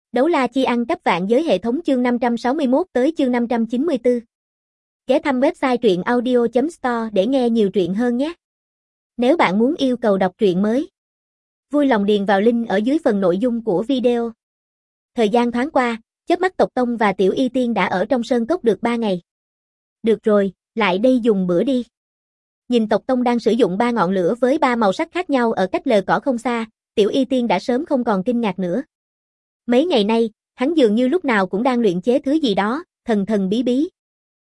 Đấu la chi ăn cắp vạn giới hệ thống chương 561 tới chương 594. Ghé thăm website truyện audio.store để nghe nhiều truyện hơn nhé. Nếu bạn muốn yêu cầu đọc truyện mới, vui lòng điền vào link ở dưới phần nội dung của video. Thời gian thoáng qua, chớp mắt Tộc Tông và Tiểu Y Tiên đã ở trong sơn cốc được 3 ngày. Được rồi, lại đây dùng bữa đi. Nhìn Tộc Tông đang sử dụng 3 ngọn lửa với 3 màu sắc khác nhau ở cách lờ cỏ không xa, Tiểu Y Tiên đã sớm không còn kinh ngạc nữa. Mấy ngày nay, hắn dường như lúc nào cũng đang luyện chế thứ gì đó, thần thần bí bí.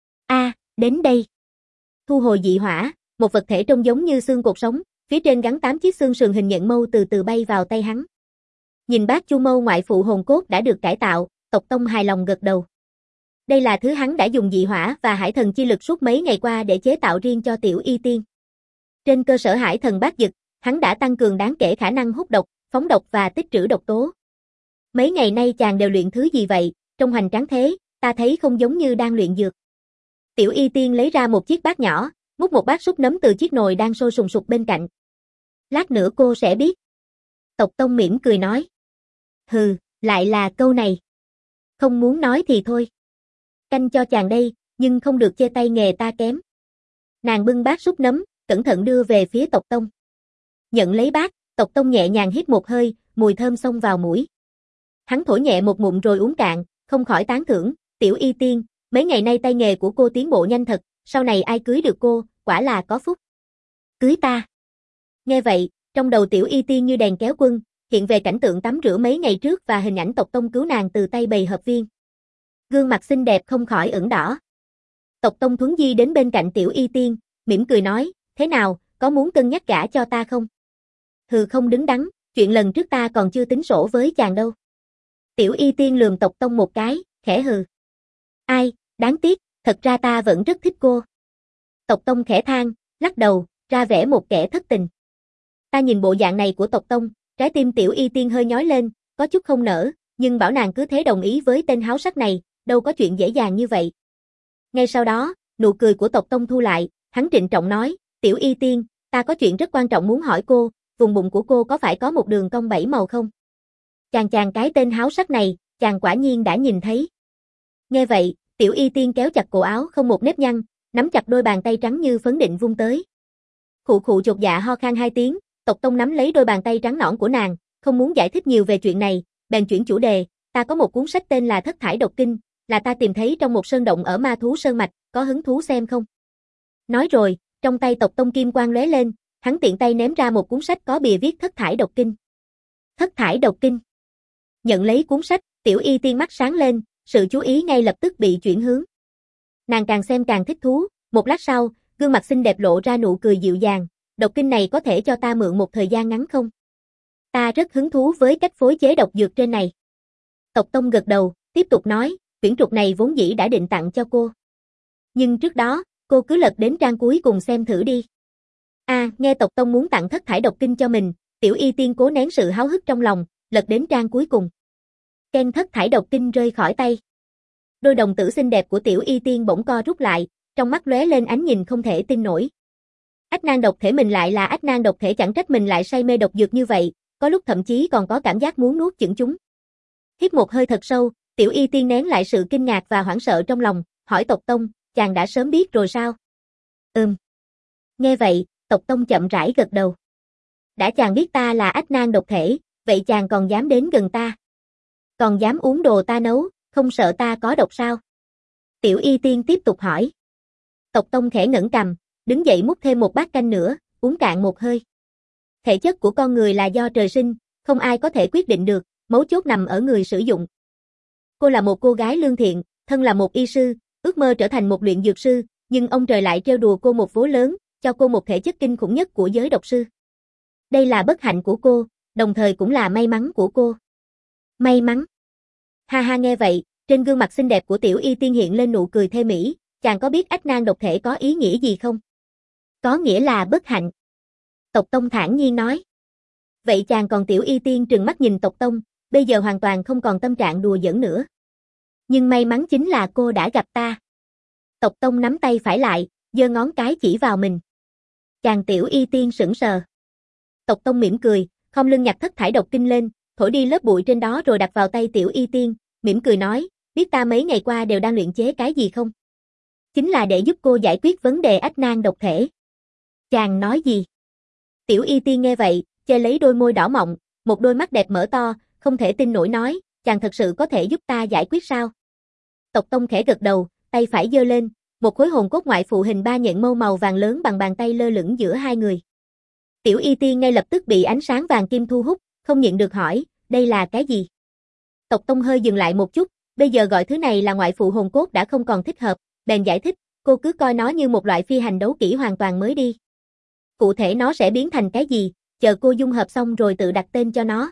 Đến đây. Thu hồi dị hỏa, một vật thể trông giống như xương cột sống, phía trên gắn 8 chiếc xương sườn hình nhẫn mâu từ từ bay vào tay hắn. Nhìn bát chu mâu ngoại phụ hồn cốt đã được cải tạo, Tộc Tông hài lòng gật đầu. Đây là thứ hắn đã dùng dị hỏa và hải thần chi lực suốt mấy ngày qua để chế tạo riêng cho Tiểu Y Tiên. Trên cơ sở hải thần bát dực, hắn đã tăng cường đáng kể khả năng hút độc, phóng độc và tích trữ độc tố. Mấy ngày nay chàng đều luyện thứ gì vậy, trong hoành tráng thế, ta thấy không giống như đang luyện dược. Tiểu Y Tiên lấy ra một chiếc bát nhỏ, múc một bát súp nấm từ chiếc nồi đang sôi sùng sục bên cạnh. Lát nữa cô sẽ biết. Tộc Tông mỉm cười nói. Hừ, lại là câu này. Không muốn nói thì thôi. Canh cho chàng đây, nhưng không được chê tay nghề ta kém. Nàng bưng bát súp nấm, cẩn thận đưa về phía Tộc Tông. Nhận lấy bát, Tộc Tông nhẹ nhàng hít một hơi, mùi thơm xông vào mũi. Hắn thổi nhẹ một ngụm rồi uống cạn, không khỏi tán thưởng, Tiểu Y Tiên, mấy ngày nay tay nghề của cô tiến bộ nhanh thật, sau này ai cưới được cô, quả là có phúc. Cưới ta. Nghe vậy, trong đầu Tiểu Y Tiên như đèn kéo quân, hiện về cảnh tượng tắm rửa mấy ngày trước và hình ảnh Tộc Tông cứu nàng từ tay bầy hợp viên. Gương mặt xinh đẹp không khỏi ửng đỏ. Tộc Tông thuấn di đến bên cạnh Tiểu Y Tiên, mỉm cười nói, thế nào, có muốn cân nhắc gả cho ta không? Hừ, không đứng đắn, chuyện lần trước ta còn chưa tính sổ với chàng đâu. Tiểu Y Tiên lườm Tộc Tông một cái, khẽ hừ. Ai, đáng tiếc, thật ra ta vẫn rất thích cô. Tộc Tông khẽ than, lắc đầu, ra vẻ một kẻ thất tình. Ta nhìn bộ dạng này của Tộc Tông, trái tim Tiểu Y Tiên hơi nhói lên, có chút không nỡ, nhưng bảo nàng cứ thế đồng ý với tên háo sắc này, đâu có chuyện dễ dàng như vậy. Ngay sau đó, nụ cười của Tộc Tông thu lại, hắn trịnh trọng nói, Tiểu Y Tiên, ta có chuyện rất quan trọng muốn hỏi cô, vùng bụng của cô có phải có một đường cong 7 màu không? Chàng cái tên háo sắc này, chàng quả nhiên đã nhìn thấy. Nghe vậy, Tiểu Y Tiên kéo chặt cổ áo không một nếp nhăn, nắm chặt đôi bàn tay trắng như phấn định vung tới. Khụ khụ chột dạ ho khan 2 tiếng, Tộc Tông nắm lấy đôi bàn tay trắng nõn của nàng, không muốn giải thích nhiều về chuyện này, bèn chuyển chủ đề, ta có một cuốn sách tên là Thất Thải Độc Kinh, là ta tìm thấy trong một sơn động ở Ma Thú Sơn Mạch, có hứng thú xem không? Nói rồi, trong tay Tộc Tông kim quang lóe lên, hắn tiện tay ném ra một cuốn sách có bìa viết Thất Thải Độc Kinh. Thất Thải Độc Kinh. Nhận lấy cuốn sách, Tiểu Y Tiên mắt sáng lên, sự chú ý ngay lập tức bị chuyển hướng. Nàng càng xem càng thích thú, một lát sau, gương mặt xinh đẹp lộ ra nụ cười dịu dàng, độc kinh này có thể cho ta mượn một thời gian ngắn không? Ta rất hứng thú với cách phối chế độc dược trên này. Tộc Tông gật đầu, tiếp tục nói, quyển trục này vốn dĩ đã định tặng cho cô. Nhưng trước đó, cô cứ lật đến trang cuối cùng xem thử đi. Nghe Tộc Tông muốn tặng Thất Thải Độc Kinh cho mình, Tiểu Y Tiên cố nén sự háo hức trong lòng, lật đến trang cuối cùng. Ken, Thất Thải Độc Kinh rơi khỏi tay. Đôi đồng tử xinh đẹp của Tiểu Y Tiên bỗng co rút lại, trong mắt lóe lên ánh nhìn không thể tin nổi. Ách nan độc thể, mình lại là ách nan độc thể, chẳng trách mình lại say mê độc dược như vậy, có lúc thậm chí còn có cảm giác muốn nuốt chửng chúng. Hít một hơi thật sâu, Tiểu Y Tiên nén lại sự kinh ngạc và hoảng sợ trong lòng, hỏi Tộc Tông, chàng đã sớm biết rồi sao? Nghe vậy, Tộc Tông chậm rãi gật đầu. Đã chàng biết ta là ách nan độc thể, vậy chàng còn dám đến gần ta? Còn dám uống đồ ta nấu, không sợ ta có độc sao? Tiểu Y Tiên tiếp tục hỏi. Tộc Tông khẽ ngẩng cằm, đứng dậy múc thêm một bát canh nữa, uống cạn một hơi. Thể chất của con người là do trời sinh, không ai có thể quyết định được, mấu chốt nằm ở người sử dụng. Cô là một cô gái lương thiện, thân là một y sư, ước mơ trở thành một luyện dược sư, nhưng ông trời lại trêu đùa cô một vố lớn, cho cô một thể chất kinh khủng nhất của giới độc sư. Đây là bất hạnh của cô, đồng thời cũng là may mắn của cô. May mắn. Ha nghe vậy, trên gương mặt xinh đẹp của Tiểu Y Tiên hiện lên nụ cười thê mỹ, chàng có biết ách nan độc thể có ý nghĩa gì không? Có nghĩa là bất hạnh. Tộc Tông thản nhiên nói. Vậy chàng còn? Tiểu Y Tiên trừng mắt nhìn Tộc Tông, bây giờ hoàn toàn không còn tâm trạng đùa giỡn nữa. Nhưng may mắn chính là cô đã gặp ta. Tộc Tông nắm tay phải lại, giơ ngón cái chỉ vào mình. Chàng. Tiểu Y Tiên sững sờ. Tộc Tông mỉm cười, khom lưng nhặt Thất Thải Độc Kinh lên, thổi đi lớp bụi trên đó rồi đặt vào tay Tiểu Y Tiên, mỉm cười nói, biết ta mấy ngày qua đều đang luyện chế cái gì không? Chính là để giúp cô giải quyết vấn đề ách nang độc thể. Chàng nói gì? Tiểu Y Tiên nghe vậy, che lấy đôi môi đỏ mọng, một đôi mắt đẹp mở to, không thể tin nổi nói, chàng thật sự có thể giúp ta giải quyết sao? Tộc Tông khẽ gật đầu, tay phải giơ lên, một khối hồn cốt ngoại phụ hình ba nhện mâu màu vàng lớn bằng bàn tay lơ lửng giữa hai người. Tiểu Y Tiên ngay lập tức bị ánh sáng vàng kim thu hút, không nhịn được hỏi, đây là cái gì? Tộc Tông hơi dừng lại một chút, bây giờ gọi thứ này là ngoại phụ hồn cốt đã không còn thích hợp, bèn giải thích, cô cứ coi nó như một loại phi hành đấu kỹ hoàn toàn mới đi. Cụ thể nó sẽ biến thành cái gì, chờ cô dung hợp xong rồi tự đặt tên cho nó.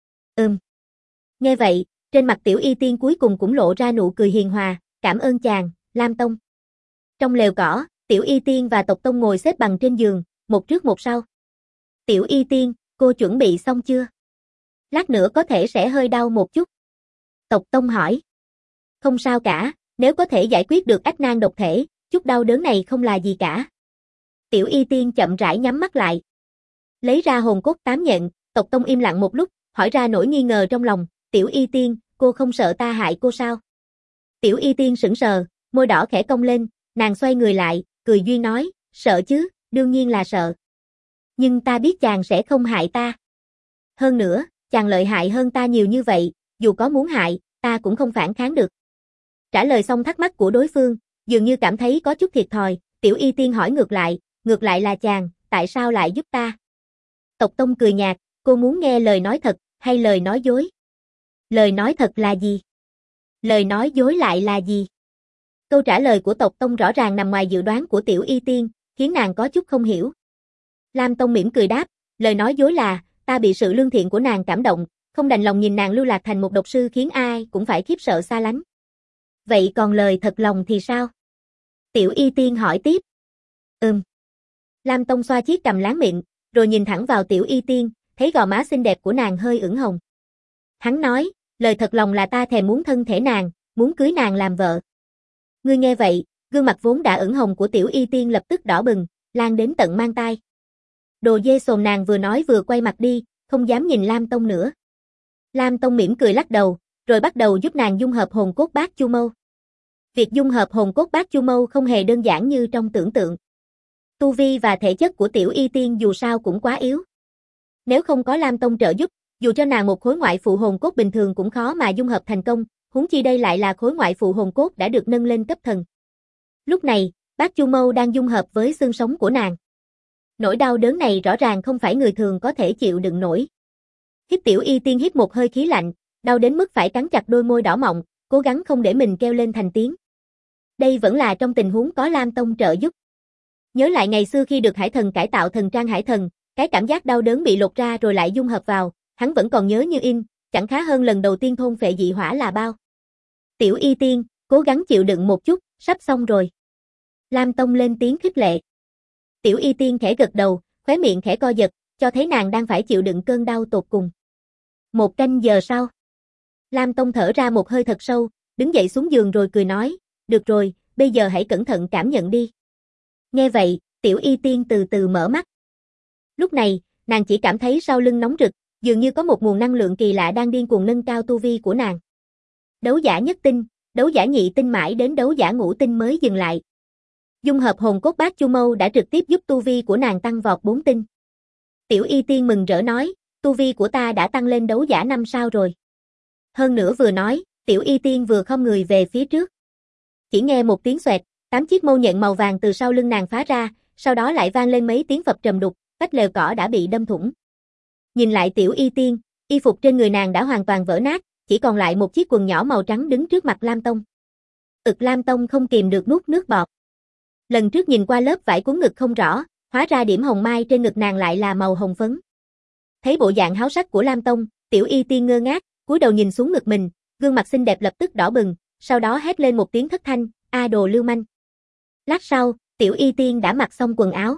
Nghe vậy, trên mặt Tiểu Y Tiên cuối cùng cũng lộ ra nụ cười hiền hòa, cảm ơn chàng, Lam Tông. Trong lều cỏ, Tiểu Y Tiên và Tộc Tông ngồi xếp bằng trên giường, một trước một sau. Tiểu Y Tiên, cô chuẩn bị xong chưa? Lát nữa có thể sẽ hơi đau một chút. Tộc Tông hỏi. Không sao cả, nếu có thể giải quyết được ách nang độc thể, chút đau đớn này không là gì cả. Tiểu Y Tiên chậm rãi nhắm mắt lại. Lấy ra hồn cốt 8 nhện, Tộc Tông im lặng một lúc, hỏi ra nỗi nghi ngờ trong lòng, Tiểu Y Tiên, cô không sợ ta hại cô sao? Tiểu Y Tiên sững sờ, môi đỏ khẽ cong lên, nàng xoay người lại, cười duyên nói, sợ chứ, đương nhiên là sợ. Nhưng ta biết chàng sẽ không hại ta. Hơn nữa, chàng lợi hại hơn ta nhiều như vậy, dù có muốn hại, ta cũng không phản kháng được. Trả lời xong thắc mắc của đối phương, dường như cảm thấy có chút thiệt thòi, Tiểu Y Tiên hỏi ngược lại là chàng, tại sao lại giúp ta? Tộc Tông cười nhạt, cô muốn nghe lời nói thật, hay lời nói dối? Lời nói thật là gì? Lời nói dối lại là gì? Câu trả lời của Tộc Tông rõ ràng nằm ngoài dự đoán của Tiểu Y Tiên, khiến nàng có chút không hiểu. Lam Tông mỉm cười đáp, lời nói dối là, ta bị sự lương thiện của nàng cảm động, không đành lòng nhìn nàng lưu lạc thành một độc sư khiến ai cũng phải khiếp sợ xa lánh. Vậy còn lời thật lòng thì sao? Tiểu Y Tiên hỏi tiếp. Lam Tông xoa chiếc cằm láng miệng, rồi nhìn thẳng vào Tiểu Y Tiên, thấy gò má xinh đẹp của nàng hơi ửng hồng. Hắn nói, lời thật lòng là ta thèm muốn thân thể nàng, muốn cưới nàng làm vợ. Ngươi nghe vậy, gương mặt vốn đã ửng hồng của Tiểu Y Tiên lập tức đỏ bừng, lan đến tận mang tai. Đồ dê sồn, nàng vừa nói vừa quay mặt đi, không dám nhìn Lam Tông nữa. Lam Tông mỉm cười lắc đầu, rồi bắt đầu giúp nàng dung hợp hồn cốt Bát Chu Mâu. Việc dung hợp hồn cốt Bát Chu Mâu không hề đơn giản như trong tưởng tượng. Tu vi và thể chất của Tiểu Y Tiên dù sao cũng quá yếu. Nếu không có Lam Tông trợ giúp, dù cho nàng một khối ngoại phụ hồn cốt bình thường cũng khó mà dung hợp thành công, huống chi đây lại là khối ngoại phụ hồn cốt đã được nâng lên cấp thần. Lúc này, Bát Chu Mâu đang dung hợp với xương sống của nàng. Nỗi đau đớn này rõ ràng không phải người thường có thể chịu đựng nổi. Tiểu Y Tiên hít một hơi khí lạnh, đau đến mức phải cắn chặt đôi môi đỏ mọng, cố gắng không để mình kêu lên thành tiếng. Đây vẫn là trong tình huống có Lam Tông trợ giúp. Nhớ lại ngày xưa khi được Hải Thần cải tạo thần trang Hải Thần, cái cảm giác đau đớn bị lột ra rồi lại dung hợp vào, hắn vẫn còn nhớ như in, chẳng khá hơn lần đầu tiên thôn phệ dị hỏa là bao. Tiểu Y Tiên, cố gắng chịu đựng một chút, sắp xong rồi. Lam Tông lên tiếng khích lệ. Tiểu Y Tiên khẽ gật đầu, khóe miệng khẽ co giật, cho thấy nàng đang phải chịu đựng cơn đau tột cùng. 1 canh giờ sau, Lam Tông thở ra một hơi thật sâu, đứng dậy xuống giường rồi cười nói, được rồi, bây giờ hãy cẩn thận cảm nhận đi. Nghe vậy, Tiểu Y Tiên từ từ mở mắt. Lúc này, nàng chỉ cảm thấy sau lưng nóng rực, dường như có một nguồn năng lượng kỳ lạ đang điên cuồng nâng cao tu vi của nàng. Đấu giả nhất tinh, đấu giả nhị tinh mãi đến đấu giả ngũ tinh mới dừng lại. Dung hợp hồn cốt Bát Chu Mâu đã trực tiếp giúp tu vi của nàng tăng vọt 4 tinh. Tiểu Y Tiên mừng rỡ nói, tu vi của ta đã tăng lên đấu giả 5 sao rồi. Hơn nữa vừa nói, Tiểu Y Tiên vừa khom người về phía trước. Chỉ nghe một tiếng xoẹt, 8 chiếc mâu nhện màu vàng từ sau lưng nàng phá ra, sau đó lại vang lên mấy tiếng phập trầm đục, vách lều cỏ đã bị đâm thủng. Nhìn lại Tiểu Y Tiên, y phục trên người nàng đã hoàn toàn vỡ nát, chỉ còn lại một chiếc quần nhỏ màu trắng đứng trước mặt Lam Tông. Lam Tông không kìm được nuốt nước bọt. Lần trước nhìn qua lớp vải cuốn ngực không rõ, hóa ra điểm hồng mai trên ngực nàng lại là màu hồng phấn. Thấy bộ dạng háo sắc của Lam Tông, Tiểu Y Tiên ngơ ngác, cúi đầu nhìn xuống ngực mình, gương mặt xinh đẹp lập tức đỏ bừng, sau đó hét lên một tiếng thất thanh, a đồ lưu manh. Lát sau, Tiểu Y Tiên đã mặc xong quần áo.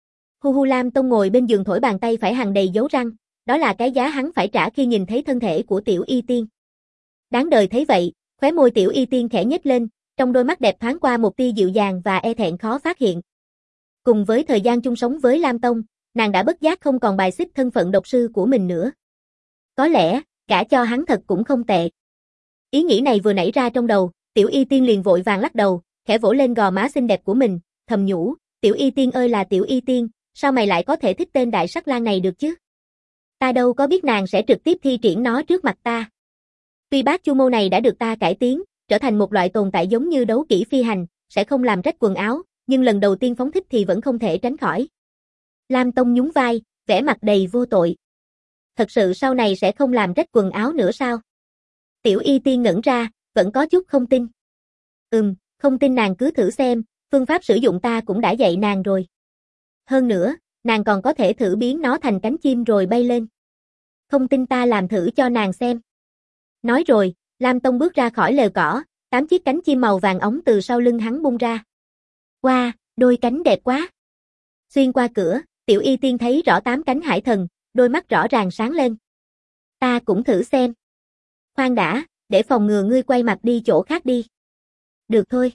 Lam Tông ngồi bên giường thổi bàn tay phải hằn đầy dấu răng, đó là cái giá hắn phải trả khi nhìn thấy thân thể của Tiểu Y Tiên. Đáng đời thấy vậy, khóe môi Tiểu Y Tiên khẽ nhếch lên, trong đôi mắt đẹp thoáng qua một tia dịu dàng và e thẹn khó phát hiện. Cùng với thời gian chung sống với Lam Tông, nàng đã bất giác không còn bài xích thân phận độc sư của mình nữa. Có lẽ, Gả cho hắn thật cũng không tệ. Ý nghĩ này vừa nảy ra trong đầu, Tiểu Y Tiên liền vội vàng lắc đầu, khẽ vỗ lên gò má xinh đẹp của mình, thầm nhủ, Tiểu Y Tiên ơi là Tiểu Y Tiên, sao mày lại có thể thích tên đại sắc lang này được chứ? Ta đâu có biết nàng sẽ trực tiếp thi triển nó trước mặt ta. Tuy bát chu mâu này đã được ta cải tiến, trở thành một loại tồn tại giống như đấu kỹ phi hành, sẽ không làm rách quần áo, nhưng lần đầu tiên phóng thích thì vẫn không thể tránh khỏi. Lam Tông nhún vai, vẻ mặt đầy vô tội. Thật sự sau này sẽ không làm rách quần áo nữa sao? Tiểu Y Tiên ngẩn ra, vẫn có chút không tin. Không tin nàng cứ thử xem, phương pháp sử dụng ta cũng đã dạy nàng rồi. Hơn nữa, nàng còn có thể thử biến nó thành cánh chim rồi bay lên. Không tin ta làm thử cho nàng xem. Nói rồi, Lam Tông bước ra khỏi lều cỏ, 8 chiếc cánh chim màu vàng óng từ sau lưng hắn bung ra. Wow, đôi cánh đẹp quá. Xuyên qua cửa, Tiểu Y Tiên thấy rõ 8 cánh hải thần, đôi mắt rõ ràng sáng lên. Ta cũng thử xem. Khoan đã, để phòng ngừa ngươi quay mặt đi chỗ khác đi. Được thôi.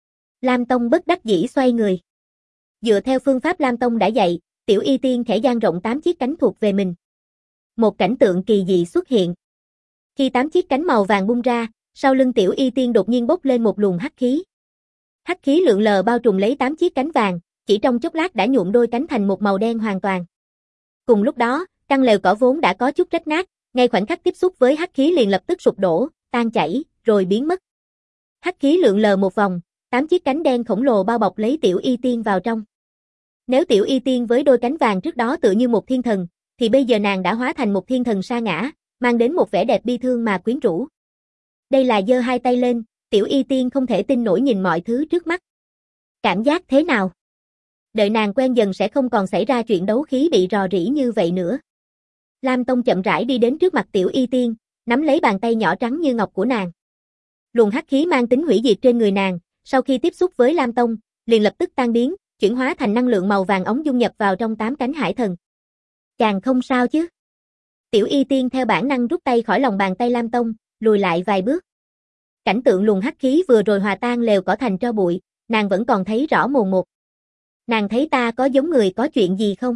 Lam Tông bất đắc dĩ xoay người. Dựa theo phương pháp Lam Tông đã dạy, Tiểu Y Tiên khẽ dang rộng 8 chiếc cánh thuộc về mình. Một cảnh tượng kỳ dị xuất hiện. Khi 8 chiếc cánh màu vàng bung ra, sau lưng Tiểu Y Tiên đột nhiên bốc lên một luồng hắc khí. Hắc khí lượn lờ bao trùm lấy 8 chiếc cánh vàng, chỉ trong chốc lát đã nhuộm đôi cánh thành một màu đen hoàn toàn. Cùng lúc đó, căn lều cỏ vốn đã có chút rách nát, ngay khoảnh khắc tiếp xúc với hắc khí liền lập tức sụp đổ, tan chảy, rồi biến mất. Hắc khí lượn lờ một vòng, 8 chiếc cánh đen khổng lồ bao bọc lấy Tiểu Y Tiên vào trong. Nếu Tiểu Y Tiên với đôi cánh vàng trước đó tựa như một thiên thần, thì bây giờ nàng đã hóa thành một thiên thần sa ngã, mang đến một vẻ đẹp bi thương mà quyến rũ. Đây là giơ hai tay lên, Tiểu Y Tiên không thể tin nổi nhìn mọi thứ trước mắt. Cảm giác thế nào? Đợi nàng quen dần sẽ không còn xảy ra chuyện đấu khí bị rò rỉ như vậy nữa. Lam Tông chậm rãi đi đến trước mặt Tiểu Y Tiên, nắm lấy bàn tay nhỏ trắng như ngọc của nàng. Luồng hắc khí mang tính hủy diệt trên người nàng, sau khi tiếp xúc với Lam Tông, liền lập tức tan biến, chuyển hóa thành năng lượng màu vàng óng dung nhập vào trong 8 cánh hải thần. Chàng không sao chứ? Tiểu Y Tiên theo bản năng rút tay khỏi lòng bàn tay Lam Tông, lùi lại vài bước. Cảnh tượng luồng hắc khí vừa rồi hòa tan lều cỏ thành tro bụi, nàng vẫn còn thấy rõ mồn một. Nàng thấy ta có giống người có chuyện gì không?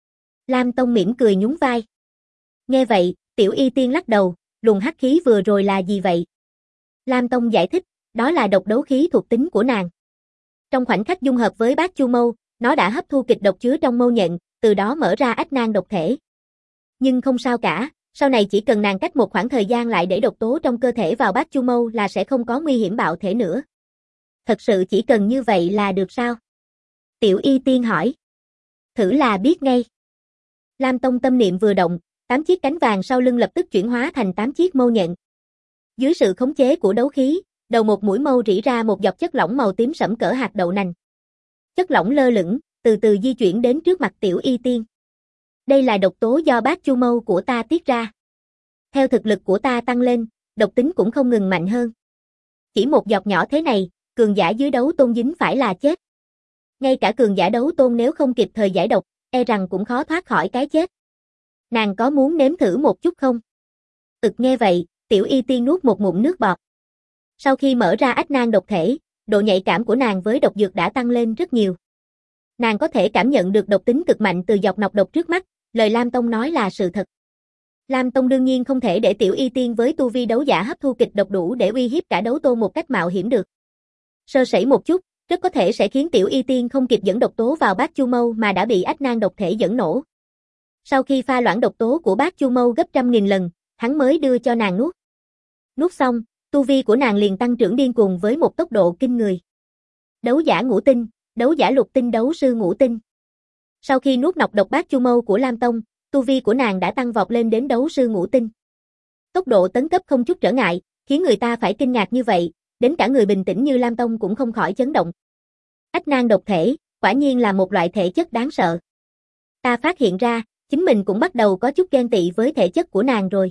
Lam Tông mỉm cười nhún vai. Nghe vậy, Tiểu Y Tiên lắc đầu, luồng hắc khí vừa rồi là gì vậy? Lam Tông giải thích, đó là độc đấu khí thuộc tính của nàng. Trong khoảnh khắc dung hợp với bát chu mâu, nó đã hấp thu kịch độc chứa trong mâu nhận, từ đó mở ra ách nan độc thể. Nhưng không sao cả, sau này chỉ cần nàng cách một khoảng thời gian lại để độc tố trong cơ thể vào bát chu mâu là sẽ không có nguy hiểm bạo thể nữa. Thật sự chỉ cần như vậy là được sao? Tiểu Y Tiên hỏi. Thử là biết ngay. Lam Tông tâm niệm vừa động, 8 chiếc cánh vàng sau lưng lập tức chuyển hóa thành 8 chiếc mâu nhận. Dưới sự khống chế của đấu khí, đầu một mũi mâu rỉ ra một giọt chất lỏng màu tím sẫm cỡ hạt đậu nành. Chất lỏng lơ lửng, từ từ di chuyển đến trước mặt Tiểu Y Tiên. Đây là độc tố do bát chu mâu của ta tiết ra. Theo thực lực của ta tăng lên, độc tính cũng không ngừng mạnh hơn. Chỉ một giọt nhỏ thế này, cường giả dưới đấu tôn dính phải là chết. Ngay cả cường giả đấu tôn nếu không kịp thời giải độc, e rằng cũng khó thoát khỏi cái chết. Nàng có muốn nếm thử một chút không? Nghe vậy, Tiểu Y Tiên nuốt một ngụm nước bọt. Sau khi mở ra ách nan độc thể, độ nhạy cảm của nàng với độc dược đã tăng lên rất nhiều. Nàng có thể cảm nhận được độc tính cực mạnh từ giọt nọc độc trước mắt, lời Lam Tông nói là sự thật. Lam Tông đương nhiên không thể để Tiểu Y Tiên với tu vi đấu giả hấp thu kịch độc đủ để uy hiếp cả đấu tôn một cách mạo hiểm được. Sơ sẩy một chút, rất có thể sẽ khiến Tiểu Y Tiên không kịp dẫn độc tố vào bát chu mâu mà đã bị ách nan độc thể dẫn nổ. Sau khi pha loãng độc tố của bát chu mâu gấp 100.000 lần, hắn mới đưa cho nàng nuốt. Nuốt xong, tu vi của nàng liền tăng trưởng điên cuồng với một tốc độ kinh người. Đấu giả ngũ tinh, đấu giả lục tinh, đấu sư ngũ tinh. Sau khi nuốt nọc độc bát chu mâu của Lam Tông, tu vi của nàng đã tăng vọt lên đến đấu sư ngũ tinh. Tốc độ tấn cấp không chút trở ngại, khiến người ta phải kinh ngạc như vậy, đến cả người bình tĩnh như Lam Tông cũng không khỏi chấn động. Ách nan độc thể, quả nhiên là một loại thể chất đáng sợ. Ta phát hiện ra, chính mình cũng bắt đầu có chút ghen tị với thể chất của nàng rồi.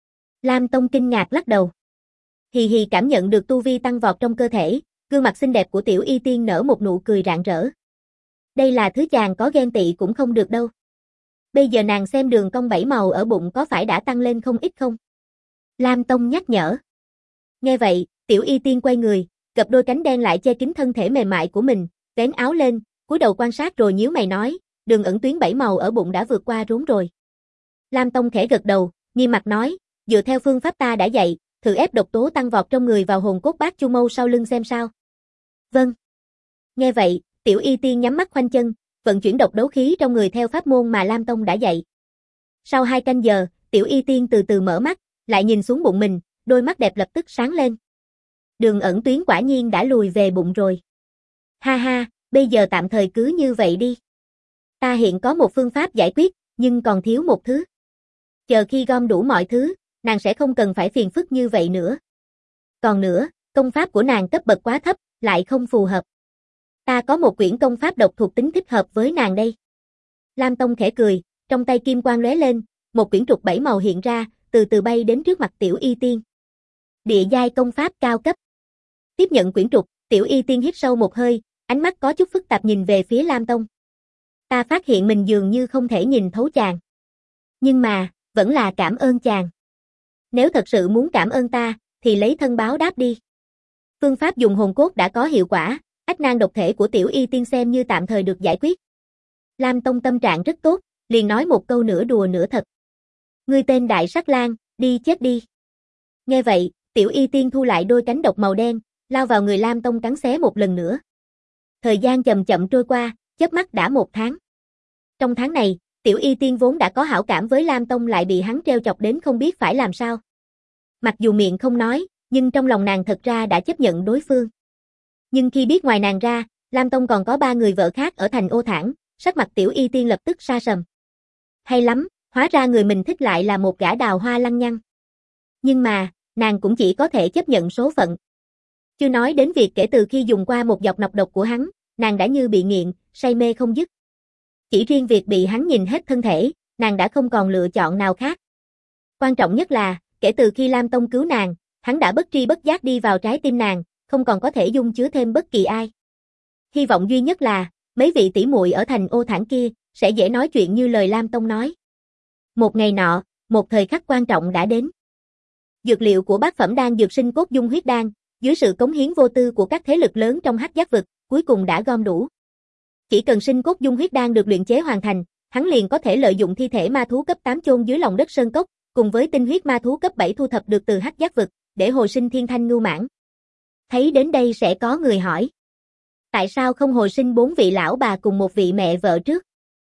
Lam Tông kinh ngạc lắc đầu. Hì hì cảm nhận được tu vi tăng vọt trong cơ thể, gương mặt xinh đẹp của Tiểu Y Tiên nở một nụ cười rạng rỡ. Đây là thứ chàng có ghen tị cũng không được đâu. Bây giờ nàng xem đường cong 7 màu ở bụng có phải đã tăng lên không ít không? Lam Tông nhắc nhở. Nghe vậy, Tiểu Y Tiên quay người, gập đôi cánh đen lại che kín thân thể mềm mại của mình, vén áo lên, cúi đầu quan sát rồi nhíu mày nói, đường ẩn tuyến 7 màu ở bụng đã vượt qua rốn rồi. Lam Tông khẽ gật đầu, nghiêm mặt nói, Dựa theo phương pháp ta đã dạy, thử ép độc tố tăng vọt trong người vào hồn cốt bát chu mâu sau lưng xem sao. Vâng. Nghe vậy, Tiểu Y Tiên nhắm mắt khoanh chân, vận chuyển độc đấu khí trong người theo pháp môn mà Lam Tông đã dạy. Sau 2 canh giờ, Tiểu Y Tiên từ từ mở mắt, lại nhìn xuống bụng mình, đôi mắt đẹp lập tức sáng lên. Đường ẩn tuyến quả nhiên đã lùi về bụng rồi. Ha ha, bây giờ tạm thời cứ như vậy đi. Ta hiện có một phương pháp giải quyết, nhưng còn thiếu một thứ. Chờ khi gom đủ mọi thứ, nàng sẽ không cần phải phiền phức như vậy nữa. Còn nữa, công pháp của nàng cấp bậc quá thấp, lại không phù hợp. Ta có một quyển công pháp độc thuộc tính thích hợp với nàng đây. Lam Tông khẽ cười, trong tay kim quang lóe lên, một quyển trục 7 màu hiện ra, từ từ bay đến trước mặt Tiểu Y Tiên. Địa giai công pháp cao cấp. Tiếp nhận quyển trục, Tiểu Y Tiên hít sâu một hơi, ánh mắt có chút phức tạp nhìn về phía Lam Tông. Ta phát hiện mình dường như không thể nhìn thấu chàng. Nhưng mà, vẫn là cảm ơn chàng. Nếu thật sự muốn cảm ơn ta, thì lấy thân báo đáp đi. Phương pháp dùng hồn cốt đã có hiệu quả, ách nan độc thể của Tiểu Y Tiên xem như tạm thời được giải quyết. Lam Tông tâm trạng rất tốt, liền nói một câu nửa đùa nửa thật. Ngươi tên Đại Sắc Lang, đi chết đi. Nghe vậy, Tiểu Y Tiên thu lại đôi cánh độc màu đen, lao vào người Lam Tông cắn xé một lần nữa. Thời gian chậm chậm trôi qua, chớp mắt đã 1 tháng. Trong tháng này, Tiểu Y Tiên vốn đã có hảo cảm với Lam Tông lại bị hắn trêu chọc đến không biết phải làm sao. Mặc dù miệng không nói, nhưng trong lòng nàng thật ra đã chấp nhận đối phương. Nhưng khi biết ngoài nàng ra, Lam Tông còn có 3 người vợ khác ở thành Ô Thản, sắc mặt Tiểu Y Tiên lập tức sa sầm. Hay lắm, hóa ra người mình thích lại là một gã đào hoa lăng nhăng. Nhưng mà, nàng cũng chỉ có thể chấp nhận số phận. Chưa nói đến việc kể từ khi dùng qua một giọt nọc độc của hắn, nàng đã như bị nghiện, say mê không dứt. Chỉ riêng việc bị hắn nhìn hết thân thể, nàng đã không còn lựa chọn nào khác. Quan trọng nhất là, kể từ khi Lam Tông cứu nàng, hắn đã bất tri bất giác đi vào trái tim nàng, không còn có thể dung chứa thêm bất kỳ ai. Hy vọng duy nhất là, mấy vị tỷ muội ở thành Ô Thản kia, sẽ dễ nói chuyện như lời Lam Tông nói. Một ngày nọ, một thời khắc quan trọng đã đến. Dược liệu của bát phẩm đan dược sinh cốt dung huyết đan, dưới sự cống hiến vô tư của các thế lực lớn trong Hắc Giác vực, cuối cùng đã gom đủ. Chỉ cần sinh cốt dung huyết đan được luyện chế hoàn thành, hắn liền có thể lợi dụng thi thể ma thú cấp 8 chôn dưới lòng đất sơn cốc, cùng với tinh huyết ma thú cấp 7 thu thập được từ Hắc Giác vực, để hồi sinh thiên thanh ngưu mãng. Thấy đến đây sẽ có người hỏi. Tại sao không hồi sinh 4 vị lão bà cùng một vị mẹ vợ trước?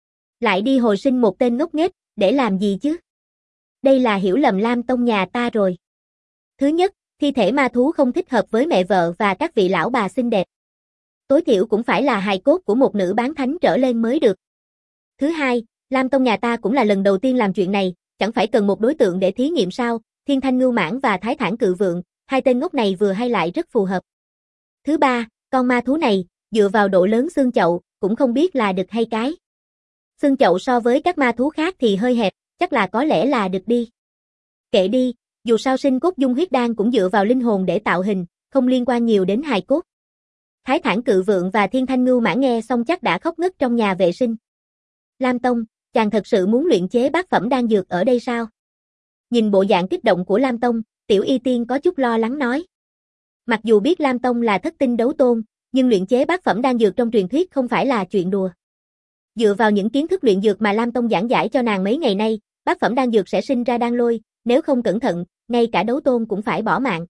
Lại đi hồi sinh một tên ngốc nghếch, để làm gì chứ? Đây là hiểu lầm Lam Tông nhà ta rồi. Thứ nhất, thi thể ma thú không thích hợp với mẹ vợ và các vị lão bà xinh đẹp. Tối thiểu cũng phải là hài cốt của một nữ bán thánh trở lên mới được. Thứ hai, Lam Tông nhà ta cũng là lần đầu tiên làm chuyện này, chẳng phải cần một đối tượng để thí nghiệm sao? Thiên Thanh Ngưu Mãng và Thái Thản Cự Vượng, 2 tên ngốc này vừa hay lại rất phù hợp. Thứ ba, con ma thú này, dựa vào độ lớn xương chậu, cũng không biết là đực hay cái. Xương chậu so với các ma thú khác thì hơi hẹp, chắc là có lẽ là đực đi. Kệ đi, dù sao sinh cốt dung huyết đan cũng dựa vào linh hồn để tạo hình, không liên quan nhiều đến hài cốt. Thái Thản Cự Vượng và Thiên Thanh Ngưu Mãng nghe xong chắc đã khóc ngất trong nhà vệ sinh. Lam Tông, chàng thật sự muốn luyện chế bát phẩm đan dược ở đây sao? Nhìn bộ dạng kích động của Lam Tông, Tiểu Y Tiên có chút lo lắng nói. Mặc dù biết Lam Tông là thất tinh đấu tôn, nhưng luyện chế bát phẩm đan dược trong truyền thuyết không phải là chuyện đùa. Dựa vào những kiến thức luyện dược mà Lam Tông giảng giải cho nàng mấy ngày nay, bát phẩm đan dược sẽ sinh ra đan lôi, nếu không cẩn thận, ngay cả đấu tôn cũng phải bỏ mạng.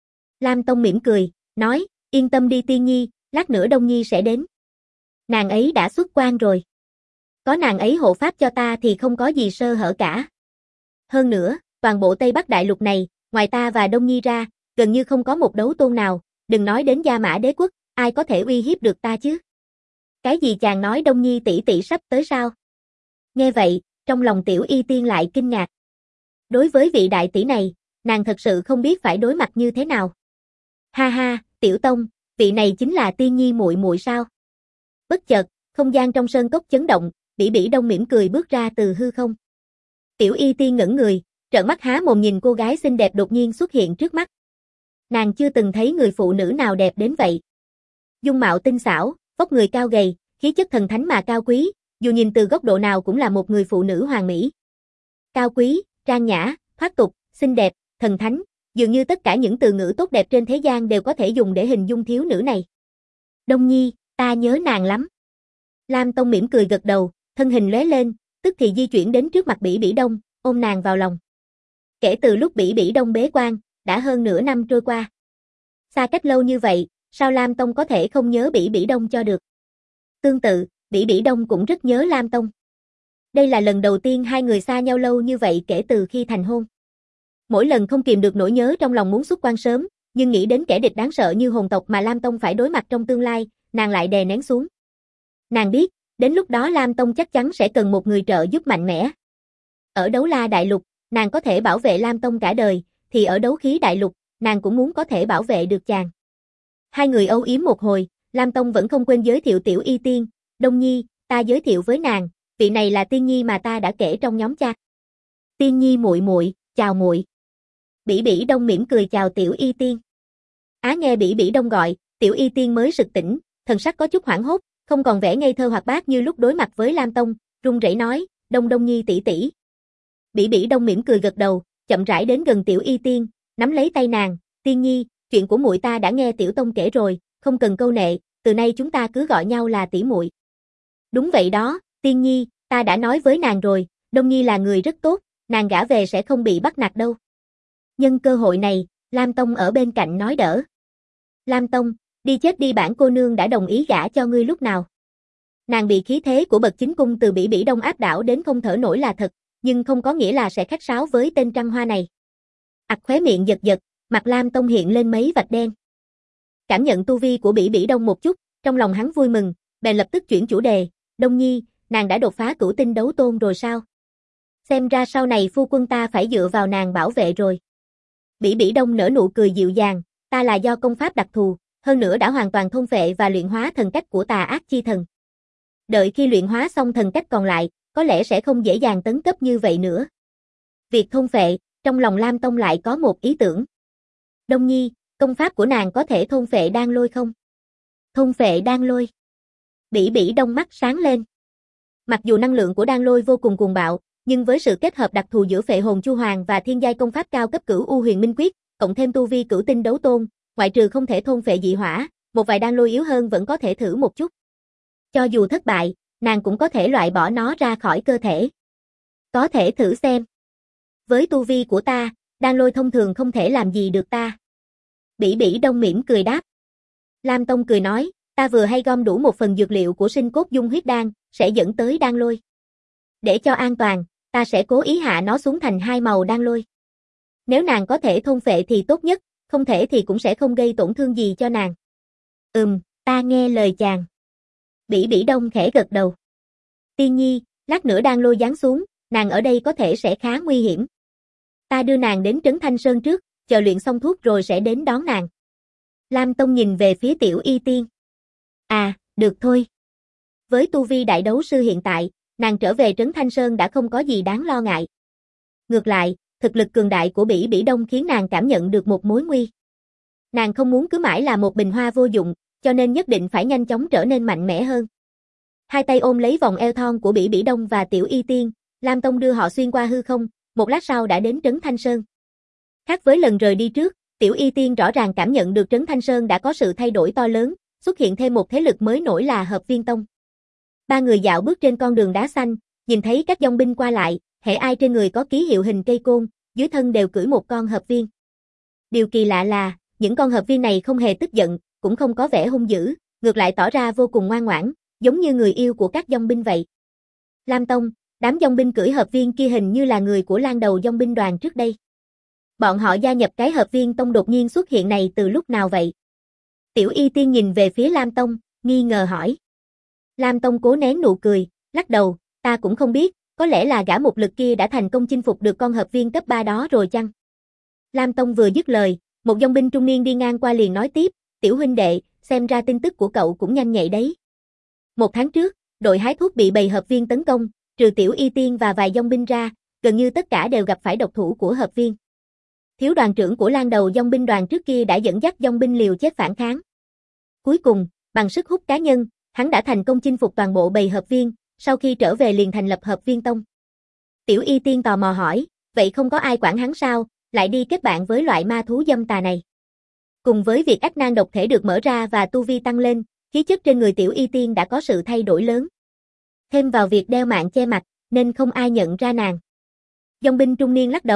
Lam Tông mỉm cười, nói, yên tâm đi Tiên Nhi, lát nữa Đông Nhi sẽ đến. Nàng ấy đã xuất quan rồi. Có nàng ấy hộ pháp cho ta thì không có gì sơ hở cả. Hơn nữa, toàn bộ Tây Bắc Đại Lục này, ngoài ta và Đông Nhi ra, gần như không có một đấu tôn nào, đừng nói đến Gia Mã Đế quốc, ai có thể uy hiếp được ta chứ? Cái gì chàng nói Đông Nhi tỷ tỷ sắp tới sao? Nghe vậy, trong lòng Tiểu Y Tiên lại kinh ngạc. Đối với vị đại tỷ này, nàng thật sự không biết phải đối mặt như thế nào. Ha ha, Tiểu Tông, vị này chính là Tiên Nhi muội muội sao? Bất chợt, không gian trong sơn cốc chấn động, Bỉ Bỉ Đông mỉm cười bước ra từ hư không. Tiểu Y Tiên ngẩn người, trợn mắt há mồm nhìn cô gái xinh đẹp đột nhiên xuất hiện trước mắt. Nàng chưa từng thấy người phụ nữ nào đẹp đến vậy. Dung mạo tinh xảo, vóc người cao gầy, khí chất thần thánh mà cao quý, dù nhìn từ góc độ nào cũng là một người phụ nữ hoàn mỹ. Cao quý, trang nhã, thoát tục, xinh đẹp, thần thánh, dường như tất cả những từ ngữ tốt đẹp trên thế gian đều có thể dùng để hình dung thiếu nữ này. Đông Nhi, ta nhớ nàng lắm. Lam Tông mỉm cười gật đầu, thân hình lóe lên, tức thì di chuyển đến trước mặt Bỉ Bỉ Đông, ôm nàng vào lòng. Kể từ lúc Bỉ Bỉ Đông bế quan, đã hơn nửa năm trôi qua. Xa cách lâu như vậy, sao Lam Tông có thể không nhớ Bỉ Bỉ Đông cho được? Tương tự, Bỉ Bỉ Đông cũng rất nhớ Lam Tông. Đây là lần đầu tiên hai người xa nhau lâu như vậy kể từ khi thành hôn. Mỗi lần không kìm được nỗi nhớ trong lòng muốn xuất quan sớm, nhưng nghĩ đến kẻ địch đáng sợ như hồn tộc mà Lam Tông phải đối mặt trong tương lai, nàng lại đè nén xuống. Nàng biết, đến lúc đó Lam Tông chắc chắn sẽ cần một người trợ giúp mạnh mẽ. Ở Đấu La Đại Lục, nàng có thể bảo vệ Lam Tông cả đời, thì ở Đấu Khí Đại Lục, nàng cũng muốn có thể bảo vệ được chàng. Hai người âu yếm một hồi, Lam Tông vẫn không quên giới thiệu Tiểu Y Tiên, Đông Nhi, ta giới thiệu với nàng, vị này là Tiên Nhi mà ta đã kể trong nhóm chat. Tiên Nhi muội muội, chào muội. Bỉ Bỉ Đông mỉm cười chào Tiểu Y Tiên. Nghe Bỉ Bỉ Đông gọi, Tiểu Y Tiên mới sực tỉnh, thần sắc có chút hoảng hốt, không còn vẻ ngây thơ hoạt bát như lúc đối mặt với Lam Tông, run rẩy nói, Đông Nhi tỷ tỷ. Bỉ Bỉ Đông mỉm cười gật đầu, chậm rãi đến gần Tiểu Y Tiên, nắm lấy tay nàng, Tiên Nhi, chuyện của muội ta đã nghe Tiểu Tông kể rồi, không cần câu nệ, từ nay chúng ta cứ gọi nhau là tỷ muội. Đúng vậy đó, Tiên Nhi, ta đã nói với nàng rồi, Đông Nhi là người rất tốt, nàng gả về sẽ không bị bắt nạt đâu. Nhân cơ hội này, Lam Tông ở bên cạnh nói đỡ. Lam Tông, đi chết đi, bản cô nương đã đồng ý gả cho ngươi lúc nào. Nàng bị khí thế của bậc chính cung từ Bỉ Bỉ Đông áp đảo đến không thở nổi là thật, nhưng không có nghĩa là sẽ khách sáo với tên trăng hoa này. Khóe miệng giật giật, mặt Lam Tông hiện lên mấy vạch đen. Cảm nhận tu vi của Bỉ Bỉ Đông một chút, trong lòng hắn vui mừng, bèn lập tức chuyển chủ đề, Đông Nhi, nàng đã đột phá cửu tinh đấu tôn rồi sao? Xem ra sau này phu quân ta phải dựa vào nàng bảo vệ rồi. Bỉ Bỉ Đông nở nụ cười dịu dàng, ta là do công pháp đặc thù, hơn nữa đã hoàn toàn thôn phệ và luyện hóa thần cách của Tà Ác Chi Thần. Đợi khi luyện hóa xong thần cách còn lại, có lẽ sẽ không dễ dàng tấn cấp như vậy nữa. Việc thôn phệ, trong lòng Lam Tông lại có một ý tưởng. Đông Nhi, công pháp của nàng có thể thôn phệ đan lôi không? Thôn phệ đan lôi. Bỉ Bỉ Đông mắt sáng lên. Mặc dù năng lượng của đan lôi vô cùng cuồng bạo, nhưng với sự kết hợp đặc thù giữa phệ hồn chu hoàng và thiên giai công pháp cao cấp Cửu U Huyền Minh Quyết, cộng thêm tu vi cửu tinh đấu tôn, ngoại trừ không thể thôn phệ dị hỏa, một vài đan lôi yếu hơn vẫn có thể thử một chút. Cho dù thất bại, nàng cũng có thể loại bỏ nó ra khỏi cơ thể. Có thể thử xem. Với tu vi của ta, đan lôi thông thường không thể làm gì được ta. Bỉ Bỉ Đông mỉm cười đáp. Lam Tông cười nói, ta vừa hay gom đủ một phần dược liệu của sinh cốt dung huyết đan, sẽ dẫn tới đan lôi. Để cho an toàn, ta sẽ cố ý hạ nó xuống thành hai màu đan lôi. Nếu nàng có thể thôn phệ thì tốt nhất, không thể thì cũng sẽ không gây tổn thương gì cho nàng. Ta nghe lời chàng. Bỉ Bỉ Đông khẽ gật đầu. Tiên Nhi, lát nữa đan lôi giáng xuống, nàng ở đây có thể sẽ khá nguy hiểm. Ta đưa nàng đến Trấn Thanh Sơn trước, chờ luyện xong thuốc rồi sẽ đến đón nàng. Lam Tông nhìn về phía Tiểu Y Tiên. Được thôi. Với tu vi đại đấu sư hiện tại, nàng trở về Trấn Thanh Sơn đã không có gì đáng lo ngại. Ngược lại, thực lực cường đại của Bỉ Bỉ Đông khiến nàng cảm nhận được một mối nguy. Nàng không muốn cứ mãi là một bình hoa vô dụng, cho nên nhất định phải nhanh chóng trở nên mạnh mẽ hơn. Hai tay ôm lấy vòng eo thon của Bỉ Bỉ Đông và Tiểu Y Tiên, Lam Tông đưa họ xuyên qua hư không, một lát sau đã đến Trấn Thanh Sơn. Khác với lần rời đi trước, Tiểu Y Tiên rõ ràng cảm nhận được Trấn Thanh Sơn đã có sự thay đổi to lớn, xuất hiện thêm một thế lực mới nổi là Hợp Viên Tông. Ba người dạo bước trên con đường đá xanh, nhìn thấy các dòng binh qua lại, hễ ai trên người có ký hiệu hình cây côn, dưới thân đều cưỡi một con hợp viên. Điều kỳ lạ là, những con hợp viên này không hề tức giận, cũng không có vẻ hung dữ, ngược lại tỏ ra vô cùng ngoan ngoãn, giống như người yêu của các dòng binh vậy. Lam Tông, đám dòng binh cưỡi hợp viên kia hình như là người của Lan Đầu dòng binh đoàn trước đây. Bọn họ gia nhập cái Hợp Viên Tông đột nhiên xuất hiện này từ lúc nào vậy? Tiểu Y Tiên nhìn về phía Lam Tông, nghi ngờ hỏi. Lam Tông cố nén nụ cười, lắc đầu, ta cũng không biết, có lẽ là gã mục lực kia đã thành công chinh phục được con hợp viên cấp 3 đó rồi chăng? Lam Tông vừa dứt lời, một dòng binh trung niên đi ngang qua liền nói tiếp, tiểu huynh đệ, xem ra tin tức của cậu cũng nhanh nhạy đấy. Một tháng trước, đội hái thuốc bị bầy hợp viên tấn công, trừ Tiểu Y Tiên và vài dòng binh ra, gần như tất cả đều gặp phải độc thủ của hợp viên. Thiếu đoàn trưởng của Lan Đầu dòng binh đoàn trước kia đã dẫn dắt dòng binh liều chết phản kháng. Cuối cùng, bằng sức hút cá nhân, hắn đã thành công chinh phục toàn bộ bầy hợp viên, sau khi trở về liền thành lập Hợp Viên Tông. Tiểu Y Tiên tò mò hỏi, vậy không có ai quản hắn sao, lại đi kết bạn với loại ma thú dâm tà này? Cùng với việc ách nan độc thể được mở ra và tu vi tăng lên, khí chất trên người Tiểu Y Tiên đã có sự thay đổi lớn. Thêm vào việc đeo mạng che mặt, nên không ai nhận ra nàng. Dòng binh trung niên lắc đầu,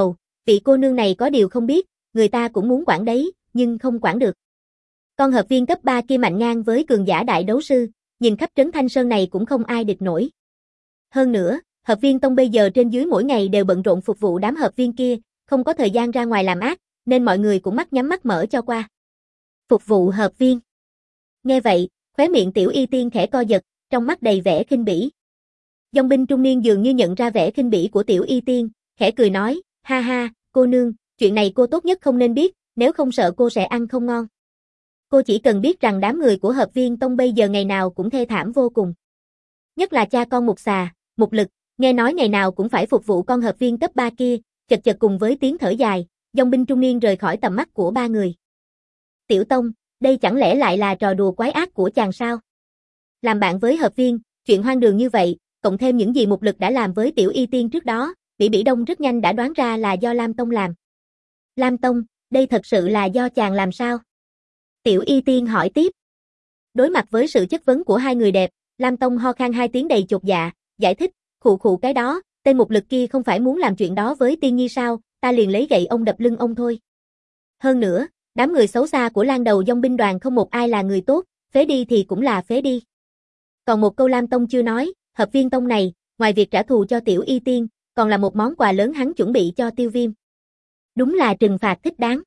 Vị cô nương này có điều không biết, người ta cũng muốn quản đấy, nhưng không quản được. Con hợp viên cấp 3 kia mạnh ngang với cường giả đại đấu sư, nhìn khắp trấn Thanh Sơn này cũng không ai địch nổi. Hơn nữa, hợp viên tông bây giờ trên dưới mỗi ngày đều bận rộn phục vụ đám hợp viên kia, không có thời gian ra ngoài làm ác, nên mọi người cũng mắt nhắm mắt mở cho qua. Phục vụ hợp viên. Nghe vậy, khóe miệng Tiểu Y Tiên khẽ co giật, trong mắt đầy vẻ khinh bỉ. Dòng binh trung niên dường như nhận ra vẻ khinh bỉ của Tiểu Y Tiên, khẽ cười nói, ha ha, cô nương, chuyện này cô tốt nhất không nên biết, nếu không sợ cô sẽ ăn không ngon. Cô chỉ cần biết rằng đám người của hợp viên tông bây giờ ngày nào cũng thê thảm vô cùng. Nhất là cha con Mục Xà, Mục Lực, nghe nói ngày nào cũng phải phục vụ con hợp viên cấp 3 kia, chật chật cùng với tiếng thở dài, dòng binh trung niên rời khỏi tầm mắt của ba người. Tiểu Tông, đây chẳng lẽ lại là trò đùa quái ác của chàng sao? Làm bạn với hợp viên, chuyện hoang đường như vậy, cộng thêm những gì Mục Lực đã làm với Tiểu Y Tiên trước đó, Bỉ Bỉ Đông rất nhanh đã đoán ra là do Lam Tông làm. Lam Tông, đây thật sự là do chàng làm sao? Tiểu Y Tiên hỏi tiếp. Đối mặt với sự chất vấn của hai người đẹp, Lam Tông ho khan hai tiếng đầy chột dạ, giải thích, khụ khụ cái đó, tên Mục Lực kia không phải muốn làm chuyện đó với Tiên Nhi sao, ta liền lấy gậy ông đập lưng ông thôi. Hơn nữa, đám người xấu xa của Lan Đầu dòng binh đoàn không một ai là người tốt, phế đi thì cũng là phế đi. Còn một câu Lam Tông chưa nói, hợp viên tông này, ngoài việc trả thù cho Tiểu Y Tiên, còn là một món quà lớn hắn chuẩn bị cho Tiêu Viêm. Đúng là trừng phạt thích đáng.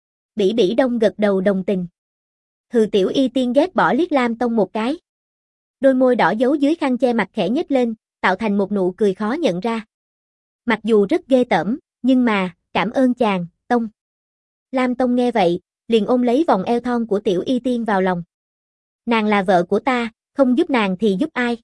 Bỉ Bỉ Đông gật đầu đồng tình. Hừ, Tiểu Y Tiên ghét bỏ liếc Lam Tông một cái. Đôi môi đỏ giấu dưới khăn che mặt khẽ nhếch lên, tạo thành một nụ cười khó nhận ra. Mặc dù rất ghê tởm, nhưng mà, cảm ơn chàng, Tông. Lam Tông nghe vậy, liền ôm lấy vòng eo thon của Tiểu Y Tiên vào lòng. Nàng là vợ của ta, không giúp nàng thì giúp ai?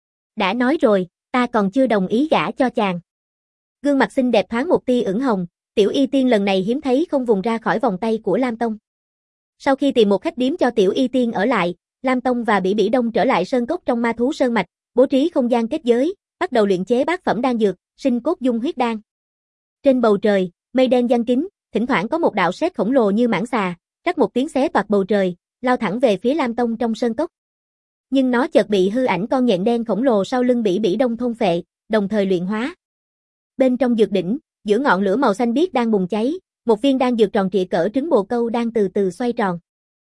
Đã nói rồi, ta còn chưa đồng ý gả cho chàng. Gương mặt xinh đẹp thoáng một tia ửng hồng, Tiểu Y Tiên lần này hiếm thấy không vùng ra khỏi vòng tay của Lam Tông. Sau khi tìm một khách điếm cho Tiểu Y Tiên ở lại, Lam Tông và Bỉ Bỉ Đông trở lại sơn cốc trong ma thú sơn mạch, bố trí không gian kết giới, bắt đầu luyện chế bát phẩm đan dược, sinh cốt dung huyết đan. Trên bầu trời, mây đen giăng kín, thỉnh thoảng có một đạo sét khổng lồ như mãng xà, rắc một tiếng xé toạc bầu trời, lao thẳng về phía Lam Tông trong sơn cốc. Nhưng nó chợt bị hư ảnh con nhện đen khổng lồ sau lưng Bỉ Bỉ Đông thôn phệ, đồng thời luyện hóa. Bên trong dược đỉnh, giữa ngọn lửa màu xanh biếc đang bùng cháy, một viên đan dược tròn trịa cỡ trứng bồ câu đang từ từ xoay tròn.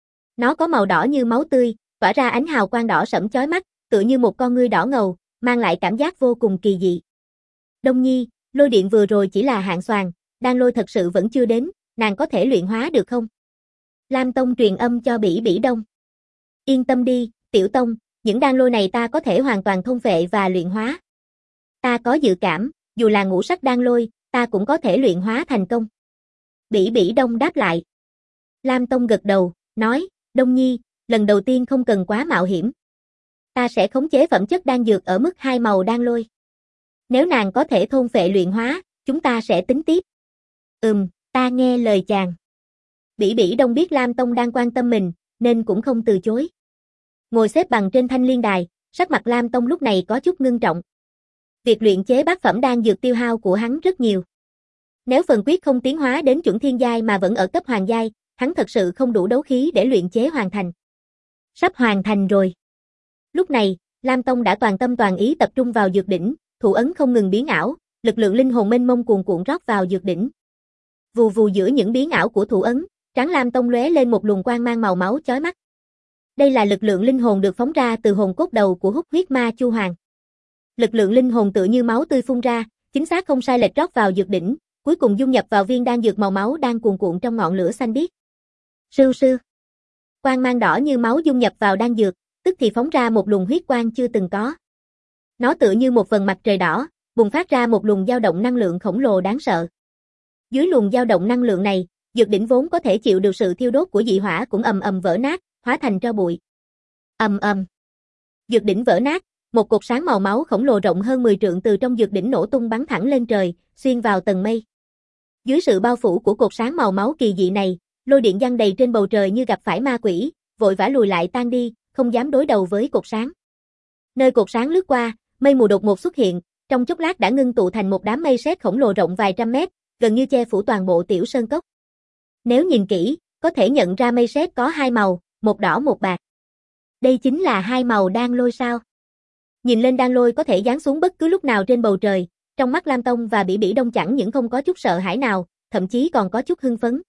Nó có màu đỏ như máu tươi, tỏa ra ánh hào quang đỏ sẫm chói mắt, tựa như một con ngươi đỏ ngầu, mang lại cảm giác vô cùng kỳ dị. Đông Nhi, lôi điện vừa rồi chỉ là hạng xoàn, đan lôi thật sự vẫn chưa đến, nàng có thể luyện hóa được không? Lam Tông truyền âm cho Bỉ Bỉ Đông. Yên tâm đi, Tiểu Tông, những đan lôi này ta có thể hoàn toàn thôn phệ và luyện hóa. Ta có dự cảm, dù là ngũ sắc đan lôi, ta cũng có thể luyện hóa thành công. Bỉ Bỉ Đông đáp lại. Lam Tông gật đầu, nói, Đông Nhi, lần đầu tiên không cần quá mạo hiểm. Ta sẽ khống chế phẩm chất đan dược ở mức 2 màu đan lôi. Nếu nàng có thể thôn phệ luyện hóa, chúng ta sẽ tính tiếp. Ta nghe lời chàng. Bỉ Bỉ Đông biết Lam Tông đang quan tâm mình, nên cũng không từ chối. Ngồi xếp bằng trên thanh liên đài, sắc mặt Lam Tông lúc này có chút ngưng trọng. Việc luyện chế bát phẩm đan dược tiêu hao của hắn rất nhiều. Nếu phần quyết không tiến hóa đến chuẩn thiên giai mà vẫn ở cấp hoàng giai, hắn thật sự không đủ đấu khí để luyện chế hoàn thành. Sắp hoàn thành rồi. Lúc này, Lam Tông đã toàn tâm toàn ý tập trung vào dược đỉnh, thủ ấn không ngừng biến ảo, lực lượng linh hồn mênh mông cuồn cuộn rót vào dược đỉnh. Vù vù giữa những biến ảo của thủ ấn, trán Lam Tông lóe lên một luồng quang mang màu máu chói mắt. Đây là lực lượng linh hồn được phóng ra từ hồn cốt đầu của Hút Huyết Ma Chu Hoàng. Lực lượng linh hồn tựa như máu tươi phun ra, chính xác không sai lệch rót vào dược đỉnh, cuối cùng dung nhập vào viên đan dược màu máu đang cuồn cuộn trong ngọn lửa xanh biếc. Sưu sưu. Quang mang đỏ như máu dung nhập vào đan dược, tức thì phóng ra một luồng huyết quang chưa từng có. Nó tựa như một vầng mặt trời đỏ, bùng phát ra một luồng dao động năng lượng khổng lồ đáng sợ. Dưới luồng dao động năng lượng này, dược đỉnh vốn có thể chịu được sự thiêu đốt của dị hỏa cũng ầm ầm vỡ nát, hóa thành tro bụi. Ầm ầm. Dược đỉnh vỡ nát, một cột sáng màu máu khổng lồ rộng hơn 10 trượng từ trong dược đỉnh nổ tung bắn thẳng lên trời, xuyên vào tầng mây. Dưới sự bao phủ của cột sáng màu máu kỳ dị này, lôi điện giăng đầy trên bầu trời như gặp phải ma quỷ, vội vã lùi lại tan đi, không dám đối đầu với cột sáng. Nơi cột sáng lướt qua, mây mù đột ngột xuất hiện, trong chốc lát đã ngưng tụ thành một đám mây sét khổng lồ rộng vài trăm mét, gần như che phủ toàn bộ tiểu sơn cốc. Nếu nhìn kỹ, có thể nhận ra mây sét có hai màu, một đỏ một bạc. Đây chính là hai màu đan lôi sao? Nhìn lên đan lôi có thể giáng xuống bất cứ lúc nào trên bầu trời, trong mắt Lam Tông và Bỉ Bỉ Đông chẳng những không có chút sợ hãi nào, thậm chí còn có chút hưng phấn.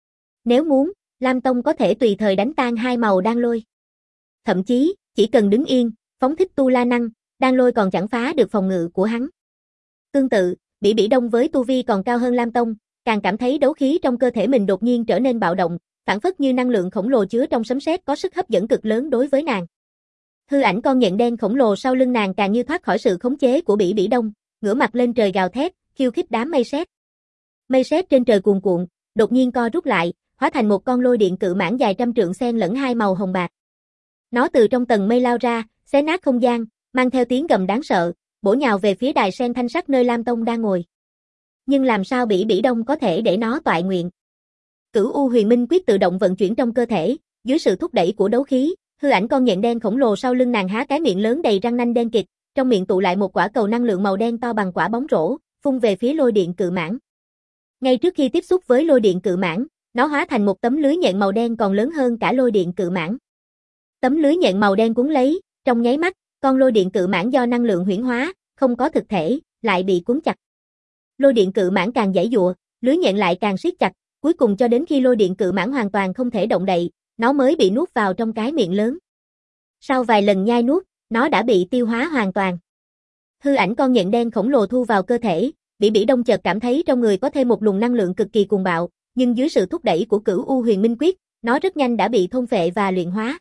Nếu muốn, Lam Tông có thể tùy thời đánh tan hai màu đan lôi. Thậm chí, chỉ cần đứng yên, phóng thích tu la năng, đan lôi còn chẳng phá được phòng ngự của hắn. Tương tự, Bỉ Bỉ Đông với tu vi còn cao hơn Lam Tông, càng cảm thấy đấu khí trong cơ thể mình đột nhiên trở nên bạo động, phản phất như năng lượng khổng lồ chứa trong sấm sét có sức hấp dẫn cực lớn đối với nàng. Hư ảnh con nhện đen khổng lồ sau lưng nàng càng như thoát khỏi sự khống chế của Bỉ Bỉ Đông, ngửa mặt lên trời gào thét, khiêu khích đám mây sét. Mây sét trên trời cuồn cuộn, đột nhiên co rút lại, hóa thành một con lôi điện cự mãng dài trăm trượng xen lẫn hai màu hồng bạc. Nó từ trong tầng mây lao ra, xé nát không gian, mang theo tiếng gầm đáng sợ, bổ nhào về phía đài sen thanh sắc nơi Lam Tông đang ngồi. Nhưng làm sao Bỉ Bỉ Đông có thể để nó toại nguyện? Cửu U Huyền Minh quyết tự động vận chuyển trong cơ thể, dưới sự thúc đẩy của đấu khí, hư ảnh con nhện đen khổng lồ sau lưng nàng há cái miệng lớn đầy răng nanh đen kịt, trong miệng tụ lại một quả cầu năng lượng màu đen to bằng quả bóng rổ, phun về phía lôi điện cự mãng. Ngay trước khi tiếp xúc với lôi điện cự mãng, nó hóa thành một tấm lưới nhện màu đen còn lớn hơn cả lôi điện cự mãng. Tấm lưới nhện màu đen cuốn lấy, trong nháy mắt, con lôi điện cự mãng do năng lượng huyễn hóa, không có thực thể, lại bị cuốn chặt. Lôi điện cự mãng càng giãy giụa, lưới nhện lại càng siết chặt, cuối cùng cho đến khi lôi điện cự mãng hoàn toàn không thể động đậy, nó mới bị nuốt vào trong cái miệng lớn. Sau vài lần nhai nuốt, nó đã bị tiêu hóa hoàn toàn. Hư ảnh con nhện đen khổng lồ thu vào cơ thể, Bỉ Bỉ Đông chợt cảm thấy trong người có thêm một luồng năng lượng cực kỳ cuồng bạo, nhưng dưới sự thúc đẩy của Cửu U Huyền Minh quyết, nó rất nhanh đã bị thôn phệ và luyện hóa.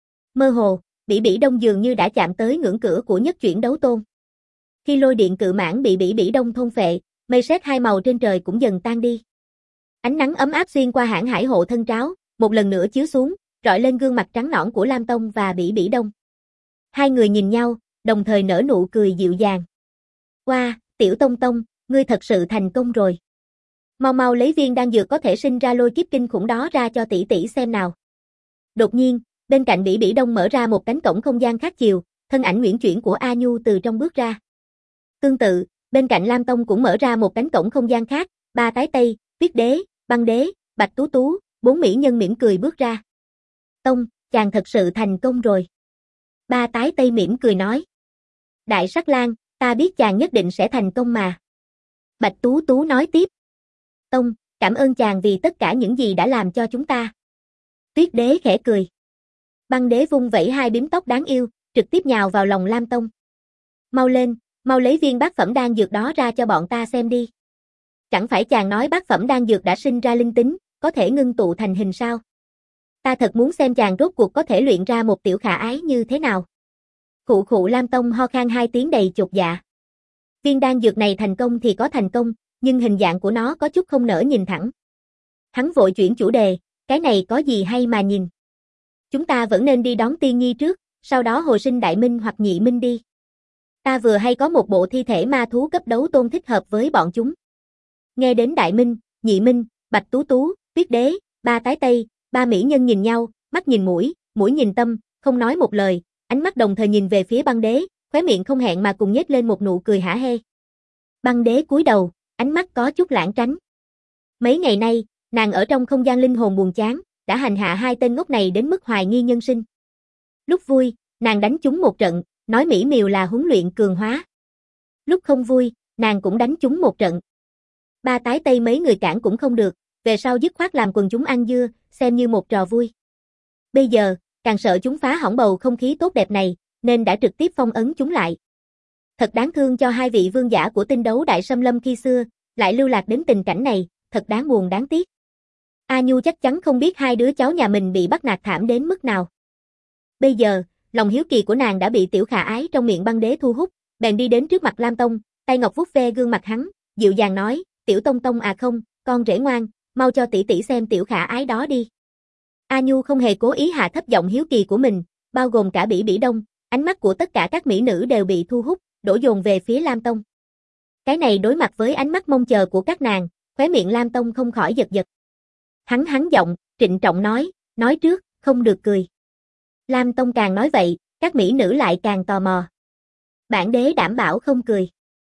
Mơ hồ, Bỉ Bỉ Đông dường như đã chạm tới ngưỡng cửa của nhất chuyển đấu tôn. Khi lôi điện cự mãng bị Bỉ Bỉ Đông thôn phệ, mây sét hai màu trên trời cũng dần tan đi. Ánh nắng ấm áp xuyên qua hãn hải hộ thân tráo, một lần nữa chiếu xuống, rọi lên gương mặt trắng nõn của Lam Tông và Bỉ Bỉ Đông. Hai người nhìn nhau, đồng thời nở nụ cười dịu dàng. "Wow, Tiểu Tông Tông, ngươi thật sự thành công rồi. Mau mau lấy viên đan dược có thể sinh ra lôi kiếp kinh khủng đó ra cho tỷ tỷ xem nào." Đột nhiên, bên cạnh Bỉ Bỉ Đông mở ra một cánh cổng không gian khác chiều, thân ảnh uyển chuyển của A Nhu từ trong bước ra. Tương tự, bên cạnh Lam Tông cũng mở ra một cánh cổng không gian khác, ba tái tây, Tuyết Đế, Băng Đế, Bạch Tú Tú, bốn mỹ nhân mỉm cười bước ra. "Tông, chàng thật sự thành công rồi." Ba tái tây mỉm cười nói. "Đại Sắc Lang, ta biết chàng nhất định sẽ thành công mà." Bạch Tú Tú nói tiếp. "Tông, cảm ơn chàng vì tất cả những gì đã làm cho chúng ta." Tuyết Đế khẽ cười. Băng Đế vung vẩy hai bím tóc đáng yêu, trực tiếp nhào vào lòng Lam Tông. "Mau lên, mau lấy viên bát phẩm đan dược đó ra cho bọn ta xem đi. Chẳng phải chàng nói bát phẩm đan dược đã sinh ra linh tính, có thể ngưng tụ thành hình sao? Ta thật muốn xem chàng rốt cuộc có thể luyện ra một tiểu khả ái như thế nào." Khụ khụ Lam Tông ho khan hai tiếng đầy chột dạ. Viên đan dược này thành công thì có thành công, nhưng hình dạng của nó có chút không nỡ nhìn thẳng. Hắn vội chuyển chủ đề, "Cái này có gì hay mà nhìn? Chúng ta vẫn nên đi đón Tiên Nhi trước, sau đó hồi sinh Đại Minh hoặc Nhị Minh đi. Ta vừa hay có một bộ thi thể ma thú cấp đấu tôn thích hợp với bọn chúng." Nghe đến Đại Minh, Nhị Minh, Bạch Tú Tú, Tuyết Đế, ba tái tây, ba mỹ nhân nhìn nhau, mắt nhìn mũi, mũi nhìn tâm, không nói một lời, ánh mắt đồng thời nhìn về phía Băng Đế, khóe miệng không hẹn mà cùng nhếch lên một nụ cười hả hê. Băng Đế cúi đầu, ánh mắt có chút lãng tránh. Mấy ngày nay, nàng ở trong không gian linh hồn buồn chán, đã hành hạ hai tên ngốc này đến mức hoài nghi nhân sinh. Lúc vui, nàng đánh chúng một trận, nói mỹ miều là huấn luyện cường hóa. Lúc không vui, nàng cũng đánh chúng một trận. Ba tái tây mấy người cản cũng không được, về sau dứt khoát làm quần chúng ăn dưa, xem như một trò vui. Bây giờ, càng sợ chúng phá hỏng bầu không khí tốt đẹp này, nên đã trực tiếp phong ấn chúng lại. Thật đáng thương cho hai vị vương giả của tinh đấu đại xâm lâm khi xưa, lại lưu lạc đến tình cảnh này, thật đáng buồn đáng tiếc. A Nhu chắc chắn không biết hai đứa cháu nhà mình bị bắt nạt thảm đến mức nào. Bây giờ, lòng hiếu kỳ của nàng đã bị tiểu khả ái trong miệng Băng Đế thu hút, bèn đi đến trước mặt Lam Tông, tay ngọc vuốt ve gương mặt hắn, dịu dàng nói, "Tiểu Tông Tông à không, con rể ngoan, mau cho tỷ tỷ xem tiểu khả ái đó đi." A Nhu không hề cố ý hạ thấp giọng hiếu kỳ của mình, bao gồm cả Bỉ Bỉ Đông, ánh mắt của tất cả các mỹ nữ đều bị thu hút, đổ dồn về phía Lam Tông. Cái này đối mặt với ánh mắt mong chờ của các nàng, khóe miệng Lam Tông không khỏi giật giật. Hắn giọng, trịnh trọng nói trước, không được cười. Lam Tông càng nói vậy, các mỹ nữ lại càng tò mò. "Bản đế đảm bảo không cười.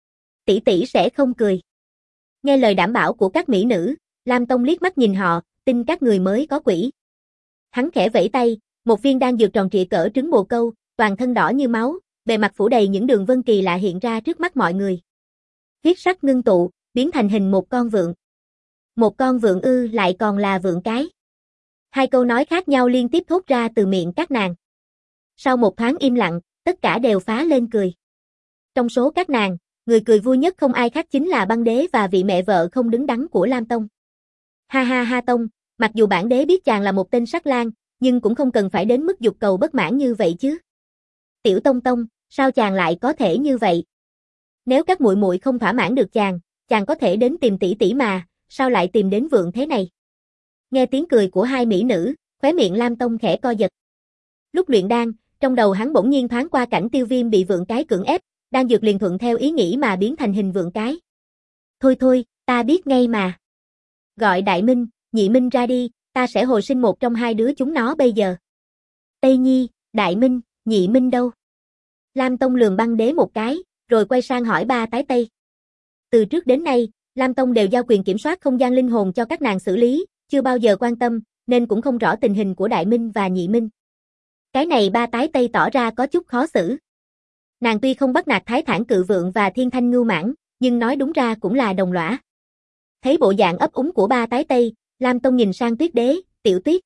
Tỷ tỷ sẽ không cười." Nghe lời đảm bảo của các mỹ nữ, Lam Tông liếc mắt nhìn họ, tin các người mới có quỷ. Hắn khẽ vẫy tay, một viên đan dược tròn trịa cỡ trứng bồ câu, toàn thân đỏ như máu, bề mặt phủ đầy những đường vân kỳ lạ hiện ra trước mắt mọi người. Huyết sắc ngưng tụ, biến thành hình một con vượn. Một con vượn ư, lại còn là vượn cái. Hai câu nói khác nhau liên tiếp thốt ra từ miệng các nàng. Sau một thoáng im lặng, tất cả đều phá lên cười. Trong số các nàng, người cười vui nhất không ai khác chính là Băng Đế và vị mẹ vợ không đứng đắn của Lam Tông. Ha ha ha Tông, mặc dù bản đế biết chàng là một tên sắc lang, nhưng cũng không cần phải đến mức dục cầu bất mãn như vậy chứ. Tiểu Tông Tông, sao chàng lại có thể như vậy? Nếu các muội muội không thỏa mãn được chàng có thể đến tìm tỷ tỷ mà, sao lại tìm đến vượng thế này? Nghe tiếng cười của hai mỹ nữ, khóe miệng Lam Tông khẽ co giật. Lúc luyện đan, trong đầu hắn bỗng nhiên thoáng qua cảnh Tiêu Viêm bị vượng cái cưỡng ép, đan dược liền thuận theo ý nghĩ mà biến thành hình vượng cái. Thôi thôi, ta biết ngay mà. Gọi Đại Minh, Nhị Minh ra đi, ta sẽ hồi sinh một trong hai đứa chúng nó bây giờ. Tây Nhi, Đại Minh, Nhị Minh đâu? Lam Tông lườm Băng Đế một cái, rồi quay sang hỏi ba tái Tây. Từ trước đến nay, Lam Tông đều giao quyền kiểm soát không gian linh hồn cho các nàng xử lý, chưa bao giờ quan tâm, nên cũng không rõ tình hình của Đại Minh và Nhị Minh. Cái này ba tái Tây tỏ ra có chút khó xử. Nàng tuy không bắt nạt Thái Thản Cự Vượng và Thiên Thanh Ngưu Mãng, nhưng nói đúng ra cũng là đồng lõa. Thấy bộ dạng ấp úng của ba tái Tây, Lam Tông nhìn sang Tuyết Đế, Tiểu Tuyết.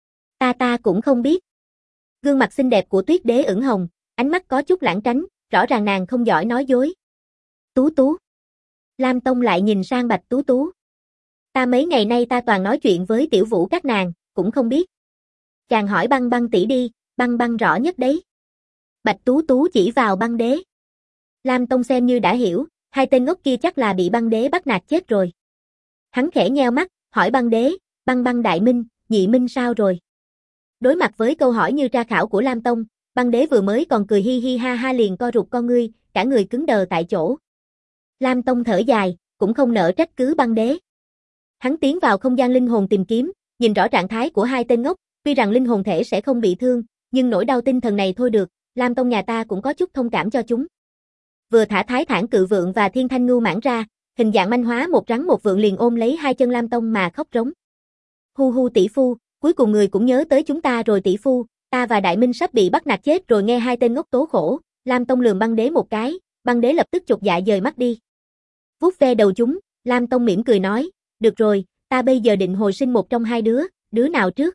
Ta cũng không biết. Gương mặt xinh đẹp của Tuyết Đế ửng hồng, ánh mắt có chút lãng tránh, rõ ràng nàng không giỏi nói dối. Tú Tú. Lam Tông lại nhìn sang Bạch Tú Tú. Ta mấy ngày nay ta toàn nói chuyện với Tiểu Vũ các nàng, cũng không biết. Chàng hỏi Băng Băng tỷ đi, Băng Băng rõ nhất đấy. Bạch Tú Tú chỉ vào Băng Đế. Lam Tông xem như đã hiểu, hai tên ngốc kia chắc là bị Băng Đế bắt nạt chết rồi. Hắn khẽ nheo mắt, hỏi Băng Đế, Băng Băng Đại Minh, Nhị Minh sao rồi? Đối mặt với câu hỏi như tra khảo của Lam Tông, Băng Đế vừa mới còn cười hi hi ha ha liền co rụt con ngươi, cả người cứng đờ tại chỗ. Lam Tông thở dài, cũng không nỡ trách cứ Băng Đế. Hắn tiến vào không gian linh hồn tìm kiếm, nhìn rõ trạng thái của hai tên ngốc, tuy rằng linh hồn thể sẽ không bị thương, nhưng nỗi đau tinh thần này thôi được, Lam Tông nhà ta cũng có chút thông cảm cho chúng. Vừa thả Thái Thản Cự Vượng và Thiên Thanh Ngưu Mãng ra, hình dạng manh hóa một rắn một vượng liền ôm lấy hai chân Lam Tông mà khóc rống. Hu hu tỷ phu, cuối cùng người cũng nhớ tới chúng ta rồi tỷ phu, ta và Đại Minh sắp bị bắt nạt chết rồi. Nghe hai tên ngốc tố khổ, Lam Tông lườm Băng Đế một cái, Băng Đế lập tức chột dạ dời mắt đi. Vuốt ve đầu chúng, Lam Tông mỉm cười nói, được rồi, ta bây giờ định hồi sinh một trong hai đứa nào trước?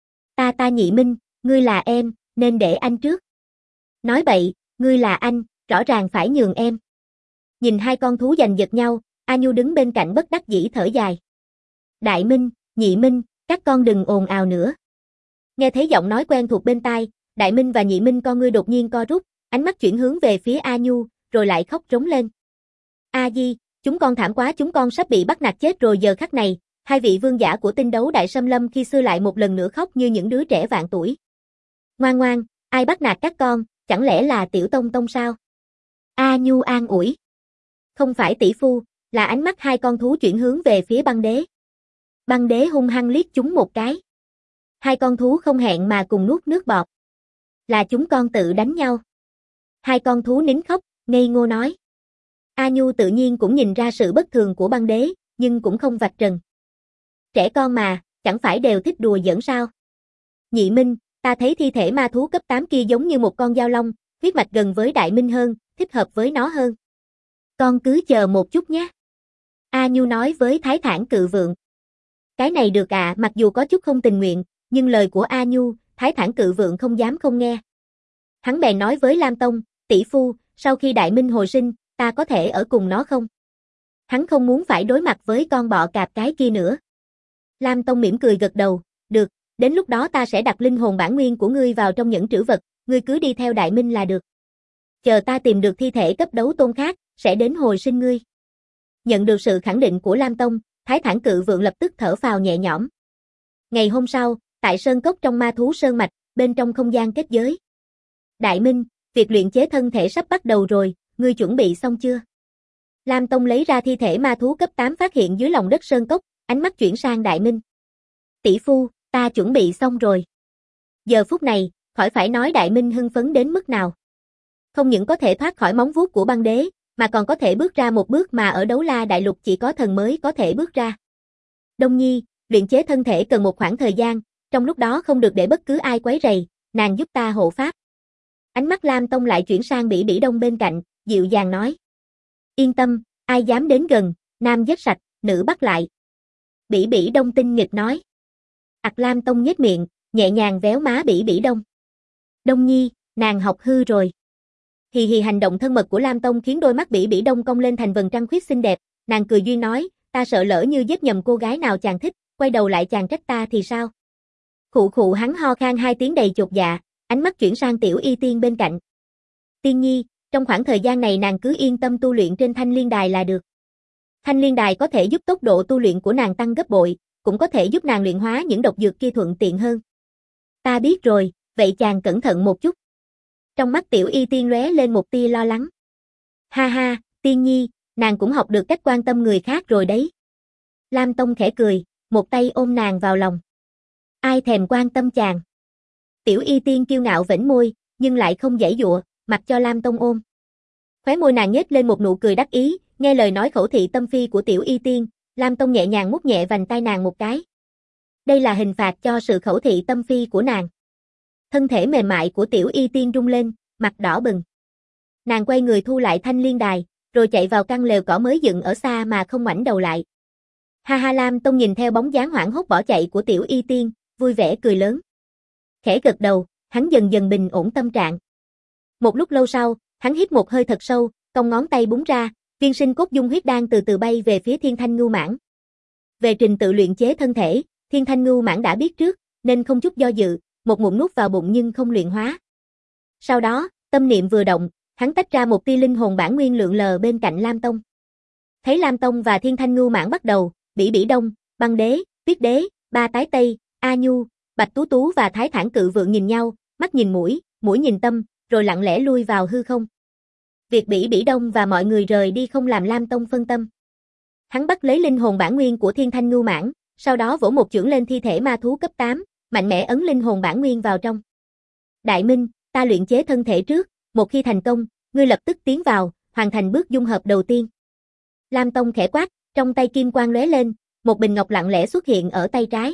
Ta Nhị Minh, ngươi là em, nên để anh trước. Nói bậy, ngươi là anh, rõ ràng phải nhường em. Nhìn hai con thú giành giật nhau, A Nhu đứng bên cạnh bất đắc dĩ thở dài. Đại Minh, Nhị Minh, các con đừng ồn ào nữa. Nghe thấy giọng nói quen thuộc bên tai, Đại Minh và Nhị Minh con ngươi đột nhiên co rút, ánh mắt chuyển hướng về phía A Nhu, rồi lại khóc rống lên. A Di, chúng con thảm quá, chúng con sắp bị bắt nạt chết rồi. Giờ khắc này, hai vị vương giả của Tinh Đấu Đại Xâm Lâm khi xưa lại một lần nữa khóc như những đứa trẻ vạn tuổi. Ngoan ngoan, ai bắt nạt các con, chẳng lẽ là Tiểu Tông Tông sao? A Nhu an ủi. Không phải tỷ phu, là ánh mắt hai con thú chuyển hướng về phía Băng Đế. Băng Đế hung hăng liếc chúng một cái. Hai con thú không hẹn mà cùng nuốt nước bọt. Là chúng con tự đánh nhau. Hai con thú nín khóc, ngây ngô nói. A Nhu tự nhiên cũng nhìn ra sự bất thường của Băng Đế, nhưng cũng không vạch trần. Trẻ con mà, chẳng phải đều thích đùa giỡn sao? Nhị Minh, ta thấy thi thể ma thú cấp 8 kia giống như một con dao long, huyết mạch gần với Đại Minh hơn, thích hợp với nó hơn. Con cứ chờ một chút nhé. A Nhu nói với Thái Thản Cự Vượng. Cái này được à, mặc dù có chút không tình nguyện, nhưng lời của A Nhu, Thái Thản Cự Vượng không dám không nghe. Hắn bèn nói với Lam Tông, tỷ phu, sau khi Đại Minh hồi sinh, ta có thể ở cùng nó không? Hắn không muốn phải đối mặt với con bọ cạp cái kia nữa. Lam Tông mỉm cười gật đầu, được, đến lúc đó ta sẽ đặt linh hồn bản nguyên của ngươi vào trong nhẫn trữ vật, ngươi cứ đi theo Đại Minh là được. Chờ ta tìm được thi thể cấp đấu tôn khác, sẽ đến hồi sinh ngươi. Nhận được sự khẳng định của Lam Tông, Thái Thản Cự Vượng lập tức thở phào nhẹ nhõm. Ngày hôm sau, tại sơn cốc trong ma thú sơn mạch, bên trong không gian kết giới. Đại Minh, việc luyện chế thân thể sắp bắt đầu rồi, ngươi chuẩn bị xong chưa? Lam Tông lấy ra thi thể ma thú cấp 8 phát hiện dưới lòng đất sơn cốc, ánh mắt chuyển sang Đại Minh. Tỷ phu, ta chuẩn bị xong rồi. Giờ phút này, khỏi phải nói Đại Minh hưng phấn đến mức nào. Không những có thể thoát khỏi móng vuốt của Băng Đế, mà còn có thể bước ra một bước mà ở Đấu La Đại Lục chỉ có thần mới có thể bước ra. Đông Nhi, luyện chế thân thể cần một khoảng thời gian, trong lúc đó không được để bất cứ ai quấy rầy, nàng giúp ta hộ pháp. Ánh mắt Lam Tông lại chuyển sang Bỉ Bỉ Đông bên cạnh, dịu dàng nói. Yên tâm, ai dám đến gần, nam giết sạch, nữ bắt lại. Bỉ Bỉ Đông tinh nghịch nói. Lam Tông nhếch miệng, nhẹ nhàng véo má Bỉ Bỉ Đông. Đông Nhi, nàng học hư rồi. Hì hì, hành động thân mật của Lam Tông khiến đôi mắt Bỉ Bỉ Đông cong lên thành vầng trăng khuyết xinh đẹp, nàng cười duyên nói, ta sợ lỡ như giết nhầm cô gái nào chàng thích, quay đầu lại chàng trách ta thì sao? Khụ khụ, hắn ho khan hai tiếng đầy chột dạ, ánh mắt chuyển sang Tiểu Y Tiên bên cạnh. Tiên Nhi, trong khoảng thời gian này nàng cứ yên tâm tu luyện trên Thanh Liên Đài là được. Thanh Liên Đài có thể giúp tốc độ tu luyện của nàng tăng gấp bội, cũng có thể giúp nàng luyện hóa những độc dược kia thuận tiện hơn. Ta biết rồi, vậy chàng cẩn thận một chút. Trong mắt Tiểu Y Tiên lóe lên một tia lo lắng. Ha ha, Tiên Nhi, nàng cũng học được cách quan tâm người khác rồi đấy. Lam Tông khẽ cười, một tay ôm nàng vào lòng. Ai thèm quan tâm chàng. Tiểu Y Tiên kiêu ngạo vểnh môi, nhưng lại không giãy giụa, mặc cho Lam Tông ôm. Khóe môi nàng nhếch lên một nụ cười đắc ý, nghe lời nói khẩu thị tâm phi của Tiểu Y Tiên, Lam Tông nhẹ nhàng mút nhẹ vành tai nàng một cái. Đây là hình phạt cho sự khẩu thị tâm phi của nàng. Thân thể mềm mại của Tiểu Y Tiên rung lên, mặt đỏ bừng. Nàng quay người thu lại Thanh Liên Đài, rồi chạy vào căn lều cỏ mới dựng ở xa mà không ngoảnh đầu lại. Ha ha, Lam Tông nhìn theo bóng dáng hoảng hốt bỏ chạy của Tiểu Y Tiên, vui vẻ cười lớn. Khẽ gật đầu, hắn dần dần bình ổn tâm trạng. Một lúc lâu sau, hắn hít một hơi thật sâu, cong ngón tay búng ra, viên sinh cốt dung huyết đan từ từ bay về phía Thiên Thanh Ngưu Mãng. Về trình tự luyện chế thân thể, Thiên Thanh Ngưu Mãng đã biết trước, nên không chút do dự, một ngụm nuốt vào bụng nhưng không luyện hóa. Sau đó, tâm niệm vừa động, hắn tách ra một tia linh hồn bản nguyên lượn lờ bên cạnh Lam Tông. Thấy Lam Tông và Thiên Thanh Ngưu Mãng bắt đầu, Bỉ Bỉ Đông, Băng Đế, Tuyết Đế, Ba Tái Tây, A Nhu, Bạch Tú Tú và Thái Thản Cự Vượng nhìn nhau, mắt nhìn mũi, mũi nhìn tâm, rồi lặng lẽ lui vào hư không. Việc Bỉ Bỉ Đông và mọi người rời đi không làm Lam Tông phân tâm. Hắn bắt lấy linh hồn bản nguyên của Thiên Thanh Ngưu Mãng, sau đó vỗ một chưởng lên thi thể ma thú cấp 8, mạnh mẽ ấn linh hồn bản nguyên vào trong. Đại Minh, ta luyện chế thân thể trước, một khi thành công, ngươi lập tức tiến vào, hoàn thành bước dung hợp đầu tiên. Lam Tông khẽ quát, trong tay kim quang lóe lên, một bình ngọc lặng lẽ xuất hiện ở tay trái.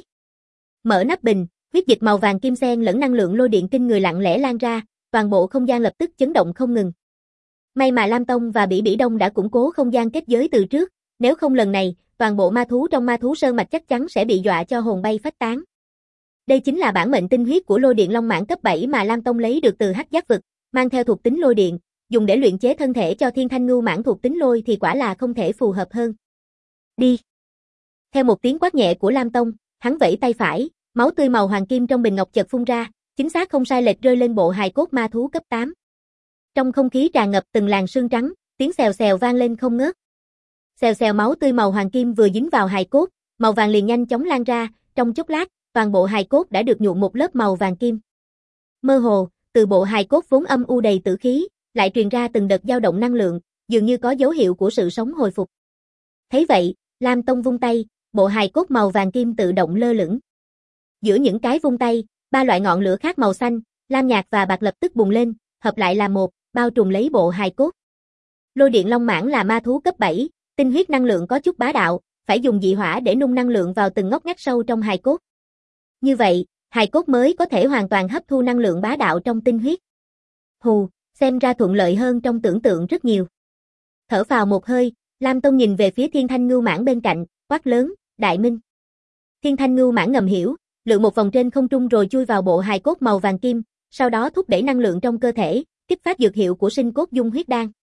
Mở nắp bình, huyết dịch màu vàng kim xen lẫn năng lượng lôi điện kinh người lặng lẽ lan ra, toàn bộ không gian lập tức chấn động không ngừng. May mà Lam Tông và Bỉ Bỉ Đông đã củng cố không gian kết giới từ trước, nếu không lần này, toàn bộ ma thú trong ma thú sơn mạch chắc chắn sẽ bị dọa cho hồn bay phách tán. Đây chính là bản mệnh tinh huyết của lôi điện long mãng cấp 7 mà Lam Tông lấy được từ Hắc Giác vực, mang theo thuộc tính lôi điện, dùng để luyện chế thân thể cho Thiên Thanh Ngưu Mãng thuộc tính lôi thì quả là không thể phù hợp hơn. Đi. Theo một tiếng quát nhẹ của Lam Tông, hắn vẫy tay phải, máu tươi màu hoàng kim trong bình ngọc chợt phun ra, chính xác không sai lệch rơi lên bộ hài cốt ma thú cấp 8. Trong không khí tràn ngập từng làn sương trắng, tiếng xèo xèo vang lên không ngớt. Xèo xèo, máu tươi màu hoàng kim vừa dính vào hài cốt, màu vàng liền nhanh chóng lan ra, trong chốc lát, toàn bộ hài cốt đã được nhuộm một lớp màu vàng kim. Mơ hồ, từ bộ hài cốt vốn âm u đầy tử khí, lại truyền ra từng đợt dao động năng lượng, dường như có dấu hiệu của sự sống hồi phục. Thấy vậy, Lam Tông vung tay, bộ hài cốt màu vàng kim tự động lơ lửng. Giữa những cái vung tay, ba loại ngọn lửa khác màu xanh, lam nhạt và bạc lập tức bùng lên, hợp lại là một, bao trùm lấy bộ hài cốt. Lôi điện long mãng là ma thú cấp 7, tinh huyết năng lượng có chút bá đạo, phải dùng dị hỏa để nung năng lượng vào từng ngóc ngách sâu trong hài cốt. Như vậy, hài cốt mới có thể hoàn toàn hấp thu năng lượng bá đạo trong tinh huyết. Hù, xem ra thuận lợi hơn trong tưởng tượng rất nhiều. Thở phào một hơi, Lam Tông nhìn về phía Thiên Thanh Ngưu Mãng bên cạnh, quát lớn, Đại Minh. Thiên Thanh Ngưu Mãng ngầm hiểu, lượn một vòng trên không trung rồi chui vào bộ hài cốt màu vàng kim, sau đó thúc đẩy năng lượng trong cơ thể, kích phát dược hiệu của sinh cốt dung huyết đan.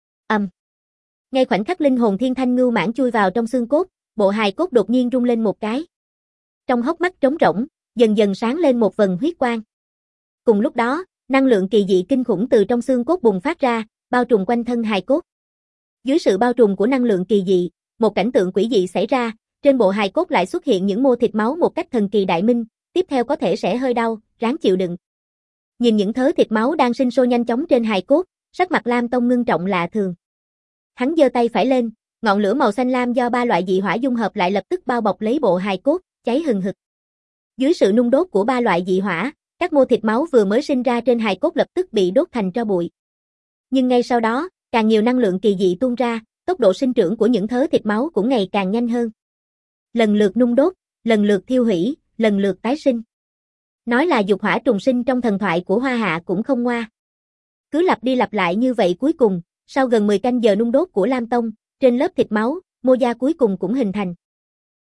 Ngay khoảnh khắc linh hồn Thiên Thanh Ngưu Mãng chui vào trong xương cốt, bộ hài cốt đột nhiên rung lên một cái. Trong hốc mắt trống rỗng, dần dần sáng lên một vầng huyết quang. Cùng lúc đó, năng lượng kỳ dị kinh khủng từ trong xương cốt bùng phát ra, bao trùm quanh thân hài cốt. Dưới sự bao trùm của năng lượng kỳ dị, một cảnh tượng quỷ dị xảy ra, trên bộ hài cốt lại xuất hiện những mô thịt máu một cách thần kỳ. Đại Minh, tiếp theo có thể sẽ hơi đau, ráng chịu đựng. Nhìn những thớ thịt máu đang sinh sôi nhanh chóng trên hài cốt, sắc mặt Lam Tông ngưng trọng lạ thường. Hắn giơ tay phải lên, ngọn lửa màu xanh lam do ba loại dị hỏa dung hợp lại lập tức bao bọc lấy bộ hài cốt, cháy hừng hực. Dưới sự nung đốt của ba loại dị hỏa, các mô thịt máu vừa mới sinh ra trên hài cốt lập tức bị đốt thành tro bụi. Nhưng ngay sau đó, càng nhiều năng lượng kỳ dị tuôn ra, tốc độ sinh trưởng của những thớ thịt máu cũng ngày càng nhanh hơn. Lần lượt nung đốt, lần lượt thiêu hủy, lần lượt tái sinh. Nói là dục hỏa trùng sinh trong thần thoại của Hoa Hạ cũng không ngoa. Cứ lặp đi lặp lại như vậy, cuối cùng, sau gần 10 canh giờ nung đốt của Lam Tông, trên lớp thịt máu, mô da cuối cùng cũng hình thành.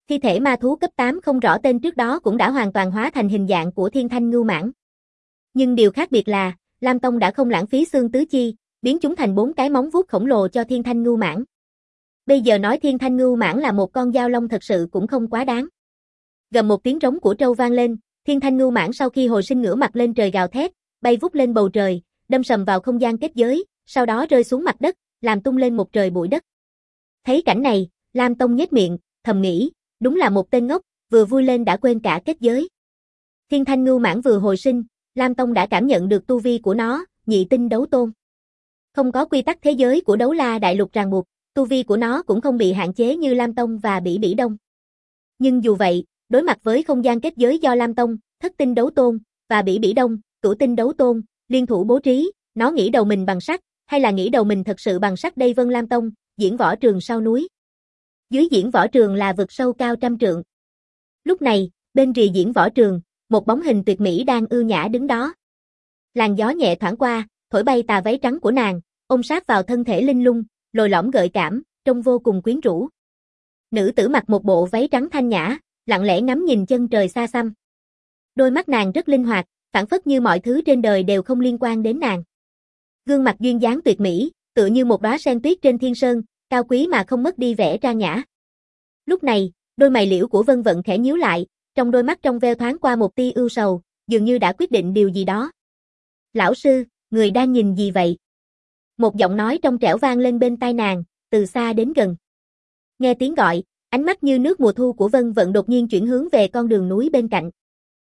Thi thể ma thú cấp 8 không rõ tên trước đó cũng đã hoàn toàn hóa thành hình dạng của Thiên Thanh Ngưu Mãng. Nhưng điều khác biệt là, Lam Tông đã không lãng phí xương tứ chi, biến chúng thành 4 cái móng vuốt khổng lồ cho Thiên Thanh Ngưu Mãng. Bây giờ nói Thiên Thanh Ngưu Mãng là một con dao long thật sự cũng không quá đáng. Gầm một tiếng rống của trâu vang lên, Thiên Thanh Ngưu Mãng sau khi hồi sinh ngửa mặt lên trời gào thét, bay vút lên bầu trời, đâm sầm vào không gian kết giới, sau đó rơi xuống mặt đất, làm tung lên một trời bụi đất. Thấy cảnh này, Lam Tông nhếch miệng, thầm nghĩ, đúng là một tên ngốc, vừa vui lên đã quên cả kết giới. Thiên Thanh Ngưu Mãng vừa hồi sinh, Lam Tông đã cảm nhận được tu vi của nó, nhị tinh đấu tôn. Không có quy tắc thế giới của Đấu La Đại Lục ràng buộc, tu vi của nó cũng không bị hạn chế như Lam Tông và Bỉ Bỉ Đông. Nhưng dù vậy, đối mặt với không gian kết giới do Lam Tông, thất tinh đấu tôn, và Bỉ Bỉ Đông, cửu tinh đấu tôn, liên thủ bố trí, nó nghĩ đầu mình bằng sắt, hay là nghĩ đầu mình thật sự bằng sắt đây Vân Lam Tông, diễn võ trường sau núi. Dưới diễn võ trường là vực sâu cao 100 trượng. Lúc này, bên rìa diễn võ trường, một bóng hình tuyệt mỹ đang ưu nhã đứng đó. Làn gió nhẹ thoảng qua, thổi bay tà váy trắng của nàng, ôm sát vào thân thể linh lung, lồi lõm gợi cảm, trông vô cùng quyến rũ. Nữ tử mặc một bộ váy trắng thanh nhã, lặng lẽ ngắm nhìn chân trời xa xăm. Đôi mắt nàng rất linh hoạt, phảng phất như mọi thứ trên đời đều không liên quan đến nàng. Gương mặt duyên dáng tuyệt mỹ, tựa như một đóa sen tuyết trên thiên sơn, cao quý mà không mất đi vẻ trang nhã. Lúc này, đôi mày liễu của Vân Vận khẽ nhíu lại, trong đôi mắt trong veo thoáng qua một tia ưu sầu, dường như đã quyết định điều gì đó. "Lão sư, người đang nhìn gì vậy?" Một giọng nói trong trẻo vang lên bên tai nàng, từ xa đến gần. Nghe tiếng gọi, ánh mắt như nước mùa thu của Vân Vận đột nhiên chuyển hướng về con đường núi bên cạnh.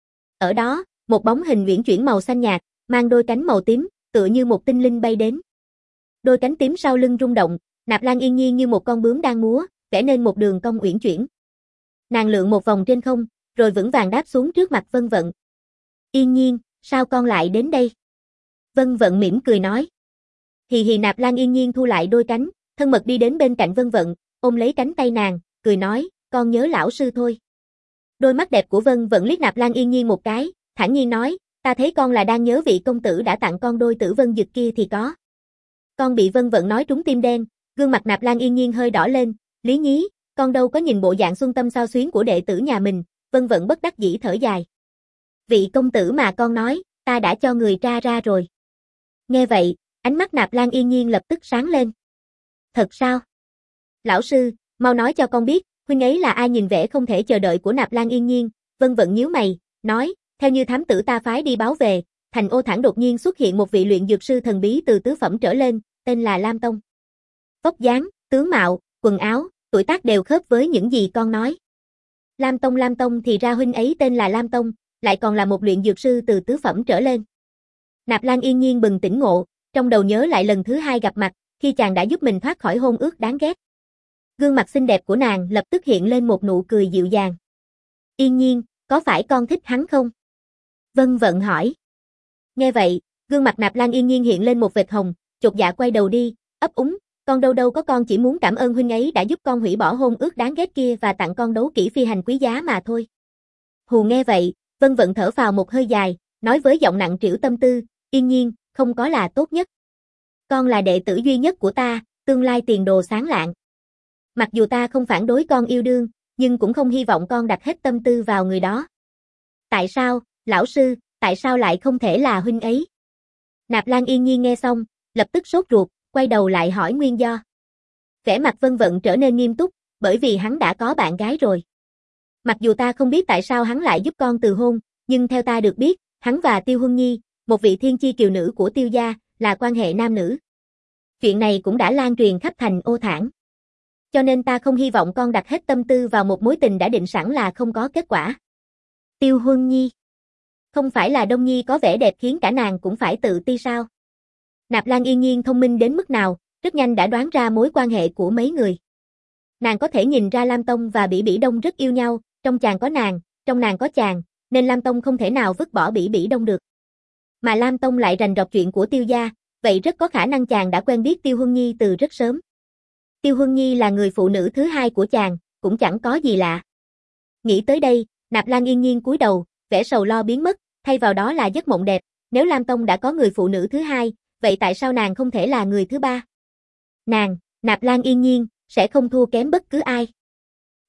Ở đó, một bóng hình uyển chuyển màu xanh nhạt, mang đôi cánh màu tím, tựa như một tinh linh bay đến. Đôi cánh tím sau lưng rung động, Nạp Lan Yên Nhiên như một con bướm đang múa, vẽ nên một đường cong uyển chuyển. Nàng lượn một vòng trên không, rồi vững vàng đáp xuống trước mặt Vân Vận. "Yên Nhiên, sao con lại đến đây?" Vân Vận mỉm cười nói. Hì hì. Nạp Lan Yên Nhiên thu lại đôi cánh, thân mật đi đến bên cạnh Vân Vận, ôm lấy cánh tay nàng, cười nói, "Con nhớ lão sư thôi." Đôi mắt đẹp của Vân Vận liếc Nạp Lan Yên Nhiên một cái, thản nhiên nói, "Ta thấy con là đang nhớ vị công tử đã tặng con đôi tử vân dực kia thì có." Con bị Vân Vận nói trúng tim đen, gương mặt Nạp Lan Yên Nhiên hơi đỏ lên, "Lý Nhí, con đâu có nhìn bộ dạng xuân tâm xao xuyến của đệ tử nhà mình." Vân Vận bất đắc dĩ thở dài. "Vị công tử mà con nói, ta đã cho người tra ra rồi." Nghe vậy, ánh mắt Nạp Lan Yên Nhiên lập tức sáng lên. "Thật sao? Lão sư, mau nói cho con biết, huynh ấy là ai?" Nhìn vẻ không thể chờ đợi của Nạp Lan Yên Nhiên, Vân Vận nhíu mày, nói, "Theo như thám tử ta phái đi báo về, thành Ô Thản đột nhiên xuất hiện một vị luyện dược sư thần bí từ tứ phẩm trở lên, tên là Lam Tông. Vóc dáng, tướng mạo, quần áo, tuổi tác đều khớp với những gì con nói." Lam Tông thì ra huynh ấy tên là Lam Tông, lại còn là một luyện dược sư từ tứ phẩm trở lên. Nạp Lan Yên Nhiên bừng tỉnh ngộ, trong đầu nhớ lại lần thứ hai gặp mặt, khi chàng đã giúp mình thoát khỏi hôn ước đáng ghét. Gương mặt xinh đẹp của nàng lập tức hiện lên một nụ cười dịu dàng. "Yên Nhiên, có phải con thích hắn không?" Vân Vận hỏi. Nghe vậy, gương mặt Nạp Lan Yên Nhiên hiện lên một vệt hồng, chột dạ quay đầu đi, ấp úng, "Con đâu có, con chỉ muốn cảm ơn huynh ấy đã giúp con hủy bỏ hôn ước đáng ghét kia và tặng con đấu kỹ phi hành quý giá mà thôi." Hù nghe vậy, Vân Vận thở phào một hơi dài, nói với giọng nặng trĩu tâm tư, "Yên Nhiên, không có là tốt nhất. Con là đệ tử duy nhất của ta, tương lai tiền đồ sáng lạng. Mặc dù ta không phản đối con yêu đương, nhưng cũng không hy vọng con đặt hết tâm tư vào người đó." "Tại sao, lão sư, tại sao lại không thể là huynh ấy?" Nạp Lan Yên Nhiên nghe xong, lập tức sốt ruột, quay đầu lại hỏi nguyên do. Vẻ mặt Vân Vận trở nên nghiêm túc, "Bởi vì hắn đã có bạn gái rồi. Mặc dù ta không biết tại sao hắn lại giúp con từ hôn, nhưng theo ta được biết, hắn và Tiêu Huân Nhi, một vị thiên chi kiều nữ của Tiêu gia, là quan hệ nam nữ. Chuyện này cũng đã lan truyền khắp thành Ô Thản. Cho nên ta không hy vọng con đặt hết tâm tư vào một mối tình đã định sẵn là không có kết quả." Tiêu Huân Nhi? Không phải là Đông Nhi có vẻ đẹp khiến cả nàng cũng phải tự ti sao? Nạp Lan Yên Nhiên thông minh đến mức nào, rất nhanh đã đoán ra mối quan hệ của mấy người. Nàng có thể nhìn ra Lam Tông và Bỉ Bỉ Đông rất yêu nhau, trong chàng có nàng, trong nàng có chàng, nên Lam Tông không thể nào vứt bỏ Bỉ Bỉ Đông được. Mà Lam Tông lại rành rọt chuyện của Tiêu gia, vậy rất có khả năng chàng đã quen biết Tiêu Huân Nhi từ rất sớm. Tiêu Huân Nhi là người phụ nữ thứ hai của chàng, cũng chẳng có gì lạ. Nghĩ tới đây, Nạp Lan Yên Nhiên cúi đầu, vẻ sầu lo biến mất, thay vào đó là giấc mộng đẹp. Nếu Lam Tông đã có người phụ nữ thứ hai, vậy tại sao nàng không thể là người thứ ba? Nàng, Nạp Lan Yên Nhiên, sẽ không thua kém bất cứ ai.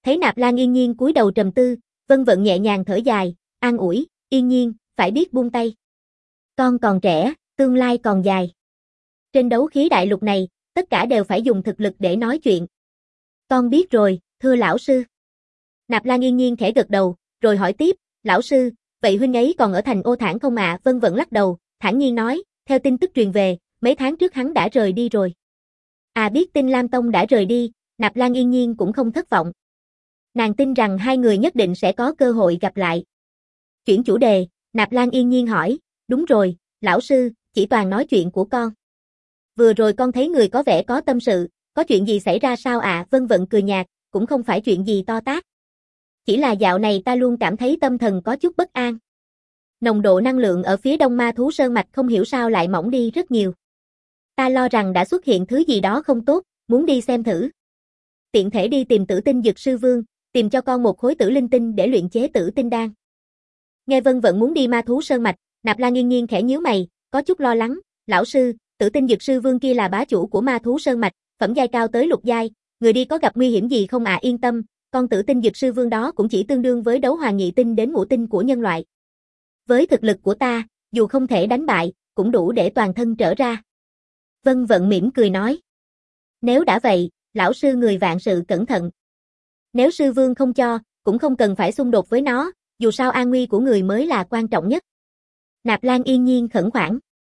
Thấy Nạp Lan Yên Nhiên cúi đầu trầm tư, Vân Vận nhẹ nhàng thở dài, an ủi, Yên Nhiên, phải biết buông tay. Con còn trẻ, tương lai còn dài. Trên đấu khí đại lục này, tất cả đều phải dùng thực lực để nói chuyện. Con biết rồi, thưa lão sư. Nạp Lan Yên Nhiên khẽ gật đầu, rồi hỏi tiếp, lão sư, vậy huynh ấy còn ở thành Ô Thản không ạ? Vân Vận lắc đầu, thản nhiên nói, theo tin tức truyền về, mấy tháng trước hắn đã rời đi rồi. À, biết tin Lam Tông đã rời đi, Nạp Lan Yên Nhiên cũng không thất vọng. Nàng tin rằng hai người nhất định sẽ có cơ hội gặp lại. Chuyển chủ đề, Nạp Lan Yên Nhiên hỏi, đúng rồi, lão sư, chỉ toàn nói chuyện của con. Vừa rồi con thấy người có vẻ có tâm sự, có chuyện gì xảy ra sao ạ? Vân Vận cười nhạt, cũng không phải chuyện gì to tát. Chỉ là dạo này ta luôn cảm thấy tâm thần có chút bất an. Nồng độ năng lượng ở phía đông ma thú sơn mạch không hiểu sao lại mỏng đi rất nhiều. Ta lo rằng đã xuất hiện thứ gì đó không tốt, muốn đi xem thử. Tiện thể đi tìm Tử Tinh Dược Sư Vương, tìm cho con một khối tử linh tinh để luyện chế tử tinh đan. Nghe Vân Vận muốn đi ma thú sơn mạch, Nạp Lan Yên Nhiên khẽ nhíu mày, có chút lo lắng, lão sư, Tử Tinh Dược Sư Vương kia là bá chủ của ma thú sơn mạch, phẩm giai cao tới lục giai, người đi có gặp nguy hiểm gì không ạ? Yên tâm, con Tử Tinh Dược Sư Vương đó cũng chỉ tương đương với đấu hoàng nhị tinh đến ngũ tinh của nhân loại. Với thực lực của ta, dù không thể đánh bại, cũng đủ để toàn thân trở ra. Vân Vận mỉm cười nói. Nếu đã vậy, lão sư người vạn sự cẩn thận. Nếu sư vương không cho, cũng không cần phải xung đột với nó, dù sao an nguy của người mới là quan trọng nhất. Nạp Lan Yên Nhiên khẩn khoản.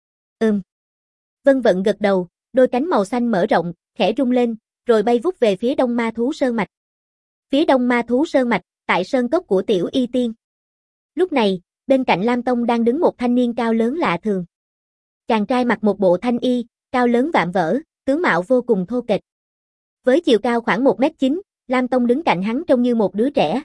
Vân Vận gật đầu, đôi cánh màu xanh mở rộng, khẽ rung lên, rồi bay vút về phía đông ma thú sơn mạch. Phía đông ma thú sơn mạch, tại sơn cốc của Tiểu Y Tiên. Lúc này, bên cạnh Lam Tông đang đứng một thanh niên cao lớn lạ thường. Chàng trai mặc một bộ thanh y, cao lớn vạm vỡ, tướng mạo vô cùng thô kệch. Với chiều cao khoảng 1m9, Lam Tông đứng cạnh hắn trông như một đứa trẻ.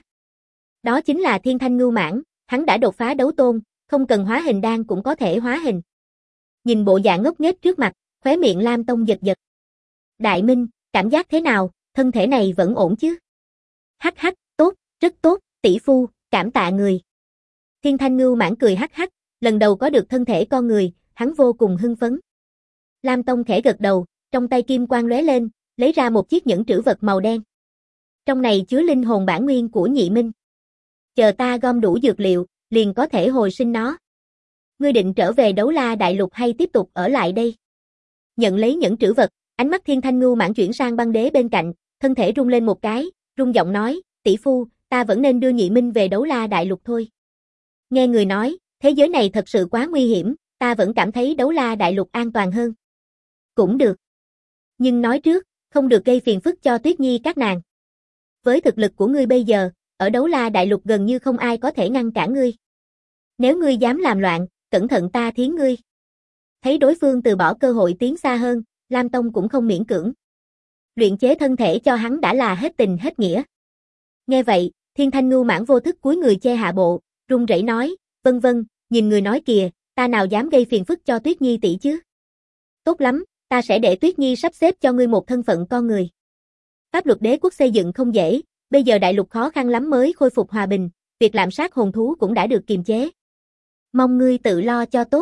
Đó chính là Thiên Thanh Ngưu Mãng, hắn đã đột phá đấu tôn, không cần hóa hình đan cũng có thể hóa hình. Nhìn bộ dạng ngốc nghếch trước mặt, khóe miệng Lam Tông giật giật. Đại Minh, cảm giác thế nào, thân thể này vẫn ổn chứ? Hắc hắc, tốt, rất tốt, tỷ phu, cảm tạ người. Thiên Thanh Ngưu Mãng cười hắc hắc, lần đầu có được thân thể con người, hắn vô cùng hưng phấn. Lam Tông khẽ gật đầu, trong tay kim quang lóe lên, lấy ra một chiếc nhẫn trữ vật màu đen. Trong này chứa linh hồn bản nguyên của Nhị Minh. Chờ ta gom đủ dược liệu, liền có thể hồi sinh nó. Ngươi định trở về Đấu La Đại Lục hay tiếp tục ở lại đây? Nhận lấy nhẫn trữ vật, ánh mắt Thiên Thanh Ngưu Mãng chuyển sang băng đế bên cạnh, thân thể rung lên một cái, rung giọng nói, tỷ phu, ta vẫn nên đưa Nhị Minh về Đấu La Đại Lục thôi. Nghe người nói, thế giới này thật sự quá nguy hiểm, ta vẫn cảm thấy Đấu La Đại Lục an toàn hơn. Cũng được. Nhưng nói trước, không được gây phiền phức cho Tuyết Nhi các nàng. Với thực lực của ngươi bây giờ, ở Đấu La Đại Lục gần như không ai có thể ngăn cản ngươi. Nếu ngươi dám làm loạn, cẩn thận ta thiến ngươi. Thấy đối phương từ bỏ cơ hội tiến xa hơn, Lam Tông cũng không miễn cưỡng. Luyện chế thân thể cho hắn đã là hết tình hết nghĩa. Nghe vậy, Thiên Thanh Ngưu Mãng vô thức cúi người che hạ bộ, run rẩy nói, vân vân, nhìn người nói kìa, ta nào dám gây phiền phức cho Tuyết Nhi tỷ chứ. Tốt lắm, ta sẽ để Tuyết Nhi sắp xếp cho ngươi một thân phận con người. Pháp luật đế quốc xây dựng không dễ, bây giờ đại lục khó khăn lắm mới khôi phục hòa bình, việc lạm sát hồn thú cũng đã được kiềm chế. Mong ngươi tự lo cho tốt.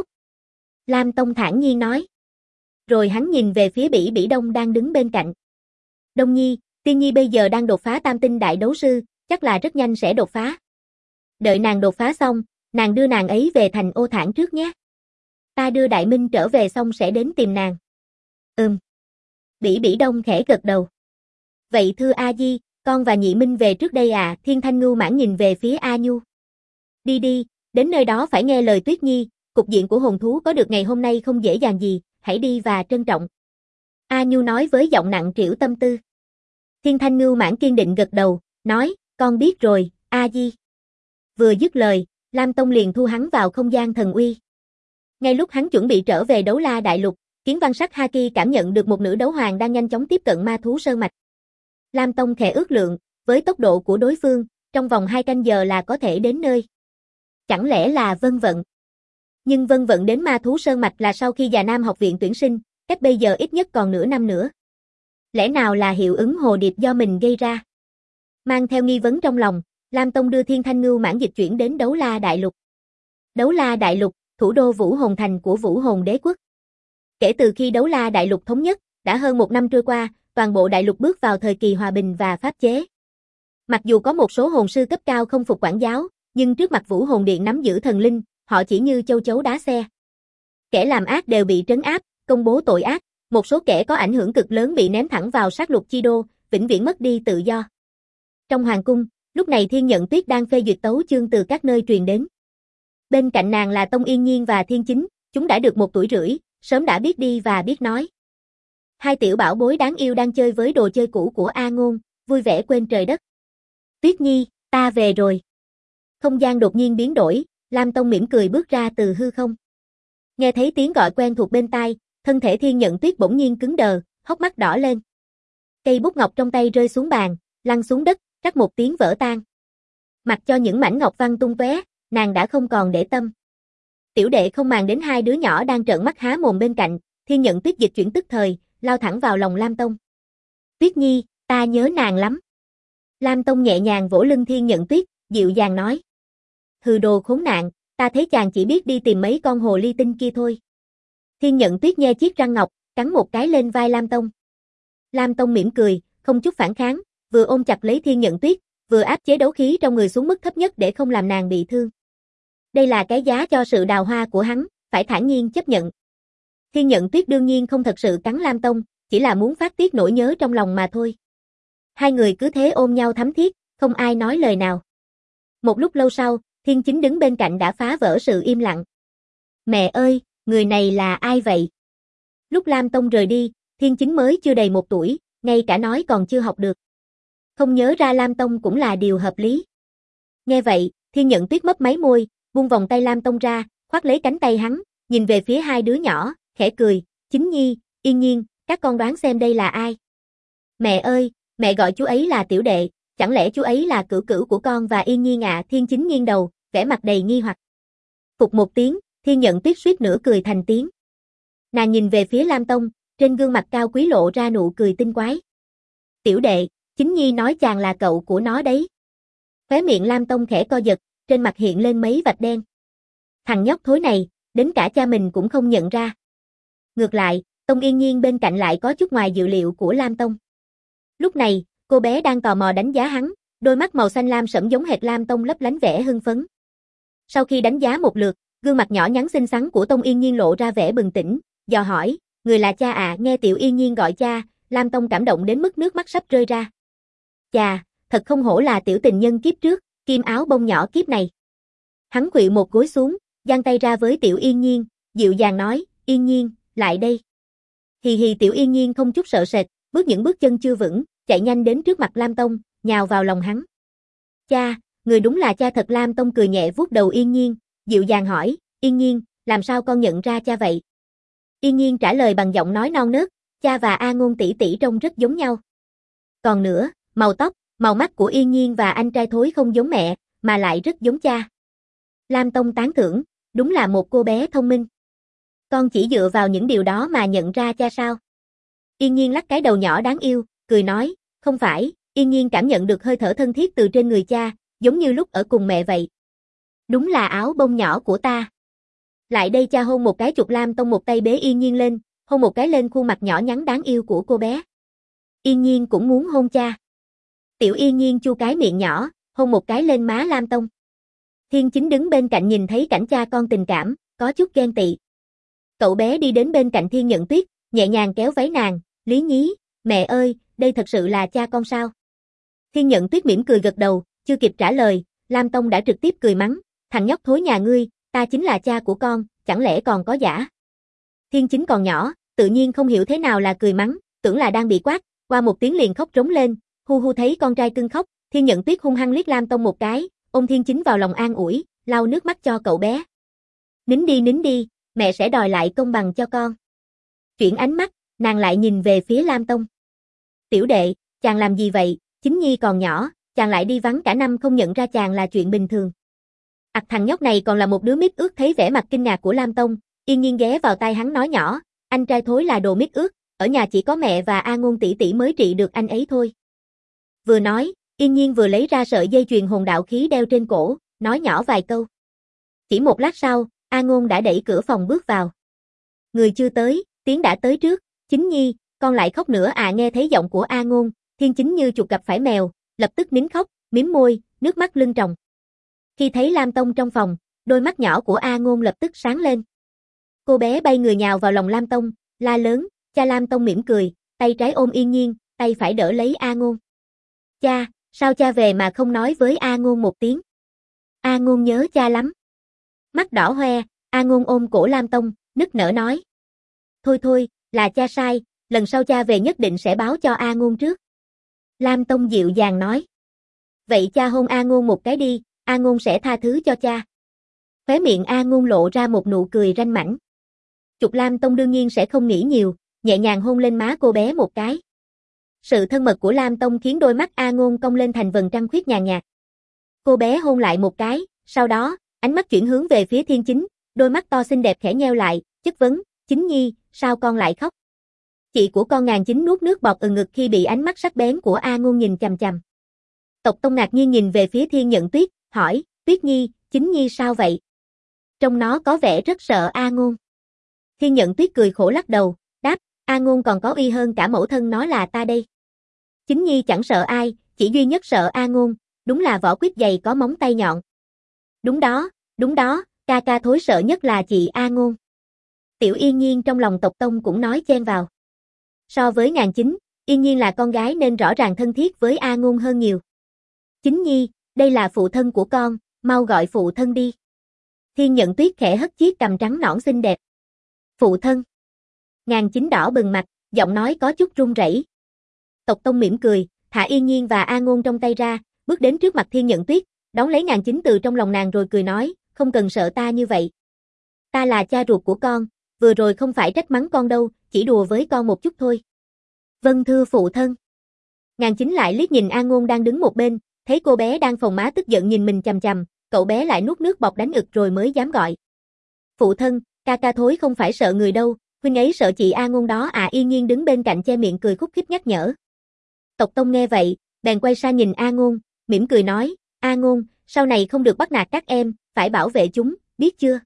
Lam Tông thản nhiên nói. Rồi hắn nhìn về phía Bỉ Bỉ Đông đang đứng bên cạnh. Đông Nhi, Tiên Nhi bây giờ đang đột phá tam tinh đại đấu sư, chắc là rất nhanh sẽ đột phá. Đợi nàng đột phá xong, nàng đưa nàng ấy về thành Ô Thản trước nhé. Ta đưa Đại Minh trở về xong sẽ đến tìm nàng. Bỉ Bỉ Đông khẽ gật đầu. Vậy thưa A Di, con và Nhị Minh về trước đây à? Thiên Thanh Ngưu Mãng nhìn về phía A Nhu. Đi đi, đến nơi đó phải nghe lời Tuyết Nhi, cục diện của hồn thú có được ngày hôm nay không dễ dàng gì, hãy đi và trân trọng. A Nhu nói với giọng nặng trĩu tâm tư. Thiên Thanh Ngưu Mãng kiên định gật đầu, nói, con biết rồi, A Di. Vừa dứt lời, Lam Tông liền thu hắn vào không gian thần uy. Ngay lúc hắn chuẩn bị trở về Đấu La Đại Lục, Kiến Văn Sắc Haki cảm nhận được một nữ đấu hoàng đang nhanh chóng tiếp cận ma thú sơn mạch. Lam Tông khẽ ước lượng, với tốc độ của đối phương, trong vòng 2 canh giờ là có thể đến nơi. Chẳng lẽ là Vân Vận? Nhưng Vân Vận đến ma thú sơn mạch là sau khi Già Nam học viện tuyển sinh, cách bây giờ ít nhất còn nửa năm nữa. Lẽ nào là hiệu ứng hồ điệp do mình gây ra? Mang theo nghi vấn trong lòng, Lam Tông đưa Thiên Thanh Ngưu Mãng dịch chuyển đến Đấu La Đại Lục. Đấu La Đại Lục, thủ đô Vũ Hồn Thành của Vũ Hồn Đế quốc. Kể từ khi Đấu La Đại Lục thống nhất, đã hơn 1 năm trôi qua, toàn bộ đại lục bước vào thời kỳ hòa bình và pháp chế. Mặc dù có một số hồn sư cấp cao không phục quản giáo, nhưng trước mặt Vũ Hồn Điện nắm giữ thần linh, họ chỉ như châu chấu đá xe. Kẻ làm ác đều bị trấn áp, công bố tội ác, một số kẻ có ảnh hưởng cực lớn bị ném thẳng vào sát lục chi đô, vĩnh viễn mất đi tự do. Trong hoàng cung, lúc này Thiên Nhận Tuyết đang phê duyệt tấu chương từ các nơi truyền đến. Bên cạnh nàng là Tông Yên Nhiên và Thiên Chính, chúng đã được 1 tuổi rưỡi, sớm đã biết đi và biết nói. Hai tiểu bảo bối đáng yêu đang chơi với đồ chơi cũ của A Ngôn, vui vẻ quên trời đất. Tuyết Nhi, ta về rồi. Không gian đột nhiên biến đổi, Lam Tông mỉm cười bước ra từ hư không. Nghe thấy tiếng gọi quen thuộc bên tai, thân thể Thiên Nhận Tuyết bỗng nhiên cứng đờ, hốc mắt đỏ lên. Cây bút ngọc trong tay rơi xuống bàn, lăn xuống đất, rắc một tiếng vỡ tan. Mặc cho những mảnh ngọc văng tung tóe, nàng đã không còn để tâm. Tiểu đệ không màng đến hai đứa nhỏ đang trợn mắt há mồm bên cạnh, Thiên Nhận Tuyết dịch chuyển tức thời, lao thẳng vào lòng Lam Tông. Tuyết Nhi, ta nhớ nàng lắm. Lam Tông nhẹ nhàng vỗ lưng Thiên Nhận Tuyết, dịu dàng nói. Hừ đồ khốn nạn, ta thấy chàng chỉ biết đi tìm mấy con hồ ly tinh kia thôi. Thiên Nhận Tuyết nhe chiếc răng ngọc, cắn một cái lên vai Lam Tông. Lam Tông mỉm cười, không chút phản kháng, vừa ôm chặt lấy Thiên Nhận Tuyết, vừa áp chế đấu khí trong người xuống mức thấp nhất để không làm nàng bị thương. Đây là cái giá cho sự đào hoa của hắn, phải thản nhiên chấp nhận. Thiên Nhận Tuyết đương nhiên không thật sự cắn Lam Tông, chỉ là muốn phát tiết nỗi nhớ trong lòng mà thôi. Hai người cứ thế ôm nhau thắm thiết, không ai nói lời nào. Một lúc lâu sau, Thiên Chính đứng bên cạnh đã phá vỡ sự im lặng. Mẹ ơi, người này là ai vậy? Lúc Lam Tông rời đi, Thiên Chính mới chưa đầy 1 tuổi, ngay cả nói còn chưa học được. Không nhớ ra Lam Tông cũng là điều hợp lý. Nghe vậy, Thiên Nhận Tuyết mấp máy môi, buông vòng tay Lam Tông ra, khoác lấy cánh tay hắn, nhìn về phía hai đứa nhỏ, khẽ cười, Chính Nhi, Yên Nhiên, các con đoán xem đây là ai? Mẹ ơi, mẹ gọi chú ấy là tiểu đệ, chẳng lẽ chú ấy là cửu cửu của con và Yên Nhiên ạ? Thiên Chính nghiêng đầu, vẻ mặt đầy nghi hoặc. Phục một tiếng, Thiên Nhận Tuyết suýt nữa cười thành tiếng. Nàng nhìn về phía Lam Tông, trên gương mặt cao quý lộ ra nụ cười tinh quái. Tiểu đệ, Chính Nhi nói chàng là cậu của nó đấy. Khóe miệng Lam Tông khẽ co giật, trên mặt hiện lên mấy vạch đen. Thằng nhóc thối này, đến cả cha mình cũng không nhận ra. Ngược lại, Tông Yên Nhiên bên cạnh lại có chút ngoài dự liệu của Lam Tông. Lúc này, cô bé đang tò mò đánh giá hắn, đôi mắt màu xanh lam sẫm giống hệt Lam Tông lấp lánh vẻ hưng phấn. Sau khi đánh giá một lượt, gương mặt nhỏ nhắn xinh xắn của Tông Yên Nhiên lộ ra vẻ bừng tỉnh, dò hỏi, người là cha à? Nghe Tiểu Yên Nhiên gọi cha, Lam Tông cảm động đến mức nước mắt sắp rơi ra. Chà, thật không hổ là tiểu tình nhân kiếp trước, kim áo bông nhỏ kiếp này. Hắn khuỵu một gối xuống, giang tay ra với Tiểu Yên Nhiên, dịu dàng nói, Yên Nhiên, lại đây. Hì hì. Tiểu Yên Nhiên không chút sợ sệt, bước những bước chân chưa vững, chạy nhanh đến trước mặt Lam Tông, nhào vào lòng hắn. Cha, người đúng là cha thật. Lam Tông cười nhẹ vuốt đầu Yên Nhiên, dịu dàng hỏi, Yên Nhiên, làm sao con nhận ra cha vậy? Yên Nhiên trả lời bằng giọng nói non nớt, cha và A Ngôn tỷ tỷ trông rất giống nhau. Còn nữa, màu tóc, màu mắt của Yên Nhiên và anh trai thối không giống mẹ, mà lại rất giống cha. Lam Tông tán thưởng, đúng là một cô bé thông minh. Con chỉ dựa vào những điều đó mà nhận ra cha sao? Yên Nhiên lắc cái đầu nhỏ đáng yêu, cười nói, không phải. Yên Nhiên cảm nhận được hơi thở thân thiết từ trên người cha, giống như lúc ở cùng mẹ vậy. Đúng là áo bông nhỏ của ta. Lại đây, cha hôn một cái. Chụp Lam Tông một tay bế Yên Nhiên lên, hôn một cái lên khuôn mặt nhỏ nhắn đáng yêu của cô bé. Yên Nhiên cũng muốn hôn cha. Tiểu Yên Nhiên chu cái miệng nhỏ, hôn một cái lên má Lam Tông. Thiên Chính đứng bên cạnh nhìn thấy cảnh cha con tình cảm, có chút ghen tị. Cậu bé đi đến bên cạnh Thiên Nhận Tuyết, nhẹ nhàng kéo váy nàng, lý nhí, mẹ ơi, đây thật sự là cha con sao? Thiên Nhận Tuyết mỉm cười gật đầu, chưa kịp trả lời, Lam Tông đã trực tiếp cười mắng, thằng nhóc thối nhà ngươi, ta chính là cha của con, chẳng lẽ còn có giả? Thiên Chính còn nhỏ, tự nhiên không hiểu thế nào là cười mắng, tưởng là đang bị quát, qua một tiếng liền khóc rống lên, hu hu. Thấy con trai cưng khóc, Thiên Nhận Tuyết hung hăng liếc Lam Tông một cái, ôm Thiên Chính vào lòng an ủi, lau nước mắt cho cậu bé. Nín đi, mẹ sẽ đòi lại công bằng cho con. Chuyển ánh mắt, nàng lại nhìn về phía Lam Tông. Tiểu đệ, chàng làm gì vậy? Chính Nhi còn nhỏ, chàng lại đi vắng cả năm không nhận ra chàng là chuyện bình thường. Thằng nhóc này còn là một đứa mít ướt. Thấy vẻ mặt kinh ngạc của Lam Tông, Yên Nhiên ghé vào tai hắn nói nhỏ, anh trai thối là đồ mít ướt, ở nhà chỉ có mẹ và A Ngôn tỷ tỷ mới trị được anh ấy thôi. Vừa nói, Yên Nhiên vừa lấy ra sợi dây chuyền hồn đạo khí đeo trên cổ, nói nhỏ vài câu. Chỉ một lát sau, A Ngôn đã đẩy cửa phòng bước vào. Người chưa tới, tiếng đã tới trước, Chính Nhi, con lại khóc nữa à? Nghe thấy giọng của A Ngôn, Thiên Chính như chuột gặp phải mèo, lập tức nín khóc, mím môi, nước mắt lưng tròng. Khi thấy Lam Tông trong phòng, đôi mắt nhỏ của A Ngôn lập tức sáng lên. Cô bé bay người nhào vào lòng Lam Tông, la lớn, cha. Lam Tông mỉm cười, tay trái ôm Yên Nhiên, tay phải đỡ lấy A Ngôn. Cha, sao cha về mà không nói với A Ngôn một tiếng? A Ngôn nhớ cha lắm. Mắt đỏ hoe, A Ngôn ôm cổ Lam Tông, nức nở nói. Thôi thôi, là cha sai, lần sau cha về nhất định sẽ báo cho A Ngôn trước. Lam Tông dịu dàng nói. Vậy cha hôn A Ngôn một cái đi, A Ngôn sẽ tha thứ cho cha. Khóe miệng A Ngôn lộ ra một nụ cười ranh mãnh. Chục Lam Tông đương nhiên sẽ không nghĩ nhiều, nhẹ nhàng hôn lên má cô bé một cái. Sự thân mật của Lam Tông khiến đôi mắt A Ngôn cong lên thành vầng trăng khuyết nhàn nhạt. Cô bé hôn lại một cái, sau đó, ánh mắt chuyển hướng về phía Thiên Chính, đôi mắt to xinh đẹp khẽ nheo lại, chất vấn, Chính Nhi, sao con lại khóc? Chị của con Ngàn Chính nuốt nước bọt ngực khi bị ánh mắt sắc bén của A Ngôn nhìn chằm chằm. Tộc Tông ngạc nhiên nhìn về phía Thiên Nhận Tuyết, hỏi, Tuyết Nhi, Chính Nhi sao vậy? Trông nó có vẻ rất sợ A Ngôn. Thiên Nhận Tuyết cười khổ lắc đầu, đáp, A Ngôn còn có uy hơn cả mẫu thân nó là ta đây. Chính Nhi chẳng sợ ai, chỉ duy nhất sợ A Ngôn, đúng là vỏ quýt dày có móng tay nhọn. Đúng đó, ca ca thối sợ nhất là chị A Ngôn. Tiểu Yên Nhiên trong lòng tộc Tông cũng nói chen vào. So với Ngàn Chính, Yên Nhiên là con gái nên rõ ràng thân thiết với A Ngôn hơn nhiều. Chính Nhi, đây là phụ thân của con, mau gọi phụ thân đi. Thiên Nhận Tuyết khẽ hất chiếc cằm trắng nõn xinh đẹp. Phụ thân. Ngàn Chính đỏ bừng mặt, giọng nói có chút run rẩy. Tộc Tông mỉm cười, thả Yên Nhiên và A Ngôn trong tay ra, bước đến trước mặt Thiên Nhận Tuyết, đón lấy Ngàn Chính từ trong lòng nàng rồi cười nói, không cần sợ ta như vậy. Ta là cha ruột của con, vừa rồi không phải trách mắng con đâu, chỉ đùa với con một chút thôi. Vâng thưa phụ thân. Ngàn Chính lại liếc nhìn A Ngôn đang đứng một bên, thấy cô bé đang phồng má tức giận nhìn mình chằm chằm, cậu bé lại nuốt nước bọt đánh ực rồi mới dám gọi. Phụ thân, ca ca thối không phải sợ người đâu, huynh ấy sợ chị A Ngôn đó à. Yên Nhiên đứng bên cạnh che miệng cười khúc khích nhắc nhở. Tộc Tông nghe vậy, bèn quay sang nhìn A Ngôn, mỉm cười nói, A Ngôn, sau này không được bắt nạt các em, phải bảo vệ chúng, biết chưa?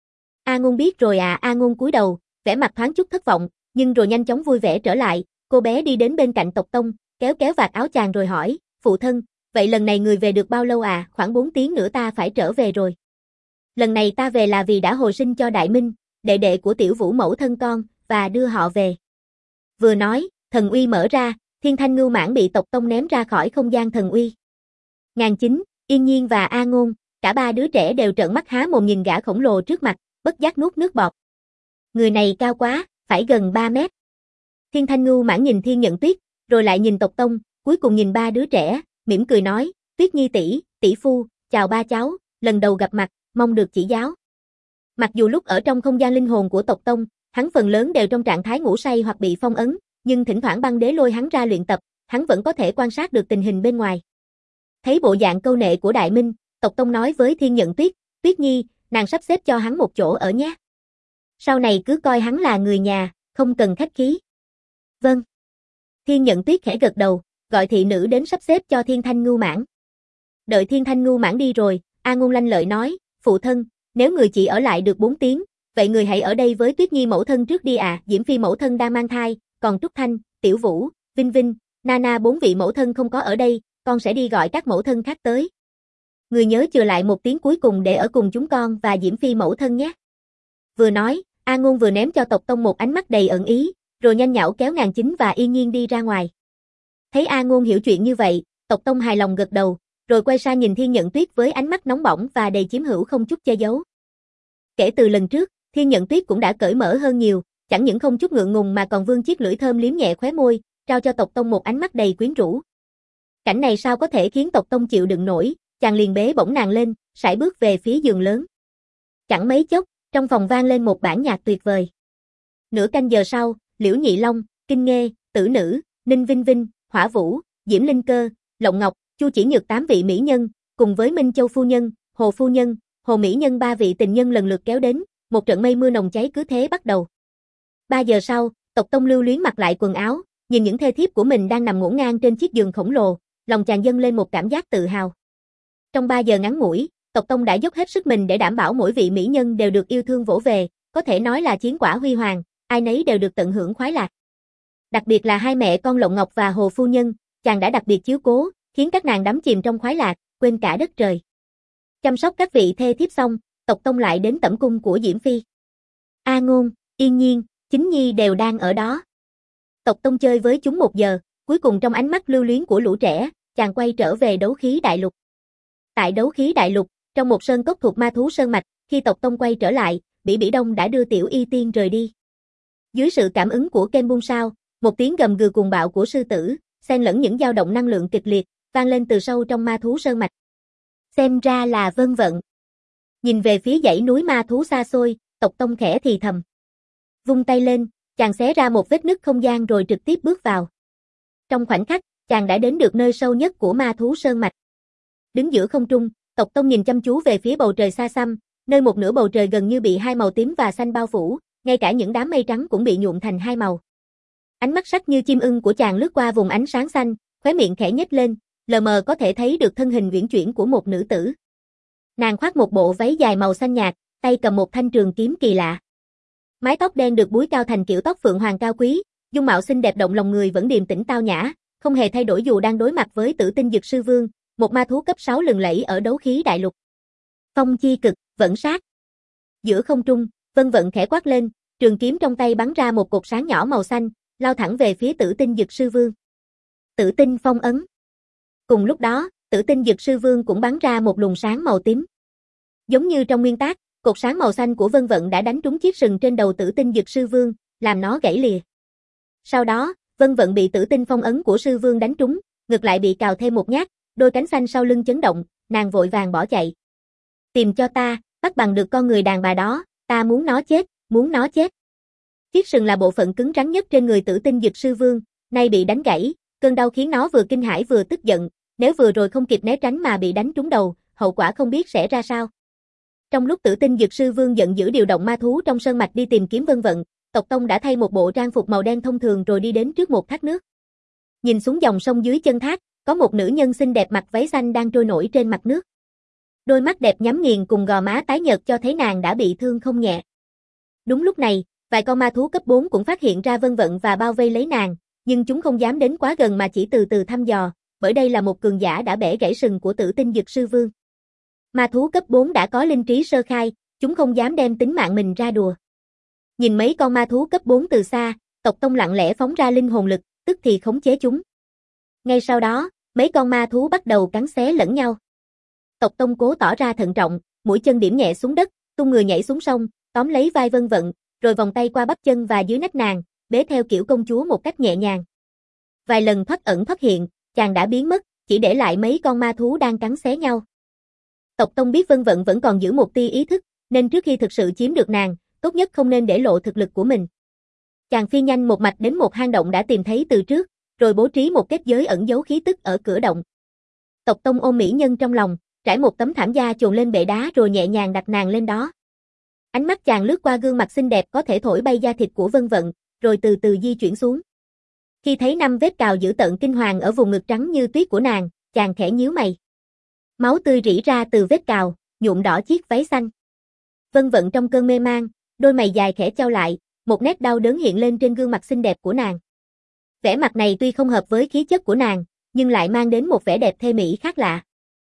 A Ngôn biết rồi à. A Ngôn cúi đầu, vẻ mặt thoáng chút thất vọng, nhưng rồi nhanh chóng vui vẻ trở lại, cô bé đi đến bên cạnh tộc Tông, kéo kéo vạt áo chàng rồi hỏi, phụ thân, vậy lần này người về được bao lâu à? Khoảng 4 tiếng nữa ta phải trở về rồi. Lần này ta về là vì đã hồi sinh cho Đại Minh, đệ đệ của Tiểu Vũ mẫu thân con, và đưa họ về. Vừa nói, thần uy mở ra, Thiên Thanh Ngưu Mãng bị tộc Tông ném ra khỏi không gian thần uy. Ngàn Chính, Yên Nhiên và A Ngôn, cả ba đứa trẻ đều trợn mắt há mồm nhìn gã khổng lồ trước mặt, bất giác nuốt nước bọt. Người này cao quá, phải gần 3 mét. Thiên Thanh Ngưu Mãng nhìn Thiên Nhận Tuyết, rồi lại nhìn tộc Tông, cuối cùng nhìn ba đứa trẻ, mỉm cười nói, Tuyết Nhi tỷ phu, chào ba cháu, lần đầu gặp mặt, mong được chỉ giáo. Mặc dù lúc ở trong không gian linh hồn của tộc Tông, hắn phần lớn đều trong trạng thái ngủ say hoặc bị phong ấn, nhưng thỉnh thoảng băng đế lôi hắn ra luyện tập, hắn vẫn có thể quan sát được tình hình bên ngoài. Thấy bộ dạng câu nệ của Đại Minh, tộc Tông nói với Thiên Nhận Tuyết, Tuyết Nhi, nàng sắp xếp cho hắn một chỗ ở nhé. Sau này cứ coi hắn là người nhà, không cần khách khí. Vâng. Thiên Nhận Tuyết khẽ gật đầu, gọi thị nữ đến sắp xếp cho Thiên Thanh Ngưu Mãng. Đợi Thiên Thanh Ngưu Mãng đi rồi, A Ngôn lanh lợi nói, phụ thân, nếu người chỉ ở lại được 4 tiếng, vậy người hãy ở đây với Tuyết Nhi mẫu thân trước đi à. Diễm Phi mẫu thân đang mang thai, còn Trúc Thanh, Tiểu Vũ, Vinh Vinh, Nana 4 vị mẫu thân không có ở đây, con sẽ đi gọi các mẫu thân khác tới. Người nhớ chừa lại 1 tiếng cuối cùng để ở cùng chúng con và Diễm Phi mẫu thân nhé. Vừa nói, A Ngôn vừa ném cho tộc Tông một ánh mắt đầy ẩn ý, rồi nhanh nhảu kéo Ngàn Chính và Yên Nhiên đi ra ngoài. Thấy A Ngôn hiểu chuyện như vậy, tộc Tông hài lòng gật đầu, rồi quay sang nhìn Thiên Nhận Tuyết với ánh mắt nóng bỏng và đầy chiếm hữu không chút che giấu. Kể từ lần trước, Thiên Nhận Tuyết cũng đã cởi mở hơn nhiều, chẳng những không chút ngượng ngùng mà còn vươn chiếc lưỡi thơm liếm nhẹ khóe môi, trao cho tộc Tông một ánh mắt đầy quyến rũ. Cảnh này sao có thể khiến tộc Tông chịu đựng nổi, chàng liền bế bổng nàng lên, sải bước về phía giường lớn. Chẳng mấy chốc, trong phòng vang lên một bản nhạc tuyệt vời. Nửa canh giờ sau, Liễu Nhị Long, Kinh Nghê, Tử Nữ, Ninh Vinh Vinh, Hỏa Vũ, Diễm Linh Cơ, Lộng Ngọc, Chu Chỉ Nhược 8 vị mỹ nhân, cùng với Minh Châu phu nhân, Hồ phu nhân, Hồ mỹ nhân 3 vị tình nhân lần lượt kéo đến, một trận mây mưa nồng cháy cứ thế bắt đầu. 3 giờ sau, tộc Tông lưu luyến mặc lại quần áo, nhìn những thê thiếp của mình đang nằm ngổn ngang trên chiếc giường khổng lồ, lòng chàng dâng lên một cảm giác tự hào. Trong 3 giờ ngắn ngủi, tộc Tông đã dốc hết sức mình để đảm bảo mỗi vị mỹ nhân đều được yêu thương vỗ về, có thể nói là chiến quả huy hoàng, ai nấy đều được tận hưởng khoái lạc. Đặc biệt là hai mẹ con Lộng Ngọc và Hồ phu nhân, chàng đã đặc biệt chiếu cố, khiến các nàng đắm chìm trong khoái lạc, quên cả đất trời. Chăm sóc các vị thê thiếp xong, Tộc Tông lại đến tẩm cung của Diễm Phi. A Ngôn, Yên Nhiên, Chính Nhi đều đang ở đó. Tộc Tông chơi với chúng 1 giờ, cuối cùng trong ánh mắt lưu luyến của lũ trẻ, chàng quay trở về đấu khí đại lục. Tại đấu khí đại lục, trong một sơn cốc thuộc ma thú sơn mạch, khi Tộc Tông quay trở lại, Bỉ Bỉ Đông đã đưa Tiểu Y Tiên rời đi. Dưới sự cảm ứng của Ken Bung Sao, một tiếng gầm gừ cuồng bạo của sư tử, xen lẫn những dao động năng lượng kịch liệt, vang lên từ sâu trong ma thú sơn mạch. Xem ra là Vân Vận. Nhìn về phía dãy núi ma thú xa xôi, Tộc Tông khẽ thì thầm. Vung tay lên, chàng xé ra một vết nứt không gian rồi trực tiếp bước vào. Trong khoảnh khắc, chàng đã đến được nơi sâu nhất của ma thú sơn mạch. Đứng giữa không trung, Tộc Tông nhìn chăm chú về phía bầu trời xa xăm, nơi một nửa bầu trời gần như bị 2 màu tím và xanh bao phủ, ngay cả những đám mây trắng cũng bị nhuộm thành 2 màu. Ánh mắt sắc như chim ưng của chàng lướt qua vùng ánh sáng xanh, khóe miệng khẽ nhếch lên, lờ mờ có thể thấy được thân hình uyển chuyển của một nữ tử. Nàng khoác một bộ váy dài màu xanh nhạt, tay cầm một thanh trường kiếm kỳ lạ. Mái tóc đen được búi cao thành kiểu tóc phượng hoàng cao quý, dung mạo xinh đẹp động lòng người vẫn điềm tĩnh tao nhã, không hề thay đổi dù đang đối mặt với Tử Tinh Dực Sư Vương, một ma thú cấp 6 lừng lẫy ở đấu khí đại lục. Phong chi cực, vẫn sát. Giữa không trung, Vân Vận khẽ quát lên, trường kiếm trong tay bắn ra một cột sáng nhỏ màu xanh, lao thẳng về phía Tử Tinh Dực Sư Vương. Tử Tinh phong ấn. Cùng lúc đó, Tử Tinh Dực Sư Vương cũng bắn ra một luồng sáng màu tím. Giống như trong nguyên tác, cột sáng màu xanh của Vân Vận đã đánh trúng chiếc sừng trên đầu Tử Tinh Dực Sư Vương, làm nó gãy lìa. Sau đó, Vân Vận bị Tử Tinh phong ấn của Sư Vương đánh trúng, ngược lại bị cào thêm một nhát, đôi cánh xanh sau lưng chấn động, nàng vội vàng bỏ chạy. Tìm cho ta, bắt bằng được con người đàn bà đó, ta muốn nó chết, muốn nó chết. Chiếc sừng là bộ phận cứng rắn nhất trên người Tử Tinh Dực Sư Vương, nay bị đánh gãy, cơn đau khiến nó vừa kinh hãi vừa tức giận, nếu vừa rồi không kịp né tránh mà bị đánh trúng đầu, hậu quả không biết sẽ ra sao. Trong lúc Tử Tinh Dực Sư Vương giận dữ điều động ma thú trong sơn mạch đi tìm kiếm Vân Vận, Tộc Tông đã thay một bộ trang phục màu đen thông thường rồi đi đến trước một thác nước. Nhìn xuống dòng sông dưới chân thác, có một nữ nhân xinh đẹp mặc váy xanh đang trôi nổi trên mặt nước. Đôi mắt đẹp nhắm nghiền cùng gò má tái nhợt cho thấy nàng đã bị thương không nhẹ. Đúng lúc này, vài con ma thú cấp 4 cũng phát hiện ra Vân Vận và bao vây lấy nàng, nhưng chúng không dám đến quá gần mà chỉ từ từ thăm dò, bởi đây là một cường giả đã bẻ gãy sừng của Tử Tinh Dực Sư Vương. Ma thú cấp 4 đã có linh trí sơ khai, chúng không dám đem tính mạng mình ra đùa. Nhìn mấy con ma thú cấp 4 từ xa, Tộc Tông lặng lẽ phóng ra linh hồn lực, tức thì khống chế chúng. Ngay sau đó, mấy con ma thú bắt đầu cắn xé lẫn nhau. Tộc Tông cố tỏ ra thận trọng, mũi chân điểm nhẹ xuống đất, tung người nhảy xuống sông, tóm lấy vai Vân Vận, rồi vòng tay qua bắp chân và dưới nách nàng, bế theo kiểu công chúa một cách nhẹ nhàng. Vài lần thoát ẩn thoát hiện, chàng đã biến mất, chỉ để lại mấy con ma thú đang cắn xé nhau. Tộc Tông biết Vân Vận vẫn còn giữ một tia ý thức, nên trước khi thực sự chiếm được nàng, tốt nhất không nên để lộ thực lực của mình. Chàng phi nhanh một mạch đến một hang động đã tìm thấy từ trước, rồi bố trí một kết giới ẩn giấu khí tức ở cửa động. Tộc Tông ôm mỹ nhân trong lòng, trải một tấm thảm da chồn lên bệ đá rồi nhẹ nhàng đặt nàng lên đó. Ánh mắt chàng lướt qua gương mặt xinh đẹp có thể thổi bay da thịt của Vân Vận, rồi từ từ di chuyển xuống. Khi thấy 5 vết cào dữ tợn kinh hoàng ở vùng ngực trắng như tuyết của nàng, chàng khẽ nhíu mày. Máu tươi rỉ ra từ vết cào, nhuộm đỏ chiếc váy xanh. Vân Vận trong cơn mê man, đôi mày dài khẽ chau lại, một nét đau đớn hiện lên trên gương mặt xinh đẹp của nàng. Vẻ mặt này tuy không hợp với khí chất của nàng, nhưng lại mang đến một vẻ đẹp thê mỹ khác lạ.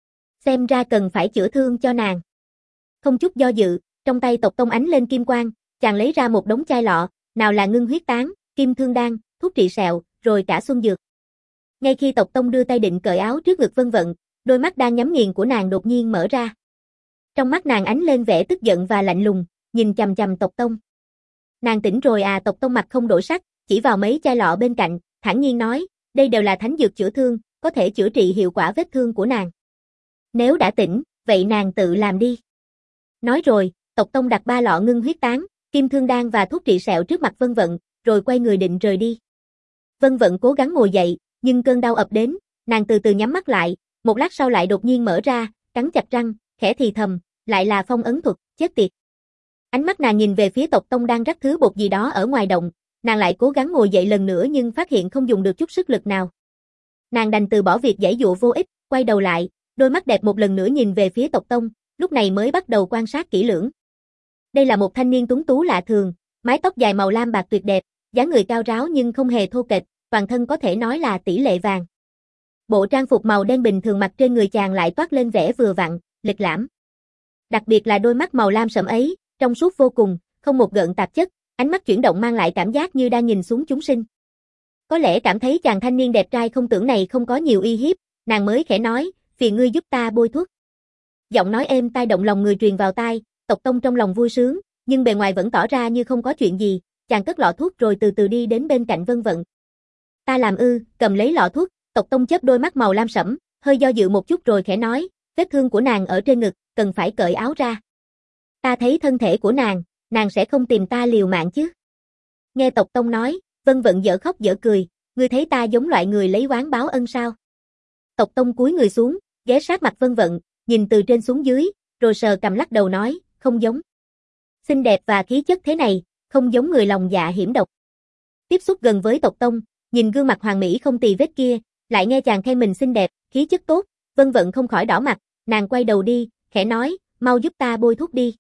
Xem ra cần phải chữa thương cho nàng. Không chút do dự, trong tay Tộc Tông ánh lên kim quang, chàng lấy ra một đống chai lọ, nào là ngưng huyết tán, kim thương đan, thuốc trị sẹo, rồi cả xuân dược. Ngay khi Tộc Tông đưa tay định cởi áo trước ngực Vân Vận, đôi mắt đang nhắm nghiền của nàng đột nhiên mở ra. Trong mắt nàng ánh lên vẻ tức giận và lạnh lùng, nhìn chằm chằm Tộc Tông. Nàng tỉnh rồi à? Tộc Tông mặt không đổi sắc, chỉ vào mấy chai lọ bên cạnh, thản nhiên nói, đây đều là thánh dược chữa thương, có thể chữa trị hiệu quả vết thương của nàng. Nếu đã tỉnh, vậy nàng tự làm đi. Nói rồi, Tộc Tông đặt 3 lọ ngưng huyết tán, kim thương đan và thuốc trị sẹo trước mặt Vân Vận, rồi quay người định rời đi. Vân Vận cố gắng ngồi dậy, nhưng cơn đau ập đến, nàng từ từ nhắm mắt lại, một lát sau lại đột nhiên mở ra, cắn chặt răng, khẽ thì thầm, lại là phong ấn thuật, chết tiệt. Ánh mắt nàng nhìn về phía Tộc Tông đang rắc thứ bột gì đó ở ngoài động, nàng lại cố gắng ngồi dậy lần nữa nhưng phát hiện không dùng được chút sức lực nào. Nàng đành từ bỏ việc giãy dụa vô ích, quay đầu lại, đôi mắt đẹp một lần nữa nhìn về phía Tộc Tông, lúc này mới bắt đầu quan sát kỹ lưỡng. Đây là một thanh niên tuấn tú lạ thường, mái tóc dài màu lam bạc tuyệt đẹp, dáng người cao ráo nhưng không hề thô kệch, toàn thân có thể nói là tỷ lệ vàng. Bộ trang phục màu đen bình thường mặc trên người chàng lại toát lên vẻ vừa vặn, lịch lãm. Đặc biệt là đôi mắt màu lam sẫm ấy, trong suốt vô cùng, không một gợn tạp chất, ánh mắt chuyển động mang lại cảm giác như đang nhìn xuống chúng sinh. Có lẽ cảm thấy chàng thanh niên đẹp trai không tưởng này không có nhiều uy hiếp, nàng mới khẽ nói, phiền ngươi giúp ta bôi thuốc. Giọng nói êm tai động lòng người truyền vào tai, Tộc Tông trong lòng vui sướng, nhưng bề ngoài vẫn tỏ ra như không có chuyện gì, chàng cất lọ thuốc rồi từ từ đi đến bên cạnh Vân Vận. Ta làm cầm lấy lọ thuốc, Tộc Tông chớp đôi mắt màu lam sẫm, hơi do dự một chút rồi khẽ nói, vết thương của nàng ở trên ngực, cần phải cởi áo ra. Ta thấy thân thể của nàng sẽ không tìm ta liều mạng chứ. Nghe Tộc Tông nói, Vân Vận dở khóc dở cười, ngươi thấy ta giống loại người lấy oán báo ân sao? Tộc Tông cúi người xuống, ghé sát mặt Vân Vận, nhìn từ trên xuống dưới, rồi sờ cằm lắc đầu nói, không giống. Xinh đẹp và khí chất thế này, không giống người lòng dạ hiểm độc. Tiếp xúc gần với Tộc Tông, nhìn gương mặt hoàng mỹ không tì vết kia, lại nghe chàng khen mình xinh đẹp, khí chất tốt, Vân Vận không khỏi đỏ mặt, nàng quay đầu đi, khẽ nói, mau giúp ta bôi thuốc đi.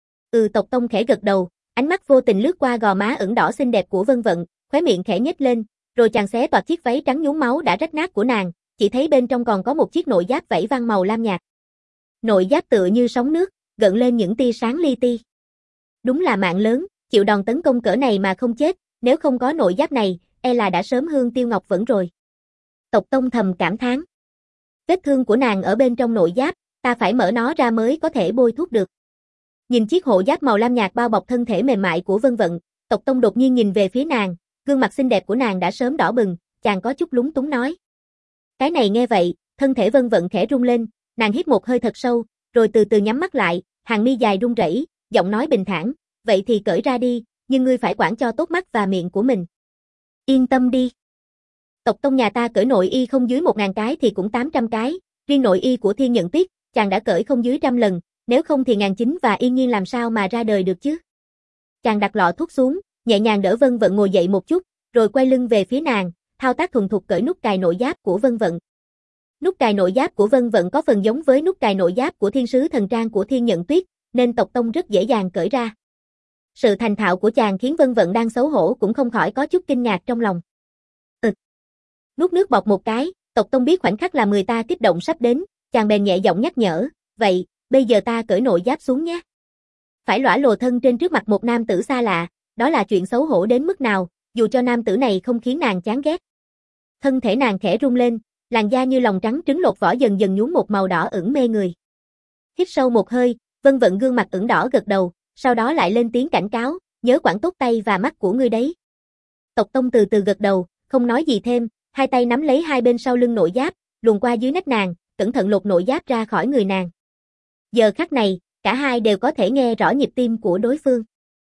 Tộc Tông khẽ gật đầu, ánh mắt vô tình lướt qua gò má ửng đỏ xinh đẹp của Vân Vận, khóe miệng khẽ nhếch lên, rồi chàng xé toạc chiếc váy trắng nhuốm máu đã rách nát của nàng, chỉ thấy bên trong còn có một chiếc nội giáp vảy văng màu lam nhạt. Nội giáp tựa như sóng nước, gợn lên những tia sáng li ti. Đúng là mạng lớn, chịu đòn tấn công cỡ này mà không chết, nếu không có nội giáp này, e là đã sớm hương tiêu ngọc vẫn rồi. Tộc Tông thầm cảm thán. Vết thương của nàng ở bên trong nội giáp, ta phải mở nó ra mới có thể bôi thuốc được. Nhìn chiếc hộ giáp màu lam nhạt bao bọc thân thể mềm mại của Vân Vận, Tộc Tông đột nhiên nhìn về phía nàng, gương mặt xinh đẹp của nàng đã sớm đỏ bừng, chàng có chút lúng túng nói. Cái này nghe vậy, thân thể Vân Vận khẽ rung lên, nàng hít một hơi thật sâu, rồi từ từ nhắm mắt lại, hàng mi dài run rẩy, giọng nói bình thản, vậy thì cởi ra đi, nhưng ngươi phải quản cho tốt mắt và miệng của mình. Yên tâm đi. Tộc Tông nhà ta cởi nội y không dưới 1000 cái thì cũng 800 cái, riêng nội y của Thiên Nhận Tuyết, chàng đã cởi không dưới 100 lần, nếu không thì ngàn chính và Yên Nhiên làm sao mà ra đời được chứ. Chàng đặt lọ thuốc xuống, nhẹ nhàng đỡ Vân Vận ngồi dậy một chút, rồi quay lưng về phía nàng, thao tác thuần thục cởi nút cài nội giáp của Vân Vận. Nút cài nội giáp của Vân Vận có phần giống với nút cài nội giáp của thiên sứ thần trang của Thiên Nhận Tuyết, nên Tộc Tông rất dễ dàng cởi ra. Sự thành thạo của chàng khiến Vân Vận đang xấu hổ cũng không khỏi có chút kinh ngạc trong lòng. Nuốt nước bọt một cái, Tộc Tông biết khoảnh khắc làm người ta kích động sắp đến, chàng bèn nhẹ giọng nhắc nhở, vậy, bây giờ ta cởi nội giáp xuống nhé. Phải lõa lồ thân trên trước mặt một nam tử xa lạ, đó là chuyện xấu hổ đến mức nào, dù cho nam tử này không khiến nàng chán ghét. Thân thể nàng khẽ rung lên, làn da như lòng trắng trứng lột vỏ dần dần nhuốm một màu đỏ ửng mê người. Hít sâu một hơi, Vân Vận gương mặt ửng đỏ gật đầu, sau đó lại lên tiếng cảnh cáo, nhớ quản tốt tay và mắt của ngươi đấy. Tộc Tông từ từ gật đầu, không nói gì thêm, hai tay nắm lấy hai bên sau lưng nội giáp, luồn qua dưới nách nàng, cẩn thận lột nội giáp ra khỏi người nàng. Giờ khắc này, cả hai đều có thể nghe rõ nhịp tim của đối phương.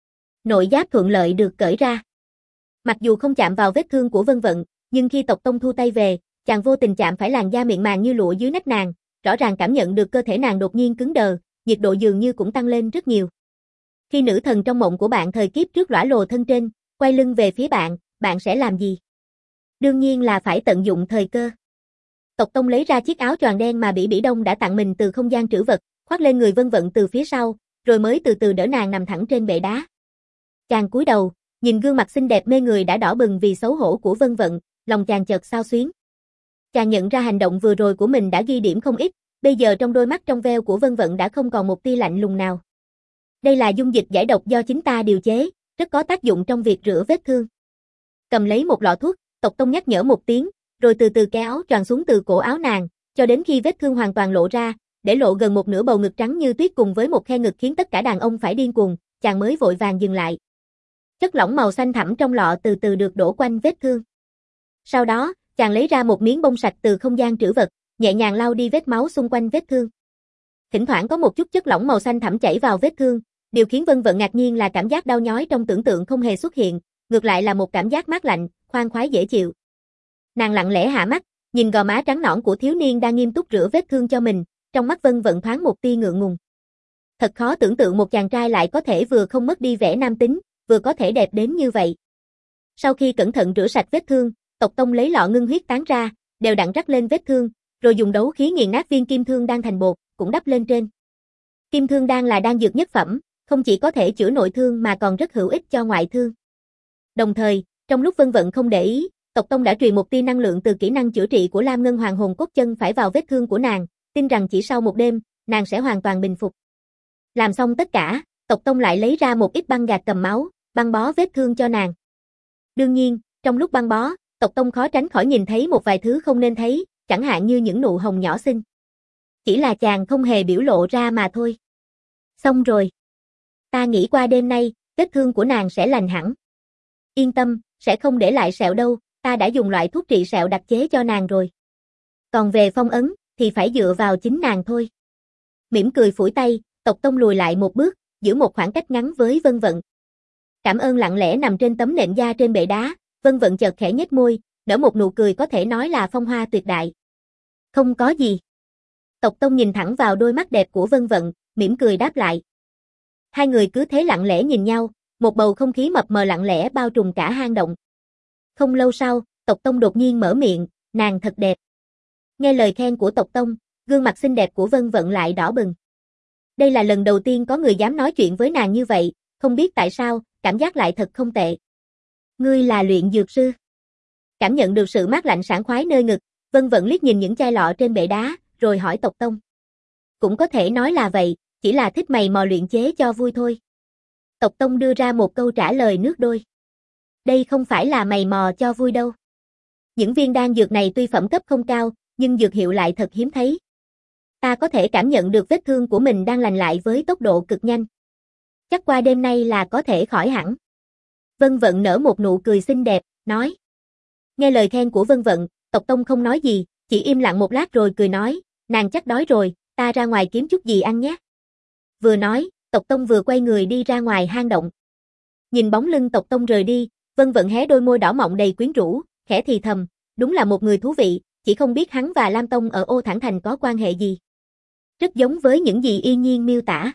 Nội giáp thuận lợi được cởi ra. Mặc dù không chạm vào vết thương của Vân Vận, nhưng khi Tộc Tông thu tay về, chàng vô tình chạm phải làn da mịn màng như lụa dưới nách nàng, rõ ràng cảm nhận được cơ thể nàng đột nhiên cứng đờ, nhiệt độ dường như cũng tăng lên rất nhiều. Khi nữ thần trong mộng của bạn thời kiếp trước lõa lồ thân trên, quay lưng về phía bạn, bạn sẽ làm gì? Đương nhiên là phải tận dụng thời cơ. Tộc Tông lấy ra chiếc áo choàng đen mà Bỉ Bỉ Đông đã tặng mình từ không gian trữ vật, khoác lên người Vân Vận từ phía sau, rồi mới từ từ đỡ nàng nằm thẳng trên bệ đá. Chàng cúi đầu, nhìn gương mặt xinh đẹp mê người đã đỏ bừng vì xấu hổ của Vân Vận, lòng chàng chợt xao xuyến. Chàng nhận ra hành động vừa rồi của mình đã ghi điểm không ít, bây giờ trong đôi mắt trong veo của Vân Vận đã không còn một tia lạnh lùng nào. Đây là dung dịch giải độc do chính ta điều chế, rất có tác dụng trong việc rửa vết thương. Cầm lấy một lọ thuốc, Tộc Tông nhắc nhở một tiếng, rồi từ từ kéo áo choàng xuống từ cổ áo nàng, cho đến khi vết thương hoàn toàn lộ ra, để lộ gần một nửa bầu ngực trắng như tuyết cùng với một khe ngực khiến tất cả đàn ông phải điên cuồng, chàng mới vội vàng dừng lại. Chất lỏng màu xanh thẳm trong lọ từ từ được đổ quanh vết thương. Sau đó, chàng lấy ra một miếng bông sạch từ không gian trữ vật, nhẹ nhàng lau đi vết máu xung quanh vết thương. Thỉnh thoảng có một chút chất lỏng màu xanh thẳm chảy vào vết thương, điều khiến Vân Vận ngạc nhiên là cảm giác đau nhói trong tưởng tượng không hề xuất hiện, ngược lại là một cảm giác mát lạnh, khoan khoái dễ chịu. Nàng lặng lẽ hạ mắt, nhìn gò má trắng nõn của thiếu niên đang nghiêm túc rửa vết thương cho mình, trong mắt Vân Vận thoáng một tia ngượng ngùng. Thật khó tưởng tượng một chàng trai lại có thể vừa không mất đi vẻ nam tính, vừa có thể đẹp đến như vậy. Sau khi cẩn thận rửa sạch vết thương, Tộc Tông lấy lọ ngưng huyết tán ra, đều đặn rắc lên vết thương, rồi dùng đấu khí nghiền nát viên kim thương đan thành bột, cũng đắp lên trên. Kim thương đan là đan dược nhất phẩm, không chỉ có thể chữa nội thương mà còn rất hữu ích cho ngoại thương. Đồng thời, trong lúc Vân Vận không để ý, Tộc Tông đã truyền một tia năng lượng từ kỹ năng chữa trị của Lam Ngân Hoàng hồn cốt chân phải vào vết thương của nàng, tin rằng chỉ sau một đêm, nàng sẽ hoàn toàn bình phục. Làm xong tất cả, Tộc Tông lại lấy ra một ít băng gạc cầm máu, băng bó vết thương cho nàng. Đương nhiên, trong lúc băng bó, Tộc Tông khó tránh khỏi nhìn thấy một vài thứ không nên thấy, chẳng hạn như những nụ hồng nhỏ xinh. Chỉ là chàng không hề biểu lộ ra mà thôi. Xong rồi. Ta nghĩ qua đêm nay, vết thương của nàng sẽ lành hẳn. Yên tâm, sẽ không để lại sẹo đâu, ta đã dùng loại thuốc trị sẹo đặc chế cho nàng rồi. Còn về phong ấn, thì phải dựa vào chính nàng thôi. Mỉm cười phủi tay, Tộc Tông lùi lại một bước, giữ một khoảng cách ngắn với Vân Vận. Cảm ơn lặng lẽ nằm trên tấm nệm da trên bệ đá, Vân Vận chợt khẽ nhếch môi, nở một nụ cười có thể nói là phong hoa tuyệt đại. Không có gì. Tộc Tông nhìn thẳng vào đôi mắt đẹp của Vân Vận, mỉm cười đáp lại. Hai người cứ thế lặng lẽ nhìn nhau, một bầu không khí mập mờ lặng lẽ bao trùm cả hang động. Không lâu sau, Tộc Tông đột nhiên mở miệng, nàng thật đẹp. Nghe lời khen của Tộc Tông, gương mặt xinh đẹp của Vân Vận lại đỏ bừng. Đây là lần đầu tiên có người dám nói chuyện với nàng như vậy, không biết tại sao, cảm giác lại thật không tệ. Ngươi là luyện dược sư. Cảm nhận được sự mát lạnh sảng khoái nơi ngực, Vân Vận liếc nhìn những chai lọ trên bệ đá, rồi hỏi Tộc Tông. Cũng có thể nói là vậy, chỉ là thích mày mò luyện chế cho vui thôi. Tộc Tông đưa ra một câu trả lời nước đôi. Đây không phải là mày mò cho vui đâu. Những viên đan dược này tuy phẩm cấp không cao, nhưng dược hiệu lại thật hiếm thấy. Ta có thể cảm nhận được vết thương của mình đang lành lại với tốc độ cực nhanh. Chắc qua đêm nay là có thể khỏi hẳn. Vân Vận nở một nụ cười xinh đẹp, nói. Nghe lời khen của Vân Vận, Tộc Tông không nói gì, chỉ im lặng một lát rồi cười nói, nàng chắc đói rồi, ta ra ngoài kiếm chút gì ăn nhé. Vừa nói, Tộc Tông vừa quay người đi ra ngoài hang động. Nhìn bóng lưng Tộc Tông rời đi, Vân Vận hé đôi môi đỏ mọng đầy quyến rũ, khẽ thì thầm, đúng là một người thú vị, chỉ không biết hắn và Lam Tông ở Ô Thản Thành có quan hệ gì. Rất giống với những gì Yên Nhiên miêu tả.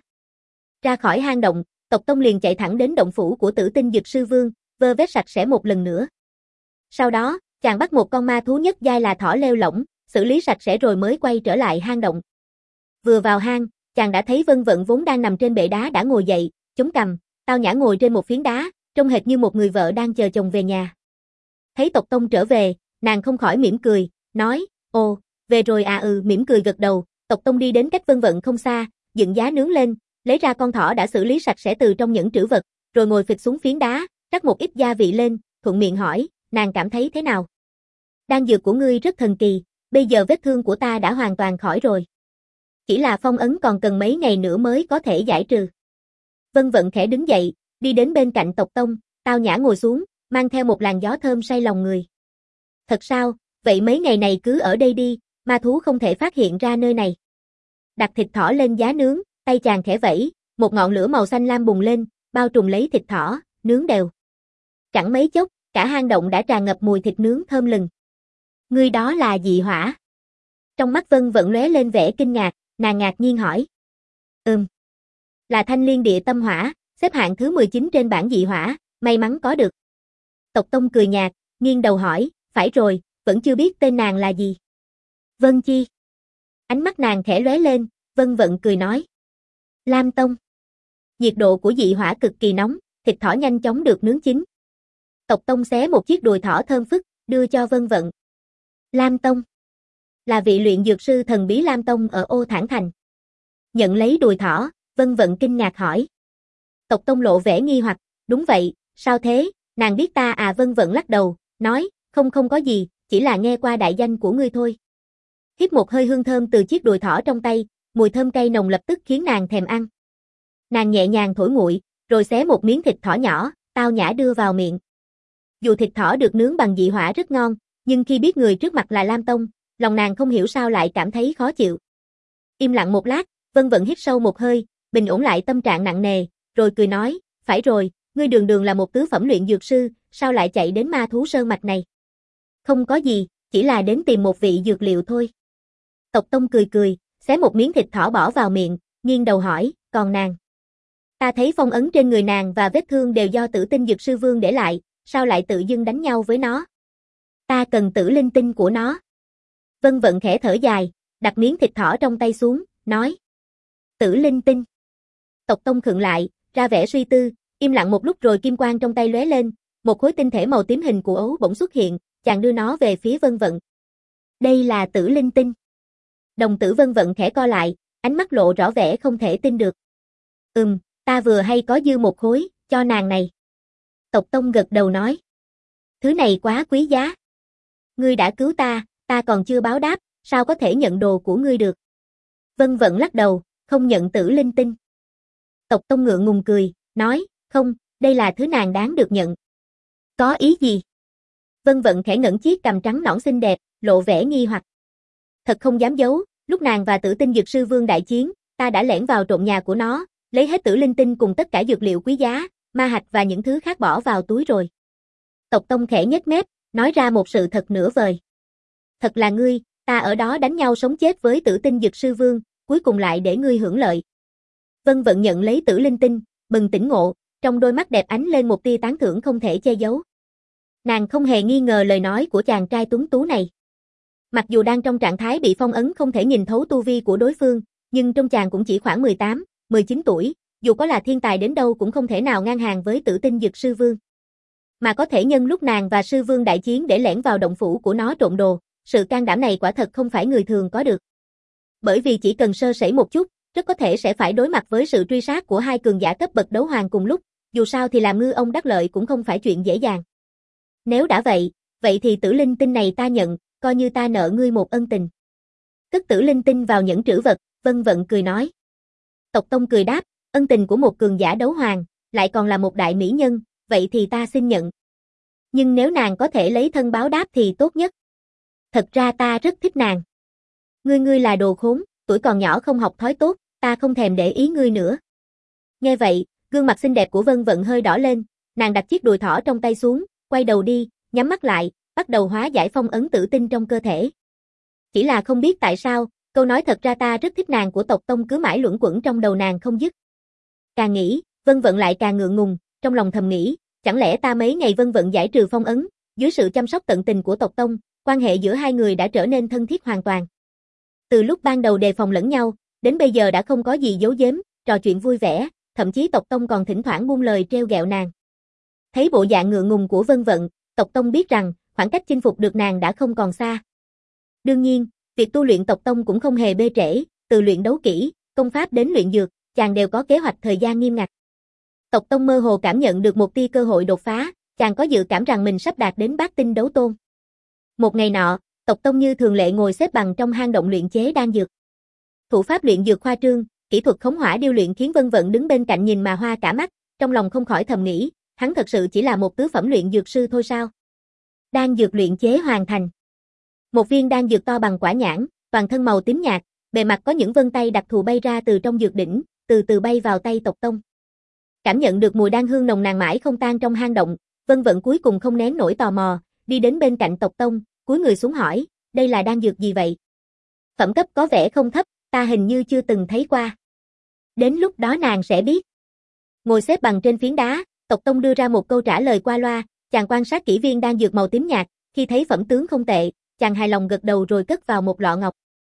Ra khỏi hang động, Tộc Tông liền chạy thẳng đến động phủ của Tử Tinh Dược Sư Vương, vơ vét sạch sẽ một lần nữa. Sau đó, chàng bắt một con ma thú nhất giai là thỏ leo lỏng, xử lý sạch sẽ rồi mới quay trở lại hang động. Vừa vào hang, chàng đã thấy Vân Vận vốn đang nằm trên bệ đá đã ngồi dậy, chống cằm, tao nhã ngồi trên một phiến đá, trông hệt như một người vợ đang chờ chồng về nhà. Thấy Tộc Tông trở về, nàng không khỏi mỉm cười, nói, ồ, về rồi à. Mỉm cười gật đầu. Tộc Tông đi đến cách Vân Vận không xa, dựng giá nướng lên, lấy ra con thỏ đã xử lý sạch sẽ từ trong những trữ vật, rồi ngồi phịch xuống phiến đá, rắc một ít gia vị lên, thuận miệng hỏi, nàng cảm thấy thế nào? Đan dược của ngươi rất thần kỳ, bây giờ vết thương của ta đã hoàn toàn khỏi rồi. Chỉ là phong ấn còn cần mấy ngày nữa mới có thể giải trừ. Vân Vận khẽ đứng dậy, đi đến bên cạnh Tộc Tông, tao nhã ngồi xuống, mang theo một làn gió thơm say lòng người. Thật sao, vậy mấy ngày này cứ ở đây đi, ma thú không thể phát hiện ra nơi này. Đặt thịt thỏ lên giá nướng, tay chàng khẽ vẫy, một ngọn lửa màu xanh lam bùng lên, bao trùm lấy thịt thỏ, nướng đều. Chẳng mấy chốc, cả hang động đã tràn ngập mùi thịt nướng thơm lừng. Ngươi đó là dị hỏa. Trong mắt Vân Vận lóe lên vẻ kinh ngạc, nàng ngạc nhiên hỏi. Là Thanh Liên Địa Tâm Hỏa, xếp hạng thứ 19 trên bảng dị hỏa, may mắn có được. Tộc Tông cười nhạt, nghiêng đầu hỏi, phải rồi, vẫn chưa biết tên nàng là gì. Vân Chi. Ánh mắt nàng khẽ lóe lên, Vân Vận cười nói. Lam Tông. Nhiệt độ của dị hỏa cực kỳ nóng, thịt thỏ nhanh chóng được nướng chín. Tộc Tông xé một chiếc đùi thỏ thơm phức, đưa cho Vân Vận. Lam Tông. Là vị luyện dược sư thần bí Lam Tông ở Ô Thản Thành. Nhận lấy đùi thỏ, Vân Vận kinh ngạc hỏi. Tộc Tông lộ vẻ nghi hoặc, đúng vậy, sao thế, nàng biết ta à? Vân Vận lắc đầu, nói, không có gì, chỉ là nghe qua đại danh của ngươi thôi. Hít một hơi hương thơm từ chiếc đùi thỏ trong tay, mùi thơm cay nồng lập tức khiến nàng thèm ăn. Nàng nhẹ nhàng thổi nguội, rồi xé một miếng thịt thỏ nhỏ, tao nhã đưa vào miệng. Dù thịt thỏ được nướng bằng dị hỏa rất ngon, nhưng khi biết người trước mặt là Lam Tông, lòng nàng không hiểu sao lại cảm thấy khó chịu. Im lặng một lát, Vân Vận hít sâu một hơi, bình ổn lại tâm trạng nặng nề, rồi cười nói, phải rồi, ngươi đường đường là một tứ phẩm luyện dược sư, sao lại chạy đến ma thú sơn mạch này? Không có gì, chỉ là đến tìm một vị dược liệu thôi. Tộc Tông cười, xé một miếng thịt thỏ bỏ vào miệng, nghiêng đầu hỏi, còn nàng? Ta thấy phong ấn trên người nàng và vết thương đều do Tử Tinh Dược Sư Vương để lại, sao lại tự dưng đánh nhau với nó? Ta cần tử linh tinh của nó. Vân Vận khẽ thở dài, đặt miếng thịt thỏ trong tay xuống, nói. Tử linh tinh. Tộc Tông khựng lại, ra vẻ suy tư, im lặng một lúc rồi kim quang trong tay lóe lên, một khối tinh thể màu tím hình của ấu bỗng xuất hiện, chàng đưa nó về phía Vân Vận. Đây là tử linh tinh. Đồng tử Vân Vận khẽ co lại, ánh mắt lộ rõ vẻ không thể tin được. Ta vừa hay có dư một khối, cho nàng này. Tộc Tông gật đầu nói. Thứ này quá quý giá. Ngươi đã cứu ta còn chưa báo đáp, sao có thể nhận đồ của ngươi được? Vân Vận lắc đầu, không nhận tử linh tinh. Tộc Tông ngượng ngùng cười, nói, không, đây là thứ nàng đáng được nhận. Có ý gì? Vân Vận khẽ ngẩng chiếc cằm trắng nõn xinh đẹp, lộ vẻ nghi hoặc. Thật không dám giấu, lúc nàng và Tử Tinh Dược Sư Vương đại chiến, ta đã lẻn vào trộm nhà của nó, lấy hết tử linh tinh cùng tất cả dược liệu quý giá, ma hạch và những thứ khác bỏ vào túi rồi. Tộc Tông khẽ nhếch mép, nói ra một sự thật nửa vời. Thật là ngươi, ta ở đó đánh nhau sống chết với Tử Tinh Dược Sư Vương, cuối cùng lại để ngươi hưởng lợi. Vân Vận nhận lấy tử linh tinh, bừng tỉnh ngộ, trong đôi mắt đẹp ánh lên một tia tán thưởng không thể che giấu. Nàng không hề nghi ngờ lời nói của chàng trai tuấn tú này. Mặc dù đang trong trạng thái bị phong ấn không thể nhìn thấu tu vi của đối phương, nhưng trong chàng cũng chỉ khoảng 18, 19 tuổi, dù có là thiên tài đến đâu cũng không thể nào ngang hàng với Tử Tinh Dược Sư Vương. Mà có thể nhân lúc nàng và Sư Vương đại chiến để lẻn vào động phủ của nó trộm đồ, sự can đảm này quả thật không phải người thường có được. Bởi vì chỉ cần sơ sẩy một chút, rất có thể sẽ phải đối mặt với sự truy sát của hai cường giả cấp bậc đấu hoàng cùng lúc, dù sao thì làm ngư ông đắc lợi cũng không phải chuyện dễ dàng. Nếu đã vậy thì tử linh tinh này ta nhận, coi như ta nợ ngươi một ân tình. Cất tử linh tinh vào nhẫn trữ vật, Vân Vận cười nói. Tộc Tông cười đáp, ân tình của một cường giả đấu hoàng, lại còn là một đại mỹ nhân, vậy thì ta xin nhận. Nhưng nếu nàng có thể lấy thân báo đáp thì tốt nhất. Thật ra ta rất thích nàng. Ngươi là đồ khốn, tuổi còn nhỏ không học thói tốt, ta không thèm để ý ngươi nữa. Nghe vậy, gương mặt xinh đẹp của Vân Vận hơi đỏ lên, nàng đặt chiếc đùi thỏ trong tay xuống, quay đầu đi, nhắm mắt lại, bắt đầu hóa giải phong ấn tử tinh trong cơ thể. Chỉ là không biết tại sao, câu nói thật ra ta rất thích nàng của tộc Tông cứ mãi luẩn quẩn trong đầu nàng không dứt. Càng nghĩ, Vân Vận lại càng ngượng ngùng, trong lòng thầm nghĩ, chẳng lẽ ta mấy ngày Vân Vận giải trừ phong ấn, dưới sự chăm sóc tận tình của tộc Tông, quan hệ giữa hai người đã trở nên thân thiết hoàn toàn. Từ lúc ban đầu đề phòng lẫn nhau, đến bây giờ đã không có gì giấu giếm, trò chuyện vui vẻ, thậm chí tộc Tông còn thỉnh thoảng buông lời trêu ghẹo nàng. Thấy bộ dạng ngượng ngùng của Vân Vận, tộc Tông biết rằng, khoảng cách chinh phục được nàng đã không còn xa. Đương nhiên, việc tu luyện tộc Tông cũng không hề bê trễ, từ luyện đấu kỹ, công pháp đến luyện dược, chàng đều có kế hoạch thời gian nghiêm ngặt. Tộc Tông mơ hồ cảm nhận được một tia cơ hội đột phá, chàng có dự cảm rằng mình sắp đạt đến bát tinh đấu tôn. Một ngày nọ, tộc Tông như thường lệ ngồi xếp bằng trong hang động luyện chế đan dược. Thủ pháp luyện dược khoa trương, kỹ thuật khống hỏa điêu luyện khiến Vân Vận đứng bên cạnh nhìn mà hoa cả mắt, trong lòng không khỏi thầm nghĩ, hắn thật sự chỉ là một tứ phẩm luyện dược sư thôi sao? Đan dược luyện chế hoàn thành. Một viên đan dược to bằng quả nhãn, toàn thân màu tím nhạt, bề mặt có những vân tay đặc thù bay ra từ trong dược đỉnh, từ từ bay vào tay tộc Tông. Cảm nhận được mùi đan hương nồng nàn mãi không tan trong hang động, Vân Vận cuối cùng không nén nổi tò mò, đi đến bên cạnh tộc Tông, cúi người xuống hỏi, đây là đan dược gì vậy? Phẩm cấp có vẻ không thấp, ta hình như chưa từng thấy qua. Đến lúc đó nàng sẽ biết. Ngồi xếp bằng trên phiến đá, tộc Tông đưa ra một câu trả lời qua loa, chàng quan sát kỹ viên đan dược màu tím nhạt, khi thấy phẩm tướng không tệ, chàng hài lòng gật đầu rồi cất vào một lọ ngọc.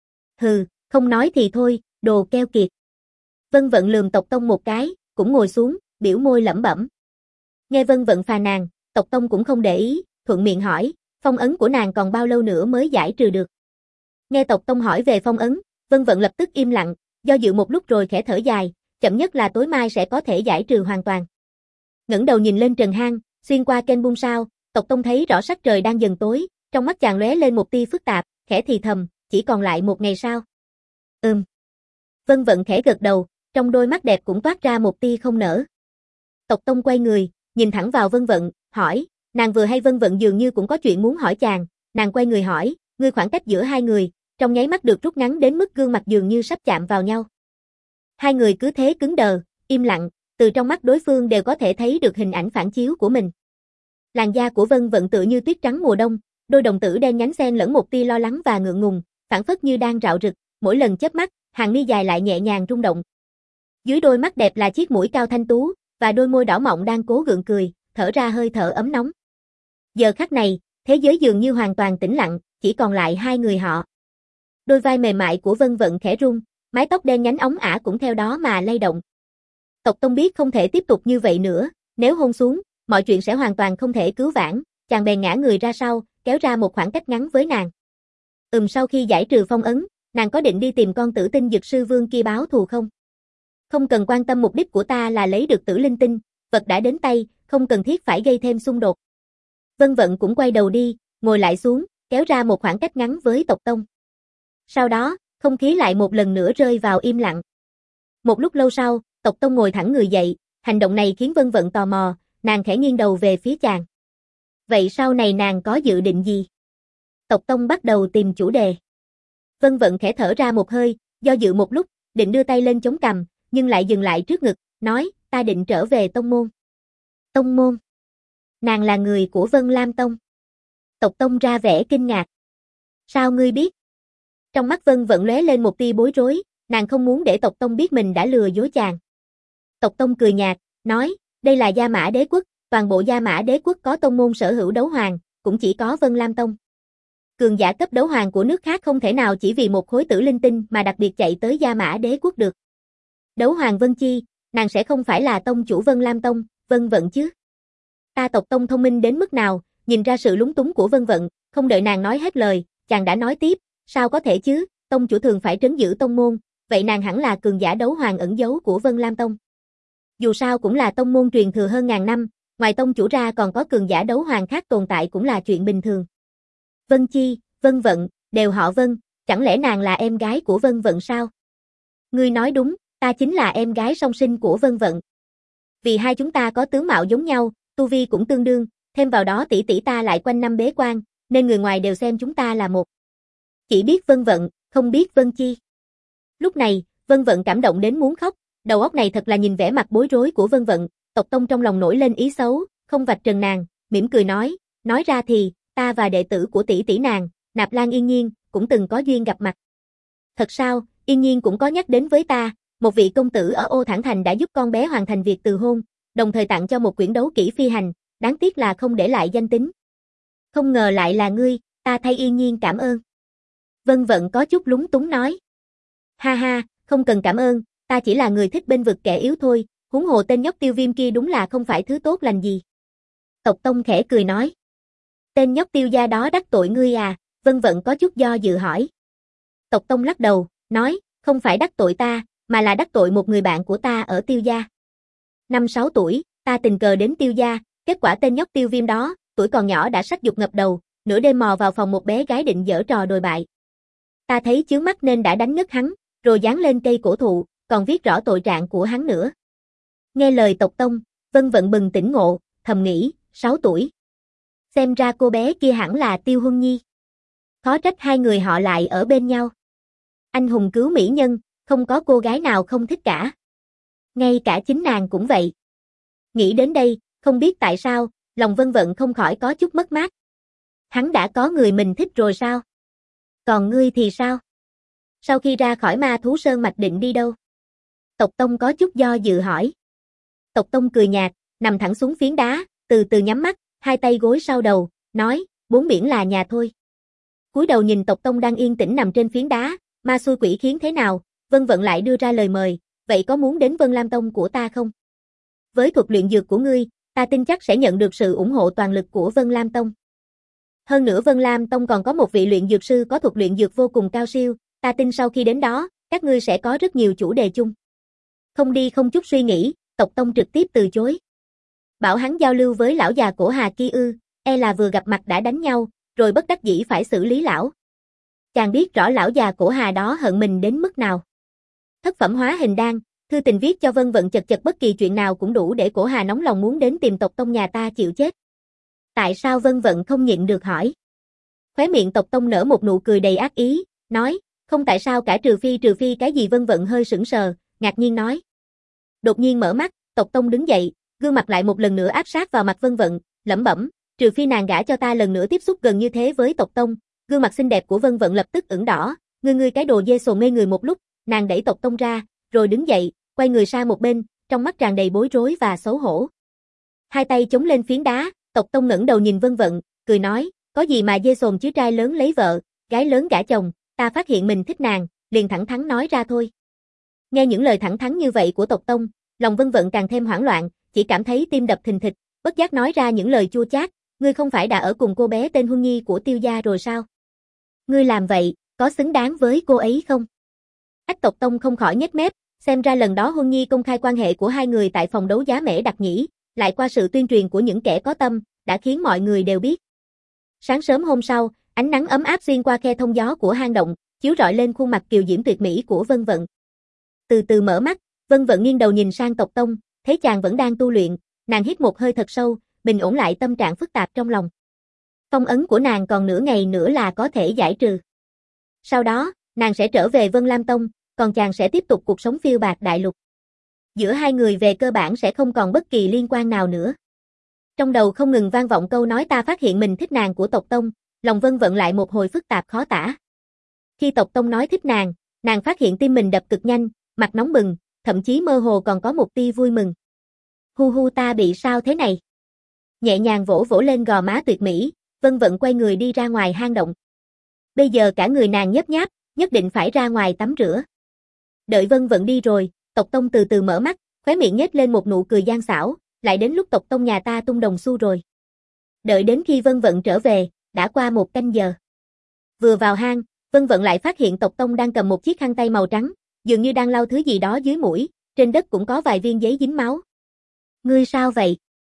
Hừ, không nói thì thôi, đồ keo kiệt. Vân Vận lườm tộc Tông một cái, cũng ngồi xuống, biểu môi lẩm bẩm. Nghe Vân Vận phàn nàn, tộc Tông cũng không để ý, thuận miệng hỏi, phong ấn của nàng còn bao lâu nữa mới giải trừ được? Nghe tộc Tông hỏi về phong ấn, Vân Vận lập tức im lặng, do dự một lúc rồi khẽ thở dài, chậm nhất là tối mai sẽ có thể giải trừ hoàn toàn. Ngẩng đầu nhìn lên trần hang, xuyên qua kênh buông sao, tộc Tông thấy rõ sắc trời đang dần tối, trong mắt chàng lóe lên một tia phức tạp, khẽ thì thầm, chỉ còn lại một ngày sao? Vân Vận khẽ gật đầu, trong đôi mắt đẹp cũng toát ra một tia không nở. Tộc Tông quay người, nhìn thẳng vào Vân Vận, hỏi, nàng vừa hay Vân Vận dường như cũng có chuyện muốn hỏi chàng, nàng quay người hỏi, ngươi khoảng cách giữa hai người, trong nháy mắt được rút ngắn đến mức gương mặt dường như sắp chạm vào nhau. Hai người cứ thế cứng đờ, im lặng, từ trong mắt đối phương đều có thể thấy được hình ảnh phản chiếu của mình. Làn da của Vân Vận tựa như tuyết trắng mùa đông, đôi đồng tử đen nhánh xen lẫn một tia lo lắng và ngượng ngùng, phảng phất như đang rạo rực, mỗi lần chớp mắt, hàng mi dài lại nhẹ nhàng rung động. Dưới đôi mắt đẹp là chiếc mũi cao thanh tú, và đôi môi đỏ mọng đang cố gượng cười, thở ra hơi thở ấm nóng. Giờ khắc này, thế giới dường như hoàn toàn tĩnh lặng, chỉ còn lại hai người họ. Đôi vai mềm mại của Vân Vận khẽ rung, mái tóc đen nhánh óng ả cũng theo đó mà lay động. Tộc Tông biết không thể tiếp tục như vậy nữa, nếu hôn xuống, mọi chuyện sẽ hoàn toàn không thể cứu vãn, chàng bèn ngã người ra sau, kéo ra một khoảng cách ngắn với nàng. Sau khi giải trừ phong ấn, nàng có định đi tìm con tử tinh dược sư vương kia báo thù không? Không cần quan tâm, mục đích của ta là lấy được tử linh tinh, vật đã đến tay, không cần thiết phải gây thêm xung đột. Vân Vận cũng quay đầu đi, ngồi lại xuống, kéo ra một khoảng cách ngắn với Tộc Tông. Sau đó, không khí lại một lần nữa rơi vào im lặng. Một lúc lâu sau, Tộc Tông ngồi thẳng người dậy, hành động này khiến Vân Vận tò mò, nàng khẽ nghiêng đầu về phía chàng. Vậy sau này nàng có dự định gì? Tộc Tông bắt đầu tìm chủ đề. Vân Vận khẽ thở ra một hơi, do dự một lúc, định đưa tay lên chống cằm, nhưng lại dừng lại trước ngực, nói, ta định trở về tông môn. Tông môn? Nàng là người của Vân Lam Tông. Tộc Tông ra vẻ kinh ngạc. Sao ngươi biết? Trong mắt Vân Vận lóe lên một tia bối rối, nàng không muốn để Tộc Tông biết mình đã lừa dối chàng. Tộc Tông cười nhạt, nói, đây là Gia Mã Đế Quốc, toàn bộ Gia Mã Đế Quốc có tông môn sở hữu đấu hoàng, cũng chỉ có Vân Lam Tông. Cường giả cấp đấu hoàng của nước khác không thể nào chỉ vì một khối tử linh tinh mà đặc biệt chạy tới Gia Mã Đế Quốc được. Đấu hoàng Vân Chi, nàng sẽ không phải là tông chủ Vân Lam Tông, Vân Vận chứ? Ta Tộc Tông thông minh đến mức nào, nhìn ra sự lúng túng của Vân Vận, không đợi nàng nói hết lời, chàng đã nói tiếp, sao có thể chứ, tông chủ thường phải trấn giữ tông môn, vậy nàng hẳn là cường giả đấu hoàng ẩn giấu của Vân Lam Tông. Dù sao cũng là tông môn truyền thừa hơn ngàn năm, ngoài tông chủ ra còn có cường giả đấu hoàng khác tồn tại cũng là chuyện bình thường. Vân Chi, Vân Vận, đều họ Vân, chẳng lẽ nàng là em gái của Vân Vận sao? Ngươi nói đúng, ta chính là em gái song sinh của Vân Vận. Vì hai chúng ta có tướng mạo giống nhau, tu vi cũng tương đương, thêm vào đó tỷ tỷ ta lại quanh năm bế quan, nên người ngoài đều xem chúng ta là một. Chỉ biết Vân Vận, không biết Vân Chi. Lúc này, Vân Vận cảm động đến muốn khóc, đầu óc này thật là nhìn vẻ mặt bối rối của Vân Vận, Tộc Tông trong lòng nổi lên ý xấu, không vạch trần nàng, mỉm cười nói ra thì, ta và đệ tử của tỷ tỷ nàng, Nạp Lan Yên Nhiên, cũng từng có duyên gặp mặt. Thật sao, Yên Nhiên cũng có nhắc đến với ta, một vị công tử ở Ô Thản Thành đã giúp con bé hoàn thành việc từ hôn, đồng thời tặng cho một quyển đấu kỹ phi hành, đáng tiếc là không để lại danh tính. Không ngờ lại là ngươi, ta thay Yên Nhiên cảm ơn. Vân Vận có chút lúng túng nói. Ha ha, không cần cảm ơn, ta chỉ là người thích bên vực kẻ yếu thôi, huống hồ tên nhóc Tiêu Viêm kia đúng là không phải thứ tốt lành gì. Tộc Tông khẽ cười nói. Tên nhóc Tiêu gia đó đắc tội ngươi à? Vân Vận có chút do dự hỏi. Tộc Tông lắc đầu, nói, không phải đắc tội ta, mà là đắc tội một người bạn của ta ở Tiêu gia. 5-6 tuổi, ta tình cờ đến Tiêu gia, kết quả tên nhóc Tiêu Viêm đó, tuổi còn nhỏ đã sắc dục ngập đầu, nửa đêm mò vào phòng một bé gái định giở trò đồi bại. Ta thấy chướng mắt nên đã đánh ngất hắn, rồi dán lên cây cổ thụ, còn viết rõ tội trạng của hắn nữa. Nghe lời Tộc Tông, Vân Vận bừng tỉnh ngộ, thầm nghĩ, 6 tuổi. Xem ra cô bé kia hẳn là Tiêu Huân Nhi. Khó trách hai người họ lại ở bên nhau. Anh hùng cứu mỹ nhân, không có cô gái nào không thích cả. Ngay cả chính nàng cũng vậy. Nghĩ đến đây, không biết tại sao, lòng Vân Vận không khỏi có chút mất mát. Hắn đã có người mình thích rồi sao? Còn ngươi thì sao? Sau khi ra khỏi Ma Thú Sơn mạch định đi đâu? Tộc Tông có chút do dự hỏi. Tộc Tông cười nhạt, nằm thẳng xuống phiến đá, từ từ nhắm mắt, hai tay gối sau đầu, nói, bốn biển là nhà thôi. Cúi đầu nhìn Tộc Tông đang yên tĩnh nằm trên phiến đá, ma xui quỷ khiến thế nào, Vân Vận lại đưa ra lời mời, vậy có muốn đến Vân Lam Tông của ta không? Với thuật luyện dược của ngươi, ta tin chắc sẽ nhận được sự ủng hộ toàn lực của Vân Lam Tông. Hơn nữa Vân Lam Tông còn có một vị luyện dược sư có thuật luyện dược vô cùng cao siêu, ta tin sau khi đến đó, các ngươi sẽ có rất nhiều chủ đề chung. Không đi không chút suy nghĩ, Tộc Tông trực tiếp từ chối. Bảo hắn giao lưu với lão già Cổ Hà kia ư, e là vừa gặp mặt đã đánh nhau, rồi bất đắc dĩ phải xử lý lão. Chàng biết rõ lão già Cổ Hà đó hận mình đến mức nào. Thất phẩm hóa hình đan, thư tình viết cho Vân Vận chật bất kỳ chuyện nào cũng đủ để Cổ Hà nóng lòng muốn đến tìm Tộc Tông nhà ta chịu chết. Tại sao Vân Vận không nhịn được hỏi? Khóe miệng Tộc Tông nở một nụ cười đầy ác ý, nói, không tại sao cả trừ phi cái gì. Vân Vận hơi sững sờ, ngạc nhiên nói. Đột nhiên mở mắt, Tộc Tông đứng dậy, gương mặt lại một lần nữa áp sát vào mặt Vân Vận, lẩm bẩm, trừ phi nàng gả cho ta lần nữa tiếp xúc gần như thế với Tộc Tông. Gương mặt xinh đẹp của Vân Vận lập tức ửng đỏ, ngươi cái đồ dê sồn ngây người một lúc, nàng đẩy Tộc Tông ra, rồi đứng dậy, quay người sang một bên, trong mắt tràn đầy bối rối và xấu hổ. Hai tay chống lên phiến đá, Tộc Tông ngẩng đầu nhìn Vân Vận, cười nói, có gì mà dê sồn chứ, trai lớn lấy vợ, gái lớn gả chồng, ta phát hiện mình thích nàng, liền thẳng thắn nói ra thôi. Nghe những lời thẳng thắn như vậy của Tộc Tông, lòng Vân Vận càng thêm hoảng loạn, chỉ cảm thấy tim đập thình thịch, bất giác nói ra những lời chua chát, ngươi không phải đã ở cùng cô bé tên Huân Nhi của Tiêu gia rồi sao? Ngươi làm vậy, có xứng đáng với cô ấy không? Ách Tộc Tông không khỏi nhếch mép, xem ra lần đó Huân Nhi công khai quan hệ của hai người tại phòng đấu giá Mễ Đặc Nhĩ, lại qua sự tuyên truyền của những kẻ có tâm, đã khiến mọi người đều biết. Sáng sớm hôm sau, ánh nắng ấm áp xuyên qua khe thông gió của hang động, chiếu rọi lên khuôn mặt kiều diễm tuyệt mỹ của Vân Vận. Từ từ mở mắt, Vân Vận nghiêng đầu nhìn sang Tộc Tông, thấy chàng vẫn đang tu luyện, nàng hít một hơi thật sâu, bình ổn lại tâm trạng phức tạp trong lòng. Phong ấn của nàng còn nửa ngày nữa là có thể giải trừ. Sau đó, nàng sẽ trở về Vân Lam Tông, còn chàng sẽ tiếp tục cuộc sống phiêu bạt đại lục. Giữa hai người về cơ bản sẽ không còn bất kỳ liên quan nào nữa. Trong đầu không ngừng vang vọng câu nói ta phát hiện mình thích nàng của Tộc Tông, lòng Vân Vận lại một hồi phức tạp khó tả. Khi Tộc Tông nói thích nàng phát hiện tim mình đập cực nhanh, mặt nóng bừng, thậm chí mơ hồ còn có một tia vui mừng. Hu hu, ta bị sao thế này? Nhẹ nhàng vỗ vỗ lên gò má tuyệt mỹ, Vân Vận quay người đi ra ngoài hang động. Bây giờ cả người nàng nhớp nháp, nhất định phải ra ngoài tắm rửa. Đợi Vân Vận đi rồi, Tộc Tông từ từ mở mắt, khóe miệng nhếch lên một nụ cười gian xảo, lại đến lúc Tộc Tông nhà ta tung đồng xu rồi. Đợi đến khi Vân Vận trở về, đã qua 1 canh giờ. Vừa vào hang, Vân Vận lại phát hiện Tộc Tông đang cầm một chiếc khăn tay màu trắng, dường như đang lau thứ gì đó dưới mũi, trên đất cũng có vài viên giấy dính máu. Ngươi sao vậy?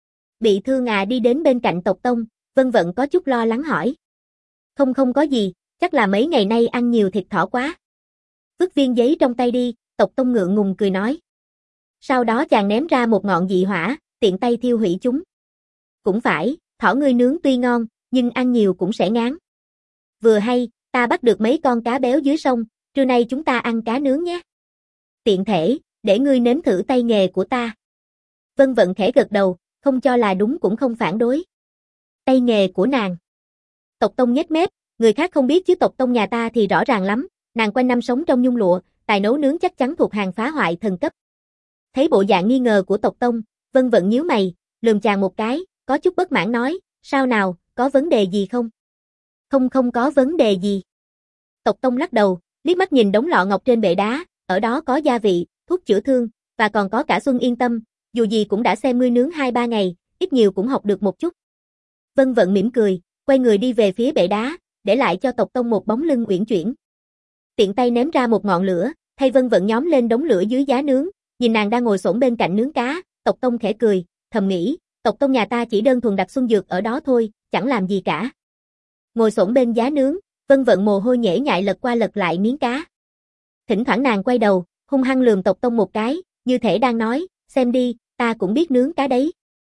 Bị thương à? Đi đến bên cạnh Tộc Tông, Vân Vận có chút lo lắng hỏi. Không có gì, chắc là mấy ngày nay ăn nhiều thịt thỏ quá. Vứt viên giấy trong tay đi, Tộc Tông ngượng ngùng cười nói. Sau đó chàng ném ra một ngọn dị hỏa, tiện tay thiêu hủy chúng. Cũng phải, thỏ ngươi nướng tuy ngon, nhưng ăn nhiều cũng sẽ ngán. Vừa hay, ta bắt được mấy con cá béo dưới sông, trưa nay chúng ta ăn cá nướng nhé. Tiện thể, để ngươi nếm thử tay nghề của ta. Vân Vận khẽ gật đầu, không cho là đúng cũng không phản đối. Tay nghề của nàng. Tộc Tông nhếch mép, người khác không biết chứ Tộc Tông nhà ta thì rõ ràng lắm, nàng quanh năm sống trong nhung lụa, tài nấu nướng chắc chắn thuộc hàng phá hoại thần cấp. Thấy bộ dạng nghi ngờ của Tộc Tông, Vân Vận nhíu mày, lườm chàng một cái, có chút bất mãn nói, sao nào, có vấn đề gì không? Không có vấn đề gì. Tộc Tông lắc đầu, liếc mắt nhìn đống lọ ngọc trên bệ đá, ở đó có gia vị, thuốc chữa thương, và còn có cả Xuân Yên Tâm, dù gì cũng đã xem ngươi nướng 2-3 ngày, ít nhiều cũng học được một chút. Vân Vận mỉm cười, quay người đi về phía bệ đá, để lại cho Tộc Tông một bóng lưng uyển chuyển. Tiện tay ném ra một ngọn lửa, thay Vân Vận nhóm lên đống lửa dưới giá nướng, nhìn nàng đang ngồi xổm bên cạnh nướng cá, Tộc Tông khẽ cười, thầm nghĩ, Tộc Tông nhà ta chỉ đơn thuần đặt xuân dược ở đó thôi, chẳng làm gì cả. Ngồi xổm bên giá nướng, Vân Vận mồ hôi nhễ nhại lật qua lật lại miếng cá. Thỉnh thoảng nàng quay đầu, hung hăng lườm Tộc Tông một cái, như thể đang nói, xem đi, ta cũng biết nướng cá đấy.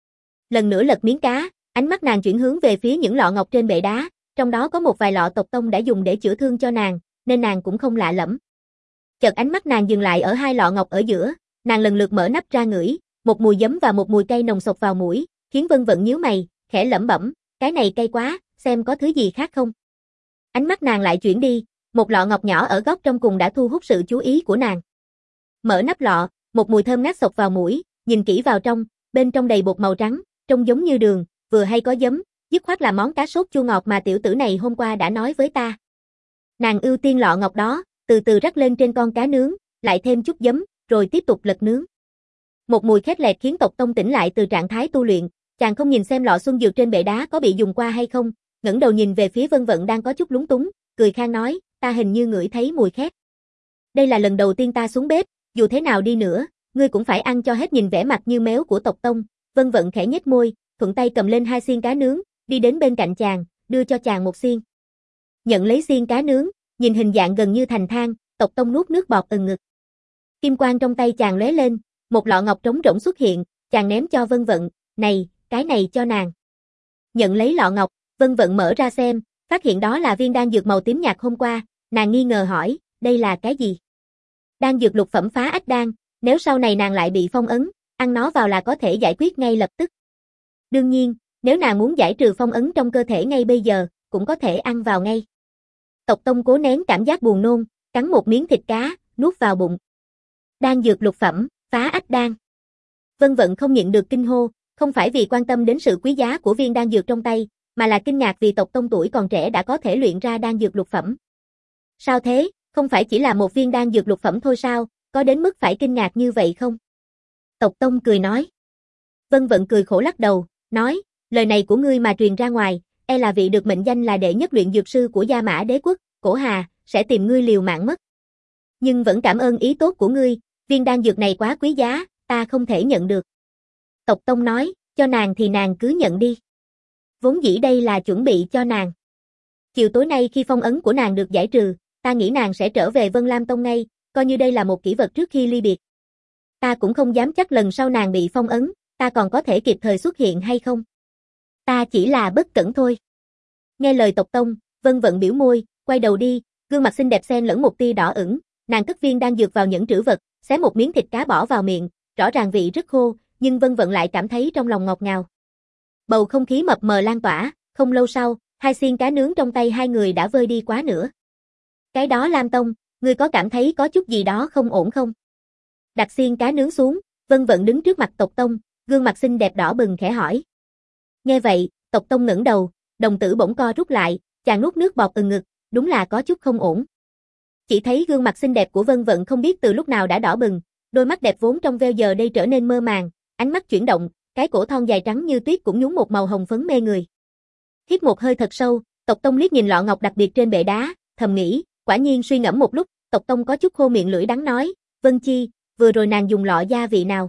Lần nữa lật miếng cá, ánh mắt nàng chuyển hướng về phía những lọ ngọc trên bệ đá, trong đó có một vài lọ Tộc Tông đã dùng để chữa thương cho nàng, nên nàng cũng không lạ lẫm. Chợt ánh mắt nàng dừng lại ở 2 lọ ngọc ở giữa, nàng lần lượt mở nắp ra ngửi, một mùi giấm và một mùi cay nồng sộc vào mũi, khiến Vân Vận nhíu mày, khẽ lẩm bẩm, cái này cay quá, xem có thứ gì khác không. Ánh mắt nàng lại chuyển đi, một lọ ngọc nhỏ ở góc trong cùng đã thu hút sự chú ý của nàng. Mở nắp lọ, một mùi thơm ngát sộc vào mũi, nhìn kỹ vào trong, bên trong đầy bột màu trắng, trông giống như đường, vừa hay có giấm, dứt khoát là món cá sốt chua ngọt mà tiểu tử này hôm qua đã nói với ta. Nàng ưu tiên lọ ngọc đó, từ từ rắc lên trên con cá nướng, lại thêm chút giấm, rồi tiếp tục lật nướng. Một mùi khét lẹt khiến Tộc Tông tỉnh lại từ trạng thái tu luyện, chàng không nhìn xem lọ xuân dược trên bệ đá có bị dùng qua hay không, ngẩng đầu nhìn về phía Vân Vận đang có chút lúng túng, cười khan nói, ta hình như ngửi thấy mùi khét. Đây là lần đầu tiên ta xuống bếp, dù thế nào đi nữa, ngươi cũng phải ăn cho hết. Nhìn vẻ mặt như méo của Tộc Tông, Vân Vận khẽ nhếch môi, thuận tay cầm lên 2 xiên cá nướng, đi đến bên cạnh chàng, đưa cho chàng một xiên. Nhận lấy xiên cá nướng, nhìn hình dạng gần như thành than, Tộc Tông nuốt nước bọt ngực. Kim quang trong tay chàng lóe lên, một lọ ngọc trống rỗng xuất hiện, chàng ném cho Vân Vận, này, cái này cho nàng. Nhận lấy lọ ngọc, Vân Vận mở ra xem, phát hiện đó là viên đan dược màu tím nhạt hôm qua, nàng nghi ngờ hỏi, đây là cái gì? Đan dược lục phẩm phá ách đan, nếu sau này nàng lại bị phong ấn, ăn nó vào là có thể giải quyết ngay lập tức. Đương nhiên, nếu nàng muốn giải trừ phong ấn trong cơ thể ngay bây giờ, cũng có thể ăn vào ngay. Tộc Tông cố nén cảm giác buồn nôn, cắn một miếng thịt cá, nuốt vào bụng. Đan dược lục phẩm, phá ách đan. Vân Vận không nhịn được kinh hô, không phải vì quan tâm đến sự quý giá của viên đan dược trong tay, mà là kinh ngạc vì Tộc Tông tuổi còn trẻ đã có thể luyện ra đan dược lục phẩm. Sao thế, không phải chỉ là một viên đan dược lục phẩm thôi sao, có đến mức phải kinh ngạc như vậy không? Tộc Tông cười nói. Vân Vận cười khổ lắc đầu, nói, Lời này của ngươi mà truyền ra ngoài, e là vị được mệnh danh là đệ nhất luyện dược sư của Gia Mã Đế quốc, Cổ Hà, sẽ tìm ngươi liều mạng mất. Nhưng vẫn cảm ơn ý tốt của ngươi, viên đan dược này quá quý giá, ta không thể nhận được. Tộc Tông nói, cho nàng thì nàng cứ nhận đi. Vốn dĩ đây là chuẩn bị cho nàng. Chiều tối nay khi phong ấn của nàng được giải trừ, ta nghĩ nàng sẽ trở về Vân Lam Tông ngay, coi như đây là một kỷ vật trước khi ly biệt. Ta cũng không dám chắc lần sau nàng bị phong ấn, ta còn có thể kịp thời xuất hiện hay không. Ta chỉ là bất cẩn thôi. Nghe lời Tộc Tông, Vân Vận biểu môi, quay đầu đi, gương mặt xinh đẹp xen lẫn một tia đỏ ửng, nàng cất viên đan dược vào nhẫn trữ vật, xé một miếng thịt cá bỏ vào miệng, rõ ràng vị rất khô, nhưng Vân Vận lại cảm thấy trong lòng ngọt ngào. Bầu không khí mập mờ lan tỏa, không lâu sau, hai xiên cá nướng trong tay hai người đã vơi đi quá nửa. Cái đó Lam Tông, ngươi có cảm thấy có chút gì đó không ổn không? Đặt xiên cá nướng xuống, Vân Vận đứng trước mặt Tộc Tông, gương mặt xinh đẹp đỏ bừng khẽ hỏi. Nghe vậy, Tộc Tông ngẩng đầu, đồng tử bỗng co rút lại, chàng nuốt nước bọt ngực, đúng là có chút không ổn. Chỉ thấy gương mặt xinh đẹp của Vân Vận không biết từ lúc nào đã đỏ bừng, đôi mắt đẹp vốn trong veo giờ đây trở nên mơ màng, ánh mắt chuyển động, cái cổ thon dài trắng như tuyết cũng nhúng một màu hồng phấn mê người. Hít một hơi thật sâu, Tộc Tông liếc nhìn lọ ngọc đặc biệt trên bệ đá, thầm nghĩ, quả nhiên suy ngẫm một lúc, Tộc Tông có chút khô miệng lưỡi đắng nói, Vân Chi, vừa rồi nàng dùng lọ gia vị nào?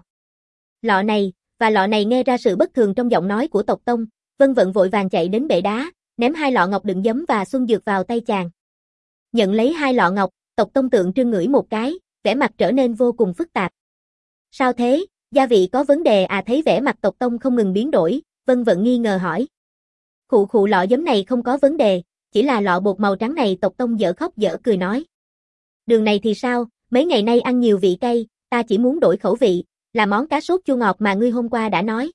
Lọ này, và lọ này. Nghe ra sự bất thường trong giọng nói của Tộc Tông, Vân Vận vội vàng chạy đến bệ đá, ném hai lọ ngọc đựng giấm và xuân dược vào tay chàng. Nhận lấy hai lọ ngọc, Tộc Tông tượng trưng ngửi một cái, vẻ mặt trở nên vô cùng phức tạp. Sao thế, gia vị có vấn đề à? Thấy vẻ mặt Tộc Tông không ngừng biến đổi, Vân Vận nghi ngờ hỏi. Khụ lọ giấm này không có vấn đề, chỉ là lọ bột màu trắng này. Tộc Tông dở khóc dở cười nói. Đường này thì sao, mấy ngày nay ăn nhiều vị cay, ta chỉ muốn đổi khẩu vị, là món cá sốt chua ngọt mà ngươi hôm qua đã nói.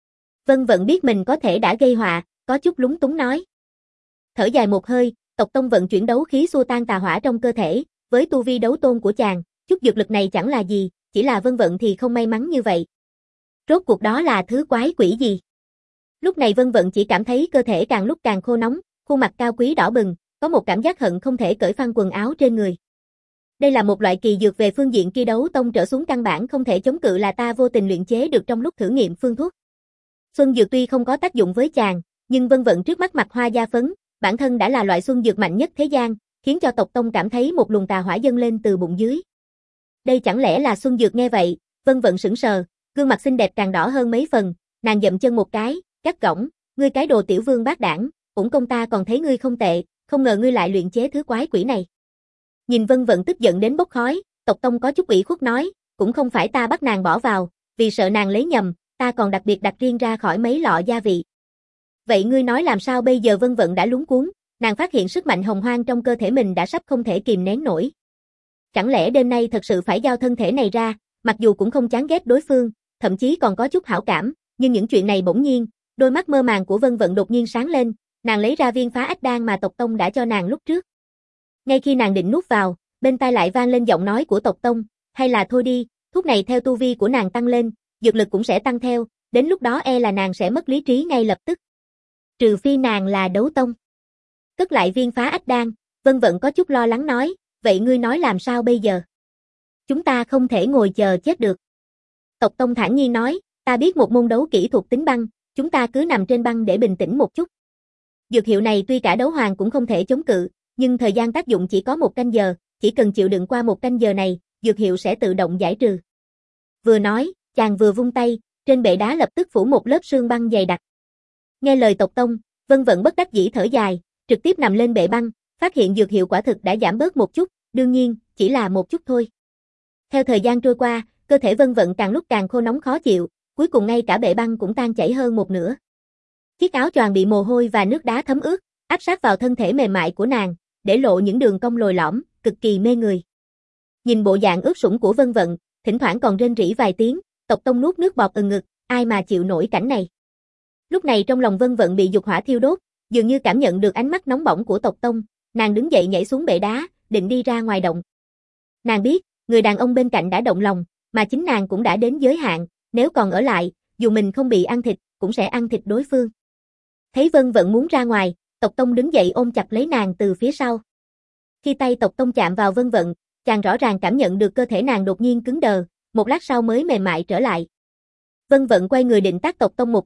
Vân Vận biết mình có thể đã gây họa, có chút lúng túng nói. Thở dài một hơi, Tộc Tông vận chuyển đấu khí xua tan tà hỏa trong cơ thể, với tu vi đấu tôn của chàng, chút dược lực này chẳng là gì, chỉ là Vân Vận thì không may mắn như vậy. Rốt cuộc đó là thứ quái quỷ gì? Lúc này Vân Vận chỉ cảm thấy cơ thể càng lúc càng khô nóng, khuôn mặt cao quý đỏ bừng, có một cảm giác hận không thể cởi phăng quần áo trên người. Đây là một loại kỳ dược về phương diện kia đấu tông trở xuống căn bản không thể chống cự, là ta vô tình luyện chế được trong lúc thử nghiệm phương thuốc. Xuân dược tuy không có tác dụng với chàng, nhưng Vân Vận trước mắt mặt hoa gia phấn, bản thân đã là loại xuân dược mạnh nhất thế gian, khiến cho Tộc Tông cảm thấy một luồng tà hỏa dâng lên từ bụng dưới. Đây chẳng lẽ là xuân dược? Nghe vậy, Vân Vận sững sờ, gương mặt xinh đẹp càng đỏ hơn mấy phần, nàng dậm chân một cái, gắt gỏng, ngươi cái đồ tiểu vương bát đảng, uổng công ta còn thấy ngươi không tệ, không ngờ ngươi lại luyện chế thứ quái quỷ này. Nhìn Vân Vận tức giận đến bốc khói, Tộc Tông có chút ủy khuất nói, cũng không phải ta bắt nàng bỏ vào, vì sợ nàng lấy nhầm, ta còn đặc biệt đặt riêng ra khỏi mấy lọ gia vị. Vậy ngươi nói làm sao bây giờ? Vân Vận đã luống cuống, nàng phát hiện sức mạnh hồng hoang trong cơ thể mình đã sắp không thể kìm nén nổi. Chẳng lẽ đêm nay thật sự phải giao thân thể này ra, mặc dù cũng không chán ghét đối phương, thậm chí còn có chút hảo cảm, nhưng những chuyện này bỗng nhiên, đôi mắt mơ màng của Vân Vận đột nhiên sáng lên, nàng lấy ra viên phá ách đan mà Tộc Tông đã cho nàng lúc trước. Ngay khi nàng định nuốt vào, bên tai lại vang lên giọng nói của Tộc Tông, hay là thôi đi, thuốc này theo tu vi của nàng tăng lên, dược lực cũng sẽ tăng theo, đến lúc đó e là nàng sẽ mất lý trí ngay lập tức. Trừ phi nàng là đấu tông. Cất lại viên phá ách đan, Vân Vận có chút lo lắng nói, vậy ngươi nói làm sao bây giờ? Chúng ta không thể ngồi chờ chết được. Tộc Tông thản nhiên nói, ta biết một môn đấu kỹ thuộc tính băng, chúng ta cứ nằm trên băng để bình tĩnh một chút. Dược hiệu này tuy cả đấu hoàng cũng không thể chống cự, nhưng thời gian tác dụng chỉ có 1 canh giờ, chỉ cần chịu đựng qua 1 canh giờ này, dược hiệu sẽ tự động giải trừ. Vừa nói, chàng vừa vung tay, trên bệ đá lập tức phủ một lớp sương băng dày đặc. Nghe lời Tộc Tông, Vân Vận bất đắc dĩ thở dài, trực tiếp nằm lên bệ băng, phát hiện dược hiệu quả thực đã giảm bớt một chút, đương nhiên, chỉ là một chút thôi. Theo thời gian trôi qua, cơ thể Vân Vận càng lúc càng khô nóng khó chịu, cuối cùng ngay cả bệ băng cũng tan chảy hơn một nửa. Chiếc áo choàng bị mồ hôi và nước đá thấm ướt, áp sát vào thân thể mềm mại của nàng, để lộ những đường cong lồi lõm, cực kỳ mê người. Nhìn bộ dạng ướt sũng của Vân Vận, thỉnh thoảng còn rên rỉ vài tiếng, Tộc Tông nuốt nước bọt ngực, ai mà chịu nổi cảnh này. Lúc này trong lòng Vân Vận bị dục hỏa thiêu đốt, dường như cảm nhận được ánh mắt nóng bỏng của Tộc Tông, nàng đứng dậy nhảy xuống bệ đá, định đi ra ngoài động. Nàng biết, người đàn ông bên cạnh đã động lòng, mà chính nàng cũng đã đến giới hạn, nếu còn ở lại, dù mình không bị ăn thịt, cũng sẽ ăn thịt đối phương. Thấy Vân Vận muốn ra ngoài, Tộc Tông đứng dậy ôm chặt lấy nàng từ phía sau. Khi tay Tộc Tông chạm vào Vân Vận, chàng rõ ràng cảm nhận được cơ thể nàng đột nhiên cứng đờ, một lát sau mới mềm mại trở lại. Vân Vận quay người định tát Tộc Tông một cái,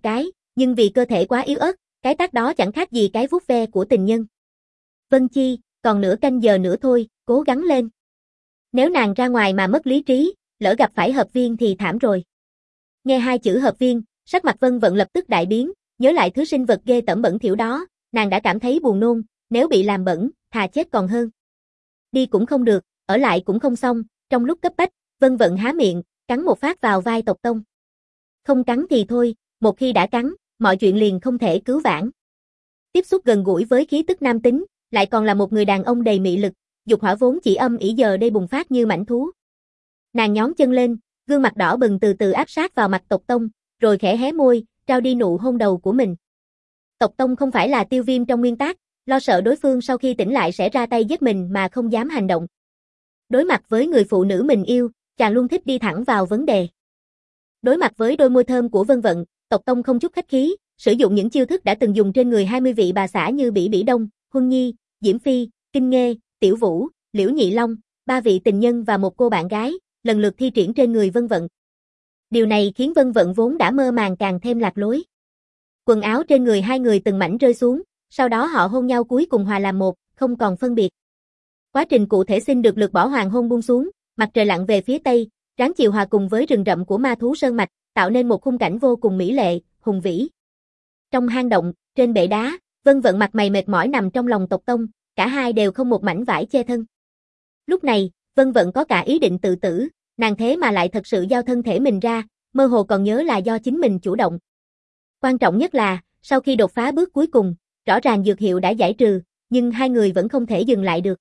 nhưng vì cơ thể quá yếu ớt, cái tát đó chẳng khác gì cái vuốt ve của tình nhân. Vân Chi, còn nửa canh giờ nữa thôi, cố gắng lên. Nếu nàng ra ngoài mà mất lý trí, lỡ gặp phải hợp viên thì thảm rồi. Nghe hai chữ hợp viên, sắc mặt Vân Vận lập tức đại biến, nhớ lại thứ sinh vật ghê tởm bẩn thỉu đó, nàng đã cảm thấy buồn nôn, nếu bị làm bẩn, thà chết còn hơn. Đi cũng không được, ở lại cũng không xong, trong lúc cấp bách, Vân Vận há miệng, cắn một phát vào vai Tộc Tông. Không cắn thì thôi, một khi đã cắn, mọi chuyện liền không thể cứu vãn. Tiếp xúc gần gũi với khí tức nam tính, lại còn là một người đàn ông đầy mị lực, dục hỏa vốn chỉ âm ỉ giờ đây bùng phát như mãnh thú. Nàng nhón chân lên, gương mặt đỏ bừng từ từ áp sát vào mặt Tộc Tông, rồi khẽ hé môi, trao đi nụ hôn đầu của mình. Tộc Tông không phải là Tiêu Viêm trong nguyên tắc, lo sợ đối phương sau khi tỉnh lại sẽ ra tay giết mình mà không dám hành động. Đối mặt với người phụ nữ mình yêu, chàng luôn thích đi thẳng vào vấn đề. Đối mặt với đôi môi thơm của Vân Vận, Tộc Tông không chút khách khí, sử dụng những chiêu thức đã từng dùng trên người 20 vị bà xã như Bỉ Bỉ Đông, Huân Nhi, Diễm Phi, Kinh Nghê, Tiểu Vũ, Liễu Nhị Long, 3 vị tình nhân và một cô bạn gái, lần lượt thi triển trên người Vân Vận. Điều này khiến Vân Vận vốn đã mơ màng càng thêm lạc lối. Quần áo trên người hai người từng mảnh rơi xuống, sau đó họ hôn nhau cuối cùng hòa làm một, không còn phân biệt. Quá trình cụ thể xin được lược bỏ hoàng hôn buông xuống, mặt trời lặn về phía tây, ráng chiều hòa cùng với rừng rậm của ma thú sơn mạch, tạo nên một khung cảnh vô cùng mỹ lệ, hùng vĩ. Trong hang động, trên bệ đá, Vân Vận mặt mày mệt mỏi nằm trong lòng Tộc Tông, cả hai đều không một mảnh vải che thân. Lúc này, Vân Vận có cả ý định tự tử, nàng thế mà lại thật sự giao thân thể mình ra, mơ hồ còn nhớ là do chính mình chủ động. Quan trọng nhất là, sau khi đột phá bước cuối cùng, rõ ràng dược hiệu đã giải trừ, nhưng hai người vẫn không thể dừng lại được.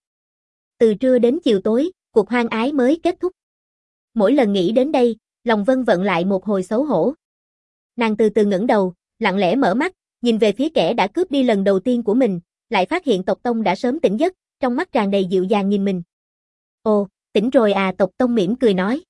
Từ trưa đến chiều tối, cuộc hoang ái mới kết thúc. Mỗi lần nghĩ đến đây, lòng Vân Vận lại một hồi xấu hổ. Nàng từ từ ngẩng đầu, lặng lẽ mở mắt, nhìn về phía kẻ đã cướp đi lần đầu tiên của mình, lại phát hiện Tộc Tông đã sớm tỉnh giấc, trong mắt tràn đầy dịu dàng nhìn mình. Ồ, tỉnh rồi à, Tộc Tông mỉm cười nói.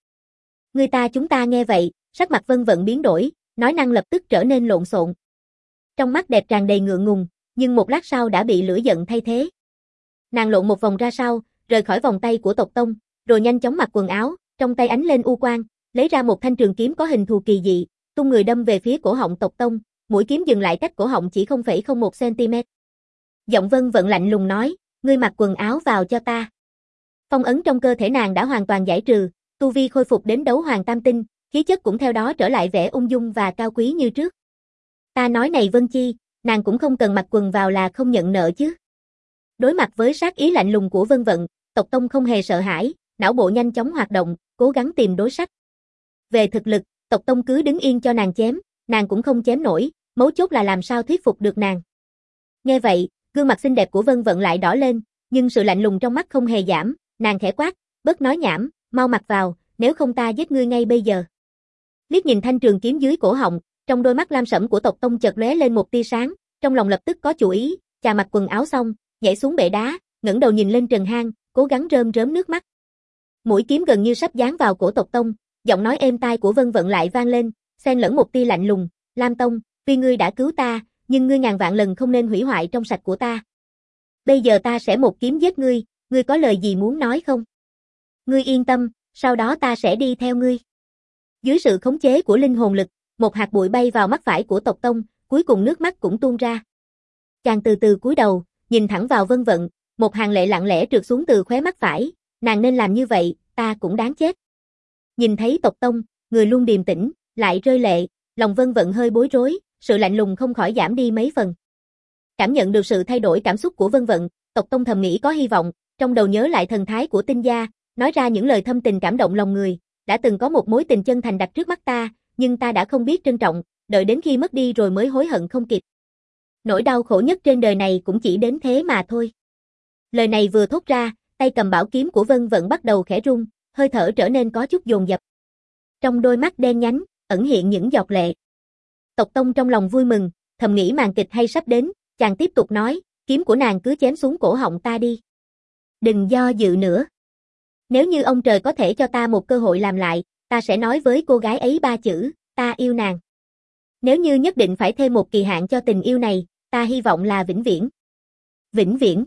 Chúng ta nghe vậy, sắc mặt Vân Vận biến đổi, nói năng lập tức trở nên lộn xộn. Trong mắt đẹp tràn đầy ngượng ngùng, nhưng một lát sau đã bị lửa giận thay thế. Nàng lộn một vòng ra sau, rời khỏi vòng tay của Tộc Tông, rồi nhanh chóng mặc quần áo, trong tay ánh lên u quang, lấy ra một thanh trường kiếm có hình thù kỳ dị, tung người đâm về phía cổ họng Tộc Tông, mũi kiếm dừng lại cách cổ họng chỉ 0,01 cm. Giọng Vân Vận lạnh lùng nói, ngươi mặc quần áo vào cho ta. Phong ấn trong cơ thể nàng đã hoàn toàn giải trừ, tu vi khôi phục đến đấu hoàng tam tinh, khí chất cũng theo đó trở lại vẻ ung dung và cao quý như trước. Ta nói này Vân Chi, nàng cũng không cần mặc quần vào là không nhận nợ chứ. Đối mặt với sát ý lạnh lùng của Vân Vận, Tộc Tông không hề sợ hãi, não bộ nhanh chóng hoạt động, cố gắng tìm đối sách. Về thực lực, Tộc Tông cứ đứng yên cho nàng chém, nàng cũng không chém nổi, mấu chốt là làm sao thuyết phục được nàng. Nghe vậy, gương mặt xinh đẹp của Vân Vận lại đỏ lên, nhưng sự lạnh lùng trong mắt không hề giảm, nàng khẽ quát, bớt nói nhảm, mau mặc vào, nếu không ta giết ngươi ngay bây giờ. Liếc nhìn thanh trường kiếm dưới cổ họng, trong đôi mắt lam sẫm của Tộc Tông chợt lóe lên một tia sáng, trong lòng lập tức có chủ ý, chà mặc quần áo xong, nhảy xuống bệ đá, ngẩng đầu nhìn lên trần hang, cố gắng rơm rớm nước mắt. Mũi kiếm gần như sắp dán vào cổ Tộc Tông, giọng nói êm tai của Vân Vận lại vang lên, xen lẫn một tia lạnh lùng, Lam Tông, tuy ngươi đã cứu ta, nhưng ngươi ngàn vạn lần không nên hủy hoại trong sạch của ta. Bây giờ ta sẽ một kiếm giết ngươi, ngươi có lời gì muốn nói không? Ngươi yên tâm, sau đó ta sẽ đi theo ngươi. Dưới sự khống chế của linh hồn lực, một hạt bụi bay vào mắt phải của Tộc Tông, cuối cùng nước mắt cũng tuôn ra. Chàng từ từ cúi đầu, nhìn thẳng vào Vân Vận, một hàng lệ lặng lẽ trượt xuống từ khóe mắt phải, nàng nên làm như vậy, ta cũng đáng chết. Nhìn thấy Tộc Tông, người luôn điềm tĩnh, lại rơi lệ, lòng Vân Vận hơi bối rối, sự lạnh lùng không khỏi giảm đi mấy phần. Cảm nhận được sự thay đổi cảm xúc của Vân Vận, Tộc Tông thầm nghĩ có hy vọng, trong đầu nhớ lại thần thái của Tinh Gia, nói ra những lời thâm tình cảm động lòng người, đã từng có một mối tình chân thành đặt trước mắt ta, nhưng ta đã không biết trân trọng, đợi đến khi mất đi rồi mới hối hận không kịp. Nỗi đau khổ nhất trên đời này cũng chỉ đến thế mà thôi. Lời này vừa thốt ra, tay cầm bảo kiếm của Vân Vận bắt đầu khẽ rung, hơi thở trở nên có chút dồn dập. Trong đôi mắt đen nhánh, ẩn hiện những giọt lệ. Tộc Tông trong lòng vui mừng, thầm nghĩ màn kịch hay sắp đến, chàng tiếp tục nói, kiếm của nàng cứ chém xuống cổ họng ta đi. Đừng do dự nữa. Nếu như ông trời có thể cho ta một cơ hội làm lại, ta sẽ nói với cô gái ấy 3 chữ, ta yêu nàng. Nếu như nhất định phải thêm một kỳ hạn cho tình yêu này, ta hy vọng là vĩnh viễn. Vĩnh viễn.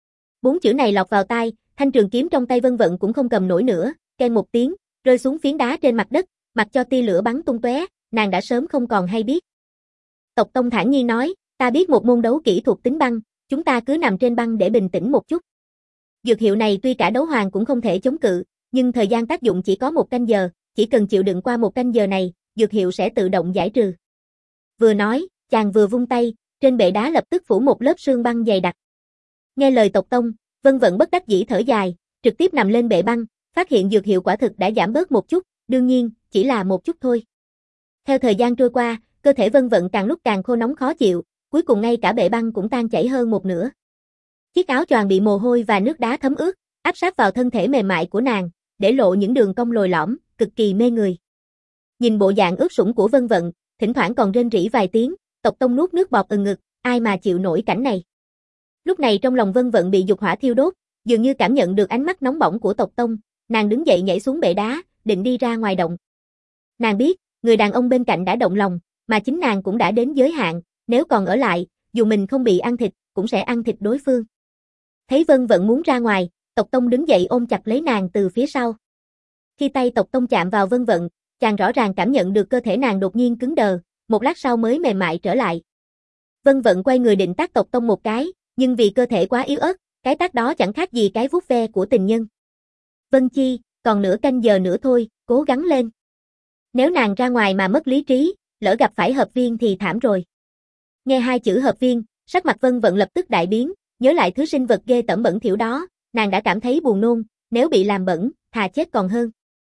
4 chữ này lọt vào tai, thanh trường kiếm trong tay Vân Vận cũng không cầm nổi nữa, keng một tiếng, rơi xuống phiến đá trên mặt đất, mặc cho tia lửa bắn tung tóe, nàng đã sớm không còn hay biết. Tộc Tông thản nhiên nói, ta biết một môn đấu kỹ thuộc tính băng, chúng ta cứ nằm trên băng để bình tĩnh một chút. Dược hiệu này tuy cả đấu hoàng cũng không thể chống cự, nhưng thời gian tác dụng chỉ có 1 canh giờ, chỉ cần chịu đựng qua 1 canh giờ này, dược hiệu sẽ tự động giải trừ. Vừa nói, chàng vừa vung tay, trên bệ đá lập tức phủ một lớp sương băng dày đặc. Nghe lời Tộc Tông, Vân Vận bất đắc dĩ thở dài, trực tiếp nằm lên bệ băng, phát hiện dược hiệu quả thực đã giảm bớt một chút, đương nhiên, chỉ là một chút thôi. Theo thời gian trôi qua, cơ thể Vân Vận càng lúc càng khô nóng khó chịu, cuối cùng ngay cả bệ băng cũng tan chảy hơn một nửa. Chiếc áo choàng bị mồ hôi và nước đá thấm ướt, áp sát vào thân thể mềm mại của nàng, để lộ những đường cong lồi lõm, cực kỳ mê người. Nhìn bộ dạng ướt sũng của Vân Vận, thỉnh thoảng còn rên rỉ vài tiếng, Tộc Tông nuốt nước bọt ngực, ai mà chịu nổi cảnh này. Lúc này trong lòng Vân Vận bị dục hỏa thiêu đốt, dường như cảm nhận được ánh mắt nóng bỏng của Tộc Tông, nàng đứng dậy nhảy xuống bệ đá, định đi ra ngoài động. Nàng biết, người đàn ông bên cạnh đã động lòng, mà chính nàng cũng đã đến giới hạn, nếu còn ở lại, dù mình không bị ăn thịt, cũng sẽ ăn thịt đối phương. Thấy Vân Vận muốn ra ngoài, Tộc Tông đứng dậy ôm chặt lấy nàng từ phía sau. Khi tay Tộc Tông chạm vào Vân Vận, chàng rõ ràng cảm nhận được cơ thể nàng đột nhiên cứng đờ, một lát sau mới mềm mại trở lại. Vân Vận quay người định tát Tộc Tông một cái, nhưng vì cơ thể quá yếu ớt, cái tát đó chẳng khác gì cái vuốt ve của tình nhân. Vân Chi, còn nửa canh giờ nữa thôi, cố gắng lên. Nếu nàng ra ngoài mà mất lý trí, lỡ gặp phải hợp viên thì thảm rồi. Nghe 2 chữ hợp viên, sắc mặt Vân Vận lập tức đại biến, nhớ lại thứ sinh vật ghê tởm bẩn thỉu đó, nàng đã cảm thấy buồn nôn, nếu bị làm bẩn, thà chết còn hơn.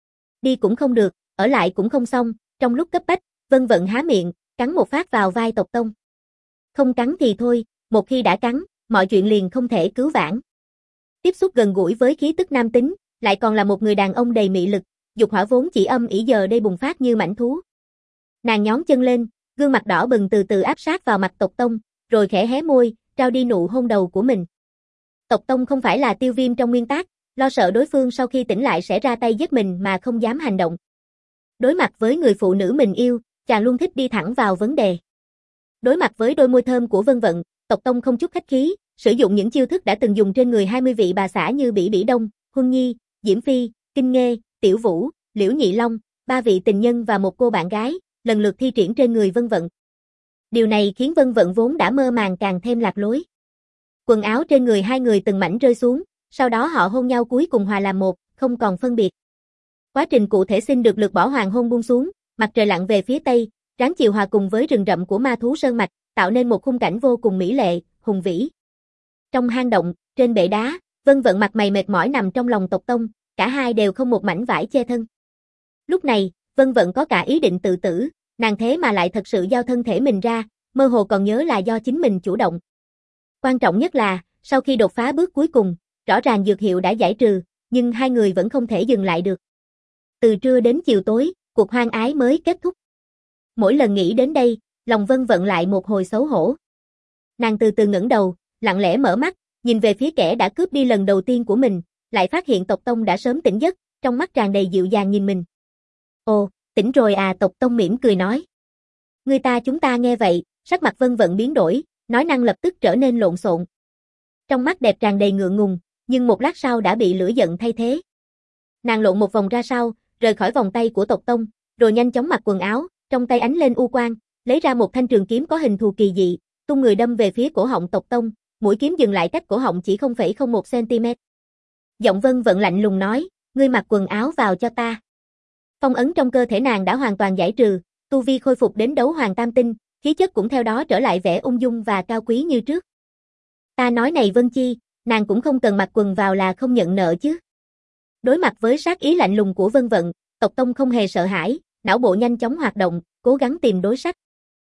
Đi cũng không được, ở lại cũng không xong, trong lúc cấp bách, Vân Vận há miệng, cắn một phát vào vai Tộc Tông. Không cắn thì thôi, một khi đã cắn, mọi chuyện liền không thể cứu vãn. Tiếp xúc gần gũi với khí tức nam tính, lại còn là một người đàn ông đầy mị lực, dục hỏa vốn chỉ âm ỉ giờ đây bùng phát như mãnh thú. Nàng nhón chân lên, gương mặt đỏ bừng từ từ áp sát vào mặt Tộc Tông, rồi khẽ hé môi, trao đi nụ hôn đầu của mình. Tộc Tông không phải là Tiêu Viêm trong nguyên tác, lo sợ đối phương sau khi tỉnh lại sẽ ra tay giết mình mà không dám hành động. Đối mặt với người phụ nữ mình yêu, chàng luôn thích đi thẳng vào vấn đề. Đối mặt với đôi môi thơm của Vân Vận, Tộc Tông không chút khách khí, sử dụng những chiêu thức đã từng dùng trên người 20 vị bà xã như Bỉ Bỉ Đông, Huân Nhi, Diễm Phi, Kinh Nghê, Tiểu Vũ, Liễu Nhị Long, 3 vị tình nhân và một cô bạn gái, lần lượt thi triển trên người Vân Vận. Điều này khiến Vân Vận vốn đã mơ màng càng thêm lạc lối. Quần áo trên người 2 người từng mảnh rơi xuống, sau đó họ hôn nhau cuối cùng hòa làm một, không còn phân biệt. Quá trình cụ thể xin được lược bỏ hoàng hôn buông xuống, mặt trời lặn về phía tây, ráng chiều hòa cùng với rừng rậm của ma thú sơn mạch, tạo nên một khung cảnh vô cùng mỹ lệ, hùng vĩ. Trong hang động, trên bệ đá, Vân Vận mặt mày mệt mỏi nằm trong lòng Tộc Tông, cả hai đều không một mảnh vải che thân. Lúc này, Vân Vận có cả ý định tự tử, nàng thế mà lại thật sự giao thân thể mình ra, mơ hồ còn nhớ là do chính mình chủ động. Quan trọng nhất là, sau khi đột phá bước cuối cùng, rõ ràng dược hiệu đã giải trừ, nhưng 2 người vẫn không thể dừng lại được. Từ trưa đến chiều tối, cuộc hoang ái mới kết thúc. Mỗi lần nghĩ đến đây, lòng Vân Vận lại một hồi xấu hổ. Nàng từ từ ngẩng đầu, lặng lẽ mở mắt, nhìn về phía kẻ đã cướp đi lần đầu tiên của mình, lại phát hiện Tộc Tông đã sớm tỉnh giấc, trong mắt tràn đầy dịu dàng nhìn mình. Ồ, tỉnh rồi à, Tộc Tông mỉm cười nói. Chúng ta nghe vậy, sắc mặt Vân Vận biến đổi, nói năng lập tức trở nên lộn xộn. Trong mắt đẹp tràn đầy ngượng ngùng, nhưng một lát sau đã bị lửa giận thay thế. Nàng lộn một vòng ra sau, rời khỏi vòng tay của Tộc Tông, rồi nhanh chóng mặc quần áo, trong tay ánh lên u quang, lấy ra một thanh trường kiếm có hình thù kỳ dị, tung người đâm về phía cổ họng Tộc Tông, mũi kiếm dừng lại cách cổ họng chỉ 0,01 cm. Giọng Vân Vận lạnh lùng nói, ngươi mặc quần áo vào cho ta. Phong ấn trong cơ thể nàng đã hoàn toàn giải trừ, tu vi khôi phục đến đấu hoàng tam tinh, khí chất cũng theo đó trở lại vẻ ung dung và cao quý như trước. Ta nói này Vân Chi, nàng cũng không cần mặc quần vào là không nhận nợ chứ. Đối mặt với sát ý lạnh lùng của Vân Vận, Tộc Tông không hề sợ hãi, não bộ nhanh chóng hoạt động, cố gắng tìm đối sách.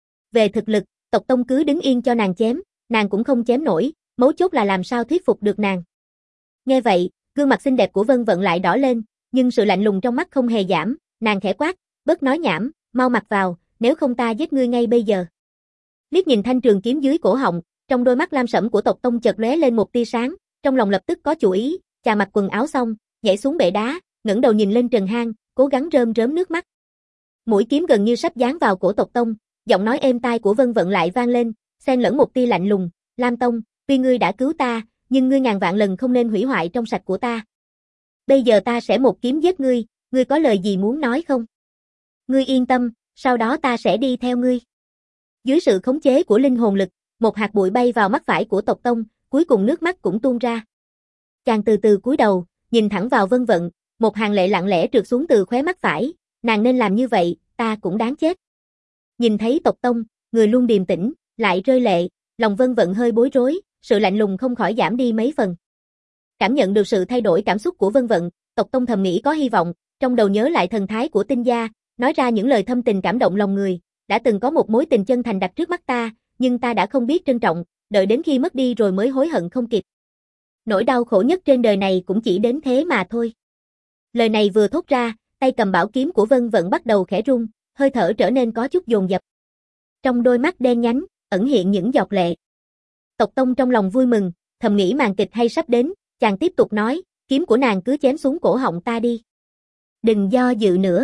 Về thực lực, Tộc Tông cứ đứng yên cho nàng chém, nàng cũng không chém nổi, mấu chốt là làm sao thuyết phục được nàng. Nghe vậy, gương mặt xinh đẹp của Vân Vận lại đỏ lên, nhưng sự lạnh lùng trong mắt không hề giảm, nàng khẽ quát, bớt nói nhảm, mau mặc vào, nếu không ta giết ngươi ngay bây giờ. Liếc nhìn thanh trường kiếm dưới cổ họng, trong đôi mắt lam sẫm của Tộc Tông chợt lóe lên một tia sáng, trong lòng lập tức có chủ ý, chàng mặc quần áo xong, nhảy xuống bệ đá, ngẩng đầu nhìn lên trần hang, cố gắng rơm rớm nước mắt. Mũi kiếm gần như sắp giáng vào cổ Tộc Tông, giọng nói êm tai của Vân Vận lại vang lên, xen lẫn một tia lạnh lùng, Lam Tông, tuy ngươi đã cứu ta, nhưng ngươi ngàn vạn lần không nên hủy hoại trong sạch của ta. Bây giờ ta sẽ một kiếm giết ngươi, ngươi có lời gì muốn nói không? Ngươi yên tâm, sau đó ta sẽ đi theo ngươi. Dưới sự khống chế của linh hồn lực, một hạt bụi bay vào mắt phải của Tộc Tông, cuối cùng nước mắt cũng tuôn ra. Chàng từ từ cúi đầu, nhìn thẳng vào Vân Vận, một hàng lệ lặng lẽ trượt xuống từ khóe mắt phải, nàng nên làm như vậy, ta cũng đáng chết. Nhìn thấy Tộc Tông, người luôn điềm tĩnh, lại rơi lệ, lòng Vân Vận hơi bối rối, sự lạnh lùng không khỏi giảm đi mấy phần. Cảm nhận được sự thay đổi cảm xúc của Vân Vận, Tộc Tông thầm nghĩ có hy vọng, trong đầu nhớ lại thần thái của Tinh gia, nói ra những lời thâm tình cảm động lòng người, đã từng có một mối tình chân thành đặt trước mắt ta, nhưng ta đã không biết trân trọng, đợi đến khi mất đi rồi mới hối hận không kịp. Nỗi đau khổ nhất trên đời này cũng chỉ đến thế mà thôi. Lời này vừa thốt ra, tay cầm bảo kiếm của Vân Vận bắt đầu khẽ rung, hơi thở trở nên có chút dồn dập. Trong đôi mắt đen nhánh, ẩn hiện những giọt lệ. Tộc Tông trong lòng vui mừng, thầm nghĩ màn kịch hay sắp đến, chàng tiếp tục nói, kiếm của nàng cứ chém xuống cổ họng ta đi. Đừng do dự nữa.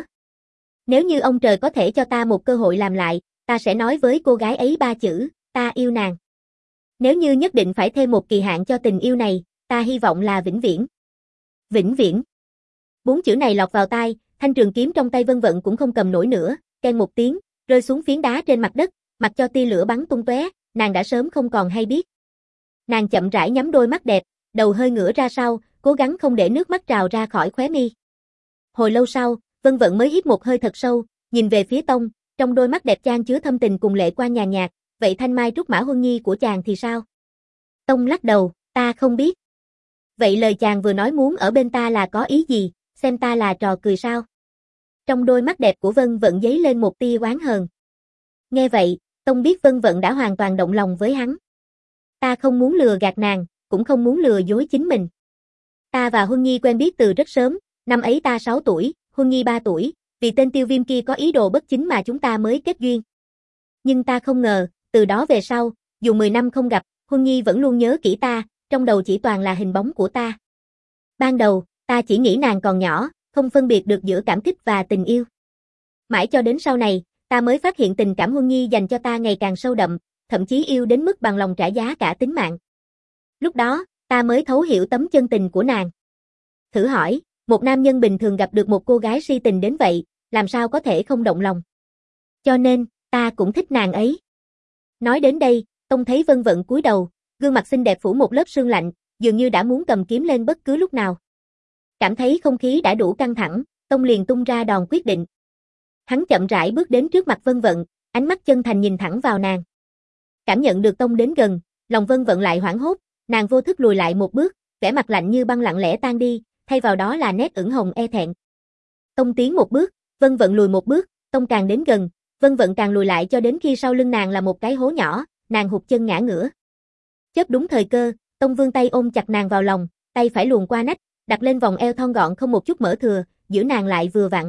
Nếu như ông trời có thể cho ta một cơ hội làm lại, ta sẽ nói với cô gái ấy 3 chữ, ta yêu nàng. Nếu như nhất định phải thêm một kỳ hạn cho tình yêu này, ta hy vọng là vĩnh viễn. Vĩnh viễn. 4 chữ này lọt vào tai, thanh trường kiếm trong tay Vân Vận cũng không cầm nổi nữa, keng một tiếng, rơi xuống phiến đá trên mặt đất, mặc cho tia lửa bắn tung tóe, nàng đã sớm không còn hay biết. Nàng chậm rãi nhắm đôi mắt đẹp, đầu hơi ngửa ra sau, cố gắng không để nước mắt trào ra khỏi khóe mi. Hồi lâu sau, Vân Vận mới hít một hơi thật sâu, nhìn về phía Tông, trong đôi mắt đẹp chan chứa thâm tình cùng lệ quan nhàn nhạt, vậy thanh mai trúc mã huân nhi của chàng thì sao? Tông lắc đầu, ta không biết. Vậy lời chàng vừa nói muốn ở bên ta là có ý gì, xem ta là trò cười sao? Trong đôi mắt đẹp của Vân Vận dấy lên một tia oán hờn. Nghe vậy, Tông biết Vân Vận đã hoàn toàn động lòng với hắn. Ta không muốn lừa gạt nàng, cũng không muốn lừa dối chính mình. Ta và Huân Nhi quen biết từ rất sớm, năm ấy ta 6 tuổi, Huân Nhi 3 tuổi, vì tên Tiêu Viêm kia có ý đồ bất chính mà chúng ta mới kết duyên. Nhưng ta không ngờ, từ đó về sau, dù 10 năm không gặp, Huân Nhi vẫn luôn nhớ kỹ ta, trong đầu chỉ toàn là hình bóng của ta. Ban đầu, ta chỉ nghĩ nàng còn nhỏ, không phân biệt được giữa cảm kích và tình yêu. Mãi cho đến sau này, ta mới phát hiện tình cảm Huân Nhi dành cho ta ngày càng sâu đậm, thậm chí yêu đến mức bằng lòng trả giá cả tính mạng. Lúc đó, ta mới thấu hiểu tấm chân tình của nàng. Thử hỏi, một nam nhân bình thường gặp được một cô gái si tình đến vậy, làm sao có thể không động lòng. Cho nên, ta cũng thích nàng ấy. Nói đến đây, Tông thấy Vân Vận cúi đầu, gương mặt xinh đẹp phủ một lớp sương lạnh, dường như đã muốn cầm kiếm lên bất cứ lúc nào. Cảm thấy không khí đã đủ căng thẳng, Tông liền tung ra đòn quyết định. Hắn chậm rãi bước đến trước mặt Vân Vận, ánh mắt chân thành nhìn thẳng vào nàng. Cảm nhận được Tông đến gần, lòng Vân Vận lại hoảng hốt, nàng vô thức lùi lại một bước, vẻ mặt lạnh như băng lặng lẽ tan đi, thay vào đó là nét ửng hồng e thẹn. Tông tiến một bước, Vân Vận lùi một bước, Tông càng đến gần, Vân Vận càng lùi lại cho đến khi sau lưng nàng là một cái hố nhỏ, nàng hụt chân ngã ngửa. Chớp đúng thời cơ, Tông vươn tay ôm chặt nàng vào lòng, tay phải luồn qua nách, đặt lên vòng eo thon gọn không một chút mỡ thừa, giữ nàng lại vừa vặn.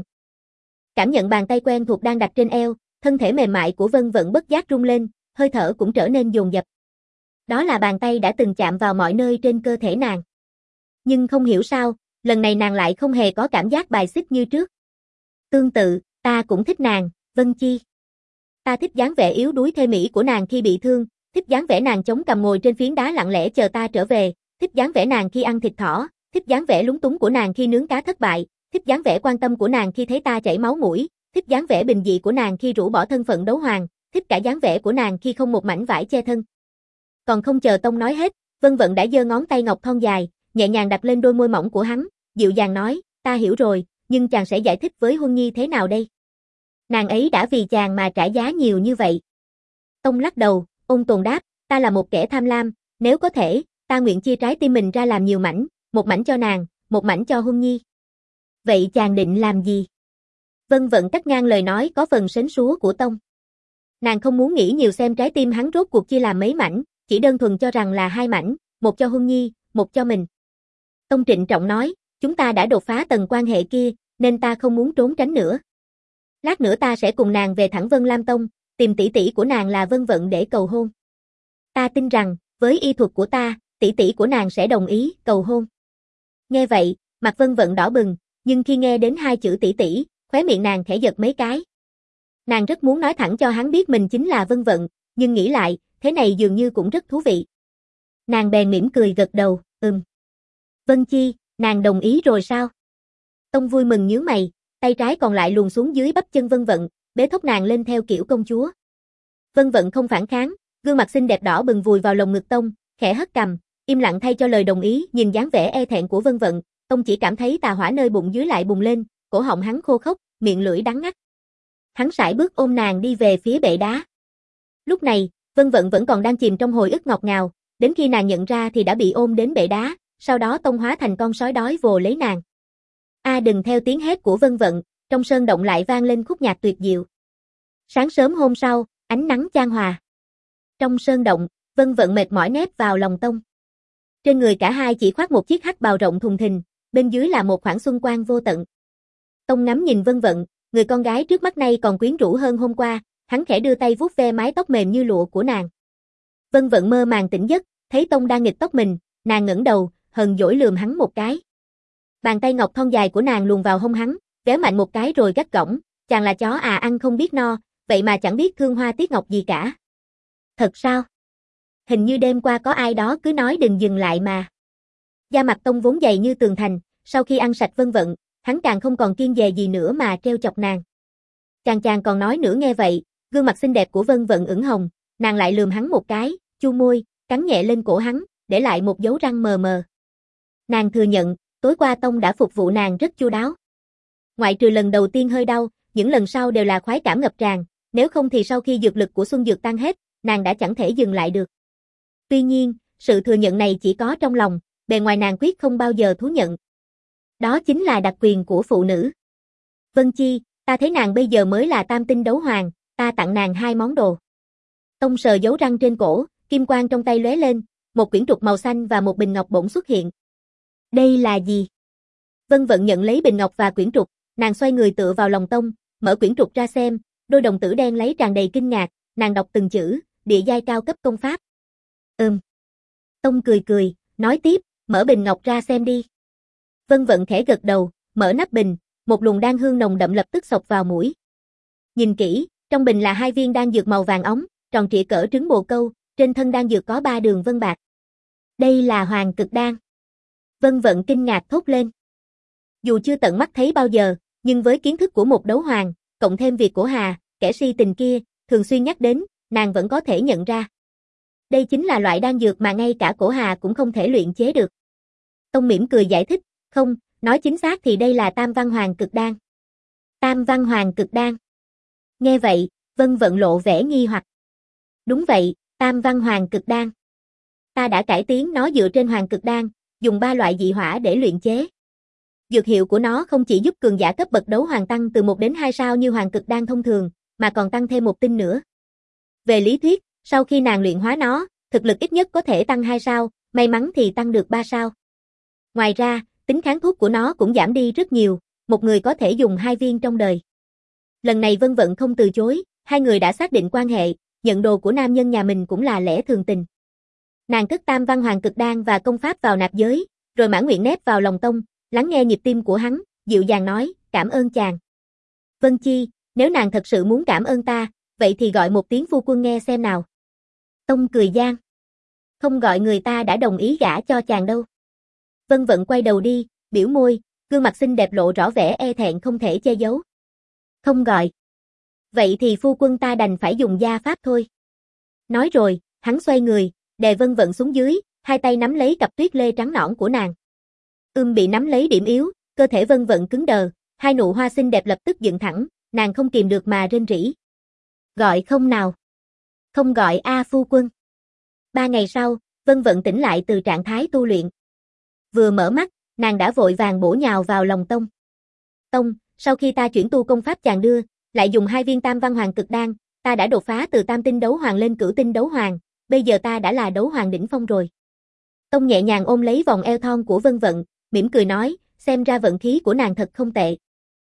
Cảm nhận bàn tay quen thuộc đang đặt trên eo, thân thể mềm mại của Vân Vận bất giác rung lên, hơi thở cũng trở nên dồn dập. Đó là bàn tay đã từng chạm vào mọi nơi trên cơ thể nàng. Nhưng không hiểu sao, lần này nàng lại không hề có cảm giác bài xích như trước. Tương tự, ta cũng thích nàng, Vân Chi. Ta thích dáng vẻ yếu đuối thê mỹ của nàng khi bị thương, thích dáng vẻ nàng chống cằm ngồi trên phiến đá lặng lẽ chờ ta trở về, thích dáng vẻ nàng khi ăn thịt thỏ, thích dáng vẻ lúng túng của nàng khi nướng cá thất bại, thích dáng vẻ quan tâm của nàng khi thấy ta chảy máu mũi, thích dáng vẻ bình dị của nàng khi rũ bỏ thân phận đấu hoàng, thích cả dáng vẻ của nàng khi không một mảnh vải che thân. Còn không chờ Tông nói hết, Vân Vận đã giơ ngón tay ngọc thon dài, nhẹ nhàng đặt lên đôi môi mỏng của hắn, dịu dàng nói, ta hiểu rồi, nhưng chàng sẽ giải thích với Huân Nhi thế nào đây? Nàng ấy đã vì chàng mà trả giá nhiều như vậy. Tông lắc đầu, ôn tồn đáp, ta là một kẻ tham lam, nếu có thể, ta nguyện chia trái tim mình ra làm nhiều mảnh, một mảnh cho nàng, một mảnh cho Huân Nhi. Vậy chàng định làm gì? Vân Vận cắt ngang lời nói có phần sến súa của Tông. Nàng không muốn nghĩ nhiều xem trái tim hắn rốt cuộc chia làm mấy mảnh, chỉ đơn thuần cho rằng là 2 mảnh, một cho Huân Nhi, một cho mình. Tông trịnh trọng nói, chúng ta đã đột phá tầng quan hệ kia, nên ta không muốn trốn tránh nữa. Lát nữa ta sẽ cùng nàng về thẳng Vân Lam Tông, tìm tỷ tỷ của nàng là Vân Vận để cầu hôn. Ta tin rằng, với y thuật của ta, tỷ tỷ của nàng sẽ đồng ý cầu hôn. Nghe vậy, mặt Vân Vận đỏ bừng, nhưng khi nghe đến 2 chữ tỷ tỷ, khóe miệng nàng khẽ giật mấy cái. Nàng rất muốn nói thẳng cho hắn biết mình chính là Vân Vận, nhưng nghĩ lại, thế này dường như cũng rất thú vị. Nàng bèn mỉm cười gật đầu, Vân Chi, nàng đồng ý rồi sao? Tông vui mừng nhíu mày, tay trái còn lại luồn xuống dưới bắp chân Vân Vận, bế thốc nàng lên theo kiểu công chúa. Vân Vận không phản kháng, gương mặt xinh đẹp đỏ bừng vùi vào lồng ngực Tông, khẽ hất cằm, im lặng thay cho lời đồng ý, nhìn dáng vẻ e thẹn của Vân Vận, Tông chỉ cảm thấy tà hỏa nơi bụng dưới lại bùng lên, cổ họng hắn khô khốc, miệng lưỡi đắng ngắt. Hắn sải bước ôm nàng đi về phía bệ đá. Lúc này, Vân Vận vẫn còn đang chìm trong hồi ức ngọt ngào, đến khi nàng nhận ra thì đã bị ôm đến bệ đá, sau đó Tông hóa thành con sói đói vồ lấy nàng. Đừng theo tiếng hét của Vân Vận, trong sơn động lại vang lên khúc nhạc tuyệt diệu. Sáng sớm hôm sau, ánh nắng chan hòa. Trong sơn động, Vân Vận mệt mỏi nép vào lòng Tông. Trên người cả hai chỉ khoác một chiếc hắc bào rộng thùng thình, bên dưới là một khoảng xuân quang vô tận. Tông ngắm nhìn Vân Vận, người con gái trước mắt này còn quyến rũ hơn hôm qua, hắn khẽ đưa tay vuốt ve mái tóc mềm như lụa của nàng. Vân Vận mơ màng tỉnh giấc, thấy Tông đang nghịch tóc mình, nàng ngẩng đầu, hờn dỗi lườm hắn một cái. Bàn tay ngọc thon dài của nàng luồn vào hông hắn, véo mạnh một cái rồi gắt gỏng, chàng là chó ăn không biết no, vậy mà chẳng biết thương hoa tiếc ngọc gì cả. Thật sao? Hình như đêm qua có ai đó cứ nói đừng dừng lại mà. Da mặt Tông vốn dày như tường thành, sau khi ăn sạch Vân Vận, hắn càng không còn kiêng dè gì nữa mà trêu chọc nàng. Chàng còn nói nữa nghe vậy, gương mặt xinh đẹp của Vân Vận ửng hồng, nàng lại lườm hắn một cái, chu môi, cắn nhẹ lên cổ hắn, để lại một dấu răng mờ mờ. Nàng thừa nhận, tối qua Tông đã phục vụ nàng rất chu đáo. Ngoại trừ lần đầu tiên hơi đau, những lần sau đều là khoái cảm ngập tràn, nếu không thì sau khi dược lực của Xuân Dược tan hết, nàng đã chẳng thể dừng lại được. Tuy nhiên, sự thừa nhận này chỉ có trong lòng, bề ngoài nàng quyết không bao giờ thú nhận. Đó chính là đặc quyền của phụ nữ. Vân Chi, ta thấy nàng bây giờ mới là tam tinh đấu hoàng, ta tặng nàng 2 món đồ. Tông sờ dấu răng trên cổ, kim quang trong tay lóe lên, một quyển trục màu xanh và một bình ngọc bỗng xuất hiện. Đây là gì? Vân Vận nhận lấy bình ngọc và quyển trục, nàng xoay người tựa vào lòng Tông, mở quyển trục ra xem, đôi đồng tử đen lấy tràn đầy kinh ngạc, nàng đọc từng chữ, địa giai cao cấp công pháp. Tông cười, nói tiếp, mở bình ngọc ra xem đi. Vân Vận khẽ gật đầu, mở nắp bình, một luồng đan hương nồng đậm lập tức xộc vào mũi. Nhìn kỹ, trong bình là 2 viên đan dược màu vàng óng, tròn trịa cỡ trứng bồ câu, trên thân đan dược có 3 đường vân bạc. Đây là Hoàng Cực Đan. Vân Vận kinh ngạc thốt lên. Dù chưa tận mắt thấy bao giờ, nhưng với kiến thức của một đấu hoàng, cộng thêm việc Cổ Hà, kẻ si tình kia, thường xuyên nhắc đến, nàng vẫn có thể nhận ra. Đây chính là loại đan dược mà ngay cả Cổ Hà cũng không thể luyện chế được. Tông mỉm cười giải thích, không, nói chính xác thì đây là Tam Văn Hoàng Cực Đan. Tam Văn Hoàng Cực Đan. Nghe vậy, Vân Vận lộ vẻ nghi hoặc. Đúng vậy, Tam Văn Hoàng Cực Đan. Ta đã cải tiến nó dựa trên Hoàng Cực Đan, dùng 3 loại dị hỏa để luyện chế. Dược hiệu của nó không chỉ giúp cường giả cấp bậc đấu hoàng tăng từ 1 đến 2 sao như Hoàng Cực Đan thông thường, mà còn tăng thêm 1 tinh nữa. Về lý thuyết, sau khi nàng luyện hóa nó, thực lực ít nhất có thể tăng 2 sao, may mắn thì tăng được 3 sao. Ngoài ra, tính kháng thuốc của nó cũng giảm đi rất nhiều, một người có thể dùng 2 viên trong đời. Lần này Vân Vận không từ chối, hai người đã xác định quan hệ, nhận đồ của nam nhân nhà mình cũng là lẽ thường tình. Nàng cất Tam Văn Hoàng Cực Đan và công pháp vào nạp giới, rồi mãn nguyện nép vào lòng Tông, lắng nghe nhịp tim của hắn, dịu dàng nói, cảm ơn chàng. Vân Chi, nếu nàng thật sự muốn cảm ơn ta, vậy thì gọi một tiếng phu quân nghe xem nào. Tông cười gian. Không gọi người ta đã đồng ý gả cho chàng đâu. Vân Vận quay đầu đi, biểu môi, gương mặt xinh đẹp lộ rõ vẻ e thẹn không thể che giấu. Không gọi. Vậy thì phu quân ta đành phải dùng gia pháp thôi. Nói rồi, hắn xoay người, đè Vân Vận xuống dưới, hai tay nắm lấy cặp tuyết lê trắng nõn của nàng. Bị nắm lấy điểm yếu, cơ thể Vân Vận cứng đờ, hai nụ hoa xinh đẹp lập tức dựng thẳng, nàng không kìm được mà rên rỉ. Gọi không nào. Không gọi phu quân. 3 ngày sau, Vân Vận tỉnh lại từ trạng thái tu luyện. Vừa mở mắt, nàng đã vội vàng bổ nhào vào lòng Tông. Tông, sau khi ta chuyển tu công pháp chàng đưa, lại dùng 2 viên Tam Văn Hoàng Cực Đan, ta đã đột phá từ tam tinh đấu hoàng lên cửu tinh đấu hoàng, bây giờ ta đã là đấu hoàng đỉnh phong rồi. Tông nhẹ nhàng ôm lấy vòng eo thon của Vân Vận, mỉm cười nói, xem ra vận khí của nàng thật không tệ.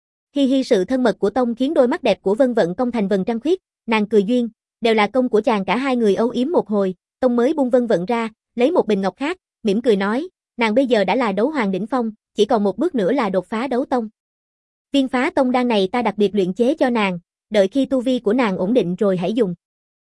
Hi sự thân mật của Tông khiến đôi mắt đẹp của Vân Vận cong thành vầng trăng khuyết, nàng cười duyên, đều là công của chàng. Cả hai người âu yếm một hồi, Tông mới buông Vân Vận ra, lấy một bình ngọc khác, mỉm cười nói, nàng bây giờ đã là đấu hoàng đỉnh phong, chỉ còn một bước nữa là đột phá đấu tông. Viên phá tông đan này ta đặc biệt luyện chế cho nàng, đợi khi tu vi của nàng ổn định rồi hãy dùng.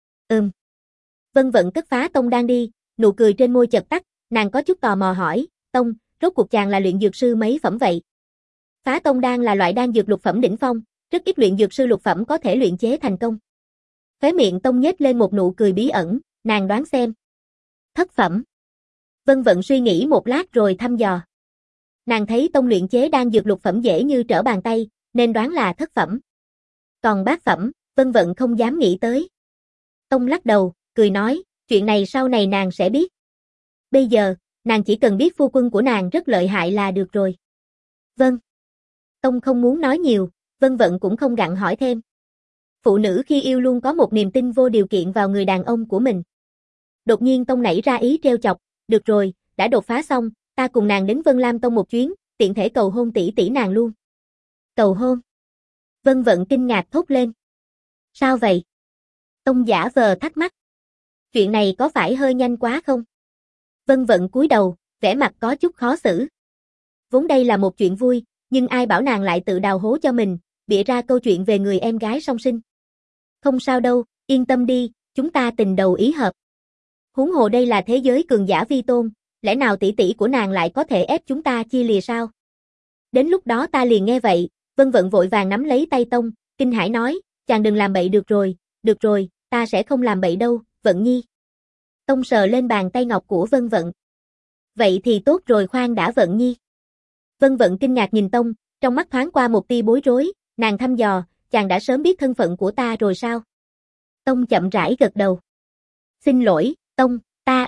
Vân Vận cất phá tông đan đi, nụ cười trên môi chợt tắt, nàng có chút tò mò hỏi, Tông, rốt cuộc chàng là luyện dược sư mấy phẩm vậy? Phá tông đan là loại đan dược lục phẩm đỉnh phong, rất ít luyện dược sư lục phẩm có thể luyện chế thành công. Khóe miệng Tông nhếch lên một nụ cười bí ẩn, nàng đoán xem. Thất phẩm. Vân Vận suy nghĩ một lát rồi thăm dò. Nàng thấy Tông luyện chế đan dược lục phẩm dễ như trở bàn tay, nên đoán là thất phẩm. Còn bát phẩm, Vân Vận không dám nghĩ tới. Tông lắc đầu, cười nói, chuyện này sau này nàng sẽ biết. Bây giờ, nàng chỉ cần biết phu quân của nàng rất lợi hại là được rồi. Vâng. Tông không muốn nói nhiều, Vân Vận cũng không gặng hỏi thêm. Phụ nữ khi yêu luôn có một niềm tin vô điều kiện vào người đàn ông của mình. Đột nhiên Tông nảy ra ý trêu chọc, được rồi, đã đột phá xong, ta cùng nàng đến Vân Lam Tông một chuyến, tiện thể cầu hôn tỷ tỷ nàng luôn. Cầu hôn? Vân Vận kinh ngạc thốt lên. Sao vậy? Tông giả vờ thắc mắc. Chuyện này có phải hơi nhanh quá không? Vân Vận cúi đầu, vẻ mặt có chút khó xử. Vốn đây là một chuyện vui, nhưng ai bảo nàng lại tự đào hố cho mình, bịa ra câu chuyện về người em gái song sinh. Không sao đâu, yên tâm đi, chúng ta tình đầu ý hợp. Huống hồ đây là thế giới cường giả vi tôn, lẽ nào tỷ tỷ của nàng lại có thể ép chúng ta chia lìa sao? Đến lúc đó ta liền nghe vậy, Vân Vận vội vàng nắm lấy tay Tông, kinh hãi nói, chàng đừng làm bậy được rồi, ta sẽ không làm bậy đâu, Vận Nhi. Tông sờ lên bàn tay ngọc của Vân Vận. Vậy thì tốt rồi, khoan đã Vận Nhi. Vân Vận kinh ngạc nhìn Tông, trong mắt thoáng qua một tia bối rối, nàng thăm dò, chàng đã sớm biết thân phận của ta rồi sao? Tông chậm rãi gật đầu. Xin lỗi, Tông, ta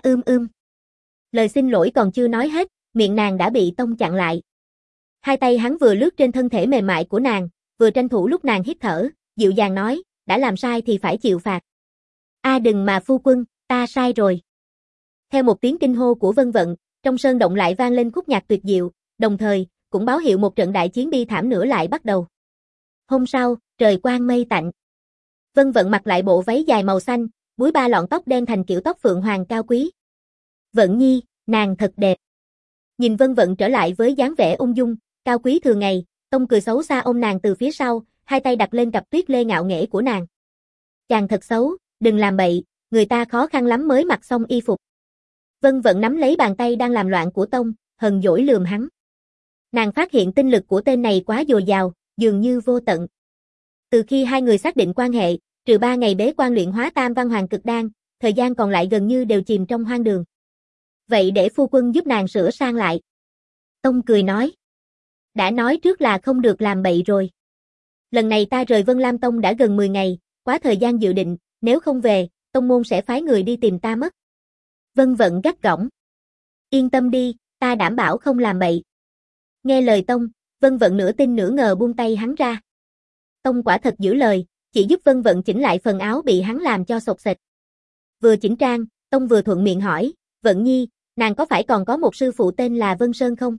Lời xin lỗi còn chưa nói hết, miệng nàng đã bị Tông chặn lại. Hai tay hắn vừa lướt trên thân thể mềm mại của nàng, vừa tranh thủ lúc nàng hít thở, dịu dàng nói, đã làm sai thì phải chịu phạt. Đừng mà phu quân, ta sai rồi. Theo một tiếng kinh hô của Vân Vận, trong sơn động lại vang lên khúc nhạc tuyệt diệu, đồng thời, cũng báo hiệu một trận đại chiến bi thảm nữa lại bắt đầu. Hôm sau, trời quang mây tạnh. Vân Vận mặc lại bộ váy dài màu xanh, búi ba lọn tóc đen thành kiểu tóc phượng hoàng cao quý. Vận Nhi, nàng thật đẹp. Nhìn Vân Vận trở lại với dáng vẻ ung dung, cao quý thường ngày, Tông cười xấu xa ôm nàng từ phía sau, hai tay đặt lên cặp tuyết lê ngạo nghễ của nàng. Chàng thật xấu, đừng làm bậy, người ta khó khăn lắm mới mặc xong y phục. Vân Vận nắm lấy bàn tay đang làm loạn của Tông, hờn dỗi lườm hắn. Nàng phát hiện tinh lực của tên này quá dồi dào, dường như vô tận. Từ khi hai người xác định quan hệ, trừ 3 ngày bế quan luyện hóa tam văn hoàng cực đan, thời gian còn lại gần như đều chìm trong hoang đường. Vậy để phu quân giúp nàng sửa sang lại. Tông cười nói. Đã nói trước là không được làm bậy rồi. Lần này ta rời Vân Lam Tông đã gần 10 ngày, quá thời gian dự định, nếu không về, tông môn sẽ phái người đi tìm ta mất. Vân Vận gắt gỏng. Yên tâm đi, ta đảm bảo không làm bậy. Nghe lời Tông, Vân Vận nửa tin nửa ngờ buông tay hắn ra. Tông quả thật giữ lời, chỉ giúp Vân Vận chỉnh lại phần áo bị hắn làm cho xộc xệch. Vừa chỉnh trang, Tông vừa thuận miệng hỏi, Vận Nhi, nàng có phải còn có một sư phụ tên là Vân Sơn không?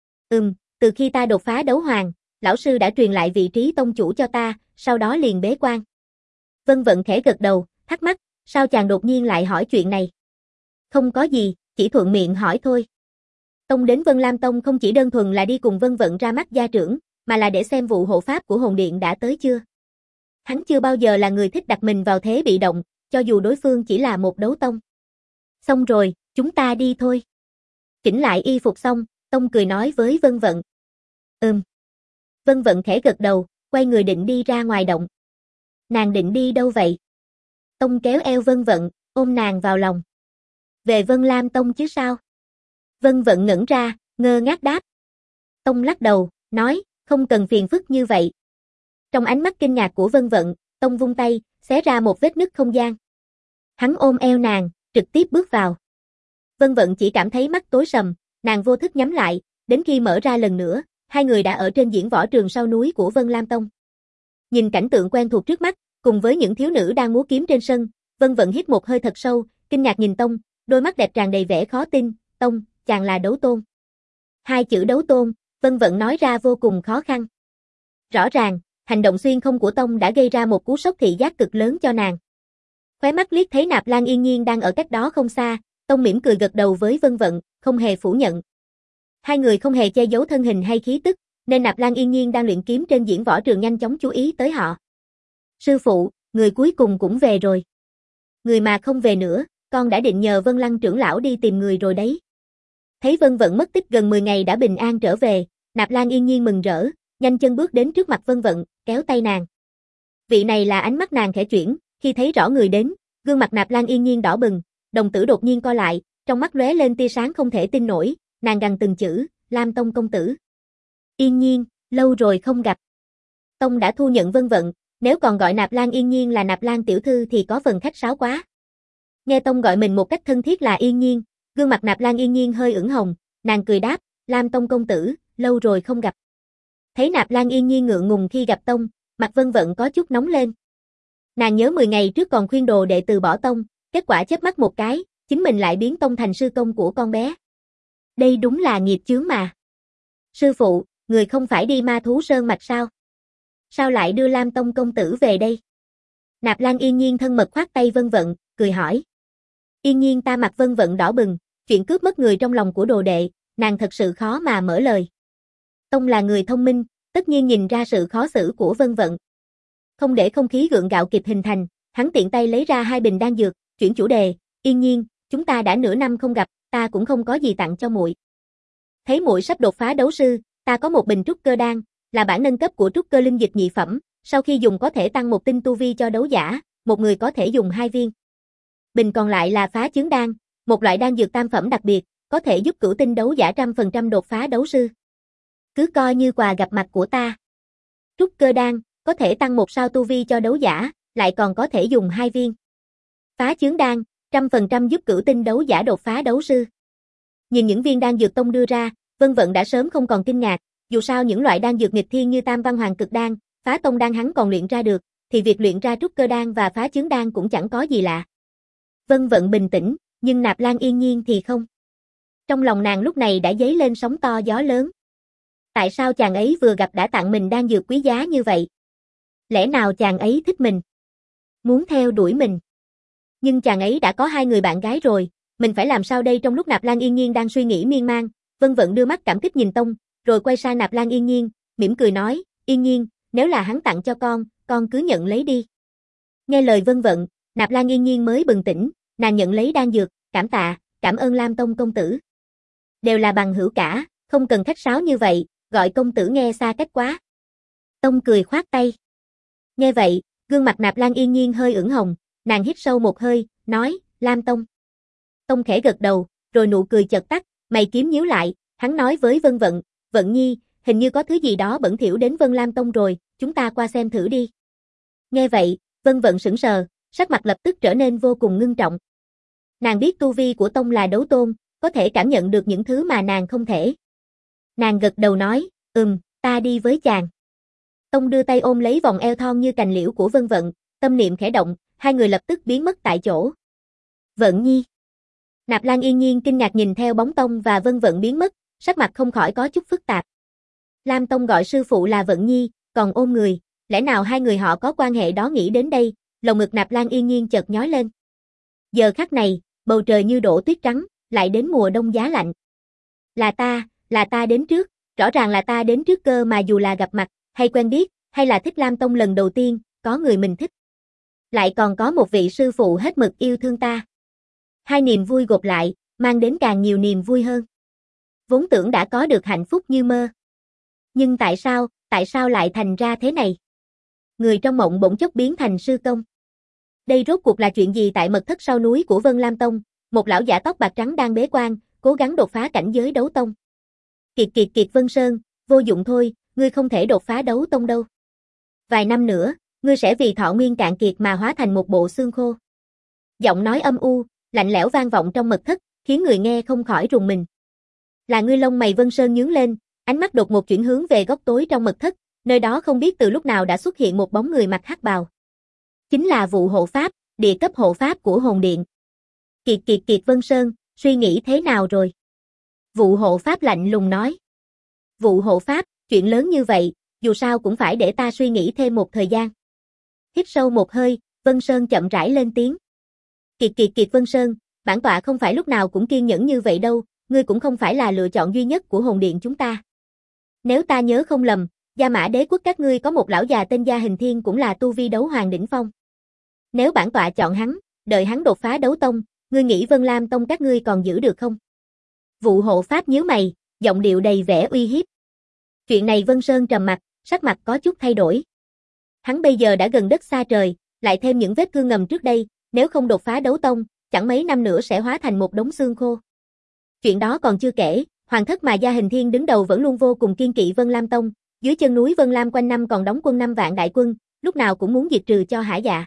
Từ khi ta đột phá đấu hoàng, lão sư đã truyền lại vị trí tông chủ cho ta, sau đó liền bế quan. Vân Vận khẽ gật đầu, thắc mắc, sao chàng đột nhiên lại hỏi chuyện này? Không có gì, chỉ thuận miệng hỏi thôi. Tông đến Vân Lam Tông không chỉ đơn thuần là đi cùng Vân Vận ra mắt gia trưởng, mà là để xem vụ hộ pháp của hồn điện đã tới chưa. Hắn chưa bao giờ là người thích đặt mình vào thế bị động, cho dù đối phương chỉ là một đấu tông. Xong rồi, chúng ta đi thôi. Chỉnh lại y phục xong, Tông cười nói với Vân Vận. Vân Vận khẽ gật đầu, quay người định đi ra ngoài động. Nàng định đi đâu vậy? Tông kéo eo Vân Vận, ôm nàng vào lòng. Về Vân Lam Tông chứ sao? Vân Vận ngẩn ra, ngơ ngác đáp. Tông lắc đầu, nói, không cần phiền phức như vậy. Trong ánh mắt kinh ngạc của Vân Vận, Tông vung tay, xé ra một vết nứt không gian. Hắn ôm eo nàng, trực tiếp bước vào. Vân Vận chỉ cảm thấy mắt tối sầm, nàng vô thức nhắm lại, đến khi mở ra lần nữa, hai người đã ở trên diễn võ trường sau núi của Vân Lam Tông. Nhìn cảnh tượng quen thuộc trước mắt, cùng với những thiếu nữ đang múa kiếm trên sân, Vân Vận hít một hơi thật sâu, kinh ngạc nhìn Tông, đôi mắt đẹp tràn đầy vẻ khó tin, Tông, chàng là đấu tôn. Hai chữ đấu tôn, Vân Vận nói ra vô cùng khó khăn. Rõ ràng, hành động xuyên không của Tông đã gây ra một cú sốc thị giác cực lớn cho nàng. Khóe mắt liếc thấy Nạp Lan Yên Nhiên đang ở cách đó không xa, Tông mỉm cười gật đầu với Vân Vận, không hề phủ nhận. Hai người không hề che giấu thân hình hay khí tức, nên Nạp Lan Yên Nhiên đang luyện kiếm trên diễn võ trường nhanh chóng chú ý tới họ. Sư phụ, người cuối cùng cũng về rồi. Người mà không về nữa, con đã định nhờ Vân Lăng trưởng lão đi tìm người rồi đấy. Thấy Vân Vận mất tích gần 10 ngày đã bình an trở về, Nạp Lan Yên Nhiên mừng rỡ, nhanh chân bước đến trước mặt Vân Vận, kéo tay nàng. Vị này là ánh mắt nàng khẽ chuyển, Khi thấy rõ người đến, gương mặt Nạp Lan Yên Nhiên đỏ bừng, đồng tử đột nhiên co lại, trong mắt lóe lên tia sáng không thể tin nổi, nàng gằn từng chữ, Lam Tông công tử. Yên Nhiên, lâu rồi không gặp. Tông đã thu nhận Vân Vận, nếu còn gọi Nạp Lan Yên Nhiên là Nạp Lan tiểu thư thì có phần khách sáo quá. Nghe Tông gọi mình một cách thân thiết là Yên Nhiên, gương mặt Nạp Lan Yên Nhiên hơi ửng hồng, nàng cười đáp, Lam Tông công tử, lâu rồi không gặp. Thấy Nạp Lan Yên Nhiên ngượng ngùng khi gặp Tông, mặt Vân Vận có chút nóng lên. Nàng nhớ 10 ngày trước còn khuyên đồ đệ từ bỏ Tông, kết quả chớp mắt một cái, chính mình lại biến Tông thành sư công của con bé. Đây đúng là nghiệp chướng mà. Sư phụ, người không phải đi Ma Thú Sơn mạch sao? Sao lại đưa Lam Tông công tử về đây? Nạp Lan Yên Nhiên thân mật khoát tay Vân Vận, cười hỏi. Yên Nhiên ta mặt Vân Vận đỏ bừng, chuyện cướp mất người trong lòng của đồ đệ, nàng thật sự khó mà mở lời. Tông là người thông minh, tất nhiên nhìn ra sự khó xử của Vân Vận. Không để không khí gượng gạo kịp hình thành, hắn tiện tay lấy ra 2 bình đan dược, chuyển chủ đề, Yên Nhiên, chúng ta đã nửa năm không gặp, ta cũng không có gì tặng cho muội. Thấy muội sắp đột phá đấu sư, ta có một bình trúc cơ đan, là bản nâng cấp của trúc cơ linh dịch nhị phẩm, sau khi dùng có thể tăng 1 tinh tu vi cho đấu giả, một người có thể dùng 2 viên. Bình còn lại là phá chướng đan, một loại đan dược tam phẩm đặc biệt, có thể giúp cửu tinh đấu giả 100% đột phá đấu sư. Cứ coi như quà gặp mặt của ta. Trúc cơ đan, có thể tăng 1 sao tu vi cho đấu giả, lại còn có thể dùng 2 viên. Phá chướng đan, 100% giúp cửu tinh đấu giả đột phá đấu sư. Nhìn những viên đan dược Tông đưa ra, Vân Vận đã sớm không còn kinh ngạc, dù sao những loại đan dược nghịch thiên như Tam Văn Hoàng Cực Đan, Phá Tông đan hắn còn luyện ra được, thì việc luyện ra trúc cơ đan và phá chướng đan cũng chẳng có gì lạ. Vân Vận bình tĩnh, nhưng Nạp Lan Yên Nhiên thì không. Trong lòng nàng lúc này đã dấy lên sóng to gió lớn. Tại sao chàng ấy vừa gặp đã tặng mình đan dược quý giá như vậy? Lẽ nào chàng ấy thích mình? Muốn theo đuổi mình? Nhưng chàng ấy đã có 2 người bạn gái rồi, mình phải làm sao đây? Trong lúc Nạp Lan Yên Nhiên đang suy nghĩ miên man, Vân Vận đưa mắt cảm kích nhìn Tông, rồi quay sang Nạp Lan Yên Nhiên, mỉm cười nói, Yên Nhiên, nếu là hắn tặng cho con cứ nhận lấy đi. Nghe lời Vân Vận, Nạp Lan Yên Nhiên mới bừng tỉnh, nàng nhận lấy đan dược, cảm tạ, cảm ơn Lam Tông công tử. Đều là bằng hữu cả, không cần khách sáo như vậy, gọi công tử nghe xa cách quá. Tông cười khoát tay. Nghe vậy, gương mặt Nạp Lan Yên Nhiên hơi ửng hồng, nàng hít sâu một hơi, nói, Lam Tông. Tông khẽ gật đầu, rồi nụ cười chợt tắt, mày kiếm nhíu lại, hắn nói với Vân Vận, Vận Nhi, hình như có thứ gì đó bẩn thỉu đến Vân Lam Tông rồi, chúng ta qua xem thử đi. Nghe vậy, Vân Vận sững sờ, sắc mặt lập tức trở nên vô cùng ngưng trọng. Nàng biết tu vi của Tông là đấu tôn, có thể cảm nhận được những thứ mà nàng không thể. Nàng gật đầu nói, ta đi với chàng. Tông đưa tay ôm lấy vòng eo thon như cành liễu của Vân Vận, tâm niệm khẽ động, 2 người lập tức biến mất tại chỗ. Vận Nhi. Nạp Lan Yên Nhiên kinh ngạc nhìn theo bóng Tông và Vân Vận biến mất, sắc mặt không khỏi có chút phức tạp. Lam Tông gọi sư phụ là Vận Nhi, còn ôm người, lẽ nào 2 người họ có quan hệ đó? Nghĩ đến đây, lồng ngực Nạp Lan Yên Nhiên chợt nhói lên. Giờ khắc này, bầu trời như đổ tuyết trắng, lại đến mùa đông giá lạnh. Là ta đến trước, rõ ràng là ta đến trước cơ mà, dù là gặp mặt, hay quen biết, hay là thích Lam Tông lần đầu tiên, có người mình thích. Lại còn có một vị sư phụ hết mực yêu thương ta. 2 niềm vui gộp lại, mang đến càng nhiều niềm vui hơn. Vốn tưởng đã có được hạnh phúc như mơ. Nhưng tại sao lại thành ra thế này? Người trong mộng bỗng chốc biến thành sư công. Đây rốt cuộc là chuyện gì? Tại mật thất sau núi của Vân Lam Tông, một lão giả tóc bạc trắng đang bế quan, cố gắng đột phá cảnh giới đấu tông. Kiệt Vân Sơn, vô dụng thôi, ngươi không thể đột phá đấu tông đâu. Vài năm nữa, ngươi sẽ vì thọ nguyên cạn kiệt mà hóa thành một bộ xương khô. Giọng nói âm u, lạnh lẽo vang vọng trong mật thất, khiến người nghe không khỏi rùng mình. Là ngươi? Lông mày Vân Sơn nhướng lên, ánh mắt đột ngột chuyển hướng về góc tối trong mật thất, nơi đó không biết từ lúc nào đã xuất hiện một bóng người mặc hắc bào. Chính là Vụ hộ pháp, địa cấp hộ pháp của hồn điện. Kiệt Vân Sơn, suy nghĩ thế nào rồi? Vụ hộ pháp lạnh lùng nói. Vụ hộ pháp, chuyện lớn như vậy, dù sao cũng phải để ta suy nghĩ thêm một thời gian. Hít sâu một hơi, Vân Sơn chậm rãi lên tiếng. Kiệt Vân Sơn, bản tọa không phải lúc nào cũng kiên nhẫn như vậy đâu, ngươi cũng không phải là lựa chọn duy nhất của hồn điện chúng ta. Nếu ta nhớ không lầm, Gia Mã Đế quốc các ngươi có một lão già tên Gia Hình Thiên cũng là tu vi đấu hoàng đỉnh phong. Nếu bản tọa chọn hắn, đợi hắn đột phá đấu tông, ngươi nghĩ Vân Lam Tông các ngươi còn giữ được không? Vụ hộ pháp nhíu mày, giọng điệu đầy vẻ uy hiếp. Chuyện này Vân Sơn trầm mặt, sắc mặt có chút thay đổi. Hắn bây giờ đã gần đất xa trời, lại thêm những vết thương ngầm trước đây, nếu không đột phá đấu tông, chẳng mấy năm nữa sẽ hóa thành một đống xương khô. Chuyện đó còn chưa kể, hoàng thất mà Gia Hình Thiên đứng đầu vẫn luôn vô cùng kiên kỵ Vân Lam Tông, dưới chân núi Vân Lam quanh năm còn đóng quân 5 vạn đại quân, lúc nào cũng muốn diệt trừ cho hả dạ.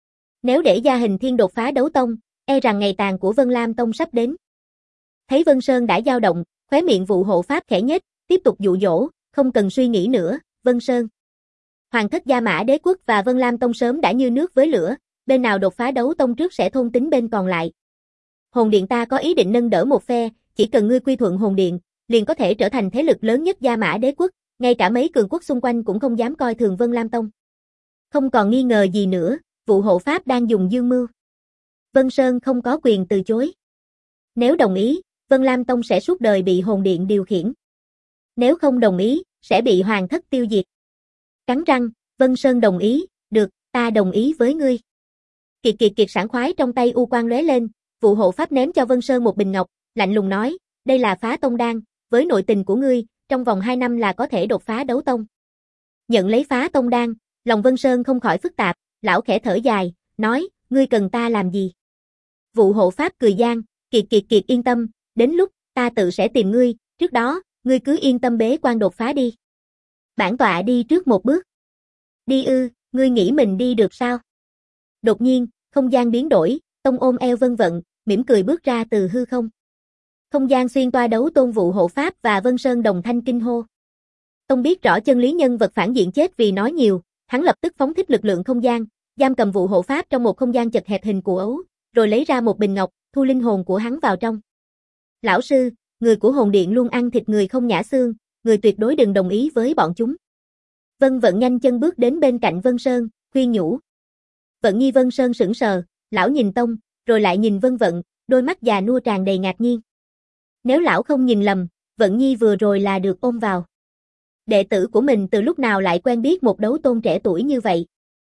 Nếu để Gia Hình Thiên đột phá đấu tông, e rằng ngày tàn của Vân Lam Tông sắp đến. Thấy Vân Sơn đã dao động, khóe miệng Vụ hộ pháp khẽ nhếch, tiếp tục dụ dỗ, không cần suy nghĩ nữa, Vân Sơn. Hoàng thất Gia Mã Đế quốc và Vân Lam Tông sớm đã như nước với lửa, bên nào đột phá đấu tông trước sẽ thôn tính bên còn lại. Hồn Điện ta có ý định nâng đỡ một phe, chỉ cần ngươi quy thuận Hồn Điện, liền có thể trở thành thế lực lớn nhất Gia Mã Đế quốc, ngay cả mấy cường quốc xung quanh cũng không dám coi thường Vân Lam Tông. Không còn nghi ngờ gì nữa, Vụ hộ pháp đang dùng dương mưu. Vân Sơn không có quyền từ chối. Nếu đồng ý, Vân Lam Tông sẽ suốt đời bị Hồn Điện điều khiển. Nếu không đồng ý, sẽ bị hoàng thất tiêu diệt. Cắn răng, Vân Sơn đồng ý, được, ta đồng ý với ngươi. Kiệt sảng khoái trong tay u quang lóe lên, Vụ hộ pháp ném cho Vân Sơn một bình ngọc, lạnh lùng nói, đây là phá tông đan, với nội tình của ngươi, trong vòng 2 năm là có thể đột phá đấu tông. Nhận lấy phá tông đan, lòng Vân Sơn không khỏi phức tạp, lão khẽ thở dài, nói, ngươi cần ta làm gì? Vụ hộ pháp cười gian, Kiệt yên tâm, đến lúc, ta tự sẽ tìm ngươi, trước đó, ngươi cứ yên tâm bế quan đột phá đi. Bản tọa đi trước một bước. Đi ư, ngươi nghĩ mình đi được sao? Đột nhiên, không gian biến đổi, Tông ôm eo Vân Vận, mỉm cười bước ra từ hư không. Không gian xuyên toa đấu tôn Vụ hộ pháp và Vân Sơn đồng thanh kinh hô. Tông biết rõ chân lý nhân vật phản diện chết vì nói nhiều, hắn lập tức phóng thích lực lượng không gian, giam cầm Vụ hộ pháp trong một không gian chật hẹp hình cụ ấu, rồi lấy ra một bình ngọc, thu linh hồn của hắn vào trong. Lão sư, người của Hồn Điện luôn ăn thịt người không nhả xương, người tuyệt đối đừng đồng ý với bọn chúng. Vân Vận nhanh chân bước đến bên cạnh Vân Sơn, khuyên nhủ. Vận Nhi Vân Sơn sững sờ, lão nhìn Tông, rồi lại nhìn Vân Vận, đôi mắt già nua tràn đầy ngạc nhiên. Nếu lão không nhìn lầm, Vận Nhi vừa rồi là được ôm vào. Đệ tử của mình từ lúc nào lại quen biết một đấu tôn trẻ tuổi như vậy.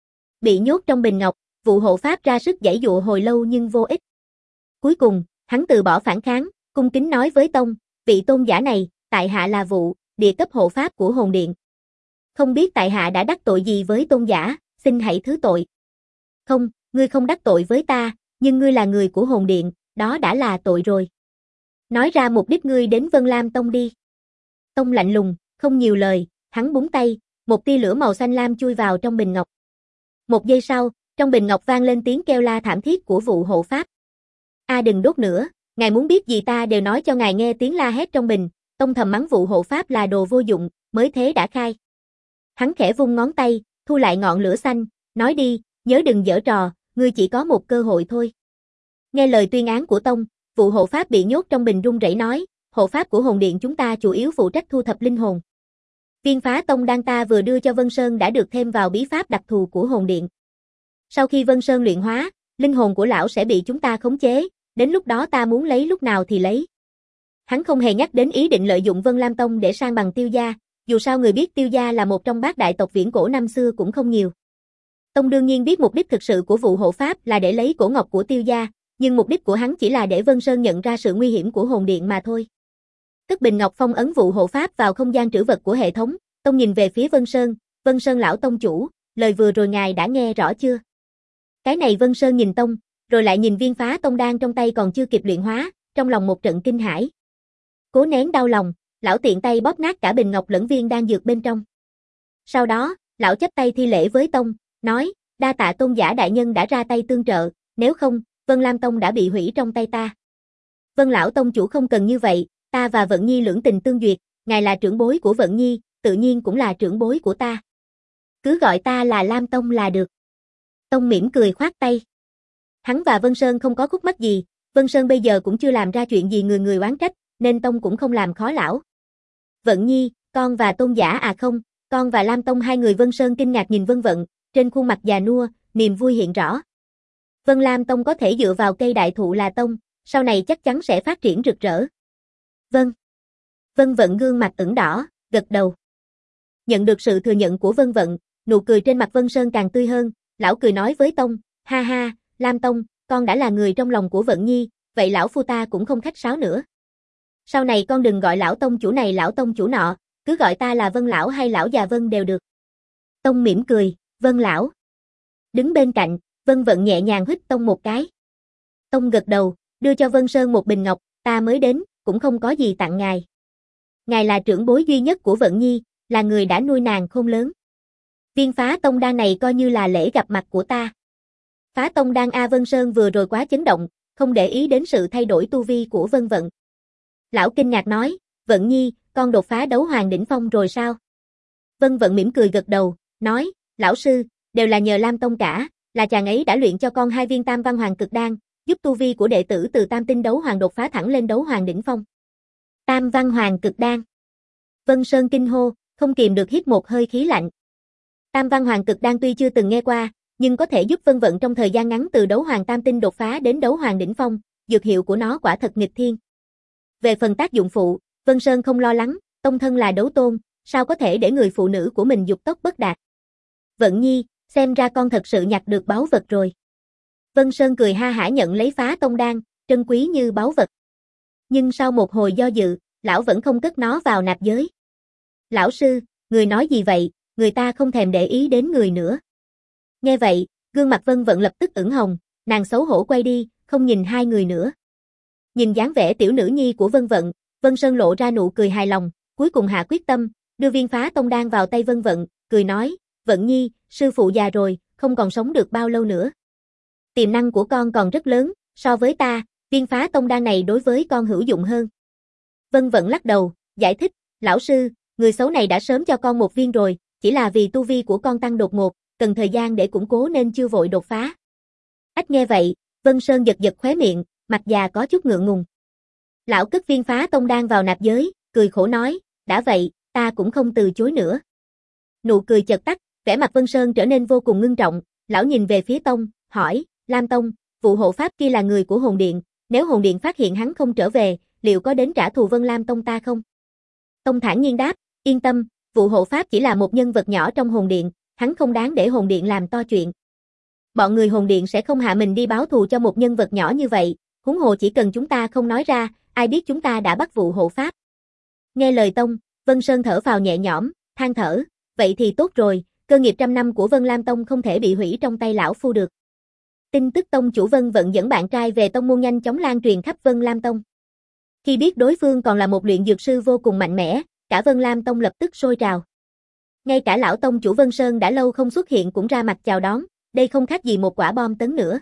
Bị nhốt trong bình ngọc, Vụ hộ pháp ra sức giãy dụa hồi lâu nhưng vô ích. Cuối cùng, hắn từ bỏ phản kháng, cung kính nói với Tông, vị tôn giả này, tại hạ là Vụ, địa cấp hộ pháp của Hồn Điện. Không biết tại hạ đã đắc tội gì với tôn giả, xin hãy thứ tội. Không, ngươi không đắc tội với ta, nhưng ngươi là người của Hồn Điện, đó đã là tội rồi. Nói ra mục đích ngươi đến Vân Lam Tông đi. Tông lạnh lùng, không nhiều lời, hắn búng tay, một tia lửa màu xanh lam chui vào trong bình ngọc. Một giây sau, trong bình ngọc vang lên tiếng kêu la thảm thiết của Vụ hộ pháp. Đừng đốt nữa, ngài muốn biết gì ta đều nói cho ngài nghe, tiếng la hét trong bình, Tông thầm mắng Vụ hộ pháp là đồ vô dụng, mới thế đã khai. Hắn khẽ vung ngón tay, thu lại ngọn lửa xanh, nói đi, nhớ đừng giở trò, ngươi chỉ có một cơ hội thôi. Nghe lời tuyên án của Tông, Vụ hộ pháp bị nhốt trong bình run rẩy nói, hộ pháp của Hồn Điện chúng ta chủ yếu phụ trách thu thập linh hồn. Viên phá tông đan ta vừa đưa cho Vân Sơn đã được thêm vào bí pháp đặc thù của Hồn Điện. Sau khi Vân Sơn luyện hóa, linh hồn của lão sẽ bị chúng ta khống chế, đến lúc đó ta muốn lấy lúc nào thì lấy. Hắn không hề nhắc đến ý định lợi dụng Vân Lam Tông để san bằng Tiêu gia, dù sao người biết Tiêu gia là một trong bát đại tộc viễn cổ năm xưa cũng không nhiều. Tông đương nhiên biết mục đích thực sự của Vụ hộ pháp là để lấy cổ ngọc của Tiêu gia, nhưng mục đích của hắn chỉ là để Vân Sơn nhận ra sự nguy hiểm của Hồn Điện mà thôi. Cất bình ngọc phong ấn Vụ hộ pháp vào không gian trữ vật của hệ thống, Tông nhìn về phía Vân Sơn lão tông chủ, lời vừa rồi ngài đã nghe rõ chưa? Cái này Vân Sơn nhìn Tông, rồi lại nhìn viên phá tông đan trong tay còn chưa kịp luyện hóa, trong lòng một trận kinh hãi. Cố nén đau lòng, lão tiện tay bóp nát cả bình ngọc lẫn viên đan dược bên trong. Sau đó, lão chắp tay thi lễ với Tông, nói, đa tạ tôn giả đại nhân đã ra tay tương trợ, nếu không, Vân Lam Tông đã bị hủy trong tay ta. Vân lão tông chủ không cần như vậy, ta và Vận Nhi lưỡng tình tương duyệt, ngài là trưởng bối của Vận Nhi, tự nhiên cũng là trưởng bối của ta. Cứ gọi ta là Lam Tông là được. Tông mỉm cười khoát tay. Hắn và Vân Sơn không có khúc mắc gì, Vân Sơn bây giờ cũng chưa làm ra chuyện gì người người oán trách, nên Tông cũng không làm khó lão. Vận Nhi, con và tôn giả không, con và Lam Tông hai người. Vân Sơn kinh ngạc nhìn Vân Vận, trên khuôn mặt già nua, niềm vui hiện rõ. Vân Lam Tông có thể dựa vào cây đại thụ là tông, sau này chắc chắn sẽ phát triển rực rỡ. Vâng. Vân Vận gương mặt ửng đỏ, gật đầu. Nhận được sự thừa nhận của Vân Vận, nụ cười trên mặt Vân Sơn càng tươi hơn, lão cười nói với Tông, ha ha, Lam Tông, con đã là người trong lòng của Vận Nhi, vậy lão phu ta cũng không khách sáo nữa. Sau này con đừng gọi lão tông chủ này lão tông chủ nọ, cứ gọi ta là Vân lão hay lão già Vân đều được. Tông mỉm cười, Vân lão. Đứng bên cạnh, Vân Vận nhẹ nhàng huých Tông một cái. Tông gật đầu, đưa cho Vân Sơn một bình ngọc, ta mới đến, cũng không có gì tặng ngài. Ngài là trưởng bối duy nhất của Vận Nhi, là người đã nuôi nàng khôn lớn. Viên phá tông đan này coi như là lễ gặp mặt của ta. Phá tông đan A Vân Sơn vừa rồi quá chấn động, không để ý đến sự thay đổi tu vi của Vân Vận. Lão kinh ngạc nói, Vận Nhi, con đột phá đấu hoàng đỉnh phong rồi sao? Vân Vận mỉm cười gật đầu, nói, lão sư, đều là nhờ Lam Tông cả, là chàng ấy đã luyện cho con 2 viên Tam Văn Hoàng Cực Đan, giúp tu vi của đệ tử từ Tam Tinh đấu hoàng đột phá thẳng lên đấu hoàng đỉnh phong. Tam Văn Hoàng Cực Đan. Vân Sơn kinh hô, không kìm được hít một hơi khí lạnh. Tam Văn Hoàng Cực Đan tuy chưa từng nghe qua, nhưng có thể giúp Vân Vận trong thời gian ngắn từ đấu hoàng tam tinh đột phá đến đấu hoàng đỉnh phong, dược hiệu của nó quả thật nghịch thiên. Về phần tác dụng phụ, Vân Sơn không lo lắng, tông thân là đấu tôn, sao có thể để người phụ nữ của mình dục tốc bất đạt. Vận Nhi, xem ra con thật sự nhặt được báu vật rồi. Vân Sơn cười ha hả nhận lấy phá tông đan, trân quý như báu vật. Nhưng sau một hồi do dự, lão vẫn không cất nó vào nạp giới. Lão sư, người nói gì vậy, người ta không thèm để ý đến người nữa. Nghe vậy, gương mặt Vân Vận lập tức ửng hồng, nàng xấu hổ quay đi, không nhìn hai người nữa. Nhìn dáng vẻ tiểu nữ nhi của Vân Vận, Vân Sơn lộ ra nụ cười hài lòng, cuối cùng hạ quyết tâm, đưa viên phá tông đan vào tay Vân Vận, cười nói, Vận Nhi, sư phụ già rồi, không còn sống được bao lâu nữa. Tiềm năng của con còn rất lớn, so với ta, viên phá tông đan này đối với con hữu dụng hơn. Vân Vận lắc đầu, giải thích, lão sư, người xấu này đã sớm cho con một viên rồi, chỉ là vì tu vi của con tăng đột ngột, cần thời gian để củng cố nên chưa vội đột phá. Ách nghe vậy, Vân Sơn giật giật khóe miệng, mặt già có chút ngượng ngùng. Lão cất viên phá tông đan vào nạp giới, cười khổ nói, đã vậy, ta cũng không từ chối nữa. Nụ cười chợt tắt, vẻ mặt Vân Sơn trở nên vô cùng ngưng trọng, lão nhìn về phía Tông, hỏi, Lam Tông, vụ hộ pháp kia là người của hồn điện, nếu hồn điện phát hiện hắn không trở về, liệu có đến trả thù Vân Lam Tông ta không? Tông thản nhiên đáp, yên tâm, vụ hộ pháp chỉ là một nhân vật nhỏ trong hồn điện, hắn không đáng để hồn điện làm to chuyện. Bọn người hồn điện sẽ không hạ mình đi báo thù cho một nhân vật nhỏ như vậy, huống hồ chỉ cần chúng ta không nói ra, ai biết chúng ta đã bắt vụ hộ pháp. Nghe lời Tông, Vân Sơn thở phào nhẹ nhõm, than thở, vậy thì tốt rồi, cơ nghiệp trăm năm của Vân Lam Tông không thể bị hủy trong tay lão phu được. Tin tức Tông chủ Vân Vận dẫn bạn trai về tông môn nhanh chóng lan truyền khắp Vân Lam Tông. Khi biết đối phương còn là một luyện dược sư vô cùng mạnh mẽ, cả Vân Lam Tông lập tức sôi trào. Ngay cả lão tông chủ Vân Sơn đã lâu không xuất hiện cũng ra mặt chào đón, đây không khác gì một quả bom tấn nữa.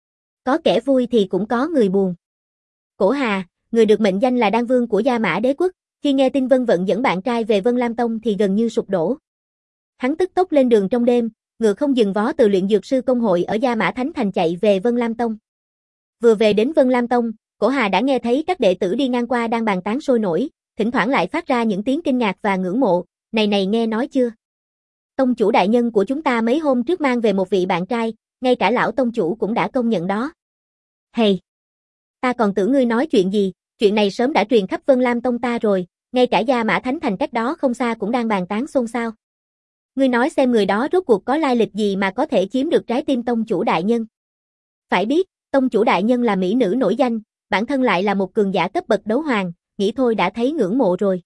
Có kẻ vui thì cũng có người buồn. Cổ Hà, người được mệnh danh là Đan Vương của Gia Mã Đế quốc, khi nghe tin Vân Vận dẫn bạn trai về Vân Lam Tông thì gần như sụp đổ. Hắn tức tốc lên đường trong đêm, ngựa không dừng vó từ luyện dược sư công hội ở Gia Mã Thánh Thành chạy về Vân Lam Tông. Vừa về đến Vân Lam Tông, Cổ Hà đã nghe thấy các đệ tử đi ngang qua đang bàn tán sôi nổi, thỉnh thoảng lại phát ra những tiếng kinh ngạc và ngưỡng mộ, này nghe nói chưa? Tông chủ đại nhân của chúng ta mấy hôm trước mang về một vị bạn trai, ngay cả lão tông chủ cũng đã công nhận đó. Hey! Ta còn tưởng ngươi nói chuyện gì, chuyện này sớm đã truyền khắp Vân Lam Tông ta rồi, ngay cả Gia Mã Thánh Thành cách đó không xa cũng đang bàn tán xôn xao. Ngươi nói xem người đó rốt cuộc có lai lịch gì mà có thể chiếm được trái tim tông chủ đại nhân. Phải biết, tông chủ đại nhân là mỹ nữ nổi danh, bản thân lại là một cường giả cấp bậc đấu hoàng, nghĩ thôi đã thấy ngưỡng mộ rồi.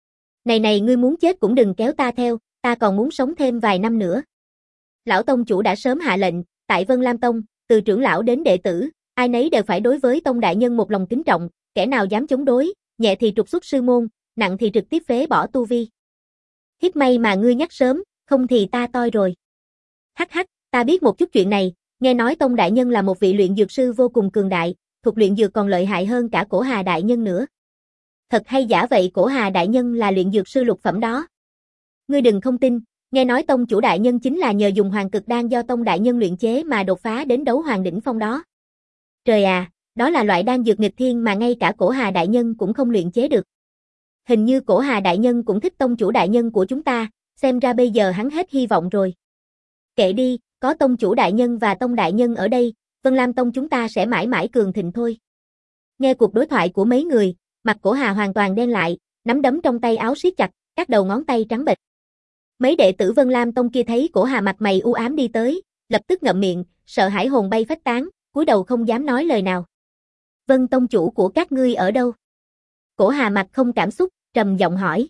Này ngươi muốn chết cũng đừng kéo ta theo, ta còn muốn sống thêm vài năm nữa. Lão tông chủ đã sớm hạ lệnh, tại Vân Lam Tông, từ trưởng lão đến đệ tử, ai nấy đều phải đối với tông đại nhân một lòng kính trọng, kẻ nào dám chống đối, nhẹ thì trục xuất sư môn, nặng thì trực tiếp phế bỏ tu vi. Hiếp may mà ngươi nhắc sớm, không thì ta toi rồi. Hắc, ta biết một chút chuyện này, nghe nói tông đại nhân là một vị luyện dược sư vô cùng cường đại, thuộc luyện dược còn lợi hại hơn cả Cổ Hà đại nhân nữa. Thật hay giả vậy, Cổ Hà đại nhân là luyện dược sư lục phẩm đó? Ngươi đừng không tin, nghe nói tông chủ đại nhân chính là nhờ dùng hoàng cực đan do tông đại nhân luyện chế mà đột phá đến đấu hoàng đỉnh phong đó. Trời à, đó là loại đan dược nghịch thiên mà ngay cả Cổ Hà đại nhân cũng không luyện chế được. Hình như Cổ Hà đại nhân cũng thích tông chủ đại nhân của chúng ta, xem ra bây giờ hắn hết hy vọng rồi. Kệ đi, có tông chủ đại nhân và tông đại nhân ở đây, Vân Lam Tông chúng ta sẽ mãi mãi cường thịnh thôi. Nghe cuộc đối thoại của mấy người, mặt Cổ Hà hoàn toàn đen lại, nắm đấm trong tay áo siết chặt, các đầu ngón tay trắng bệch. Mấy đệ tử Vân Lam Tông kia thấy Cổ Hà mặt mày u ám đi tới, lập tức ngậm miệng, sợ hãi hồn bay phách tán, cúi đầu không dám nói lời nào. Vân tông chủ của các ngươi ở đâu? Cổ Hà mặt không cảm xúc, trầm giọng hỏi.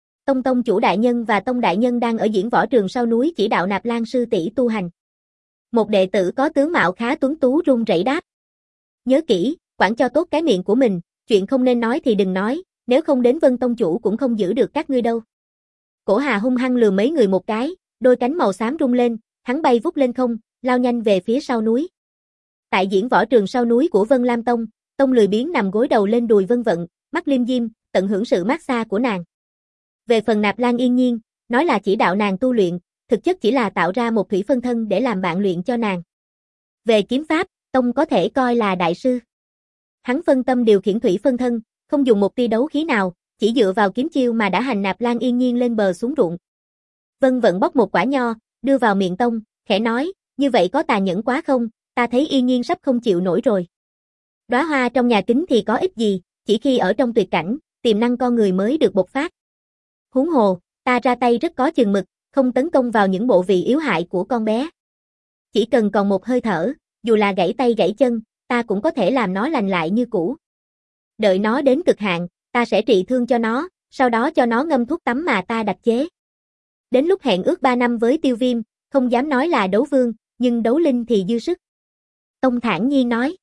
Tông chủ đại nhân và tông đại nhân đang ở diễn võ trường sau núi chỉ đạo Nạp Lan sư tỷ tu hành. Một đệ tử có tướng mạo khá tuấn tú run rẩy đáp. Nhớ kỹ, quản cho tốt cái miệng của mình, chuyện không nên nói thì đừng nói, nếu không đến Vân tông chủ cũng không giữ được các ngươi đâu. Cổ Hà hung hăng lườm mấy người một cái, đôi cánh màu xám rung lên, hắn bay vút lên không, lao nhanh về phía sau núi. Tại diễn võ trường sau núi của Vân Lam Tông, Tông lười biếng nằm gối đầu lên đùi Vân Vận, mắt liêm diêm, tận hưởng sự mát xa của nàng. Về phần Nạp Lan Yên Nhiên, nói là chỉ đạo nàng tu luyện, thực chất chỉ là tạo ra một thủy phân thân để làm bạn luyện cho nàng. Về kiếm pháp, Tông có thể coi là đại sư. Hắn phân tâm điều khiển thủy phân thân, không dùng một tia đấu khí nào, chỉ dựa vào kiếm chiêu mà đã hành Nạp Lan Yên Nhiên lên bờ xuống ruộng. Vân Vận bóc một quả nho, đưa vào miệng Tông, khẽ nói, như vậy có tà nhẫn quá không, ta thấy Yên Nhiên sắp không chịu nổi rồi. Đóa hoa trong nhà kính thì có ích gì, chỉ khi ở trong tuyệt cảnh, tiềm năng con người mới được bộc phát. Huống hồ, ta ra tay rất có chừng mực, không tấn công vào những bộ vị yếu hại của con bé. Chỉ cần còn một hơi thở, dù là gãy tay gãy chân, ta cũng có thể làm nó lành lại như cũ. Đợi nó đến cực hạn, ta sẽ trị thương cho nó, sau đó cho nó ngâm thuốc tắm mà ta đặc chế. Đến lúc hẹn ước 3 năm với Tiêu Viêm, không dám nói là đấu vương, nhưng đấu linh thì dư sức. Tông thản nhiên nói.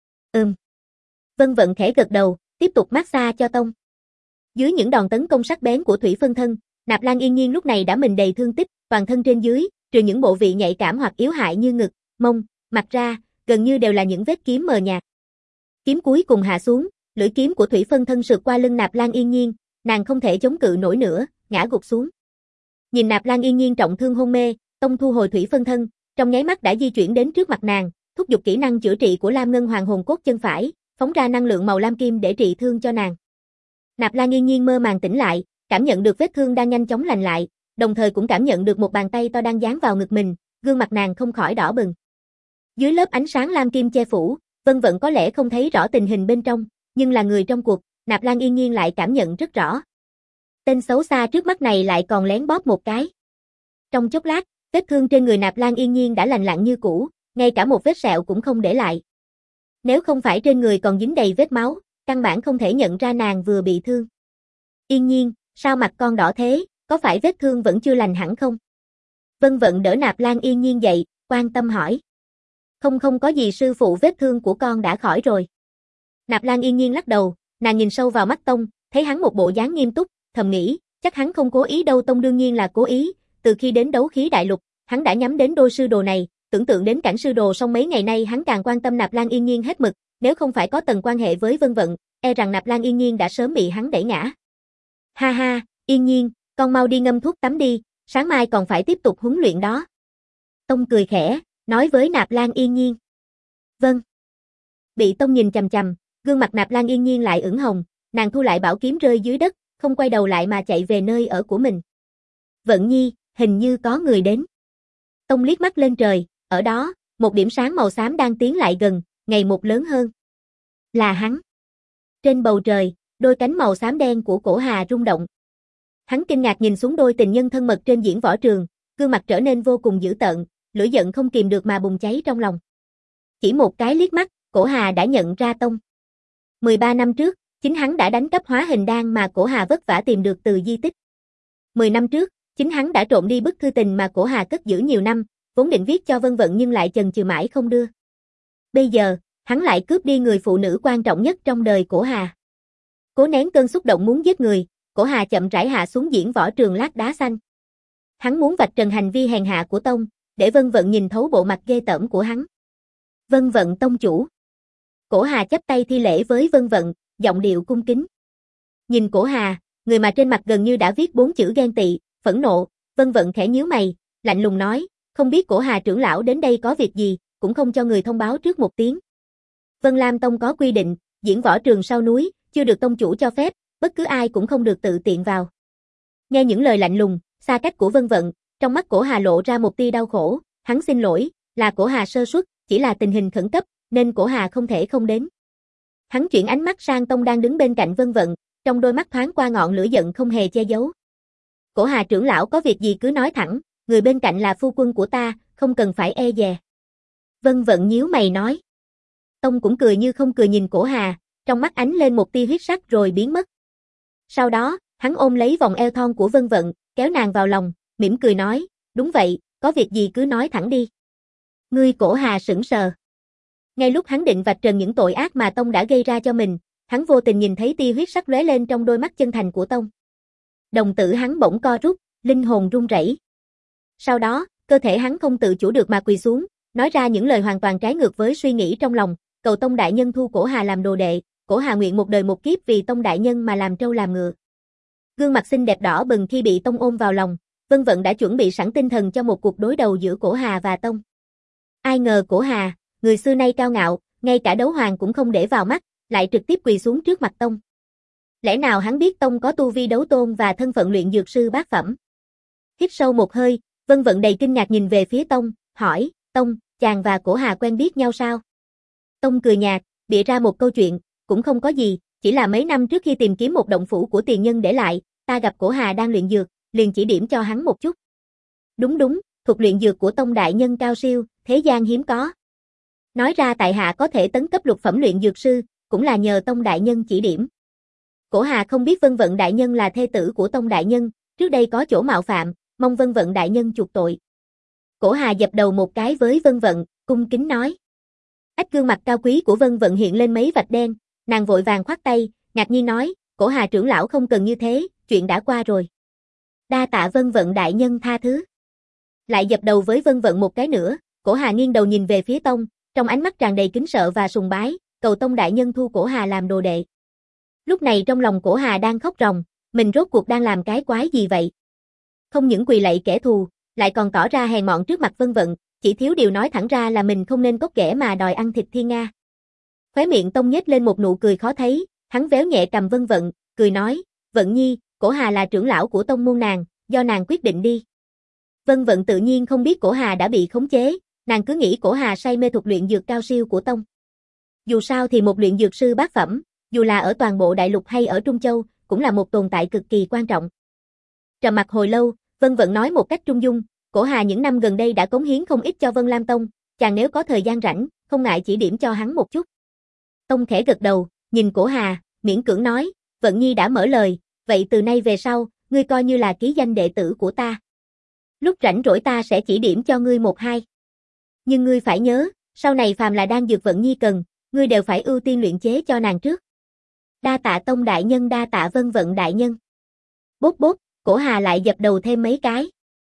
Vân Vận khẽ gật đầu, tiếp tục massage cho Tông. Dưới những đòn tấn công sắc bén của thủy phân thân, Nạp Lan Yên Nhiên lúc này đã mình đầy thương tích, toàn thân trên dưới, trừ những bộ vị nhạy cảm hoặc yếu hại như ngực, mông, mặt ra, gần như đều là những vết kiếm mờ nhạt. Kiếm cuối cùng hạ xuống, lưỡi kiếm của thủy phân thân sượt qua lưng Nạp Lan Yên Nhiên, nàng không thể chống cự nổi nữa, ngã gục xuống. Nhìn Nạp Lan Yên Nhiên trọng thương hôn mê, Tông thu hồi thủy phân thân, trong nháy mắt đã di chuyển đến trước mặt nàng, thúc giục kỹ năng chữa trị của Lam Ngân Hoàng hồn cốt chân phải, phóng ra năng lượng màu lam kim để trị thương cho nàng. Nạp Lan Yên Nhiên mơ màng tỉnh lại, cảm nhận được vết thương đang nhanh chóng lành lại, đồng thời cũng cảm nhận được một bàn tay to đang dán vào ngực mình, gương mặt nàng không khỏi đỏ bừng. Dưới lớp ánh sáng lam kim che phủ, Vân Vận có lẽ không thấy rõ tình hình bên trong, nhưng là người trong cuộc, Nạp Lan Yên Nhiên lại cảm nhận rất rõ. Tên xấu xa trước mắt này lại còn lén bóp một cái. Trong chốc lát, vết thương trên người Nạp Lan Yên Nhiên đã lành lặn như cũ, ngay cả một vết sẹo cũng không để lại. Nếu không phải trên người còn dính đầy vết máu, căn bản không thể nhận ra nàng vừa bị thương. Yên Nhiên, sao mặt con đỏ thế, có phải vết thương vẫn chưa lành hẳn không? Vân Vận đỡ Nạp Lan Yên Nhiên dậy, quan tâm hỏi. Không có gì sư phụ, vết thương của con đã khỏi rồi. Nạp Lan Yên Nhiên lắc đầu, nàng nhìn sâu vào mắt Tông, thấy hắn một bộ dáng nghiêm túc, thầm nghĩ, chắc hắn không cố ý đâu. Tông đương nhiên là cố ý, từ khi đến Đấu Khí Đại Lục, hắn đã nhắm đến đôi sư đồ này, tưởng tượng đến cảnh sư đồ song mấy ngày nay hắn càng quan tâm Nạp Lan Yên Nhiên hết mực, nếu không phải có tầng quan hệ với Vân Vận, e rằng Nạp Lan Yên Nhiên đã sớm bị hắn đẩy ngã. Ha ha, Yên Nhiên, con mau đi ngâm thuốc tắm đi, sáng mai còn phải tiếp tục huấn luyện đó. Tông cười khẽ, nói với Nạp Lan Yên Nhiên. Vâng. Bị Tông nhìn chằm chằm, gương mặt Nạp Lan Yên Nhiên lại ửng hồng, nàng thu lại bảo kiếm rơi dưới đất, không quay đầu lại mà chạy về nơi ở của mình. Vận Nhi, hình như có người đến. Tông liếc mắt lên trời, ở đó, một điểm sáng màu xám đang tiến lại gần, ngày một lớn hơn. Là hắn. Trên bầu trời, đôi cánh màu xám đen của Cổ Hà rung động. Hắn kinh ngạc nhìn xuống đôi tình nhân thân mật trên diễn võ trường, gương mặt trở nên vô cùng dữ tợn, lửa giận không kìm được mà bùng cháy trong lòng. Chỉ một cái liếc mắt, Cổ Hà đã nhận ra Tông. 13 năm trước, chính hắn đã đánh cắp hóa hình đan mà Cổ Hà vất vả tìm được từ di tích. 10 năm trước, chính hắn đã trộm đi bức thư tình mà Cổ Hà cất giữ nhiều năm, vốn định viết cho Vân Vận nhưng lại chần chừ mãi không đưa. Bây giờ, hắn lại cướp đi người phụ nữ quan trọng nhất trong đời Cổ Hà. Cố nén cơn xúc động muốn giết người, Cổ Hà chậm rãi hạ xuống diễn võ trường lát đá xanh. Hắn muốn vạch trần hành vi hèn hạ của Tông, để Vân Vận nhìn thấu bộ mặt ghê tởm của hắn. Vân Vận tông chủ. Cổ Hà chắp tay thi lễ với Vân Vận, giọng điệu cung kính. Nhìn Cổ Hà, người mà trên mặt gần như đã viết 4 chữ ghen tị, phẫn nộ, Vân Vận khẽ nhíu mày, lạnh lùng nói, không biết Cổ Hà trưởng lão đến đây có việc gì, cũng không cho người thông báo trước một tiếng. Vân Lam Tông có quy định, diễn võ trường sau núi, chưa được tông chủ cho phép, bất cứ ai cũng không được tự tiện vào. Nghe những lời lạnh lùng, xa cách của Vân Vận, trong mắt Cổ Hà lộ ra một tia đau khổ, hắn xin lỗi, là Cổ Hà sơ suất, chỉ là tình hình khẩn cấp, nên Cổ Hà không thể không đến. Hắn chuyển ánh mắt sang Tông đang đứng bên cạnh Vân Vận, trong đôi mắt thoáng qua ngọn lửa giận không hề che giấu. Cổ Hà trưởng lão có việc gì cứ nói thẳng, người bên cạnh là phu quân của ta, không cần phải e dè. Vân Vận nhíu mày nói. Tông cũng cười như không cười nhìn Cổ Hà, trong mắt ánh lên một tia huyết sắc rồi biến mất. Sau đó, hắn ôm lấy vòng eo thon của Vân Vận, kéo nàng vào lòng, mỉm cười nói, đúng vậy, có việc gì cứ nói thẳng đi. Ngươi Cổ Hà sững sờ. Ngay lúc hắn định vạch trần những tội ác mà Tông đã gây ra cho mình, hắn vô tình nhìn thấy tia huyết sắc lóe lên trong đôi mắt chân thành của Tông. Đồng tử hắn bỗng co rút, linh hồn run rẩy. Sau đó, cơ thể hắn không tự chủ được mà quỳ xuống, nói ra những lời hoàn toàn trái ngược với suy nghĩ trong lòng, cầu Tông đại nhân thu Cổ Hà làm đồ đệ, Cổ Hà nguyện một đời một kiếp vì Tông đại nhân mà làm trâu làm ngựa. Gương mặt xinh đẹp đỏ bừng khi bị Tông ôm vào lòng, Vân Vận đã chuẩn bị sẵn tinh thần cho một cuộc đối đầu giữa Cổ Hà và Tông. Ai ngờ Cổ Hà, người xưa nay cao ngạo, ngay cả đấu hoàng cũng không để vào mắt, lại trực tiếp quỳ xuống trước mặt Tông. Lẽ nào hắn biết Tông có tu vi đấu tôn và thân phận luyện dược sư bát phẩm? Hít sâu một hơi, Vân Vận đầy kinh ngạc nhìn về phía Tông, hỏi, Tông, chàng và Cổ Hà quen biết nhau sao? Tông cười nhạt, bịa ra một câu chuyện, cũng không có gì, chỉ là mấy năm trước khi tìm kiếm một động phủ của tiền nhân để lại, ta gặp Cổ Hà đang luyện dược, liền chỉ điểm cho hắn một chút. Đúng, thuật luyện dược của Tông đại nhân cao siêu, thế gian hiếm có. Nói ra tại hạ có thể tấn cấp lục phẩm luyện dược sư, cũng là nhờ Tông đại nhân chỉ điểm. Cổ Hà không biết Vân Vận đại nhân là thê tử của Tông đại nhân, trước đây có chỗ mạo phạm, mong Vân Vận đại nhân chuộc tội. Cổ Hà dập đầu một cái với Vân Vận, cung kính nói. Ách gương mặt cao quý của Vân Vận hiện lên mấy vạch đen, nàng vội vàng khoát tay, ngạc nhiên nói, Cổ Hà trưởng lão không cần như thế, chuyện đã qua rồi. Đa tạ Vân Vận đại nhân tha thứ. Lại dập đầu với Vân Vận một cái nữa, Cổ Hà nghiêng đầu nhìn về phía Tông, trong ánh mắt tràn đầy kính sợ và sùng bái, cầu Tông đại nhân thu Cổ Hà làm đồ đệ. Lúc này trong lòng Cổ Hà đang khóc ròng, mình rốt cuộc đang làm cái quái gì vậy? Không những quỳ lạy kẻ thù, lại còn tỏ ra hèn mọn trước mặt Vân Vận, chỉ thiếu điều nói thẳng ra là mình không nên cóc ghẻ mà đòi ăn thịt thiên nga. Khóe miệng Tông nhếch lên một nụ cười khó thấy, hắn véo nhẹ cầm Vân Vận, cười nói, Vận nhi, Cổ Hà là trưởng lão của tông môn nàng, do nàng quyết định đi. Vân Vận tự nhiên không biết Cổ Hà đã bị khống chế, nàng cứ nghĩ Cổ Hà say mê thuật luyện dược cao siêu của tông. Dù sao thì một luyện dược sư bát phẩm, dù là ở toàn bộ đại lục hay ở Trung Châu, cũng là một tồn tại cực kỳ quan trọng. Trầm mặc hồi lâu, Vân Vận nói một cách trung dung, Cổ Hà những năm gần đây đã cống hiến không ít cho Vân Lam Tông, chàng nếu có thời gian rảnh, không ngại chỉ điểm cho hắn một chút. Tông khẽ gật đầu, nhìn Cổ Hà, miễn cưỡng nói, Vận nhi đã mở lời, vậy từ nay về sau, ngươi coi như là ký danh đệ tử của ta. Lúc rảnh rỗi ta sẽ chỉ điểm cho ngươi một hai. Nhưng ngươi phải nhớ, sau này phàm là đan dược Vận nhi cần, ngươi đều phải ưu tiên luyện chế cho nàng trước. Đa tạ Tông đại nhân, đa tạ Vân Vận đại nhân. Bốp bốp, Cổ Hà lại dập đầu thêm mấy cái.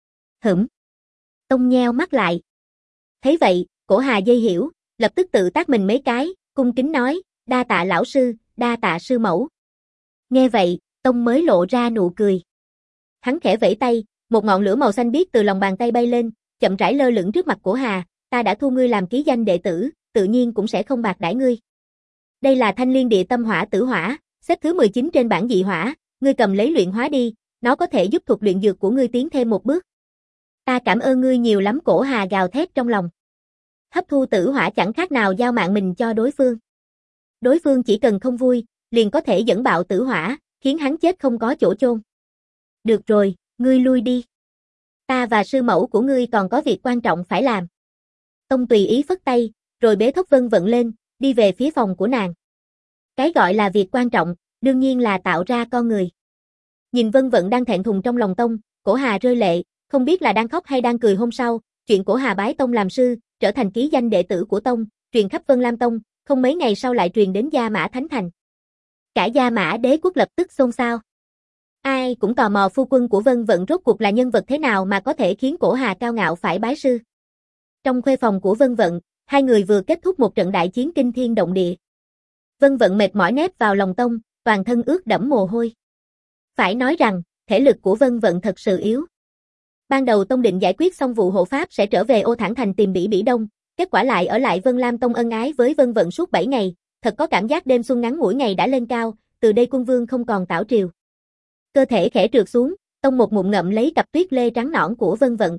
Tông nheo mắt lại. Thấy vậy, Cổ Hà dây hiểu, lập tức tự tát mình mấy cái, cung kính nói, đa tạ lão sư, đa tạ sư mẫu. Nghe vậy, Tông mới lộ ra nụ cười. Hắn khẽ vẫy tay, một ngọn lửa màu xanh biếc từ lòng bàn tay bay lên, chậm rãi lơ lửng trước mặt Cổ Hà, ta đã thu ngươi làm ký danh đệ tử, tự nhiên cũng sẽ không bạc đãi ngươi. Đây là Thanh Liên Địa Tâm Hỏa Tử Hỏa, xếp thứ 19 trên bảng dị hỏa, ngươi cầm lấy luyện hóa đi, nó có thể giúp thuật luyện dược của ngươi tiến thêm một bước. Ta cảm ơn ngươi nhiều lắm. Cổ Hà gào thét trong lòng. Hấp thu tử hỏa chẳng khác nào giao mạng mình cho đối phương. Đối phương chỉ cần không vui, liền có thể dẫn bạo tử hỏa, khiến hắn chết không có chỗ chôn. Được rồi, ngươi lui đi. Ta và sư mẫu của ngươi còn có việc quan trọng phải làm. Tông tùy ý phất tay, rồi bế Thốc Vân Vận lên, đi về phía phòng của nàng. Cái gọi là việc quan trọng, đương nhiên là tạo ra con người. Nhìn Vân Vận đang thẹn thùng trong lòng Tông, Cổ Hà rơi lệ, không biết là đang khóc hay đang cười. Hôm sau, chuyện Cổ Hà bái Tông làm sư, trở thành ký danh đệ tử của Tông, truyền khắp Vân Lam Tông, không mấy ngày sau lại truyền đến Gia Mã Thánh Thành. Cả Gia Mã đế quốc lập tức xôn xao. Ai cũng tò mò phu quân của Vân Vận rốt cuộc là nhân vật thế nào mà có thể khiến Cổ Hà cao ngạo phải bái sư. Trong khuê phòng của Vân Vận, hai người vừa kết thúc một trận đại chiến kinh thiên động địa. Vân Vận mệt mỏi nép vào lòng Tông, toàn thân ướt đẫm mồ hôi. Phải nói rằng, thể lực của Vân Vận thật sự yếu. Ban đầu Tông định giải quyết xong vụ hộ pháp sẽ trở về Ô Thản Thành tìm Bỉ Bỉ Đông, kết quả lại ở lại Vân Lam Tông ân ái với Vân Vận suốt 7 ngày, thật có cảm giác đêm xuân ngắn ngủi ngày đã lên cao, từ đây quân vương không còn tảo triều. Cơ thể khẽ trượt xuống, Tông một ngụm ngậm lấy cặp tuyết lê trắng nõn của Vân Vận.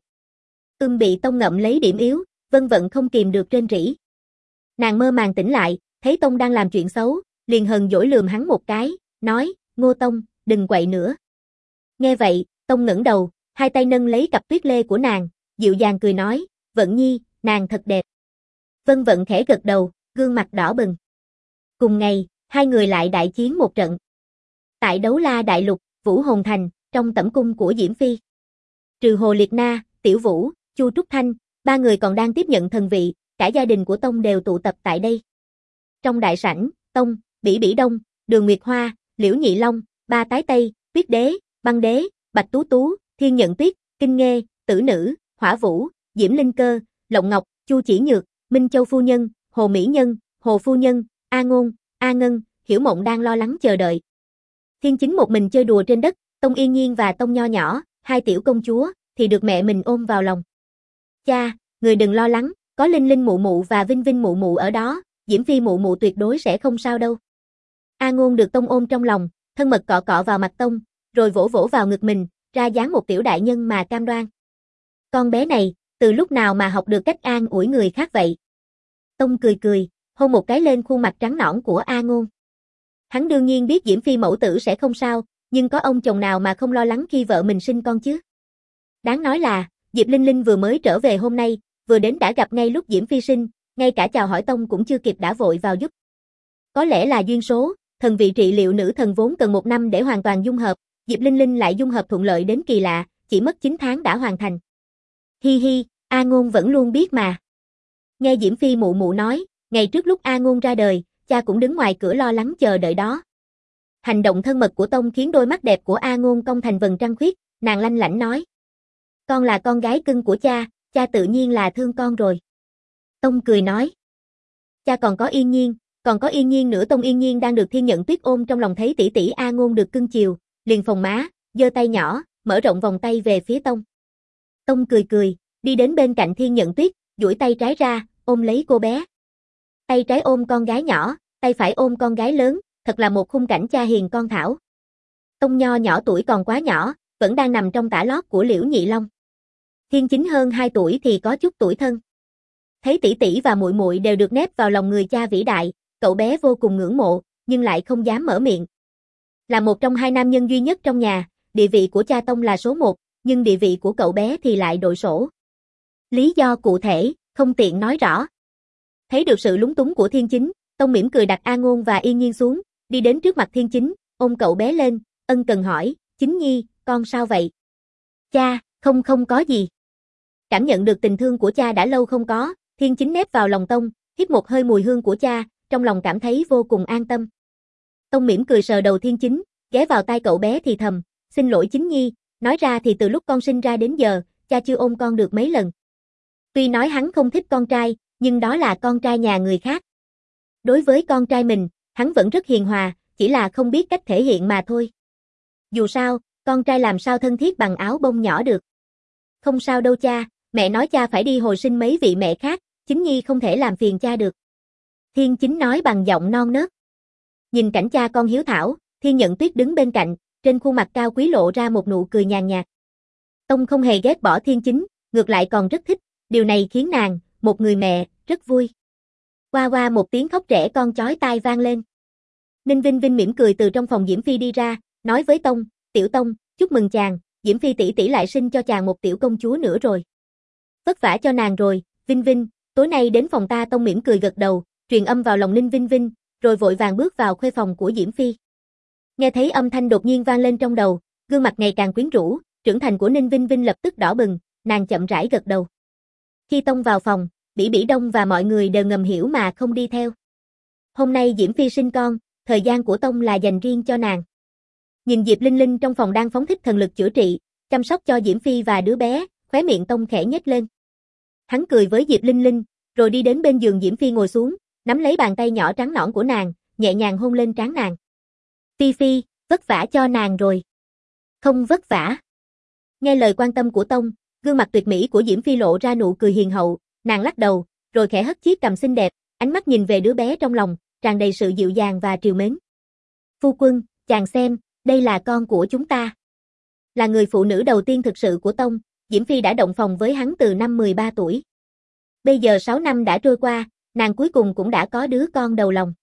Bị Tông ngậm lấy điểm yếu, Vân Vận không kìm được rên rỉ. Nàng mơ màng tỉnh lại, thấy Tông đang làm chuyện xấu, liền hờn dỗi lườm hắn một cái, nói, Ngô Tông, đừng quậy nữa. Nghe vậy, Tông ngẩng đầu, hai tay nâng lấy cặp tuyết lê của nàng, dịu dàng cười nói, Vận nhi, nàng thật đẹp. Vân Vận khẽ gật đầu, gương mặt đỏ bừng. Cùng ngày, hai người lại đại chiến một trận. Tại Đấu La Đại Lục, Vũ Hồn Thành, trong tẩm cung của Diễm Phi. Trừ Hồ Liệt Na, Tiểu Vũ, Chu Trúc Thanh, Ba người còn đang tiếp nhận thần vị, cả gia đình của Tông đều tụ tập tại đây. Trong đại sảnh, Tông, Bỉ Bỉ Đông, Đường Nguyệt Hoa, Liễu Nhị Long, Ba Tái Tây, Tuyết Đế, Băng Đế, Bạch Tú Tú, Thiên Nhận Tuyết, Kinh Nghê, Tử Nữ, Hỏa Vũ, Diễm Linh Cơ, Lộng Ngọc, Chu Chỉ Nhược, Minh Châu Phu Nhân, Hồ Mỹ Nhân, Hồ Phu Nhân, A Ngôn, A Ngân, Hiểu Mộng đang lo lắng chờ đợi. Thiên Chính một mình chơi đùa trên đất, Tông Yên Nhiên và Tông Nho Nhỏ, hai tiểu công chúa, thì được mẹ mình ôm vào lòng. Cha, người đừng lo lắng, có Linh Linh mụ mụ và Vinh Vinh mụ mụ ở đó, Diễm Phi mụ mụ tuyệt đối sẽ không sao đâu. A Ngôn được Tông ôm trong lòng, thân mật cọ cọ vào mặt Tông, rồi vỗ vỗ vào ngực mình, ra dáng một tiểu đại nhân mà cam đoan. Con bé này, từ lúc nào mà học được cách an ủi người khác vậy? Tông cười cười, hôn một cái lên khuôn mặt trắng nõn của A Ngôn. Hắn đương nhiên biết Diễm Phi mẫu tử sẽ không sao, nhưng có ông chồng nào mà không lo lắng khi vợ mình sinh con chứ? Đáng nói là, Diệp Linh Linh vừa mới trở về hôm nay, vừa đến đã gặp ngay lúc Diễm Phi sinh, ngay cả chào hỏi Tông cũng chưa kịp đã vội vào giúp. Có lẽ là duyên số, thần vị trị liệu nữ thần vốn cần 1 năm để hoàn toàn dung hợp, Diệp Linh Linh lại dung hợp thuận lợi đến kỳ lạ, chỉ mất 9 tháng đã hoàn thành. Hi hi, A Ngôn vẫn luôn biết mà. Nghe Diễm Phi mụ mụ nói, ngày trước lúc A Ngôn ra đời, cha cũng đứng ngoài cửa lo lắng chờ đợi đó. Hành động thân mật của Tông khiến đôi mắt đẹp của A Ngôn cong thành vầng trăng khuyết, nàng lanh lảnh nói. Con là con gái cưng của cha tự nhiên là thương con rồi. Tông cười nói. Cha còn có Yên Nhiên nữa. Tông Yên Nhiên đang được Thiên Nhận Tuyết ôm trong lòng thấy tỷ tỷ A Ngôn được cưng chiều, liền phồng má, giơ tay nhỏ, mở rộng vòng tay về phía Tông. Tông cười cười, đi đến bên cạnh Thiên Nhận Tuyết, duỗi tay trái ra, ôm lấy cô bé. Tay trái ôm con gái nhỏ, tay phải ôm con gái lớn, thật là một khung cảnh cha hiền con thảo. Tông Nho nhỏ tuổi còn quá nhỏ, vẫn đang nằm trong tã lót của Liễu Nhị Long. Thiên Chính hơn 2 tuổi thì có chút tuổi thân. Thấy tỷ tỷ và muội muội đều được nép vào lòng người cha vĩ đại, cậu bé vô cùng ngưỡng mộ, nhưng lại không dám mở miệng. Là một trong 2 nam nhân duy nhất trong nhà, địa vị của cha Tông là số 1, nhưng địa vị của cậu bé thì lại đội sổ. Lý do cụ thể, không tiện nói rõ. Thấy được sự lúng túng của Thiên Chính, Tông mỉm cười đặt A Ngôn và Yên Nhiên xuống, đi đến trước mặt Thiên Chính, ôm cậu bé lên, ân cần hỏi, Chính Nhi, con sao vậy? Cha, không có gì. Cảm nhận được tình thương của cha đã lâu không có, Thiên Chính nép vào lòng Tông, hít một hơi mùi hương của cha, trong lòng cảm thấy vô cùng an tâm. Tông mỉm cười sờ đầu Thiên Chính, ghé vào tai cậu bé thì thầm, xin lỗi Chính Nhi, nói ra thì từ lúc con sinh ra đến giờ, cha chưa ôm con được mấy lần. Tuy nói hắn không thích con trai, nhưng đó là con trai nhà người khác. Đối với con trai mình, hắn vẫn rất hiền hòa, chỉ là không biết cách thể hiện mà thôi. Dù sao, con trai làm sao thân thiết bằng áo bông nhỏ được. Không sao đâu cha, mẹ nói cha phải đi hồi sinh mấy vị mẹ khác, Chính Nhi không thể làm phiền cha được. Thiên Chính nói bằng giọng non nớt. Nhìn cảnh cha con hiếu thảo, Thiên Nhận Tuyết đứng bên cạnh, trên khuôn mặt cao quý lộ ra một nụ cười nhàn nhạt. Tông không hề ghét bỏ Thiên Chính, ngược lại còn rất thích, điều này khiến nàng, một người mẹ, rất vui. Qua qua một tiếng khóc trẻ con chói tai vang lên. Ninh Vinh Vinh mỉm cười từ trong phòng Diễm Phi đi ra, nói với Tông, tiểu Tông, chúc mừng chàng, Diễm Phi tỷ tỷ lại sinh cho chàng một tiểu công chúa nữa rồi. Vất vả cho nàng rồi, Vinh Vinh, tối nay đến phòng ta. Tông mỉm cười gật đầu, truyền âm vào lòng Ninh Vinh Vinh, rồi vội vàng bước vào khuê phòng của Diễm Phi. Nghe thấy âm thanh đột nhiên vang lên trong đầu, gương mặt ngày càng quyến rũ, trưởng thành của Ninh Vinh Vinh lập tức đỏ bừng, nàng chậm rãi gật đầu. Khi Tông vào phòng, Bỉ Bỉ Đông và mọi người đều ngầm hiểu mà không đi theo. Hôm nay Diễm Phi sinh con, thời gian của Tông là dành riêng cho nàng. Nhìn Diệp Linh Linh trong phòng đang phóng thích thần lực chữa trị, chăm sóc cho Diễm Phi và đứa bé, khóe miệng Tông khẽ nhếch lên. Hắn cười với Diệp Linh Linh, rồi đi đến bên giường Diễm Phi ngồi xuống, nắm lấy bàn tay nhỏ trắng nõn của nàng, nhẹ nhàng hôn lên trán nàng. Phi Phi, vất vả cho nàng rồi. Không vất vả. Nghe lời quan tâm của Tông, gương mặt tuyệt mỹ của Diễm Phi lộ ra nụ cười hiền hậu, nàng lắc đầu, rồi khẽ hất chiếc cằm xinh đẹp, ánh mắt nhìn về đứa bé trong lòng, tràn đầy sự dịu dàng và trìu mến. Phu quân, chàng xem, đây là con của chúng ta. Là người phụ nữ đầu tiên thực sự của Tông, Diễm Phi đã động phòng với hắn từ năm 13 tuổi. Bây giờ 6 năm đã trôi qua, nàng cuối cùng cũng đã có đứa con đầu lòng.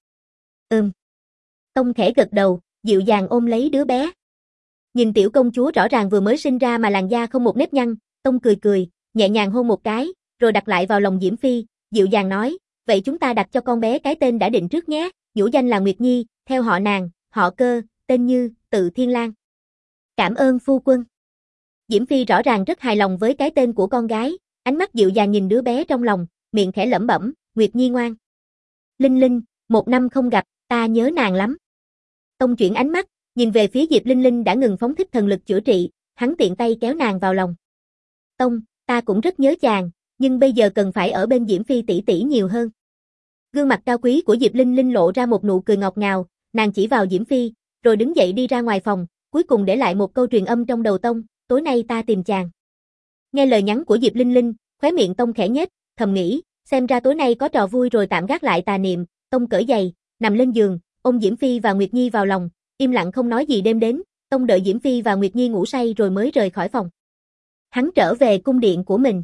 Tông khẽ gật đầu, dịu dàng ôm lấy đứa bé. Nhìn tiểu công chúa rõ ràng vừa mới sinh ra mà làn da không một nếp nhăn, Tông cười cười, nhẹ nhàng hôn một cái, rồi đặt lại vào lòng Diễm Phi, dịu dàng nói, vậy chúng ta đặt cho con bé cái tên đã định trước nhé, nhũ danh là Nguyệt Nhi, theo họ nàng, họ Cơ, tên Như, tự Thiên Lang. Cảm ơn phu quân. Diễm Phi rõ ràng rất hài lòng với cái tên của con gái, Ánh mắt dịu dàng nhìn đứa bé trong lòng, miệng khẽ lẩm bẩm, Nguyệt Nhi ngoan. Linh Linh, 1 năm không gặp, ta nhớ nàng lắm. Tông chuyển ánh mắt, nhìn về phía Diệp Linh Linh đã ngừng phóng thích thần lực chữa trị, hắn tiện tay kéo nàng vào lòng. Tông, ta cũng rất nhớ chàng, nhưng bây giờ cần phải ở bên Diễm Phi tỷ tỷ nhiều hơn. Gương mặt cao quý của Diệp Linh Linh lộ ra một nụ cười ngọt ngào, nàng chỉ vào Diễm Phi, rồi đứng dậy đi ra ngoài phòng, cuối cùng để lại một câu truyền âm trong đầu Tông, tối nay ta tìm chàng. Nghe lời nhắn của Diệp Linh Linh, khóe miệng Tông khẽ nhếch, thầm nghĩ, xem ra tối nay có trò vui rồi tạm gác lại tà niệm. Tông cởi giày, nằm lên giường, ôm Diễm Phi và Nguyệt Nhi vào lòng, im lặng không nói gì. Đêm đến, Tông đợi Diễm Phi và Nguyệt Nhi ngủ say rồi mới rời khỏi phòng. Hắn trở về cung điện của mình.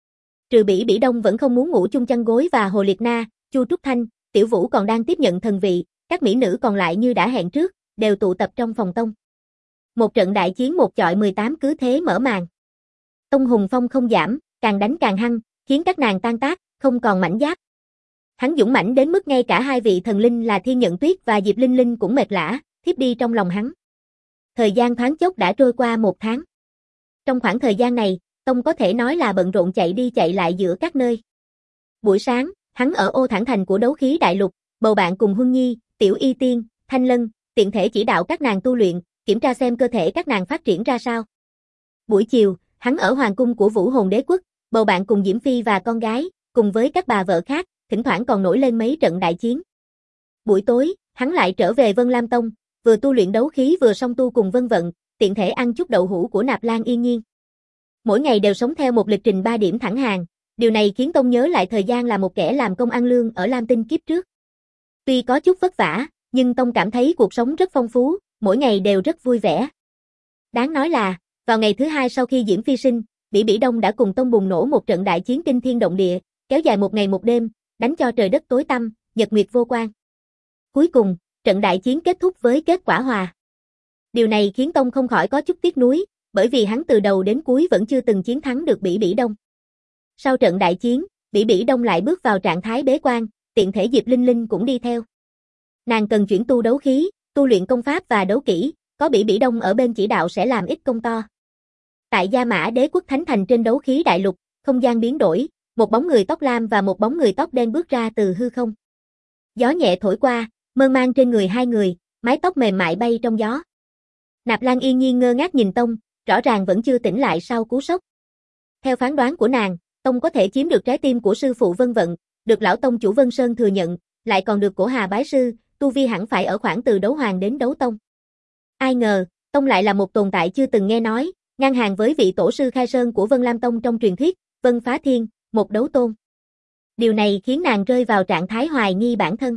Trừ Bỉ Bỉ Đông vẫn không muốn ngủ chung chăn gối và Hồ Liệt Na, Chu Trúc Thanh, Tiểu Vũ còn đang tiếp nhận thần vị, các mỹ nữ còn lại như đã hẹn trước, đều tụ tập trong phòng Tông. Một trận đại chiến 1-18 cứ thế mở màn. Tông hùng phong không giảm, càng đánh càng hăng, khiến các nàng tan tác, không còn mảnh giáp. Hắn dũng mãnh đến mức ngay cả hai vị thần linh là Thiên Nhận Tuyết và Diệp Linh Linh cũng mệt lả, thiếp đi trong lòng hắn. Thời gian thoáng chốc đã trôi qua 1 tháng. Trong khoảng thời gian này, Tông có thể nói là bận rộn chạy đi chạy lại giữa các nơi. Buổi sáng, hắn ở Ô Thản Thành của Đấu Khí Đại Lục, bầu bạn cùng Huân Nhi, Tiểu Y Tiên, Thanh Lân, tiện thể chỉ đạo các nàng tu luyện, kiểm tra xem cơ thể các nàng phát triển ra sao. Buổi chiều, hắn ở hoàng cung của Vũ Hồn Đế Quốc, bầu bạn cùng Diễm Phi và con gái, cùng với các bà vợ khác, thỉnh thoảng còn nổi lên mấy trận đại chiến. Buổi tối, hắn lại trở về Vân Lam Tông, vừa tu luyện đấu khí vừa song tu cùng Vân Vận, tiện thể ăn chút đậu hũ của Nạp Lan Yên Nhiên. Mỗi ngày đều sống theo một lịch trình 3 điểm thẳng hàng, điều này khiến Tông nhớ lại thời gian là một kẻ làm công ăn lương ở Lam Tinh kiếp trước. Tuy có chút vất vả, nhưng Tông cảm thấy cuộc sống rất phong phú, mỗi ngày đều rất vui vẻ. Đáng nói là, vào ngày thứ 2 sau khi Diễm Phi sinh, Bỉ Bỉ Đông đã cùng Tông bùng nổ một trận đại chiến kinh thiên động địa, kéo dài 1 ngày 1 đêm, đánh cho trời đất tối tăm, nhật nguyệt vô quang. Cuối cùng, trận đại chiến kết thúc với kết quả hòa. Điều này khiến Tông không khỏi có chút tiếc nuối, bởi vì hắn từ đầu đến cuối vẫn chưa từng chiến thắng được Bỉ Bỉ Đông. Sau trận đại chiến, Bỉ Bỉ Đông lại bước vào trạng thái bế quan, tiện thể Diệp Linh Linh cũng đi theo. Nàng cần chuyển tu đấu khí, tu luyện công pháp và đấu kỹ, có Bỉ Bỉ Đông ở bên chỉ đạo sẽ làm ít công to. Tại Gia Mã Đế Quốc Thánh Thành trên Đấu Khí Đại Lục, không gian biến đổi, một bóng người tóc lam và một bóng người tóc đen bước ra từ hư không. Gió nhẹ thổi qua, mơn man trên người hai người, mái tóc mềm mại bay trong gió. Nạp Lan Yên Nhiên ngơ ngác nhìn Tông, rõ ràng vẫn chưa tỉnh lại sau cú sốc. Theo phán đoán của nàng, Tông có thể chiếm được trái tim của sư phụ Vân Vận, được lão tông chủ Vân Sơn thừa nhận, lại còn được Cổ Hà bái sư, tu vi hẳn phải ở khoảng từ đấu hoàng đến đấu tông. Ai ngờ, Tông lại là một tồn tại chưa từng nghe nói, ngang hàng với vị tổ sư khai sơn của Vân Lam Tông trong truyền thuyết, Vân Phá Thiên, một đấu tôn. Điều này khiến nàng rơi vào trạng thái hoài nghi bản thân.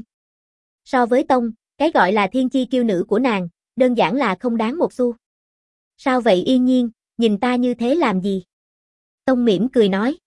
So với Tông, cái gọi là thiên chi kiêu nữ của nàng, đơn giản là không đáng một xu. Sao vậy Yên Nhiên, nhìn ta như thế làm gì? Tông mỉm cười nói.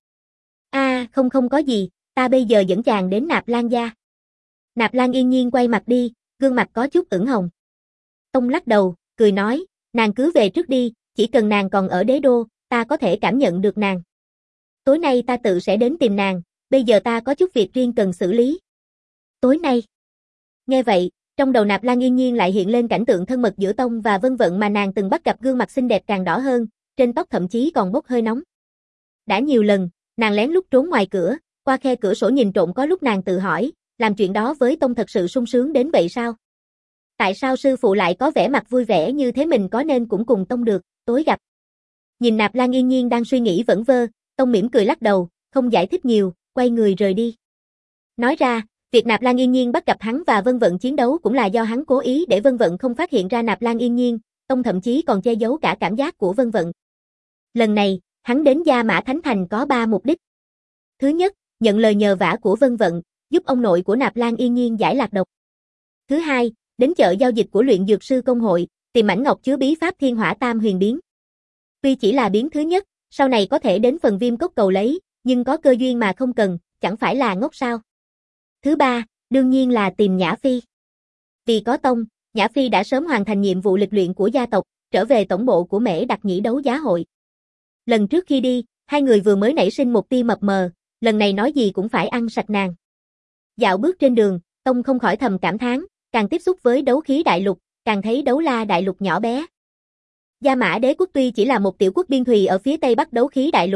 Không có gì, ta bây giờ dẫn chàng đến Nạp Lan gia. Nạp Lan Yên Nhiên quay mặt đi, gương mặt có chút ửng hồng. Tông lắc đầu, cười nói, nàng cứ về trước đi, chỉ cần nàng còn ở đế đô, ta có thể cảm nhận được nàng. Tối nay ta tự sẽ đến tìm nàng, bây giờ ta có chút việc riêng cần xử lý. Tối nay. Nghe vậy, trong đầu Nạp Lan Yên Nhiên lại hiện lên cảnh tượng thân mật giữa Tông và Vân Vận mà nàng từng bắt gặp, gương mặt xinh đẹp càng đỏ hơn, trên tóc thậm chí còn bốc hơi nóng. Đã nhiều lần, nàng lén lút trốn ngoài cửa, qua khe cửa sổ nhìn trộm, có lúc nàng tự hỏi, làm chuyện đó với Tông thật sự sung sướng đến vậy sao? Tại sao sư phụ lại có vẻ mặt vui vẻ như thế, mình có nên cũng cùng Tông được, tối gặp. Nhìn Nạp Lan Yên Nhiên đang suy nghĩ vẩn vơ, Tông mỉm cười lắc đầu, không giải thích nhiều, quay người rời đi. Nói ra, việc Nạp Lan Yên Nhiên bắt gặp hắn và Vân Vận chiến đấu cũng là do hắn cố ý để Vân Vận không phát hiện ra Nạp Lan Yên Nhiên, Tông thậm chí còn che giấu cả cảm giác của Vân Vận. Lần này, hắn đến Gia Mã Thánh Thành có 3 mục đích. Thứ nhất, nhận lời nhờ vả của Vân Vận, giúp ông nội của Nạp Lan Yên Nhiên giải lạc độc. Thứ hai, đến chợ giao dịch của luyện dược sư công hội, tìm mảnh ngọc chứa bí pháp Thiên Hỏa Tam Huyền biến. Tuy chỉ là biến thứ nhất, sau này có thể đến phần Viêm Cốc cầu lấy, nhưng có cơ duyên mà không cần, chẳng phải là ngốc sao? Thứ ba, đương nhiên là tìm Nhã Phi. Vì có Tông, Nhã Phi đã sớm hoàn thành nhiệm vụ lịch luyện của gia tộc, trở về tổng bộ của Mễ Đặc Nhĩ đấu giá hội. Lần trước khi đi, hai người vừa mới nảy sinh một tia mập mờ, lần này nói gì cũng phải ăn sạch nàng. Dạo bước trên đường, Tông không khỏi thầm cảm thán, càng tiếp xúc với đấu khí đại lục, càng thấy đấu la đại lục nhỏ bé. Gia Mã Đế Quốc tuy chỉ là một tiểu quốc biên thùy ở phía tây bắc đấu khí đại lục,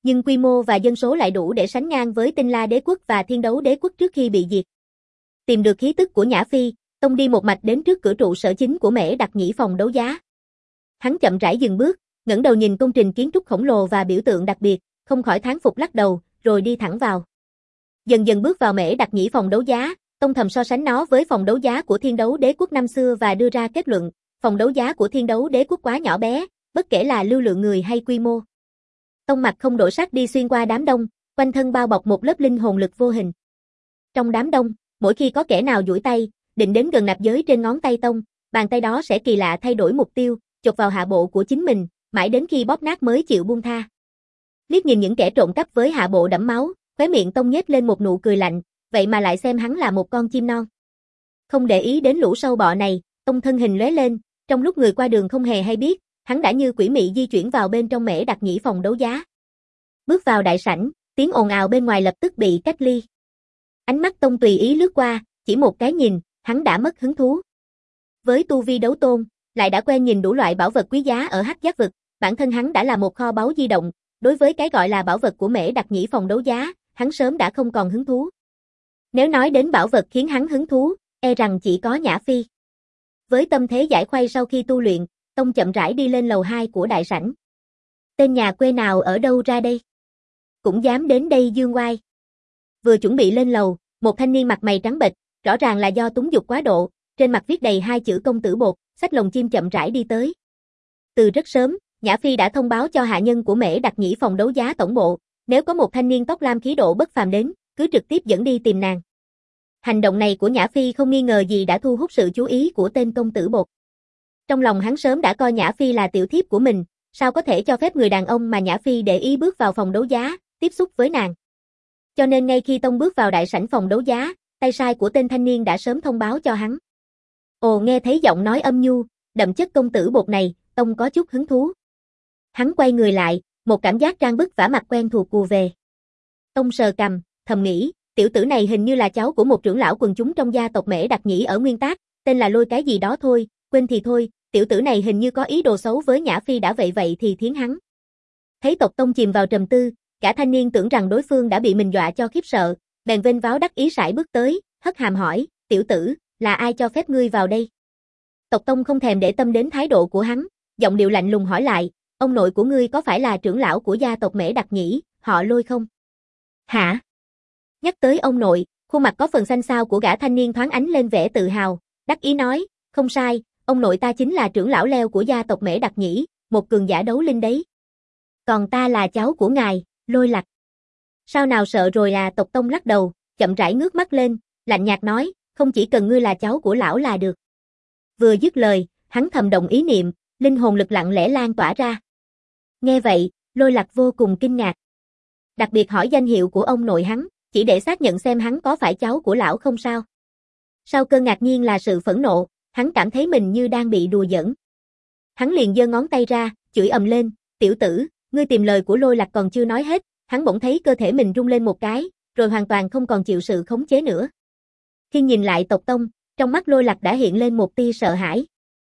nhưng quy mô và dân số lại đủ để sánh ngang với Tinh La Đế quốc và Thiên Đấu Đế quốc trước khi bị diệt. Tìm được khí tức của Nhã Phi, Tông đi một mạch đến trước cửa trụ sở chính của Mễ Đặc Nhĩ phòng đấu giá. Hắn chậm rãi dừng bước, ngẩng đầu nhìn công trình kiến trúc khổng lồ và biểu tượng đặc biệt, không khỏi thán phục lắc đầu, rồi đi thẳng vào. Dần dần bước vào Mễ Đặc Nhĩ phòng đấu giá, Tông thầm so sánh nó với phòng đấu giá của Thiên Đấu Đế quốc năm xưa và đưa ra kết luận, phòng đấu giá của Thiên Đấu Đế quốc quá nhỏ bé, bất kể là lưu lượng người hay quy mô. Tông mặt không đổi sắc đi xuyên qua đám đông, quanh thân bao bọc một lớp linh hồn lực vô hình. Trong đám đông, mỗi khi có kẻ nào duỗi tay, định đến gần nạp giới trên ngón tay Tông, bàn tay đó sẽ kỳ lạ thay đổi mục tiêu, chộp vào hạ bộ của chính mình, mãi đến khi bóp nát mới chịu buông tha. Liếc nhìn những kẻ trộm cắp với hạ bộ đẫm máu, khóe miệng Tông nhếch lên một nụ cười lạnh, vậy mà lại xem hắn là một con chim non. Không để ý đến lũ sâu bọ này, Tông thân hình lóe lên, trong lúc người qua đường không hề hay biết, hắn đã như quỷ mị di chuyển vào bên trong Mễ Đặc Nhĩ phòng đấu giá. Bước vào đại sảnh, tiếng ồn ào bên ngoài lập tức bị cách ly. Ánh mắt Tông tùy ý lướt qua, chỉ một cái nhìn, hắn đã mất hứng thú. Với tu vi đấu tôn, lại đã quen nhìn đủ loại bảo vật quý giá ở Hắc Giác vực, bản thân hắn đã là một kho báu di động, đối với cái gọi là bảo vật của Mễ Đặc Nhĩ phòng đấu giá, hắn sớm đã không còn hứng thú. Nếu nói đến bảo vật khiến hắn hứng thú, e rằng chỉ có Nhã Phi. Với tâm thế giải khuây sau khi tu luyện, Tông chậm rãi đi lên lầu 2 của đại sảnh. Tên nhà quê nào ở đâu ra đây? Cũng dám đến đây dương oai. Vừa chuẩn bị lên lầu, một thanh niên mặt mày trắng bệch, rõ ràng là do túng dục quá độ, trên mặt viết đầy hai chữ công tử bột, xách lồng chim chậm rãi đi tới. Từ rất sớm, Nhã Phi đã thông báo cho hạ nhân của Mễ Đặc Nhĩ phòng đấu giá tổng bộ, nếu có một thanh niên tóc lam khí độ bất phàm đến, cứ trực tiếp dẫn đi tìm nàng. Hành động này của Nhã Phi không nghi ngờ gì đã thu hút sự chú ý của tên công tử bột. Trong lòng hắn sớm đã coi Nhã Phi là tiểu thiếp của mình, sao có thể cho phép người đàn ông mà Nhã Phi để ý bước vào phòng đấu giá, tiếp xúc với nàng. Cho nên ngay khi Tông bước vào đại sảnh phòng đấu giá, tay sai của tên thanh niên đã sớm thông báo cho hắn. Ồ, nghe thấy giọng nói âm nhu, đậm chất công tử bột này, Tông có chút hứng thú. Hắn quay người lại, một cảm giác trang bức vả mặt quen thuộc ùa về. Tông sờ cằm, thầm nghĩ, tiểu tử này hình như là cháu của một trưởng lão quần chúng trong gia tộc Mễ Đặc Nhĩ ở Nguyên Tác, tên là Lôi cái gì đó thôi, quên thì thôi, tiểu tử này hình như có ý đồ xấu với Nhã Phi đã vậy thì thiến hắn. Thấy tộc Tông chìm vào trầm tư, cả thanh niên tưởng rằng đối phương đã bị mình dọa cho khiếp sợ, bèn vênh váo đắc ý sải bước tới, hất hàm hỏi, tiểu tử, là ai cho phép ngươi vào đây? Tộc Tông không thèm để tâm đến thái độ của hắn, giọng điệu lạnh lùng hỏi lại, ông nội của ngươi có phải là trưởng lão của gia tộc Mễ Đặc Nhĩ, họ Lôi không? Hả? Nhắc tới ông nội, khuôn mặt có phần xanh xao của gã thanh niên thoáng ánh lên vẻ tự hào, đắc ý nói, không sai, ông nội ta chính là trưởng lão leo của gia tộc Mễ Đặc Nhĩ, một cường giả đấu linh đấy. Còn ta là cháu của ngài, Lôi Lạc. Sao nào sợ rồi à? Tộc Tông lắc đầu, chậm rãi ngước mắt lên, lạnh nhạt nói, không chỉ cần ngươi là cháu của lão là được. Vừa dứt lời, hắn thầm động ý niệm, linh hồn lực lặng lẽ lan tỏa ra. Nghe vậy, Lôi Lạc vô cùng kinh ngạc. Đặc biệt hỏi danh hiệu của ông nội hắn, chỉ để xác nhận xem hắn có phải cháu của lão không sao. Sau cơn ngạc nhiên là sự phẫn nộ, hắn cảm thấy mình như đang bị đùa giỡn. Hắn liền giơ ngón tay ra, chửi ầm lên, tiểu tử, ngươi tìm lời của Lôi Lạc còn chưa nói hết, hắn bỗng thấy cơ thể mình rung lên một cái, rồi hoàn toàn không còn chịu sự khống chế nữa. Khi nhìn lại tộc Tông, trong mắt Lôi Lạc đã hiện lên một tia sợ hãi.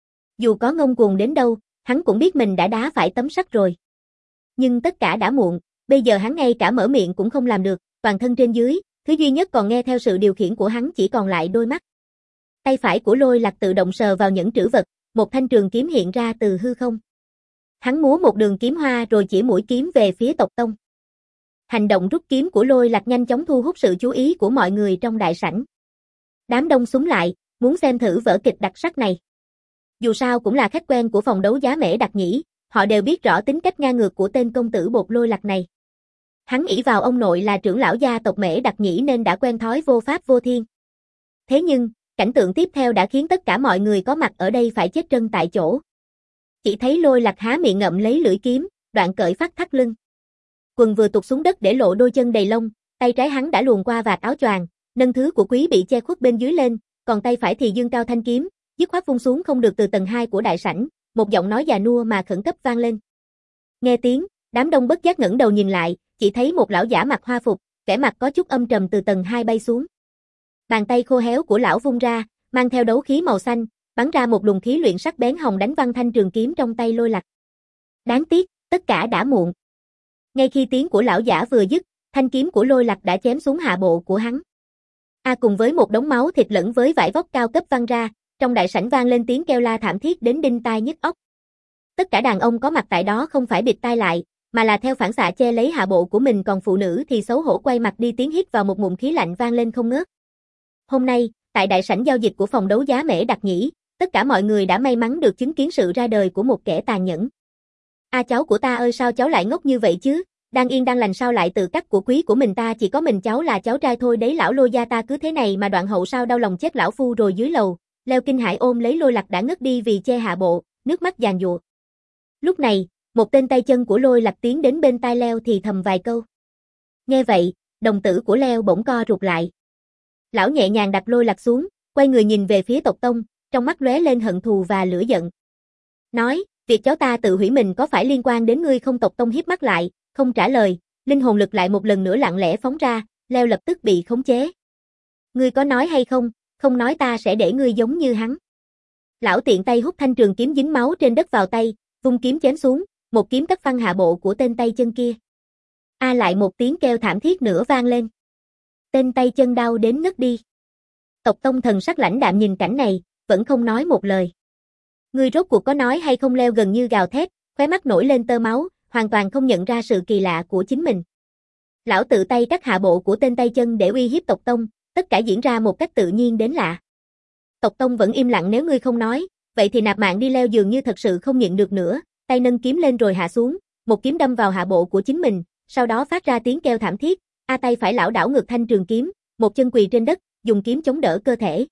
Dù có ngông cuồng đến đâu, hắn cũng biết mình đã đá phải tấm sắt rồi. Nhưng tất cả đã muộn, bây giờ hắn ngay cả mở miệng cũng không làm được, toàn thân trên dưới, thứ duy nhất còn nghe theo sự điều khiển của hắn chỉ còn lại đôi mắt. Tay phải của Lôi Lạc tự động sờ vào nhẫn trữ vật, một thanh trường kiếm hiện ra từ hư không. Hắn múa một đường kiếm hoa rồi chỉ mũi kiếm về phía tộc Tông. Hành động rút kiếm của Lôi Lạc nhanh chóng thu hút sự chú ý của mọi người trong đại sảnh. Đám đông xúm lại, muốn xem thử vở kịch đặc sắc này. Dù sao cũng là khách quen của phòng đấu giá Mễ Đặc Nhĩ, họ đều biết rõ tính cách ngang ngược của tên công tử bột Lôi Lạc này. Hắn ỷ vào ông nội là trưởng lão gia tộc Mễ Đặc Nhĩ nên đã quen thói vô pháp vô thiên. Thế nhưng, cảnh tượng tiếp theo đã khiến tất cả mọi người có mặt ở đây phải chết trân tại chỗ. Chỉ thấy Lôi Lạc há miệng ngậm lấy lưỡi kiếm, đoạn cởi phát thắt lưng. Quần vừa tụt xuống đất để lộ đôi chân đầy lông, tay trái hắn đã luồn qua vạt áo choàng, nâng thứ của quý bị che khuất bên dưới lên, còn tay phải thì giương cao thanh kiếm, dứt khoát vung xuống không được từ tầng 2 của đại sảnh, một giọng nói già nua mà khẩn cấp vang lên. Nghe tiếng, đám đông bất giác ngẩng đầu nhìn lại, chỉ thấy một lão giả mặc hoa phục, vẻ mặt có chút âm trầm từ tầng 2 bay xuống. Bàn tay khô héo của lão vung ra, mang theo đấu khí màu xanh, bắn ra một luồng khí luyện sắc bén hồng đánh văng thanh trường kiếm trong tay Lôi Lạc. Đáng tiếc, tất cả đã muộn. Ngay khi tiếng của lão giả vừa dứt, thanh kiếm của Lôi Lạc đã chém xuống hạ bộ của hắn. Cùng với một đống máu thịt lẫn với vải vóc cao cấp văng ra, trong đại sảnh vang lên tiếng kêu la thảm thiết đến đinh tai nhức óc. Tất cả đàn ông có mặt tại đó không phải bịt tai lại, mà là theo phản xạ che lấy hạ bộ của mình, còn phụ nữ thì xấu hổ quay mặt đi, tiếng hít vào một ngụm khí lạnh vang lên không ngớt. Hôm nay, tại đại sảnh giao dịch của phòng đấu giá Mễ Đặc Nhĩ, tất cả mọi người đã may mắn được chứng kiến sự ra đời của một kẻ tàn nhẫn. Cháu của ta ơi, sao cháu lại ngốc như vậy chứ? Đang yên đang lành sao lại tự cắt của quý của mình ta, chỉ có mình cháu là cháu trai thôi đấy, lão Lôi gia ta cứ thế này mà đoạn hậu sao, đau lòng chết lão phu rồi. Dưới lầu, Leo kinh hãi ôm lấy Lôi Lạc đã ngất đi vì che hạ bộ, nước mắt giàn giụa. Lúc này, một tên tay chân của Lôi Lạc tiến đến bên tai Leo thì thầm vài câu. Nghe vậy, đồng tử của Leo bỗng co rụt lại. Lão nhẹ nhàng đặt Lôi Lạc xuống, quay người nhìn về phía tộc tông, trong mắt lóe lên hận thù và lửa giận. Nói, việc cháu ta tự hủy mình có phải liên quan đến ngươi không? Tộc tông híp mắt lại, không trả lời, linh hồn lực lại một lần nữa lặng lẽ phóng ra, Leo lập tức bị khống chế. Ngươi có nói hay không? Không nói ta sẽ để ngươi giống như hắn. Lão tiện tay hút thanh trường kiếm dính máu trên đất vào tay, vung kiếm chém xuống, một kiếm cắt phăng hạ bộ của tên tay chân kia. Lại một tiếng kêu thảm thiết nữa vang lên. Tên tay chân đau đến ngất đi. Tộc tông thần sắc lãnh đạm nhìn cảnh này, vẫn không nói một lời. Ngươi rốt cuộc có nói hay không? Leo gần như gào thét, khóe mắt nổi lên tơ máu, hoàn toàn không nhận ra sự kỳ lạ của chính mình. Lão tự tay cắt hạ bộ của tên tay chân để uy hiếp tộc tông, tất cả diễn ra một cách tự nhiên đến lạ. Tộc tông vẫn im lặng. Nếu ngươi không nói, vậy thì nạp mạng đi. Leo dường như thật sự không nhịn được nữa, tay nâng kiếm lên rồi hạ xuống, một kiếm đâm vào hạ bộ của chính mình, sau đó phát ra tiếng kêu thảm thiết. Tay phải lão đảo ngược thanh trường kiếm, một chân quỳ trên đất, dùng kiếm chống đỡ cơ thể.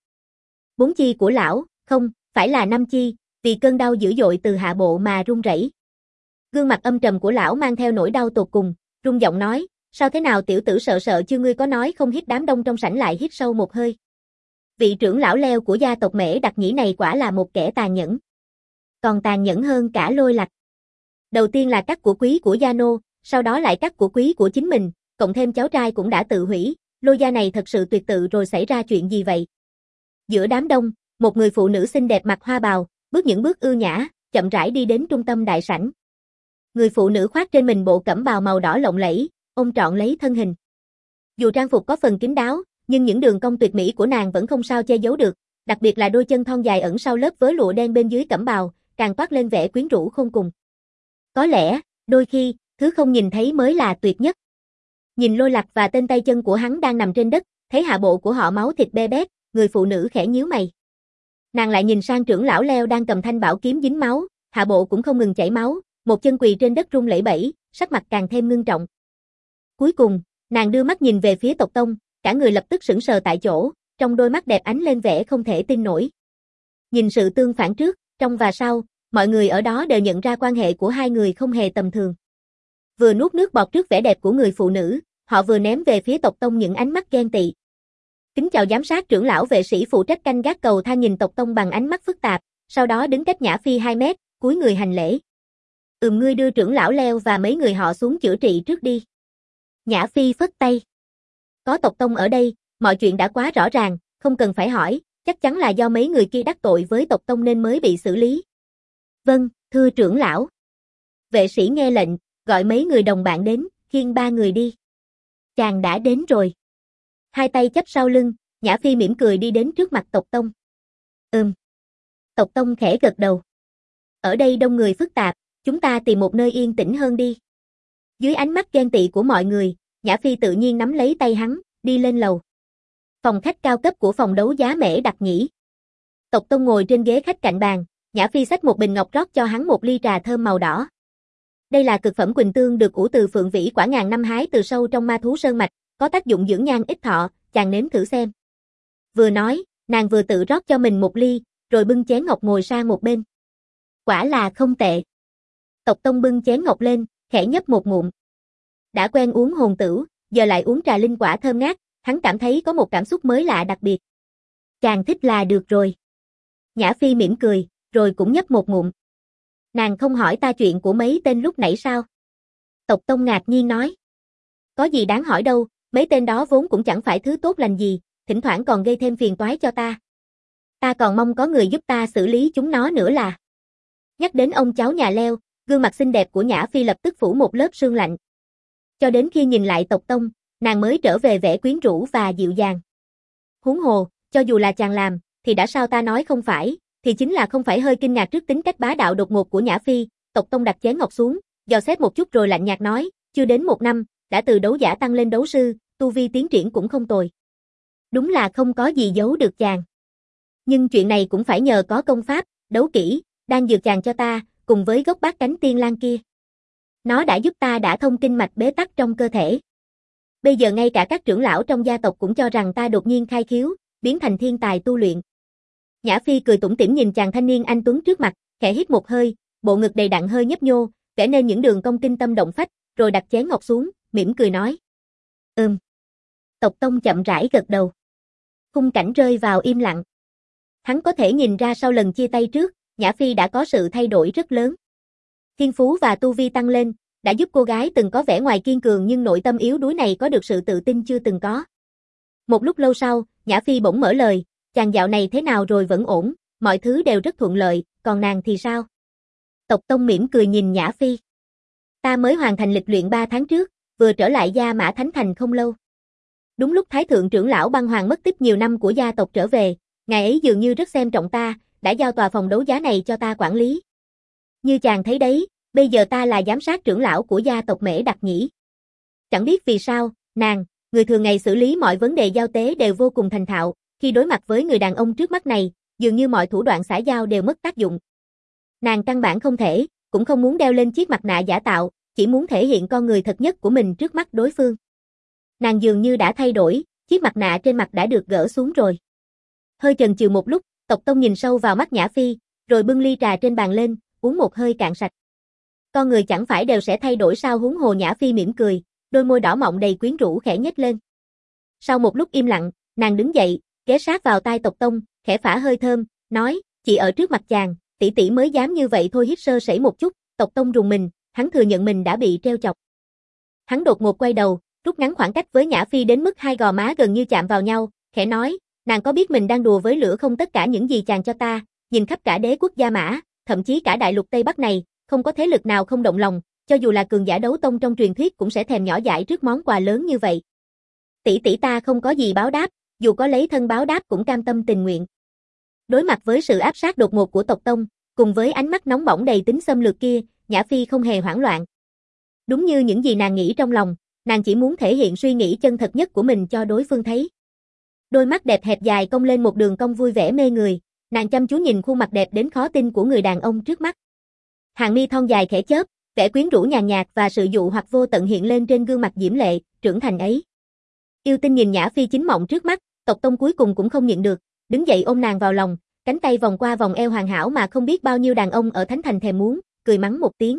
4 chi của lão, không, phải là 5 chi, vì cơn đau dữ dội từ hạ bộ mà run rẩy. Gương mặt âm trầm của lão mang theo nỗi đau tột cùng, run giọng nói, sao thế nào tiểu tử, sợ chưa ngươi có nói không? Hít đám đông trong sảnh lại hít sâu một hơi. Vị trưởng lão Leo của gia tộc Mễ Đặc Nhĩ này quả là một kẻ tàn nhẫn. Còn tàn nhẫn hơn cả Lôi Lạc. Đầu tiên là cắt của quý của gia nô, sau đó lại cắt của quý của chính mình, cộng thêm cháu trai cũng đã tự hủy. Lôi gia này thật sự tuyệt tự rồi, xảy ra chuyện gì vậy? Giữa đám đông, một người phụ nữ xinh đẹp mặc hoa bào, bước những bước ưu nhã, chậm rãi đi đến trung tâm đại sảnh. Người phụ nữ khoác trên mình bộ cẩm bào màu đỏ lộng lẫy, ôm trọn lấy thân hình. Dù trang phục có phần kín đáo, nhưng những đường cong tuyệt mỹ của nàng vẫn không sao che giấu được, đặc biệt là đôi chân thon dài ẩn sau lớp vớ lụa đen bên dưới cẩm bào, càng toát lên vẻ quyến rũ khôn cùng. Có lẽ, đôi khi, thứ không nhìn thấy mới là tuyệt nhất. Nhìn Lôi Lạc và tên tay chân của hắn đang nằm trên đất, thấy hạ bộ của họ máu thịt be bét, người phụ nữ khẽ nhíu mày. Nàng lại nhìn sang trưởng lão Leo đang cầm thanh bảo kiếm dính máu, hạ bộ cũng không ngừng chảy máu, một chân quỳ trên đất run lẩy bẩy, sắc mặt càng thêm ngưng trọng. Cuối cùng, nàng đưa mắt nhìn về phía tộc tông, cả người lập tức sững sờ tại chỗ, trong đôi mắt đẹp ánh lên vẻ không thể tin nổi. Nhìn sự tương phản trước, trong và sau, mọi người ở đó đều nhận ra quan hệ của hai người không hề tầm thường. Vừa nuốt nước bọt trước vẻ đẹp của người phụ nữ, họ vừa ném về phía tộc tông những ánh mắt ghen tị. Kính chào giám sát. Trưởng lão vệ sĩ phụ trách canh gác cầu thang nhìn tộc tông bằng ánh mắt phức tạp, sau đó đứng cách Nhã Phi 2 mét, cúi người hành lễ. Ngươi đưa trưởng lão Leo và mấy người họ xuống chữa trị trước đi. Nhã Phi phất tay. Có tộc tông ở đây, mọi chuyện đã quá rõ ràng, không cần phải hỏi, chắc chắn là do mấy người kia đắc tội với tộc tông nên mới bị xử lý. Vâng, thưa trưởng lão. Vệ sĩ nghe lệnh, gọi mấy người đồng bạn đến, khiêng 3 người đi. Chàng đã đến rồi. Hai tay chắp sau lưng, Nhã Phi mỉm cười đi đến trước mặt tộc tông. Tộc tông khẽ gật đầu. Ở đây đông người phức tạp, chúng ta tìm một nơi yên tĩnh hơn đi. Dưới ánh mắt ghen tị của mọi người, Nhã Phi tự nhiên nắm lấy tay hắn, đi lên lầu. Phòng khách cao cấp của phòng đấu giá Mễ Đặc Nhĩ. Tộc tông ngồi trên ghế khách cạnh bàn, Nhã Phi xách một bình ngọc rót cho hắn một ly trà thơm màu đỏ. Đây là cực phẩm quỳnh tương được ủ từ phượng vĩ quả ngàn năm hái từ sâu trong ma thú sơn mạch, có tác dụng dưỡng nhan ích thọ, chàng nếm thử xem. Vừa nói, nàng vừa tự rót cho mình một ly, rồi bưng chén ngọc ngồi sang một bên. Quả là không tệ. Tộc tông bưng chén ngọc lên, khẽ nhấp một ngụm. Đã quen uống hồn tửu, giờ lại uống trà linh quả thơm ngát, hắn cảm thấy có một cảm xúc mới lạ đặc biệt. Chàng thích là được rồi. Nhã Phi mỉm cười, rồi cũng nhấp một ngụm. Nàng không hỏi ta chuyện của mấy tên lúc nãy sao? Tộc tông ngạc nhiên nói. Có gì đáng hỏi đâu, mấy tên đó vốn cũng chẳng phải thứ tốt lành gì, thỉnh thoảng còn gây thêm phiền toái cho ta. Ta còn mong có người giúp ta xử lý chúng nó nữa là. Nhắc đến ông cháu nhà Leo, gương mặt xinh đẹp của Nhã Phi lập tức phủ một lớp sương lạnh. Cho đến khi nhìn lại Tộc Tông, nàng mới trở về vẻ quyến rũ và dịu dàng. Huống hồ, cho dù là chàng làm, thì đã sao ta nói không phải, thì chính là không phải hơi kinh ngạc trước tính cách bá đạo đột ngột của Nhã Phi. Tộc Tông đặt chén ngọc xuống, dò xét một chút rồi lạnh nhạt nói, chưa đến 1 năm, đã từ đấu giả tăng lên đấu sư, tu vi tiến triển cũng không tồi. Đúng là không có gì giấu được chàng. Nhưng chuyện này cũng phải nhờ có công pháp, đấu kỹ, đang dược chàng cho ta, cùng với gốc bát cánh tiên lang kia. Nó đã giúp ta đã thông kinh mạch bế tắc trong cơ thể. Bây giờ ngay cả các trưởng lão trong gia tộc cũng cho rằng ta đột nhiên khai khiếu, biến thành thiên tài tu luyện. Nhã Phi cười tủm tỉm nhìn chàng thanh niên anh tuấn trước mặt, khẽ hít một hơi, bộ ngực đầy đặn hơi nhấp nhô, vẽ nên những đường cong kinh tâm động phách, rồi đặt chén ngọc xuống, mỉm cười nói. Tộc Tông chậm rãi gật đầu. Khung cảnh rơi vào im lặng. Hắn có thể nhìn ra sau lần chia tay trước, Nhã Phi đã có sự thay đổi rất lớn. Thiên phú và tu vi tăng lên, đã giúp cô gái từng có vẻ ngoài kiên cường nhưng nội tâm yếu đuối này có được sự tự tin chưa từng có. Một lúc lâu sau, Nhã Phi bỗng mở lời, chàng dạo này thế nào rồi? Vẫn ổn, mọi thứ đều rất thuận lợi, còn nàng thì sao? Tộc Tông mỉm cười nhìn Nhã Phi. Ta mới hoàn thành lịch luyện 3 tháng trước, vừa trở lại Gia Mã Thánh Thành không lâu. Đúng lúc Thái Thượng trưởng lão Băng Hoàng mất tích nhiều năm của gia tộc trở về, ngài ấy dường như rất xem trọng ta, đã giao tòa phòng đấu giá này cho ta quản lý. Như chàng thấy đấy, bây giờ ta là giám sát trưởng lão của gia tộc Mễ Đặc nhỉ. Chẳng biết vì sao, nàng, người thường ngày xử lý mọi vấn đề giao tế đều vô cùng thành thạo, khi đối mặt với người đàn ông trước mắt này, dường như mọi thủ đoạn xã giao đều mất tác dụng. Nàng căn bản không thể, cũng không muốn đeo lên chiếc mặt nạ giả tạo, chỉ muốn thể hiện con người thật nhất của mình trước mắt đối phương. Nàng dường như đã thay đổi, chiếc mặt nạ trên mặt đã được gỡ xuống rồi. Hơi chần chừ một lúc, Tộc Tông nhìn sâu vào mắt Nhã Phi, rồi bưng ly trà trên bàn lên, uống một hơi cạn sạch. Con người chẳng phải đều sẽ thay đổi sao? Huống hồ? Nhã Phi mỉm cười, đôi môi đỏ mọng đầy quyến rũ khẽ nhếch lên. Sau một lúc im lặng, nàng đứng dậy, ghé sát vào tai Tộc Tông, khẽ phả hơi thơm, nói, chị ở trước mặt chàng, tỷ tỷ mới dám như vậy thôi. Hít sơ sẩy một chút, Tộc Tông rùng mình, hắn thừa nhận mình đã bị trêu chọc. Hắn đột ngột quay đầu, rút ngắn khoảng cách với Nhã Phi đến mức hai gò má gần như chạm vào nhau, khẽ nói, nàng có biết mình đang đùa với lửa không? Tất cả những gì chàng cho ta, nhìn khắp cả đế quốc Gia Mã, thậm chí cả đại lục Tây Bắc này, không có thế lực nào không động lòng, cho dù là cường giả đấu tông trong truyền thuyết cũng sẽ thèm nhỏ dãi trước món quà lớn như vậy. Tỷ tỷ ta không có gì báo đáp, dù có lấy thân báo đáp cũng cam tâm tình nguyện. Đối mặt với sự áp sát đột ngột của Tộc Tông, cùng với ánh mắt nóng bỏng đầy tính xâm lược kia, Nhã Phi không hề hoảng loạn. Đúng như những gì nàng nghĩ trong lòng, nàng chỉ muốn thể hiện suy nghĩ chân thật nhất của mình cho đối phương thấy. Đôi mắt đẹp hẹp dài cong lên một đường cong vui vẻ mê người, nàng chăm chú nhìn khuôn mặt đẹp đến khó tin của người đàn ông trước mắt. Hàng mi thon dài khẽ chớp, vẻ quyến rũ nhàn nhạt và sự dụ hoặc vô tận hiện lên trên gương mặt diễm lệ, trưởng thành ấy. Yêu tinh nhìn Nhã Phi chính mộng trước mắt, Tộc Tông cuối cùng cũng không nhịn được, đứng dậy ôm nàng vào lòng, cánh tay vòng qua vòng eo hoàn hảo mà không biết bao nhiêu đàn ông ở Thánh Thành thèm muốn, cười mắng một tiếng.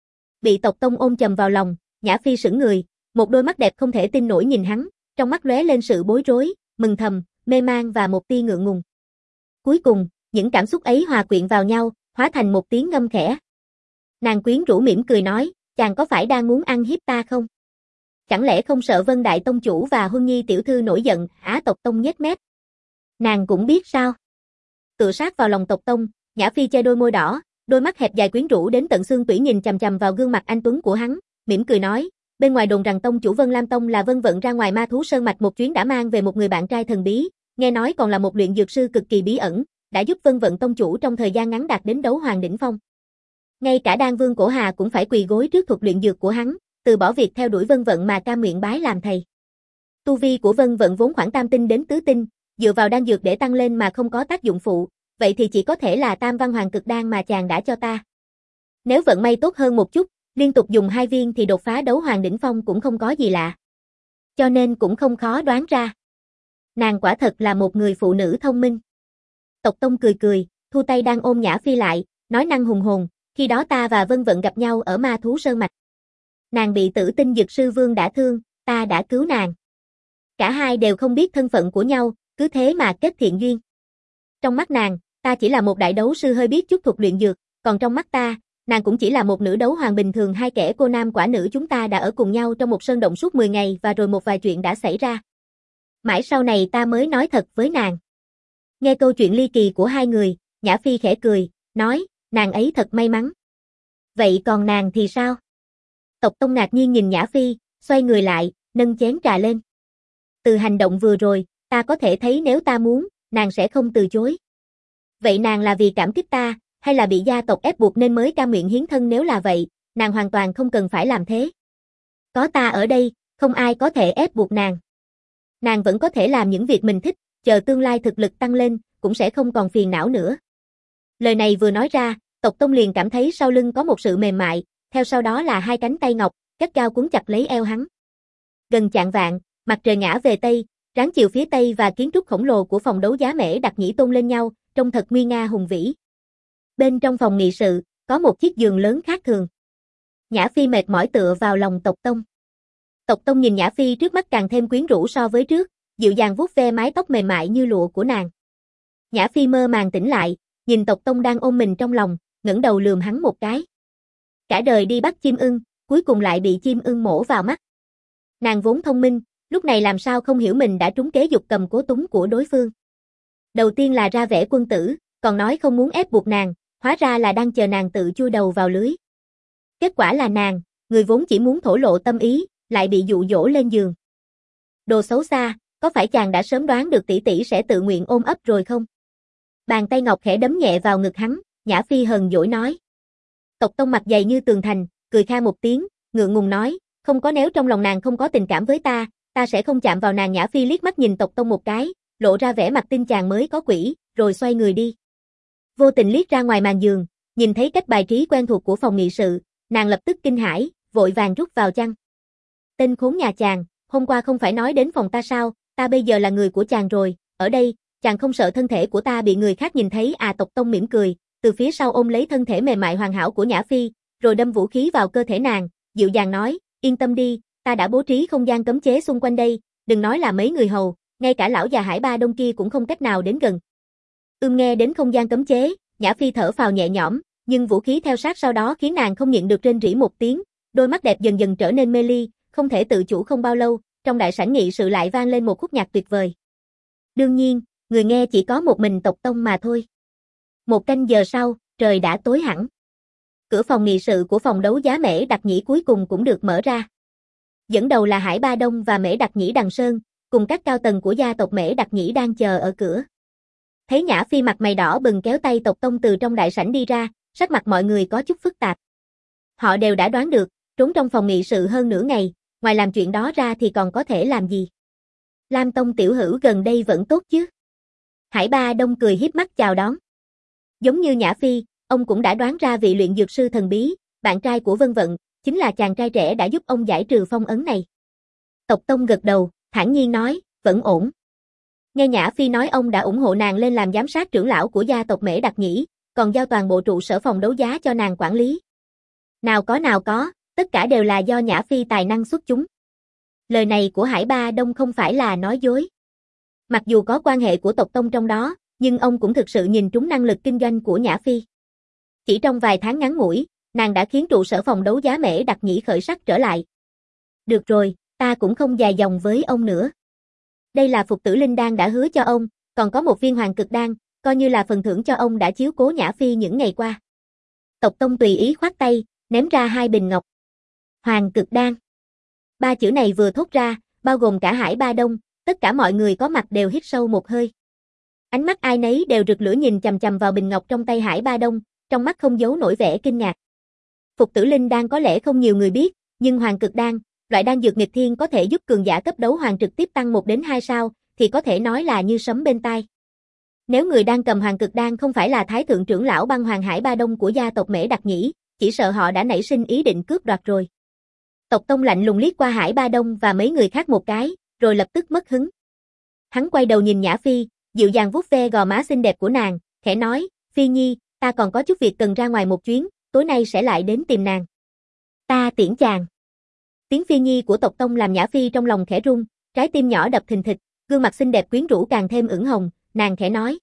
Bị Tộc Tông ôm chầm vào lòng, Nhã Phi sững người, một đôi mắt đẹp không thể tin nổi nhìn hắn, trong mắt lóe lên sự bối rối, mừng thầm, mê man và một tia ngượng ngùng. Cuối cùng, những cảm xúc ấy hòa quyện vào nhau, hóa thành một tiếng ngâm khẽ. Nàng quyến rũ mỉm cười nói, chàng có phải đang muốn ăn hiếp ta không? Chẳng lẽ không sợ Vân Đại Tông chủ và Huân Nhi tiểu thư nổi giận? Tộc Tông nhếch mép. Nàng cũng biết sao? Tựa sát vào lòng Tộc Tông, Nhã Phi che đôi môi đỏ, đôi mắt hẹp dài quyến rũ đến tận xương tủy nhìn chằm chằm vào gương mặt anh tuấn của hắn, mỉm cười nói, bên ngoài đồn rằng tông chủ Vân Lam Tông là Vân Vận ra ngoài Ma Thú Sơn mạch một chuyến đã mang về một người bạn trai thần bí, nghe nói còn là một luyện dược sư cực kỳ bí ẩn, đã giúp Vân Vận tông chủ trong thời gian ngắn đạt đến đấu hoàng đỉnh phong. Ngay cả Đan Vương Cổ Hà cũng phải quỳ gối trước thuật luyện dược của hắn, từ bỏ việc theo đuổi Vân Vận mà cam nguyện bái làm thầy. Tu vi của Vân Vận vốn khoảng tam tinh đến tứ tinh, dựa vào đan dược để tăng lên mà không có tác dụng phụ, vậy thì chỉ có thể là Tam Văn Hoàng Cực Đan mà chàng đã cho ta. Nếu vận may tốt hơn một chút, liên tục dùng 2 viên thì đột phá đấu hoàng đỉnh phong cũng không có gì lạ. Cho nên cũng không khó đoán ra. Nàng quả thật là một người phụ nữ thông minh. Tộc Tông cười cười, thu tay đang ôm Nhã Phi lại, nói năng hùng hồn, khi đó ta và Vân Vận gặp nhau ở Ma Thú Sơn mạch. Nàng bị Tử Tinh Dược sư Vương đã thương, ta đã cứu nàng. Cả hai đều không biết thân phận của nhau, cứ thế mà kết thiện duyên. Trong mắt nàng, ta chỉ là một đại đấu sư hơi biết chút thuật luyện dược, còn trong mắt ta, nàng cũng chỉ là một nữ đấu hoàng bình thường. Hai kẻ cô nam quả nữ chúng ta đã ở cùng nhau trong một sơn động suốt 10 ngày và rồi một vài chuyện đã xảy ra. Mãi sau này ta mới nói thật với nàng. Nghe câu chuyện ly kỳ của hai người, Nhã Phi khẽ cười, nói, nàng ấy thật may mắn. Vậy còn nàng thì sao? Tộc Tông ngạc nhiên nhìn Nhã Phi, xoay người lại, nâng chén trà lên. Từ hành động vừa rồi, ta có thể thấy nếu ta muốn, nàng sẽ không từ chối. Vậy nàng là vì cảm kích ta, hay là bị gia tộc ép buộc nên mới cam nguyện hiến thân? Nếu là vậy, nàng hoàn toàn không cần phải làm thế. Có ta ở đây, không ai có thể ép buộc nàng. Nàng vẫn có thể làm những việc mình thích, chờ tương lai thực lực tăng lên, cũng sẽ không còn phiền não nữa. Lời này vừa nói ra, Tộc Tông liền cảm thấy sau lưng có một sự mềm mại, theo sau đó là hai cánh tay ngọc, gắt gao cuốn chặt lấy eo hắn. Gần chạng vạng, mặt trời ngã về Tây, ráng chiều phía Tây và kiến trúc khổng lồ của phòng đấu giá Mễ Đặc Nhĩ tôn lên nhau, trông thật nguy nga hùng vĩ. Bên trong phòng nghị sự, có một chiếc giường lớn khác thường. Nhã Phi mệt mỏi tựa vào lòng Tộc Tông. Tộc Tông nhìn Nhã Phi trước mắt càng thêm quyến rũ so với trước, dịu dàng vuốt ve mái tóc mềm mại như lụa của nàng. Nhã Phi mơ màng tỉnh lại, nhìn Tộc Tông đang ôm mình trong lòng, ngẩng đầu lườm hắn một cái. Cả đời đi bắt chim ưng, cuối cùng lại bị chim ưng mổ vào mắt. Nàng vốn thông minh, lúc này làm sao không hiểu mình đã trúng kế dục cầm cố túng của đối phương. Đầu tiên là ra vẻ quân tử, còn nói không muốn ép buộc nàng, hóa ra là đang chờ nàng tự chui đầu vào lưới. Kết quả là nàng, người vốn chỉ muốn thổ lộ tâm ý, lại bị dụ dỗ lên giường. Đồ xấu xa, có phải chàng đã sớm đoán được tỷ tỷ sẽ tự nguyện ôm ấp rồi không? Bàn tay ngọc khẽ đấm nhẹ vào ngực hắn, Nhã Phi hờn dỗi nói. Tộc Tông mặt dày như tường thành, cười kha một tiếng, ngượng ngùng nói, không có, nếu trong lòng nàng không có tình cảm với ta sẽ không chạm vào nàng. Nhã Phi liếc mắt nhìn Tộc Tông một cái, lộ ra vẻ mặt tin chàng mới có quỷ, rồi xoay người đi. Vô tình liếc ra ngoài màn giường, nhìn thấy cách bài trí quen thuộc của phòng nghị sự, nàng lập tức kinh hãi, vội vàng rút vào chăn. Tên khốn nhà chàng, hôm qua không phải nói đến phòng ta sao, ta bây giờ là người của chàng rồi, ở đây, chàng không sợ thân thể của ta bị người khác nhìn thấy à? Tộc Tông mỉm cười, từ phía sau ôm lấy thân thể mềm mại hoàn hảo của Nhã Phi, rồi đâm vũ khí vào cơ thể nàng, dịu dàng nói, yên tâm đi, ta đã bố trí không gian cấm chế xung quanh đây, đừng nói là mấy người hầu, ngay cả lão già Hải Ba Đông kia cũng không cách nào đến gần. Nghe đến không gian cấm chế, Nhã Phi thở phào nhẹ nhõm, nhưng vũ khí theo sát sau đó khiến nàng không nhịn được rên rỉ một tiếng, đôi mắt đẹp dần dần trở nên mê ly, không thể tự chủ. Không bao lâu, trong đại sảnh nghị sự lại vang lên một khúc nhạc tuyệt vời. Đương nhiên, người nghe chỉ có một mình Tộc Tông mà thôi. Một canh giờ sau, trời đã tối hẳn. Cửa phòng nghị sự của phòng đấu giá Mễ Đặc Nhĩ cuối cùng cũng được mở ra. Dẫn đầu là Hải Ba Đông và Mễ Đặc Nhĩ Đằng Sơn, cùng các cao tầng của gia tộc Mễ Đặc Nhĩ đang chờ ở cửa. Thấy Nhã Phi mặt mày đỏ bừng kéo tay Tộc Tông từ trong đại sảnh đi ra, sắc mặt mọi người có chút phức tạp. Họ đều đã đoán được, trốn trong phòng nghị sự hơn nửa ngày, ngoài làm chuyện đó ra thì còn có thể làm gì. Lam Tông tiểu hữu gần đây vẫn tốt chứ? Hải Ba Đông cười hiếp mắt chào đón. Giống như Nhã Phi, ông cũng đã đoán ra vị luyện dược sư thần bí, bạn trai của Vân Vận, chính là chàng trai trẻ đã giúp ông giải trừ phong ấn này. Tộc Tông gật đầu, thản nhiên nói, vẫn ổn. Nghe Nhã Phi nói ông đã ủng hộ nàng lên làm giám sát trưởng lão của gia tộc Mễ Đặc Nhĩ, còn giao toàn bộ trụ sở phòng đấu giá cho nàng quản lý. Nào có, tất cả đều là do Nhã Phi tài năng xuất chúng. Lời này của Hải Ba Đông không phải là nói dối. Mặc dù có quan hệ của Tộc Tông trong đó, nhưng ông cũng thực sự nhìn trúng năng lực kinh doanh của Nhã Phi. Chỉ trong vài tháng ngắn ngủi, nàng đã khiến trụ sở phòng đấu giá Mễ Đặc Nhĩ khởi sắc trở lại. Được rồi, ta cũng không dài dòng với ông nữa. Đây là Phục Tử Linh Đan đã hứa cho ông, còn có một viên Hoàng Cực Đan, coi như là phần thưởng cho ông đã chiếu cố Nhã Phi những ngày qua. Tộc Tông tùy ý khoát tay, ném ra hai bình ngọc. Hoàng Cực Đan. Ba chữ này vừa thốt ra, bao gồm cả Hải Ba Đông, tất cả mọi người có mặt đều hít sâu một hơi. Ánh mắt ai nấy đều rực lửa nhìn chằm chằm vào bình ngọc trong tay Hải Ba Đông, trong mắt không giấu nổi vẻ kinh ngạc. Phục Tử Linh Đan có lẽ không nhiều người biết, nhưng Hoàng Cực Đan, loại đan dược nghịch thiên có thể giúp cường giả cấp đấu hoàng trực tiếp tăng 1 đến 2 sao, thì có thể nói là như sấm bên tai. Nếu người đang cầm Hoàng Cực Đan không phải là Thái thượng trưởng lão Băng Hoàng Hải Ba Đông của gia tộc Mễ Đặc Nhĩ, chỉ sợ họ đã nảy sinh ý định cướp đoạt rồi. Tộc Tông lạnh lùng liếc qua Hải Ba Đông và mấy người khác một cái, rồi lập tức mất hứng. Hắn quay đầu nhìn Nhã Phi, dịu dàng vuốt ve gò má xinh đẹp của nàng, khẽ nói, Phi Nhi, ta còn có chút việc cần ra ngoài một chuyến, tối nay sẽ lại đến tìm nàng. Ta tiễn chàng. Tiếng Phi Nhi của Tộc Tông làm Nhã Phi trong lòng khẽ rung, trái tim nhỏ đập thình thịch, gương mặt xinh đẹp quyến rũ càng thêm ửng hồng, nàng khẽ nói.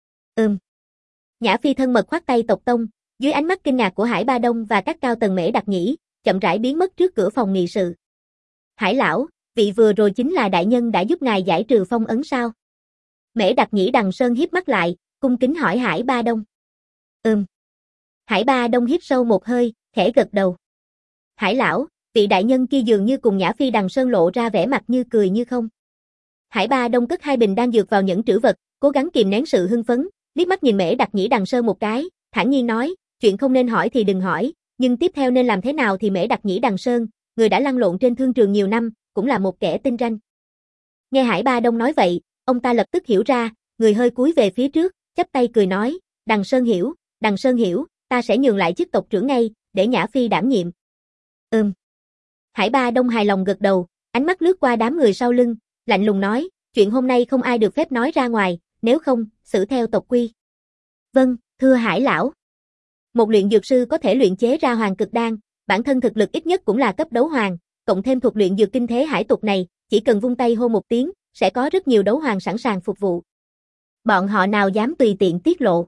Nhã Phi thân mật khoát tay Tộc Tông, dưới ánh mắt kinh ngạc của Hải Ba Đông và các cao tầng Mễ Đặc Nhĩ, chậm rãi biến mất trước cửa phòng nghị sự. Hải lão, vị vừa rồi chính là đại nhân đã giúp ngài giải trừ phong ấn sao? Mễ Đặc Nhĩ Đằng Sơn hiếp mắt lại, cung kính hỏi Hải Ba Đông. Hải Ba Đông hít sâu một hơi, khẽ gật đầu. Hải lão, Vị đại nhân kia dường như cùng Nhã Phi Đằng Sơn lộ ra vẻ mặt như cười như không. Hải Ba Đông cất 2 bình đan dược vào nhẫn trữ vật, cố gắng kìm nén sự hưng phấn, liếc mắt nhìn Mễ Đặc Nhĩ Đằng Sơn một cái, thản nhiên nói, chuyện không nên hỏi thì đừng hỏi, nhưng tiếp theo nên làm thế nào thì Mễ Đặc Nhĩ Đằng Sơn, người đã lăn lộn trên thương trường nhiều năm, cũng là một kẻ tinh ranh. Nghe Hải Ba Đông nói vậy, ông ta lập tức hiểu ra, người hơi cúi về phía trước, chắp tay cười nói, Đằng Sơn hiểu, ta sẽ nhường lại chức tộc trưởng ngay, để Nhã Phi đảm nhiệm. Hải Ba Đông hài lòng gật đầu, ánh mắt lướt qua đám người sau lưng, lạnh lùng nói, chuyện hôm nay không ai được phép nói ra ngoài, nếu không, xử theo tộc quy. Vâng, thưa Hải lão. Một luyện dược sư có thể luyện chế ra hoàng cực đan, bản thân thực lực ít nhất cũng là cấp đấu hoàng, cộng thêm thuật luyện dược kinh thế hải tục này, chỉ cần vung tay hô một tiếng, sẽ có rất nhiều đấu hoàng sẵn sàng phục vụ. Bọn họ nào dám tùy tiện tiết lộ.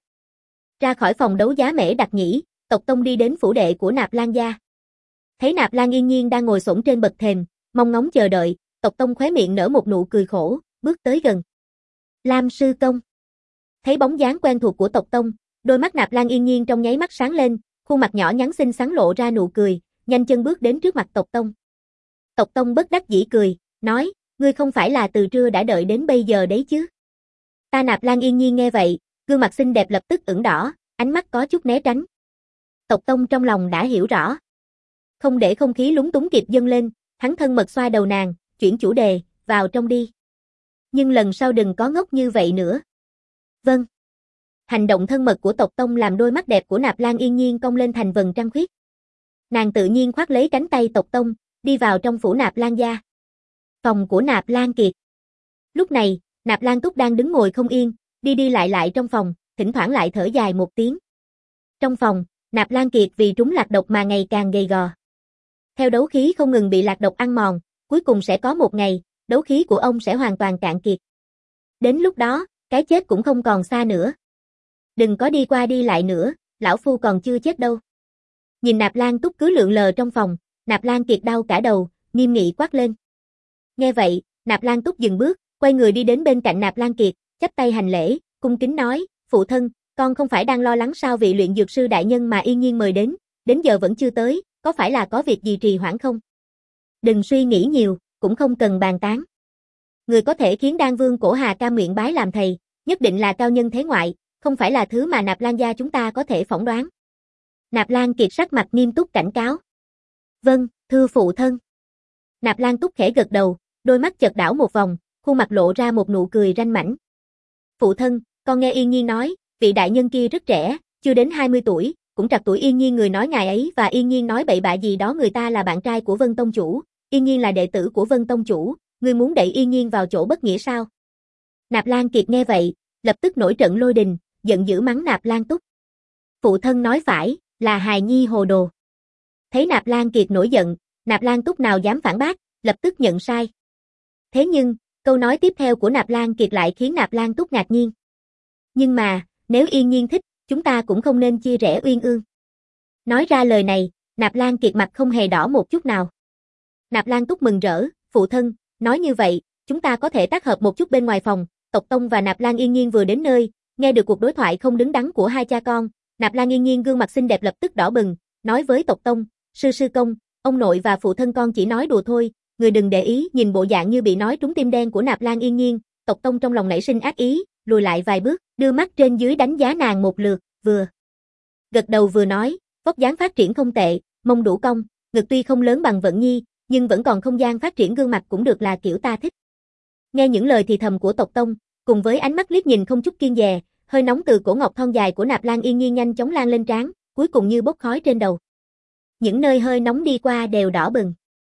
Ra khỏi phòng đấu giá Mễ Đặc Nhĩ, tộc tông đi đến phủ đệ của Nạp Lan gia. Thấy Nạp Lan yên nhiên đang ngồi xổm trên bậc thềm, mong ngóng chờ đợi, tộc tông khóe miệng nở một nụ cười khổ, bước tới gần. Lam sư công. Thấy bóng dáng quen thuộc của tộc tông, đôi mắt Nạp Lan yên nhiên trong nháy mắt sáng lên, khuôn mặt nhỏ nhắn xinh xắn lộ ra nụ cười, nhanh chân bước đến trước mặt tộc tông. Tộc tông bất đắc dĩ cười, nói, ngươi không phải là từ trưa đã đợi đến bây giờ đấy chứ? Ta Nạp Lan yên nhiên nghe vậy, gương mặt xinh đẹp lập tức ửng đỏ, ánh mắt có chút né tránh. Tộc tông trong lòng đã hiểu rõ. Không để không khí lúng túng kịp dâng lên, hắn thân mật xoa đầu nàng, chuyển chủ đề, vào trong đi. Nhưng lần sau đừng có ngốc như vậy nữa. Vâng. Hành động thân mật của tộc tông làm đôi mắt đẹp của Nạp Lan yên nhiên cong lên thành vầng trăng khuyết. Nàng tự nhiên khoác lấy cánh tay tộc tông, đi vào trong phủ Nạp Lan gia. Phòng của Nạp Lan Kiệt. Lúc này, Nạp Lan Túc đang đứng ngồi không yên, đi đi lại trong phòng, thỉnh thoảng lại thở dài một tiếng. Trong phòng, Nạp Lan Kiệt vì trúng lạc độc mà ngày càng gầy gò. Theo đấu khí không ngừng bị lạc độc ăn mòn, cuối cùng sẽ có một ngày, đấu khí của ông sẽ hoàn toàn cạn kiệt. Đến lúc đó, cái chết cũng không còn xa nữa. Đừng có đi qua đi lại nữa, lão phu còn chưa chết đâu. Nhìn Nạp Lan Túc cứ lượn lờ trong phòng, Nạp Lan Kiệt đau cả đầu, nghiêm nghị quát lên. Nghe vậy, Nạp Lan Túc dừng bước, quay người đi đến bên cạnh Nạp Lan Kiệt, chắp tay hành lễ, cung kính nói, phụ thân, con không phải đang lo lắng sao vị luyện dược sư đại nhân mà yên nhiên mời đến giờ vẫn chưa tới, có phải là có việc gì trì hoãn không? Đừng suy nghĩ nhiều, cũng không cần bàn tán. Người có thể khiến Đan Vương Cổ Hà cam nguyện bái làm thầy, nhất định là cao nhân thế ngoại, không phải là thứ mà Nạp Lan gia chúng ta có thể phỏng đoán. Nạp Lan Kiệt sắc mặt nghiêm túc cảnh cáo. Vâng, thưa phụ thân. Nạp Lan Túc khẽ gật đầu, đôi mắt chợt đảo một vòng, khuôn mặt lộ ra một nụ cười ranh mãnh. Phụ thân, con nghe Yên Nhiên nói, vị đại nhân kia rất trẻ, chưa đến 20 tuổi, cũng trạc tuổi Yên Nhiên người nói ngài ấy và Yên Nhiên nói bậy bạ gì đó người ta là bạn trai của Vân Tông Chủ, Yên Nhiên là đệ tử của Vân Tông Chủ, ngươi muốn đẩy Yên Nhiên vào chỗ bất nghĩa sao? Nạp Lan Kiệt nghe vậy, lập tức nổi trận lôi đình, giận dữ mắng Nạp Lan Túc. Phụ thân nói phải, là hài nhi hồ đồ. Thấy Nạp Lan Kiệt nổi giận, Nạp Lan Túc nào dám phản bác, lập tức nhận sai. Thế nhưng, câu nói tiếp theo của Nạp Lan Kiệt lại khiến Nạp Lan Túc ngạc nhiên. Nhưng mà, nếu Yên Nhiên thích, chúng ta cũng không nên chia rẽ uyên ương. Nói ra lời này, Nạp Lan Kiệt mặt không hề đỏ một chút nào. Nạp Lan Túc mừng rỡ, phụ thân, nói như vậy, chúng ta có thể tác hợp một chút bên ngoài phòng. Tộc Tông và Nạp Lan Yên Nhiên vừa đến nơi, nghe được cuộc đối thoại không đứng đắn của hai cha con, Nạp Lan Yên Nhiên gương mặt xinh đẹp lập tức đỏ bừng, nói với Tộc Tông, sư công, ông nội và phụ thân con chỉ nói đùa thôi, người đừng để ý. Nhìn bộ dạng như bị nói trúng tim đen của Nạp Lan Yên Nhiên, Tộc Tông trong lòng nảy sinh ác ý, lùi lại vài bước, đưa mắt trên dưới đánh giá nàng một lượt, vừa gật đầu vừa nói, vóc dáng phát triển không tệ, mông đủ cong, ngực tuy không lớn bằng Vận Nhi, nhưng vẫn còn không gian phát triển, gương mặt cũng được là kiểu ta thích. Nghe những lời thì thầm của Tộc Tông, cùng với ánh mắt liếc nhìn không chút kiêng dè, hơi nóng từ cổ ngọc thon dài của Nạp Lan Yên Nhiên nhanh chóng lan lên trán, cuối cùng như bốc khói trên đầu. Những nơi hơi nóng đi qua đều đỏ bừng.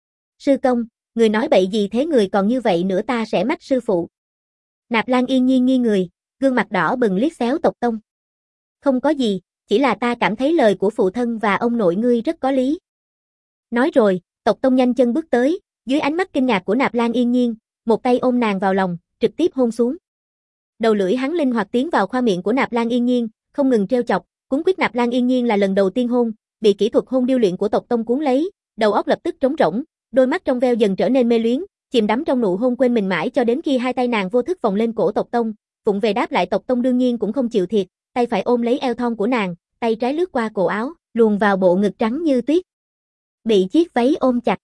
Sư công, người nói bậy gì thế, người còn như vậy nữa ta sẽ mách sư phụ. Nạp Lan Yên Nhiên nghi người, gương mặt đỏ bừng liếc xéo Tộc Tông. Không có gì, chỉ là ta cảm thấy lời của phụ thân và ông nội ngươi rất có lý. Nói rồi, Tộc Tông nhanh chân bước tới, dưới ánh mắt kinh ngạc của Nạp Lan Yên Nhiên, một tay ôm nàng vào lòng, trực tiếp hôn xuống. Đầu lưỡi hắn linh hoạt tiến vào khoang miệng của Nạp Lan Yên Nhiên, không ngừng trêu chọc, cuốn quýt. Nạp Lan Yên Nhiên là lần đầu tiên hôn, bị kỹ thuật hôn điêu luyện của Tộc Tông cuốn lấy, đầu óc lập tức trống rỗng, đôi mắt trong veo dần trở nên mê luyến, chìm đắm trong nụ hôn quên mình mãi cho đến khi hai tay nàng vô thức vòng lên cổ Tộc Tông, vụng về đáp lại. Tộc Tông đương nhiên cũng không chịu thiệt, tay phải ôm lấy eo thon của nàng, tay trái lướt qua cổ áo, luồn vào bộ ngực trắng như tuyết. Bị chiếc váy ôm chặt.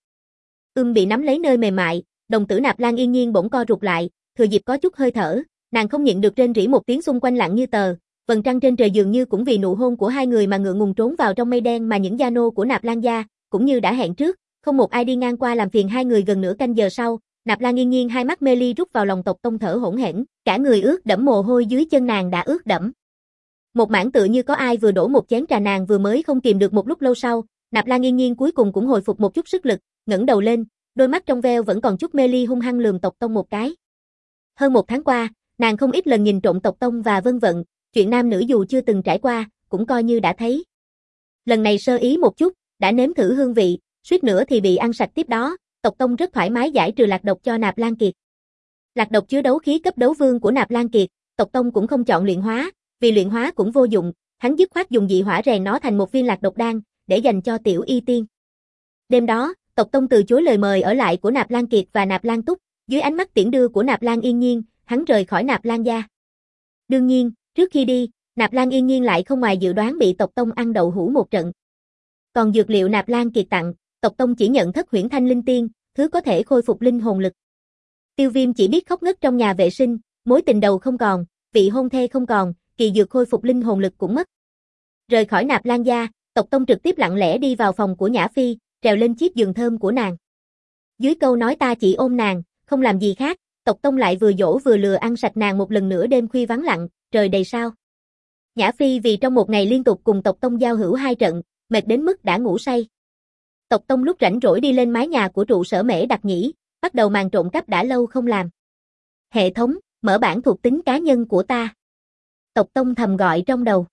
Bị nắm lấy nơi mềm mại, đồng tử Nạp Lan Yên Nhiên bỗng co rụt lại, thừa dịp có chút hơi thở, nàng không nhịn được rên rỉ một tiếng xung quanh lặng như tờ, vầng trăng trên trời dường như cũng vì nụ hôn của hai người mà ngượng ngùng trốn vào trong mây đen mà những gia nô của Nạp Lan gia, cũng như đã hẹn trước, không một ai đi ngang qua làm phiền hai người gần nửa canh giờ sau, Nạp Lan Yên Nhiên hai mắt mê ly rút vào lòng Tộc Tông thở hổn hển, cả người ướt đẫm mồ hôi dưới chân nàng đã ướt đẫm. Một mảng tựa như có ai vừa đổ một chén trà nàng vừa mới không kìm được một lúc lâu sau, Nạp Lan Yên Nhiên cuối cùng cũng hồi phục một chút sức lực, ngẩng đầu lên, đôi mắt trong veo vẫn còn chút mê ly hung hăng lườm Tộc Tông một cái. Hơn một tháng qua, nàng không ít lần nhìn trộm Tộc Tông và vân vận, chuyện nam nữ dù chưa từng trải qua, cũng coi như đã thấy. Lần này sơ ý một chút, đã nếm thử hương vị, suýt nữa thì bị ăn sạch tiếp đó, Tộc Tông rất thoải mái giải trừ lạc độc cho Nạp Lan Kiệt. Lạc độc chứa đấu khí cấp đấu vương của Nạp Lan Kiệt, Tộc Tông cũng không chọn luyện hóa, vì luyện hóa cũng vô dụng, hắn dứt khoát dùng dị hỏa rèn nó thành một viên lạc độc đan, để dành cho Tiểu Y Tiên. Đêm đó, Tộc Tông từ chối lời mời ở lại của Nạp Lan Kiệt và Nạp Lan Túc, dưới ánh mắt tiễn đưa của Nạp Lan Yên Nhiên, hắn rời khỏi Nạp Lan gia. Đương nhiên, trước khi đi, Nạp Lan Yên Nhiên lại không ngoài dự đoán bị Tộc Tông ăn đậu hũ một trận. Còn dược liệu Nạp Lan Kiệt tặng, Tộc Tông chỉ nhận Thất Huyễn Thanh Linh Tiên, thứ có thể khôi phục linh hồn lực. Tiêu Viêm chỉ biết khóc ngất trong nhà vệ sinh, mối tình đầu không còn, vị hôn thê không còn, kỳ dược khôi phục linh hồn lực cũng mất. Rời khỏi Nạp Lan gia, Tộc Tông trực tiếp lặng lẽ đi vào phòng của Nhã Phi, trèo lên chiếc giường thơm của nàng. Dưới câu nói ta chỉ ôm nàng, không làm gì khác, Tộc Tông lại vừa dỗ vừa lừa ăn sạch nàng một lần nữa. Đêm khuya vắng lặng, trời đầy sao. Nhã Phi vì trong một ngày liên tục cùng Tộc Tông giao hữu hai trận, mệt đến mức đã ngủ say. Tộc Tông lúc rảnh rỗi đi lên mái nhà của trụ sở Mễ Đặc Nhĩ, bắt đầu màn trộm cắp đã lâu không làm. Hệ thống, mở bảng thuộc tính cá nhân của ta. Tộc Tông thầm gọi trong đầu.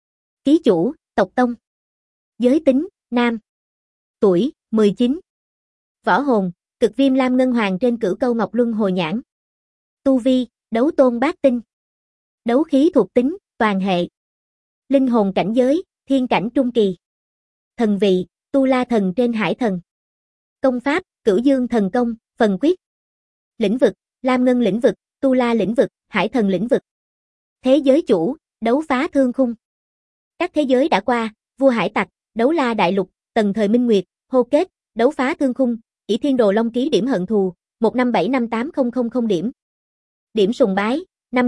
Ký chủ, Tộc Tông. Giới tính, nam. Tuổi, 19. Võ hồn, cực viêm lam ngân hoàng trên cửu câu ngọc luân hồi nhãn. Tu vi, đấu tôn bát tinh. Đấu khí thuộc tính, toàn hệ. Linh hồn cảnh giới, thiên cảnh trung kỳ. Thần vị, tu la thần trên hải thần. Công pháp, cửu dương thần công, phần quyết. Lĩnh vực, lam ngân lĩnh vực, tu la lĩnh vực, hải thần lĩnh vực. Thế giới chủ, đấu phá thương khung. Các thế giới đã qua, vua hải tặc, đấu la đại lục, tần thời minh nguyệt, hô kết, đấu phá thương khung, ỷ thiên đồ long ký điểm hận thù, 1575800 điểm. Điểm sùng bái,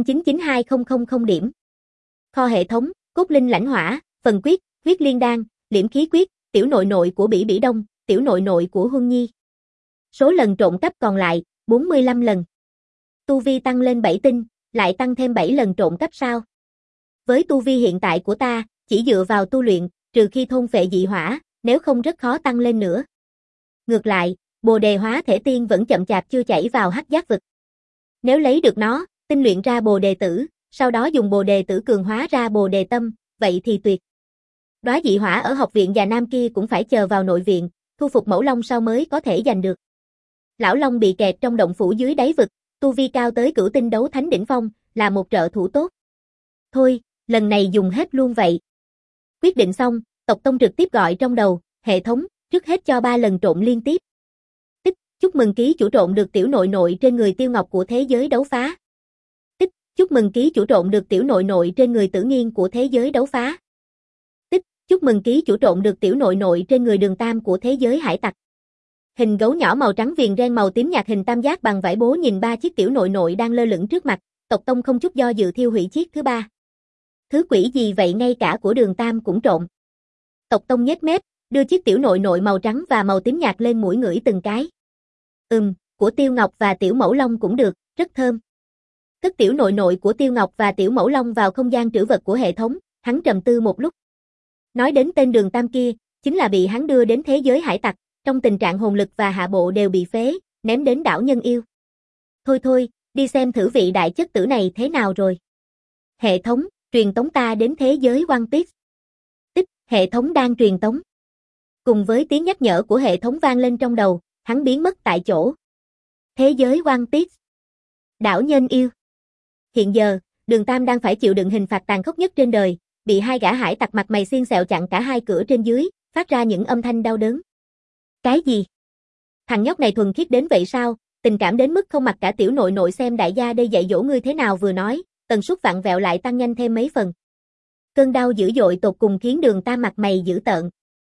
5992000 điểm. Kho hệ thống, cốt linh lãnh hỏa, phần quyết, huyết liên đan, liễm khí quyết, tiểu nội nội của Bỉ Bỉ Đông, tiểu nội nội của Huân Nhi. Số lần trộm cắp còn lại, 45 lần. Tu vi tăng lên 7 tinh, lại tăng thêm 7 lần trộm cắp sao? Với tu vi hiện tại của ta, chỉ dựa vào tu luyện, trừ khi thôn phệ dị hỏa, nếu không rất khó tăng lên nữa. Ngược lại, Bồ Đề Hóa Thể Tiên vẫn chậm chạp chưa chảy vào Hắc Giác vực. Nếu lấy được nó, tinh luyện ra Bồ Đề Tử, sau đó dùng Bồ Đề Tử cường hóa ra Bồ Đề Tâm, vậy thì tuyệt. Đóa dị hỏa ở học viện già nam kia cũng phải chờ vào nội viện, thu phục mẫu long sau mới có thể giành được. Lão Long bị kẹt trong động phủ dưới đáy vực, tu vi cao tới cửu tinh đấu thánh đỉnh phong, là một trợ thủ tốt. Thôi, lần này dùng hết luôn vậy. Quyết định xong, Tộc Tông trực tiếp gọi trong đầu, hệ thống, trước hết cho 3 lần trộn liên tiếp. Tích, chúc mừng ký chủ trộn được tiểu nội nội trên người Tiêu Ngọc của thế giới đấu phá. Tích, chúc mừng ký chủ trộn được tiểu nội nội trên người Tử Nghiên của thế giới đấu phá. Tích, chúc mừng ký chủ trộn được tiểu nội nội trên người Đường Tam của thế giới hải tặc. Hình gấu nhỏ màu trắng viền ren màu tím nhạt hình tam giác bằng vải bố nhìn 3 chiếc tiểu nội nội đang lơ lửng trước mặt, Tộc Tông không chút do dự thiêu hủy chiếc thứ 3. Thứ quỷ gì vậy, ngay cả của Đường Tam cũng trộn. Tộc Tông nhếch mép, đưa chiếc tiểu nội nội màu trắng và màu tím nhạt lên mũi ngửi từng cái. Của Tiêu Ngọc và tiểu mẫu long cũng được, rất thơm. Cất tiểu nội nội của Tiêu Ngọc và tiểu mẫu long vào không gian trữ vật của hệ thống, hắn trầm tư một lúc. Nói đến tên Đường Tam kia, chính là bị hắn đưa đến thế giới hải tặc, trong tình trạng hồn lực và hạ bộ đều bị phế, ném đến đảo Nhân Yêu. Thôi, đi xem thử vị đại chất tử này thế nào rồi. Hệ thống, truyền tống ta đến thế giới One Piece. Tích, hệ thống đang truyền tống. Cùng với tiếng nhắc nhở của hệ thống vang lên trong đầu, hắn biến mất tại chỗ. Thế giới One Piece. Đảo Nhân Yêu. Hiện giờ, Đường Tam đang phải chịu đựng hình phạt tàn khốc nhất trên đời, bị 2 gã hải tặc mặt mày xiên xẹo chặn cả 2 cửa trên dưới, phát ra những âm thanh đau đớn. Cái gì? Thằng nhóc này thuần khiết đến vậy sao? Tình cảm đến mức không mặc cả tiểu nội nội xem đại gia đây dạy dỗ ngươi thế nào vừa nói, tần suất vặn vẹo lại tăng nhanh thêm mấy phần. Cơn đau dữ dội tột cùng khiến Đường Tam mặt mày dữ tợn.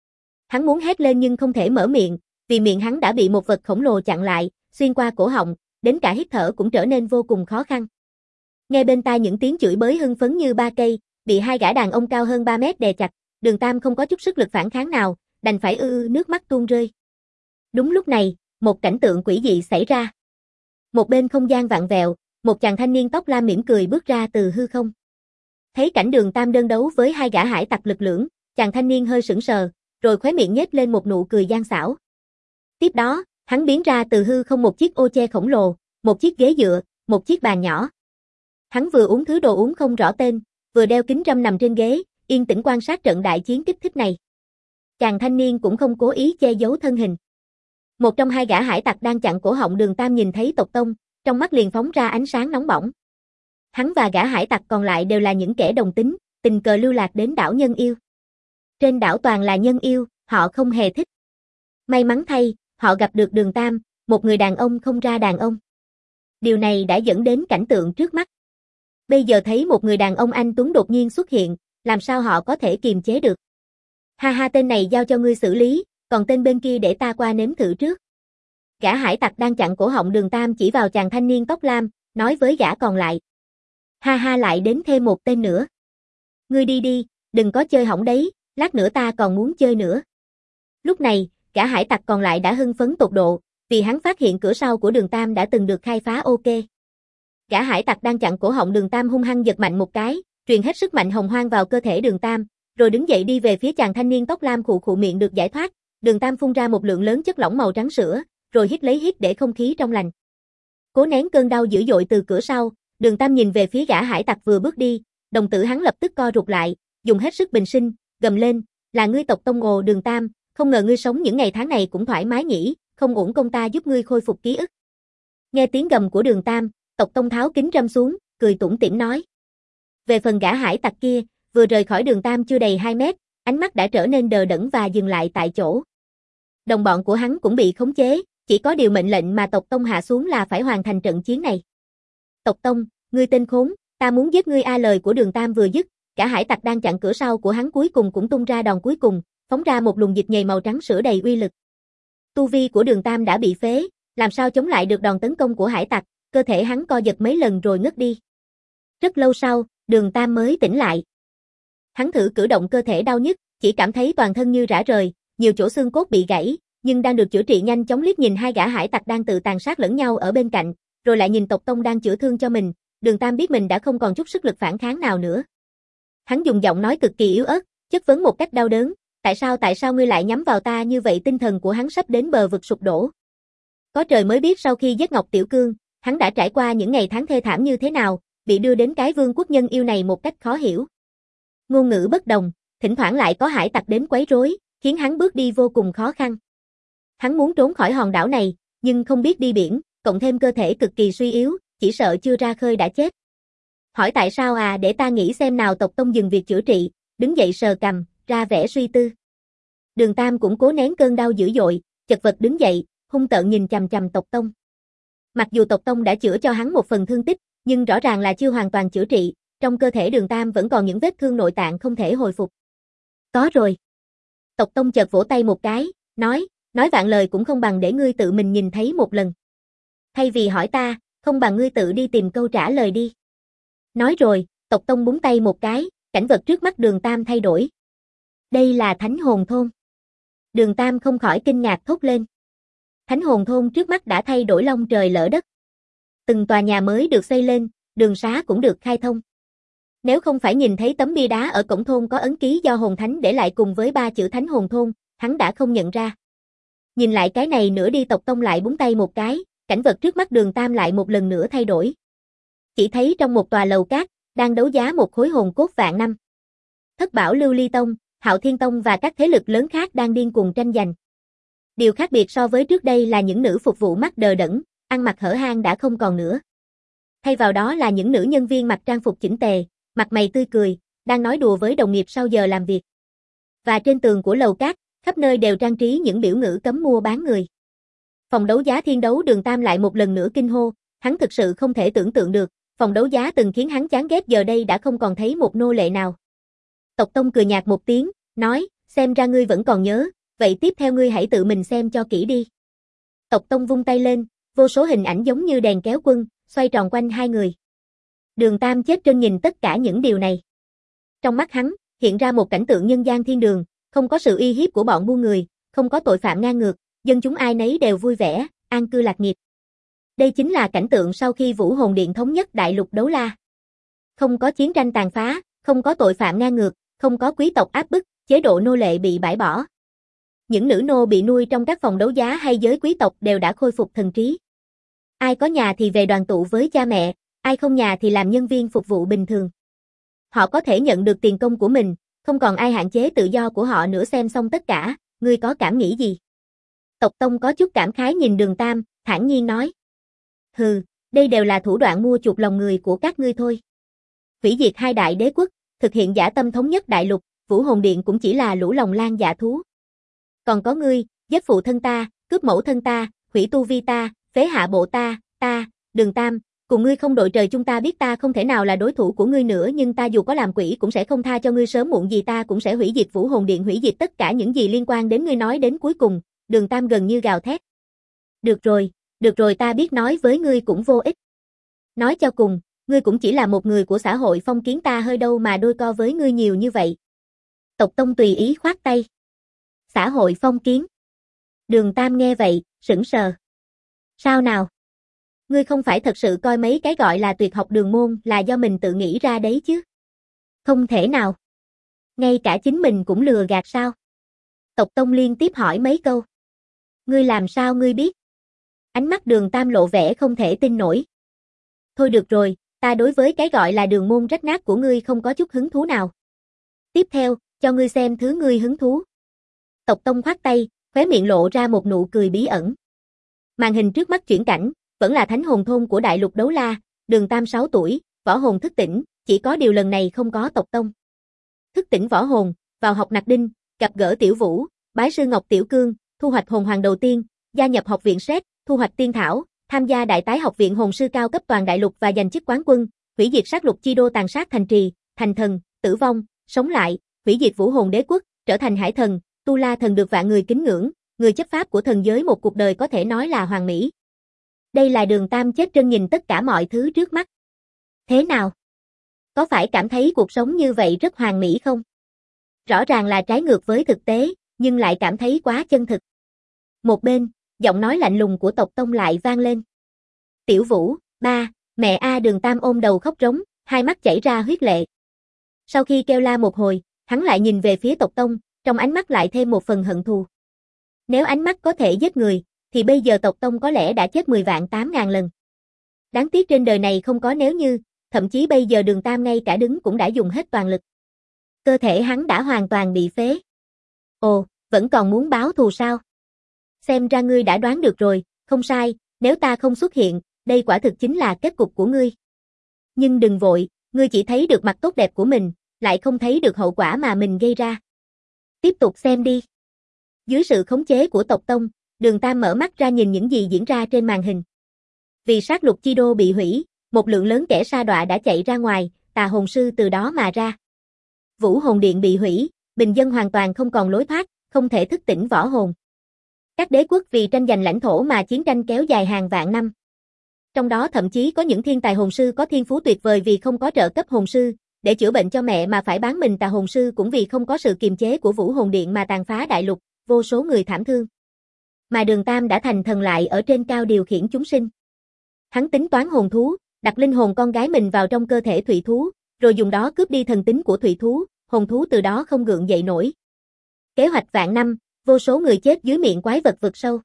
Hắn muốn hét lên nhưng không thể mở miệng, vì miệng hắn đã bị một vật khổng lồ chặn lại, xuyên qua cổ họng, đến cả hít thở cũng trở nên vô cùng khó khăn. Nghe bên tai những tiếng chửi bới hưng phấn như ba cây, bị hai gã đàn ông cao hơn 3 mét đè chặt, Đường Tam không có chút sức lực phản kháng nào, đành phải nước mắt tuôn rơi. Đúng lúc này, một cảnh tượng quỷ dị xảy ra. Một bên không gian vặn vẹo, một chàng thanh niên tóc lam mỉm cười bước ra từ hư không. Thấy cảnh Đường Tam đơn đấu với hai gã hải tặc lực lưỡng, chàng thanh niên hơi sững sờ, rồi khóe miệng nhếch lên một nụ cười gian xảo. Tiếp đó, hắn biến ra từ hư không một chiếc ô che khổng lồ, một chiếc ghế dựa, một chiếc bàn nhỏ. Hắn vừa uống thứ đồ uống không rõ tên, vừa đeo kính râm nằm trên ghế, yên tĩnh quan sát trận đại chiến kích thích này. Chàng thanh niên cũng không cố ý che giấu thân hình. Một trong hai gã hải tặc đang chặn cổ họng Đường Tam nhìn thấy Tộc Tông, trong mắt liền phóng ra ánh sáng nóng bỏng. Hắn và gã hải tặc còn lại đều là những kẻ đồng tính, tình cờ lưu lạc đến đảo Nhân Yêu. Trên đảo toàn là nhân yêu, họ không hề thích. May mắn thay, họ gặp được Đường Tam, một người đàn ông không ra đàn ông. Điều này đã dẫn đến cảnh tượng trước mắt. Bây giờ thấy một người đàn ông anh tuấn đột nhiên xuất hiện, làm sao họ có thể kiềm chế được. Ha ha, tên này giao cho ngươi xử lý, còn tên bên kia để ta qua nếm thử trước. Gã hải tặc đang chặn cổ họng Đường Tam chỉ vào chàng thanh niên tóc lam, nói với gã còn lại. Ha ha, lại đến thêm một tên nữa. Ngươi đi đi, đừng có chơi hỏng đấy, lát nữa ta còn muốn chơi nữa. Lúc này, gã hải tặc còn lại đã hưng phấn tột độ, vì hắn phát hiện cửa sau của Đường Tam đã từng được khai phá ok. Gã hải tặc đang chặn cổ họng Đường Tam hung hăng giật mạnh một cái, truyền hết sức mạnh hồng hoang vào cơ thể Đường Tam, rồi đứng dậy đi về phía chàng thanh niên tóc lam khụ khụ miệng được giải thoát. Đường Tam phun ra một lượng lớn chất lỏng màu trắng sữa, rồi hít lấy hít để không khí trong lành. Cố nén cơn đau dữ dội từ cửa sau, Đường Tam nhìn về phía gã hải tặc vừa bước đi, đồng tử hắn lập tức co rụt lại, dùng hết sức bình sinh, gầm lên, là ngươi Tộc Tông ồ Đường Tam, không ngờ ngươi sống những ngày tháng này cũng thoải mái nhỉ, không uổng công ta giúp ngươi khôi phục ký ức. Nghe tiếng gầm của Đường Tam, Tộc Tông tháo kính râm xuống, cười tủm tỉm nói. Về phần gã hải tặc kia, vừa rời khỏi Đường Tam chưa đầy 2 mét, ánh mắt đã trở nên đờ đẫn và dừng lại tại chỗ. Đồng bọn của hắn cũng bị khống chế, chỉ có điều mệnh lệnh mà Tộc Tông hạ xuống là phải hoàn thành trận chiến này. Tộc Tông, ngươi tên khốn, ta muốn giết ngươi a. Lời của Đường Tam vừa dứt, cả hải tặc đang chặn cửa sau của hắn cuối cùng cũng tung ra đòn cuối cùng, phóng ra một luồng dịch nhầy màu trắng sữa đầy uy lực. Tu vi của Đường Tam đã bị phế, làm sao chống lại được đòn tấn công của hải tặc, cơ thể hắn co giật mấy lần rồi ngất đi. Rất lâu sau, Đường Tam mới tỉnh lại. Hắn thử cử động cơ thể đau nhức, chỉ cảm thấy toàn thân như rã rời, nhiều chỗ xương cốt bị gãy, nhưng đang được chữa trị nhanh chóng liếc nhìn hai gã hải tặc đang tự tàn sát lẫn nhau ở bên cạnh, rồi lại nhìn Tộc Tông đang chữa thương cho mình, Đường Tam biết mình đã không còn chút sức lực phản kháng nào nữa. Hắn dùng giọng nói cực kỳ yếu ớt, chất vấn một cách đau đớn, tại sao ngươi lại nhắm vào ta như vậy? Tinh thần của hắn sắp đến bờ vực sụp đổ. Có trời mới biết sau khi giết Ngọc Tiểu Cương, hắn đã trải qua những ngày tháng thê thảm như thế nào, bị đưa đến cái vương quốc nhân yêu này một cách khó hiểu. Ngôn ngữ bất đồng, thỉnh thoảng lại có hải tặc đến quấy rối, khiến hắn bước đi vô cùng khó khăn. Hắn muốn trốn khỏi hòn đảo này, nhưng không biết đi biển, cộng thêm cơ thể cực kỳ suy yếu, chỉ sợ chưa ra khơi đã chết. Hỏi tại sao à? Để ta nghĩ xem nào. Tộc Tông dừng việc chữa trị, đứng dậy sờ cằm, ra vẻ suy tư. Đường Tam cũng cố nén cơn đau dữ dội, chật vật đứng dậy, hung tợn nhìn chằm chằm Tộc Tông. Mặc dù Tộc Tông đã chữa cho hắn một phần thương tích, nhưng rõ ràng là chưa hoàn toàn chữa trị, trong cơ thể Đường Tam vẫn còn những vết thương nội tạng không thể hồi phục. Có rồi. Tộc Tông chợt vỗ tay một cái, nói vạn lời cũng không bằng để ngươi tự mình nhìn thấy một lần. Thay vì hỏi ta, không bằng ngươi tự đi tìm câu trả lời đi. Nói rồi, Tộc Tông búng tay một cái, cảnh vật trước mắt Đường Tam thay đổi. Đây là Thánh Hồn Thôn. Đường Tam không khỏi kinh ngạc thốt lên. Thánh Hồn Thôn trước mắt đã thay đổi long trời lỡ đất. Từng tòa nhà mới được xây lên, đường xá cũng được khai thông. Nếu không phải nhìn thấy tấm bia đá ở cổng thôn có ấn ký do Hồn Thánh để lại cùng với 3 chữ Thánh Hồn Thôn, hắn đã không nhận ra. Nhìn lại cái này nữa đi. Tộc Tông lại búng tay một cái, cảnh vật trước mắt Đường Tam lại một lần nữa thay đổi. Chỉ thấy trong một tòa lầu cát, đang đấu giá một khối hồn cốt vạn năm. Thất Bảo Lưu Ly Tông, Hạo Thiên Tông và các thế lực lớn khác đang điên cuồng tranh giành. Điều khác biệt so với trước đây là những nữ phục vụ mắt đờ đẫn, ăn mặc hở hang đã không còn nữa. Thay vào đó là những nữ nhân viên mặc trang phục chỉnh tề, mặt mày tươi cười, đang nói đùa với đồng nghiệp sau giờ làm việc. Và trên tường của lầu cát, khắp nơi đều trang trí những biểu ngữ cấm mua bán người. Phòng đấu giá Thiên Đấu. Đường Tam lại một lần nữa kinh hô, hắn thực sự không thể tưởng tượng được, phòng đấu giá từng khiến hắn chán ghét giờ đây đã không còn thấy một nô lệ nào. Tộc Tông cười nhạt một tiếng, nói, xem ra ngươi vẫn còn nhớ, Vậy tiếp theo ngươi hãy tự mình xem cho kỹ đi. Tộc Tông vung tay lên, vô số hình ảnh giống như đèn kéo quân, xoay tròn quanh hai người. Đường Tam chết trân nhìn tất cả những điều này. Trong mắt hắn, hiện ra một cảnh tượng nhân gian thiên đường, không có sự uy hiếp của bọn buôn người, không có tội phạm ngang ngược, dân chúng ai nấy đều vui vẻ, an cư lạc nghiệp. Đây chính là cảnh tượng sau khi Vũ Hồn Điện thống nhất đại lục Đấu La. Không có chiến tranh tàn phá, không có tội phạm ngang ngược, không có quý tộc áp bức, chế độ nô lệ bị bãi bỏ. Những nữ nô bị nuôi trong các phòng đấu giá hay giới quý tộc đều đã khôi phục thần trí. Ai có nhà thì về đoàn tụ với cha mẹ, ai không nhà thì làm nhân viên phục vụ bình thường. Họ có thể nhận được tiền công của mình, không còn ai hạn chế tự do của họ nữa. Xem xong tất cả, ngươi có cảm nghĩ gì? Tộc Tông có chút cảm khái nhìn Đường Tam, thản nhiên nói. Hừ, đây đều là thủ đoạn mua chuộc lòng người của các ngươi thôi. Hủy diệt hai đại đế quốc, thực hiện dã tâm thống nhất đại lục, Vũ Hồn Điện cũng chỉ là lũ lòng lang dạ thú. Còn có ngươi, giết phụ thân ta, cướp mẫu thân ta, hủy tu vi ta, phế hạ bộ ta, Đường Tam, cùng ngươi không đội trời, chúng ta biết ta không thể nào là đối thủ của ngươi nữa, nhưng ta dù có làm quỷ cũng sẽ không tha cho ngươi, sớm muộn gì ta cũng sẽ hủy diệt Vũ Hồn Điện, hủy diệt tất cả những gì liên quan đến ngươi. Nói đến cuối cùng, Đường Tam gần như gào thét. Được rồi, ta biết nói với ngươi cũng vô ích. Nói cho cùng, ngươi cũng chỉ là một người của xã hội phong kiến, ta hơi đâu mà đôi co với ngươi nhiều như vậy. Tộc Tông tùy ý khoát tay. Xã hội phong kiến. Đường Tam nghe vậy, sững sờ. Sao nào? Ngươi không phải thật sự coi mấy cái gọi là tuyệt học đường môn là do mình tự nghĩ ra đấy chứ? Không thể nào. Ngay cả chính mình cũng lừa gạt sao? Tộc Tông liên tiếp hỏi mấy câu. Ngươi làm sao ngươi biết? Ánh mắt Đường Tam lộ vẻ không thể tin nổi. Thôi được rồi, ta đối với cái gọi là đường môn rách nát của ngươi không có chút hứng thú nào. Tiếp theo, cho ngươi xem thứ ngươi hứng thú. Tộc Tông khoát tay, khóe miệng lộ ra một nụ cười bí ẩn. Màn hình trước mắt chuyển cảnh, vẫn là thánh hồn thôn của đại lục Đấu La, Đường Tam 6 tuổi, võ hồn thức tỉnh, chỉ có điều lần này không có Tộc Tông. Thức tỉnh võ hồn, vào học nặc đinh, gặp gỡ Tiểu Vũ, bái sư Ngọc Tiểu Cương, thu hoạch hồn hoàng đầu tiên, gia nhập học viện Sét, thu hoạch tiên thảo, tham gia đại tái học viện hồn sư cao cấp toàn đại lục và giành chức quán quân, hủy diệt sát lục chi đô, tàn sát thành trì, thành thần, tử vong, sống lại, hủy diệt Vũ Hồn Đế quốc, trở thành hải thần, tu la thần được vạn người kính ngưỡng, người chấp pháp của thần giới, một cuộc đời có thể nói là hoàn mỹ. Đây là Đường Tam chết trân nhìn tất cả mọi thứ trước mắt. Thế nào? Có phải cảm thấy cuộc sống như vậy rất hoàn mỹ không? Rõ ràng là trái ngược với thực tế, nhưng lại cảm thấy quá chân thực. Một bên, giọng nói lạnh lùng của Tộc Tông lại vang lên. Tiểu Vũ, ba, mẹ a. Đường Tam ôm đầu khóc rống, hai mắt chảy ra huyết lệ. Sau khi kêu la một hồi, hắn lại nhìn về phía Tộc Tông, trong ánh mắt lại thêm một phần hận thù. Nếu ánh mắt có thể giết người, thì bây giờ Tộc Tông có lẽ đã chết 10 vạn 8.000 lần. Đáng tiếc trên đời này không có nếu như, thậm chí bây giờ Đường Tam ngay cả đứng cũng đã dùng hết toàn lực. Cơ thể hắn đã hoàn toàn bị phế. Ồ, vẫn còn muốn báo thù sao? Xem ra ngươi đã đoán được rồi, không sai, nếu ta không xuất hiện, đây quả thực chính là kết cục của ngươi. Nhưng đừng vội, ngươi chỉ thấy được mặt tốt đẹp của mình, lại không thấy được hậu quả mà mình gây ra. Tiếp tục xem đi. Dưới sự khống chế của Tộc Tông, Đường Tam mở mắt ra nhìn những gì diễn ra trên màn hình. Vì sát lục chi đô bị hủy, một lượng lớn kẻ sa đọa đã chạy ra ngoài, tà hồn sư từ đó mà ra. Vũ Hồn Điện bị hủy, bình dân hoàn toàn không còn lối thoát, không thể thức tỉnh võ hồn. Các đế quốc vì tranh giành lãnh thổ mà chiến tranh kéo dài hàng vạn năm. Trong đó thậm chí có những thiên tài hồn sư có thiên phú tuyệt vời vì không có trợ cấp hồn sư, để chữa bệnh cho mẹ mà phải bán mình. Tà hồn sư cũng vì không có sự kiềm chế của Vũ Hồn Điện mà tàn phá đại lục, vô số người thảm thương. Mà Đường Tam đã thành thần lại ở trên cao điều khiển chúng sinh. Hắn tính toán hồn thú, đặt linh hồn con gái mình vào trong cơ thể thủy thú, rồi dùng đó cướp đi thần tính của thủy thú, hồn thú từ đó không gượng dậy nổi. Kế hoạch vạn năm, vô số người chết dưới miệng quái vật vực sâu.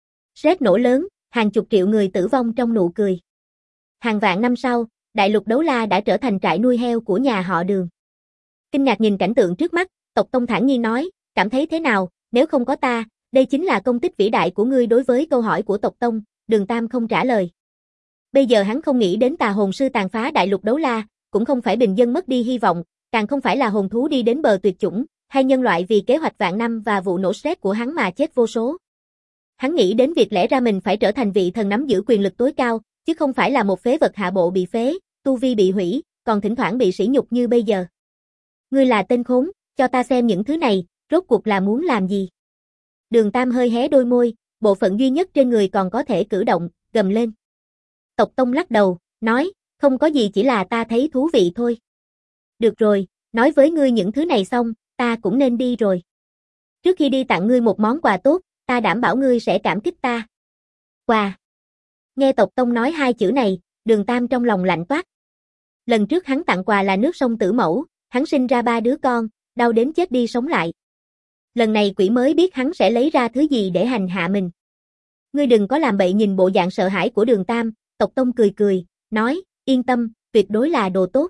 Sét nổ lớn, hàng chục triệu người tử vong trong nụ cười. Hàng vạn năm sau, đại lục Đấu La đã trở thành trại nuôi heo của nhà họ Đường. Kinh ngạc nhìn cảnh tượng trước mắt, Tộc Tông thản nhiên nói, cảm thấy thế nào, nếu không có ta, đây chính là công tích vĩ đại của ngươi. Đối với câu hỏi của Tộc Tông, Đường Tam không trả lời. Bây giờ hắn không nghĩ đến tà hồn sư tàn phá đại lục Đấu La, cũng không phải bình dân mất đi hy vọng, càng không phải là hồn thú đi đến bờ tuyệt chủng, hay nhân loại vì kế hoạch vạn năm và vụ nổ stress của hắn mà chết vô số. Hắn nghĩ đến việc lẽ ra mình phải trở thành vị thần nắm giữ quyền lực tối cao, chứ không phải là một phế vật hạ bộ bị phế, tu vi bị hủy, còn thỉnh thoảng bị sỉ nhục như bây giờ. Ngươi là tên khốn, cho ta xem những thứ này, rốt cuộc là muốn làm gì? Đường Tam hơi hé đôi môi, bộ phận duy nhất trên người còn có thể cử động, gầm lên. Tộc Tông lắc đầu, nói, không có gì, chỉ là ta thấy thú vị thôi. Được rồi, nói với ngươi những thứ này xong, ta cũng nên đi rồi. Trước khi đi tặng ngươi một món quà tốt, ta đảm bảo ngươi sẽ cảm kích ta. Quà. Nghe Tộc Tông nói hai chữ này, Đường Tam trong lòng lạnh toát. Lần trước hắn tặng quà là nước sông Tử Mẫu, hắn sinh ra 3 đứa con, đau đến chết đi sống lại. Lần này quỷ mới biết hắn sẽ lấy ra thứ gì để hành hạ mình. Ngươi đừng có làm bậy. Nhìn bộ dạng sợ hãi của Đường Tam, Tộc Tông cười cười, nói, yên tâm, tuyệt đối là đồ tốt.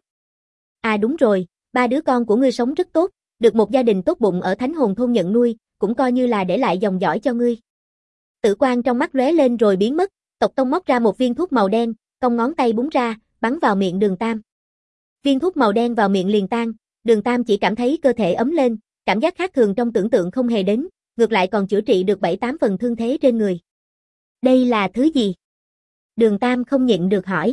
À đúng rồi, 3 đứa con của ngươi sống rất tốt, được một gia đình tốt bụng ở Thánh Hồn thôn nhận nuôi, cũng coi như là để lại dòng dõi cho ngươi. Tử quang trong mắt lóe lên rồi biến mất, Tộc Tông móc ra một viên thuốc màu đen, cong ngón tay búng ra, bắn vào miệng Đường Tam. Viên thuốc màu đen vào miệng liền tan, Đường Tam chỉ cảm thấy cơ thể ấm lên, cảm giác khác thường trong tưởng tượng không hề đến, ngược lại còn chữa trị được 7-8 phần thương thế trên người. Đây là thứ gì? Đường Tam không nhịn được hỏi.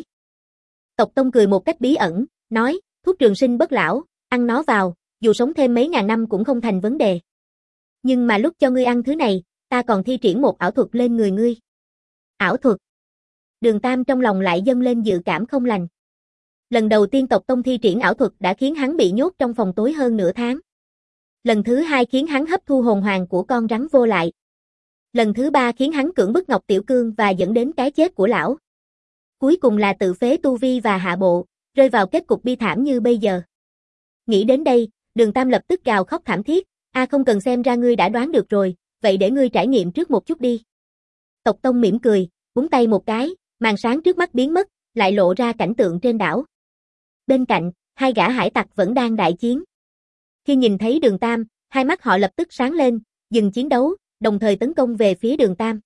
Tộc Tông cười một cách bí ẩn, nói, thuốc trường sinh bất lão, ăn nó vào, dù sống thêm mấy ngàn năm cũng không thành vấn đề. Nhưng mà lúc cho ngươi ăn thứ này, ta còn thi triển một ảo thuật lên người ngươi. Ảo thuật? Đường Tam trong lòng lại dâng lên dự cảm không lành. Lần đầu tiên Tộc Tông thi triển ảo thuật đã khiến hắn bị nhốt trong phòng tối hơn nửa tháng. Lần thứ hai khiến hắn hấp thu hồn hoàng của con rắn vô lại. Lần thứ ba khiến hắn cưỡng bức Ngọc Tiểu Cương và dẫn đến cái chết của lão. Cuối cùng là tự phế tu vi và hạ bộ, rơi vào kết cục bi thảm như bây giờ. Nghĩ đến đây, Đường Tam lập tức gào khóc thảm thiết, không cần, xem ra ngươi đã đoán được rồi, vậy để ngươi trải nghiệm trước một chút đi. Tộc Tông mỉm cười, búng tay một cái, màn sáng trước mắt biến mất, lại lộ ra cảnh tượng trên đảo. Bên cạnh, hai gã hải tặc vẫn đang đại chiến. Khi nhìn thấy Đường Tam, hai mắt họ lập tức sáng lên, dừng chiến đấu, đồng thời tấn công về phía Đường Tam.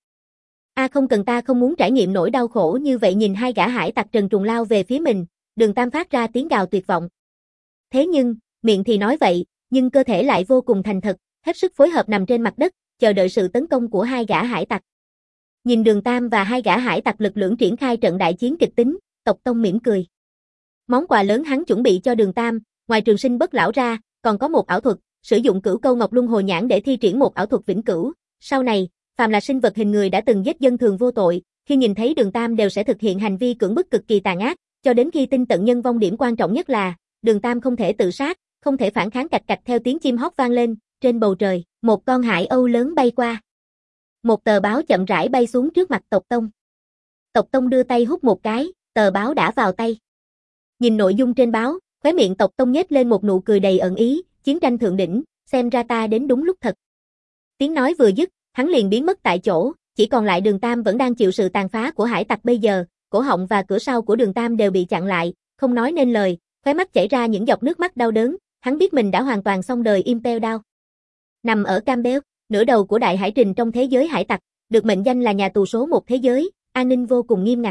Không cần, ta không muốn trải nghiệm nỗi đau khổ như vậy. Nhìn hai gã hải tặc trần truồng lao về phía mình, Đường Tam phát ra tiếng gào tuyệt vọng. Thế nhưng, miệng thì nói vậy, nhưng cơ thể lại vô cùng thành thật, hết sức phối hợp nằm trên mặt đất, chờ đợi sự tấn công của hai gã hải tặc. Nhìn Đường Tam và hai gã hải tặc lực lưỡng triển khai trận đại chiến kịch tính, Tộc Tông mỉm cười. Món quà lớn hắn chuẩn bị cho Đường Tam, ngoài trường sinh bất lão ra, còn có một ảo thuật, sử dụng Cửu Câu Ngọc Luân Hồi Nhãn để thi triển một ảo thuật vĩnh cửu. Sau này, phàm là sinh vật hình người đã từng giết dân thường vô tội, khi nhìn thấy Đường Tam đều sẽ thực hiện hành vi cưỡng bức cực kỳ tàn ác, cho đến khi tin tận nhân vong. Điểm quan trọng nhất là, Đường Tam không thể tự sát, không thể phản kháng. Cạch cạch, theo tiếng chim hót vang lên, trên bầu trời, một con hải âu lớn bay qua. Một tờ báo chậm rãi bay xuống trước mặt Tộc Tông. Tộc Tông đưa tay hút một cái, tờ báo đã vào tay. Nhìn nội dung trên báo, khóe miệng Tộc Tông nhếch lên một nụ cười đầy ẩn ý, chiến tranh thượng đỉnh, xem ra ta đến đúng lúc thật. Tiếng nói vừa dứt, hắn liền biến mất tại chỗ, chỉ còn lại Đường Tam vẫn đang chịu sự tàn phá của hải tặc. Bây giờ, cổ họng và cửa sau của Đường Tam đều bị chặn lại, không nói nên lời, khóe mắt chảy ra những giọt nước mắt đau đớn, hắn biết mình đã hoàn toàn xong đời. Impel Down nằm ở Campbell, nửa đầu của đại hải trình trong thế giới hải tặc, được mệnh danh là nhà tù số 1 thế giới, an ninh vô cùng nghiêm ngặt.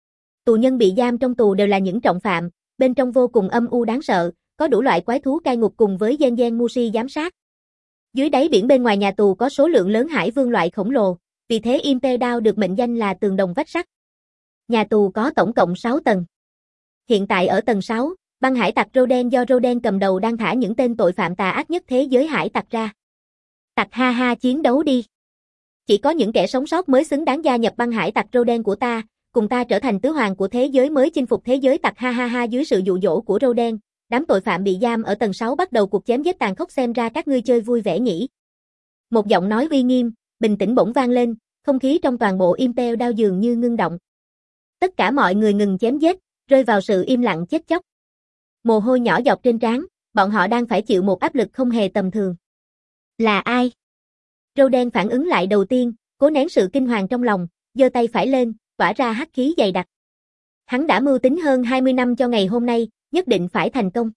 Tù nhân bị giam trong tù đều là những trọng phạm, bên trong vô cùng âm u đáng sợ, có đủ loại quái thú cai ngục cùng với Gen Mushi giám sát. Dưới đáy biển bên ngoài nhà tù có số lượng lớn hải vương loại khổng lồ, vì thế Impel Down được mệnh danh là tường đồng vách sắt. Nhà tù có tổng cộng 6 tầng. Hiện tại ở tầng 6, băng hải tặc Roden do Roden cầm đầu đang thả những tên tội phạm tà ác nhất thế giới hải tặc ra. Tặc ha ha, chiến đấu đi. Chỉ có những kẻ sống sót mới xứng đáng gia nhập băng hải tặc Roden của ta, cùng ta trở thành tứ hoàng của thế giới mới, chinh phục thế giới. Tặc ha ha ha. Dưới sự dụ dỗ của Roden, đám tội phạm bị giam ở tầng 6 bắt đầu cuộc chém giết tàn khốc. Xem ra các ngươi chơi vui vẻ nhỉ. Một giọng nói uy nghiêm, bình tĩnh bỗng vang lên, không khí trong toàn bộ Impel Down dường như ngưng động. Tất cả mọi người ngừng chém giết, rơi vào sự im lặng chết chóc. Mồ hôi nhỏ giọt trên trán, bọn họ đang phải chịu một áp lực không hề tầm thường. Là ai? Roden phản ứng lại đầu tiên, cố nén sự kinh hoàng trong lòng, giơ tay phải lên, tỏa ra hắc khí dày đặc. Hắn đã mưu tính hơn 20 năm cho ngày hôm nay, nhất định phải thành công.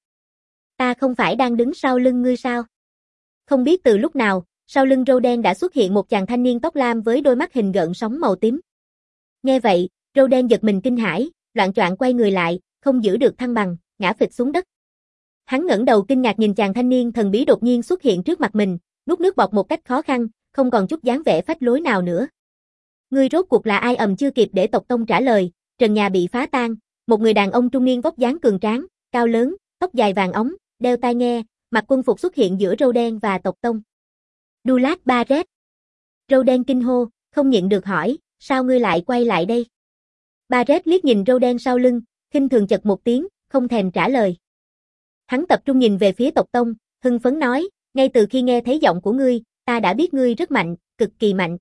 Ta không phải đang đứng sau lưng ngươi sao? Không biết từ lúc nào, sau lưng Roden đã xuất hiện một chàng thanh niên tóc lam với đôi mắt hình gợn sóng màu tím. Nghe vậy, Roden giật mình kinh hãi, loạng choạng quay người lại, không giữ được thăng bằng, ngã phịch xuống đất. Hắn ngẩng đầu kinh ngạc nhìn chàng thanh niên thần bí đột nhiên xuất hiện trước mặt mình, nuốt nước bọt một cách khó khăn, không còn chút dáng vẻ phách lối nào nữa. Ngươi rốt cuộc là ai? Chưa kịp để Tộc Tông trả lời, trần nhà bị phá tan, một người đàn ông trung niên vóc dáng cường tráng, cao lớn, tóc dài vàng óng, đeo tai nghe, mặc quân phục xuất hiện giữa Roden và Tộc Tông. Dulat Barret. Râu đen kinh hô, không nhịn được hỏi, sao ngươi lại quay lại đây? Barret liếc nhìn râu đen sau lưng, khinh thường chật một tiếng, không thèm trả lời. Hắn tập trung nhìn về phía tộc tông, hưng phấn nói, ngay từ khi nghe thấy giọng của ngươi, ta đã biết ngươi rất mạnh, cực kỳ mạnh.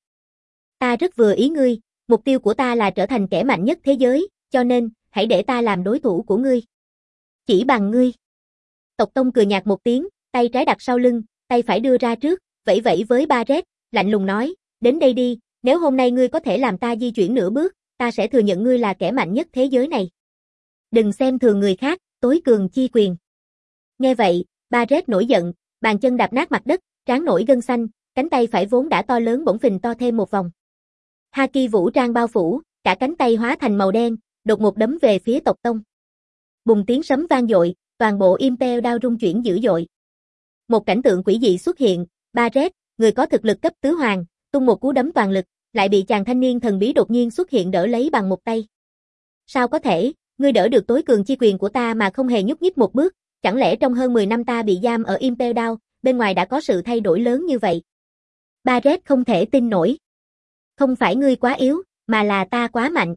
Ta rất vừa ý ngươi, mục tiêu của ta là trở thành kẻ mạnh nhất thế giới, cho nên, hãy để ta làm đối thủ của ngươi. Chỉ bằng ngươi. Tộc tông cười nhạt một tiếng, tay trái đặt sau lưng, tay phải đưa ra trước, vẫy vẫy với Barret, lạnh lùng nói, đến đây đi, nếu hôm nay ngươi có thể làm ta di chuyển nửa bước, ta sẽ thừa nhận ngươi là kẻ mạnh nhất thế giới này. Đừng xem thường người khác, tối cường chi quyền. Nghe vậy, Barret nổi giận, bàn chân đạp nát mặt đất, trán nổi gân xanh, cánh tay phải vốn đã to lớn bỗng phình to thêm một vòng. Haki vũ trang bao phủ, cả cánh tay hóa thành màu đen, đột ngột đấm về phía tộc tông. Bùng tiếng sấm vang dội, toàn bộ Impel Down rung chuyển dữ dội. Một cảnh tượng quỷ dị xuất hiện, Barret, người có thực lực cấp tứ hoàng, tung một cú đấm toàn lực, lại bị chàng thanh niên thần bí đột nhiên xuất hiện đỡ lấy bằng một tay. Sao có thể, ngươi đỡ được tối cường chi quyền của ta mà không hề nhúc nhích một bước, chẳng lẽ trong hơn 10 năm ta bị giam ở Impel Down, bên ngoài đã có sự thay đổi lớn như vậy? Barret không thể tin nổi. Không phải ngươi quá yếu, mà là ta quá mạnh.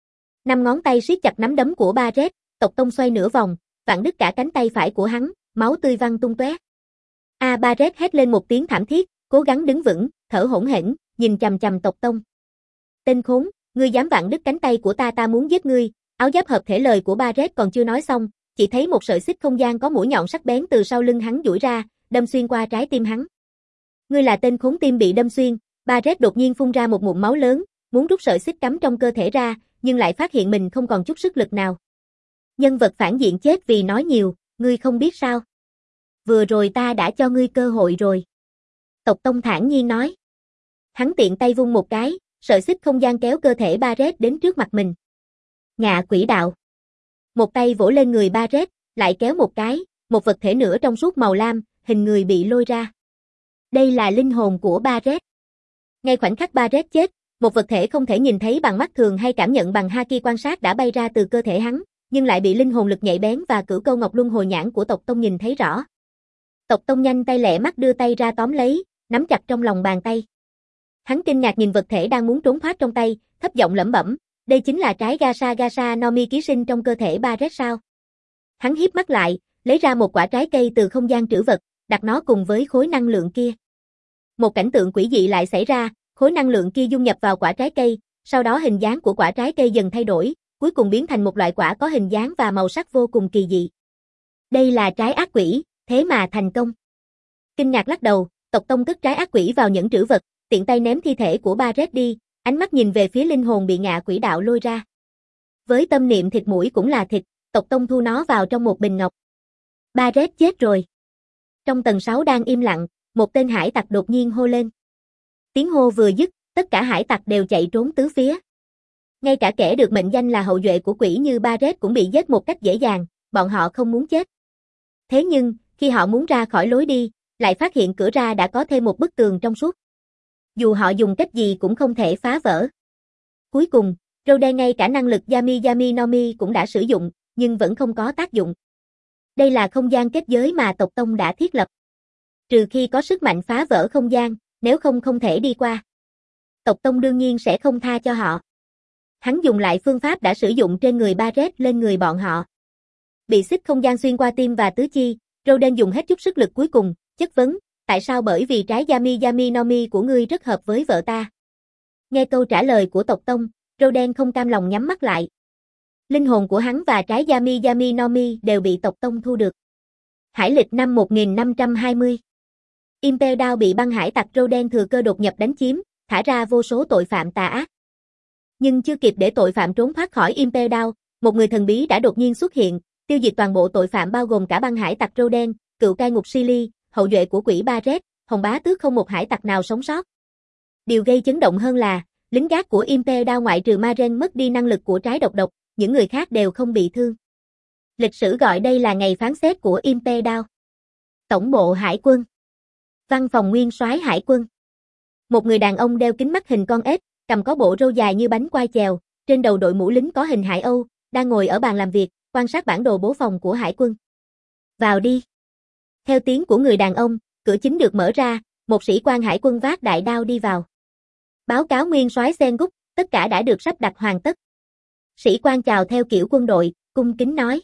5 ngón tay siết chặt nắm đấm của Barret, tộc tông xoay nửa vòng, vặn đứt cả cánh tay phải của hắn, máu tươi văng tung tóe. Barret hét lên một tiếng thảm thiết, cố gắng đứng vững, thở hổn hển, nhìn chằm chằm tộc tông. Tên khốn, ngươi dám vặn đứt cánh tay của ta muốn giết ngươi. Áo giáp hợp thể lời của Barret còn chưa nói xong, chỉ thấy một sợi xích không gian có mũi nhọn sắc bén từ sau lưng hắn duỗi ra, đâm xuyên qua trái tim hắn. Ngươi là tên khốn, tim bị đâm xuyên. Barret đột nhiên phun ra một ngụm máu lớn, muốn rút sợi xích cắm trong cơ thể ra, nhưng lại phát hiện mình không còn chút sức lực nào. Nhân vật phản diện chết vì nói nhiều, ngươi không biết sao? Vừa rồi ta đã cho ngươi cơ hội rồi. Tộc tông thản nhiên nói. Hắn tiện tay vung một cái, sợi xích không gian kéo cơ thể Barret đến trước mặt mình. Ngạ quỷ đạo. Một tay vỗ lên người Barret, lại kéo một cái, một vật thể nữa trong suốt màu lam, hình người bị lôi ra. Đây là linh hồn của Barret. Ngay khoảnh khắc Barret chết, một vật thể không thể nhìn thấy bằng mắt thường hay cảm nhận bằng haki quan sát đã bay ra từ cơ thể hắn, nhưng lại bị linh hồn lực nhạy bén và cửu câu ngọc luân hồi nhãn của tộc tông nhìn thấy rõ. Tộc tông nhanh tay lẹ mắt đưa tay ra tóm lấy, nắm chặt trong lòng bàn tay. Hắn kinh ngạc nhìn vật thể đang muốn trốn thoát trong tay, thấp giọng lẩm bẩm, đây chính là trái Gasa no Mi ký sinh trong cơ thể Barret sao? Hắn híp mắt lại, lấy ra một quả trái cây từ không gian trữ vật, đặt nó cùng với khối năng lượng kia. Một cảnh tượng quỷ dị lại xảy ra, khối năng lượng kia dung nhập vào quả trái cây, sau đó hình dáng của quả trái cây dần thay đổi, cuối cùng biến thành một loại quả có hình dáng và màu sắc vô cùng kỳ dị. Đây là trái ác quỷ, thế mà thành công. Kinh ngạc lắc đầu, tộc tông cất trái ác quỷ vào nhẫn trữ vật, tiện tay ném thi thể của Barret đi, ánh mắt nhìn về phía linh hồn bị ngạ quỷ đạo lôi ra. Với tâm niệm thịt mũi cũng là thịt, tộc tông thu nó vào trong một bình ngọc. Barret chết rồi. Trong tầng 6 đang im lặng, một tên hải tặc đột nhiên hô lên. Tiếng hô vừa dứt, tất cả hải tặc đều chạy trốn tứ phía. Ngay cả kẻ được mệnh danh là hậu duệ của quỷ như Barret cũng bị giết một cách dễ dàng, bọn họ không muốn chết. Thế nhưng, khi họ muốn ra khỏi lối đi, lại phát hiện cửa ra đã có thêm một bức tường trong suốt. Dù họ dùng cách gì cũng không thể phá vỡ. Cuối cùng, râu đen ngay cả năng lực Yami no Mi cũng đã sử dụng, nhưng vẫn không có tác dụng. Đây là không gian kết giới mà tộc tông đã thiết lập. Trừ khi có sức mạnh phá vỡ không gian, nếu không không thể đi qua. Tộc tông đương nhiên sẽ không tha cho họ. Hắn dùng lại phương pháp đã sử dụng trên người Barret lên người bọn họ. Bị xích không gian xuyên qua tim và tứ chi, râu đen dùng hết chút sức lực cuối cùng, chất vấn, tại sao? Bởi vì trái Yami no Mi của ngươi rất hợp với vợ ta. Nghe câu trả lời của tộc tông, râu đen không cam lòng nhắm mắt lại. Linh hồn của hắn và trái Yami no Mi đều bị tộc tông thu được. Hải lịch năm 1520. Impel Down bị băng hải tặc râu đen thừa cơ đột nhập đánh chiếm, thả ra vô số tội phạm tà ác. Nhưng chưa kịp để tội phạm trốn thoát khỏi Impel Down, một người thần bí đã đột nhiên xuất hiện, tiêu diệt toàn bộ tội phạm bao gồm cả băng hải tặc râu đen, cựu cai ngục Silly, hậu duệ của quỷ Barret, Hồng Bá Tước, không một hải tặc nào sống sót. Điều gây chấn động hơn là, lính gác của Impel Down ngoại trừ Maren mất đi năng lực của trái độc, những người khác đều không bị thương. Lịch sử gọi đây là ngày phán xét của Impel Down. Tổng bộ Hải quân. Văn phòng nguyên soái Hải quân. Một người đàn ông đeo kính mắt hình con ếch, cầm có bộ râu dài như bánh quai chèo, trên đầu đội mũ lính có hình hải âu, đang ngồi ở bàn làm việc, quan sát bản đồ bố phòng của Hải quân. Vào đi. Theo tiếng của người đàn ông, cửa chính được mở ra, một sĩ quan hải quân vác đại đao đi vào. Báo cáo nguyên soái Sengoku, tất cả đã được sắp đặt hoàn tất. Sĩ quan chào theo kiểu quân đội, cung kính nói.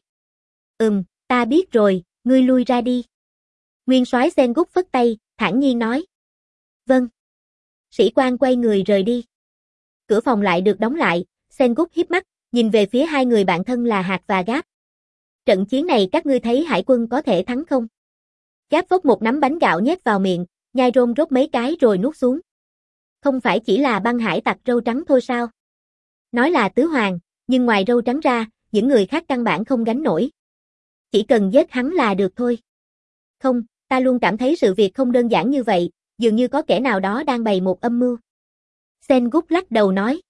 Ta biết rồi, ngươi lui ra đi. Nguyên soái Sengoku phất tay, thản nhiên nói. Vâng. Sĩ quan quay người rời đi. Cửa phòng lại được đóng lại, Sengoku híp mắt, nhìn về phía hai người bạn thân là Hạt và Gáp. Trận chiến này các ngươi thấy hải quân có thể thắng không? Gáp vốc một nắm bánh gạo nhét vào miệng, nhai rôm rốt mấy cái rồi nuốt xuống. Không phải chỉ là băng hải tặc râu trắng thôi sao? Nói là tứ hoàng, nhưng ngoài râu trắng ra, những người khác căn bản không gánh nổi. Chỉ cần giết hắn là được thôi. Không, ta luôn cảm thấy sự việc không đơn giản như vậy, dường như có kẻ nào đó đang bày một âm mưu. Sengoku lắc đầu nói.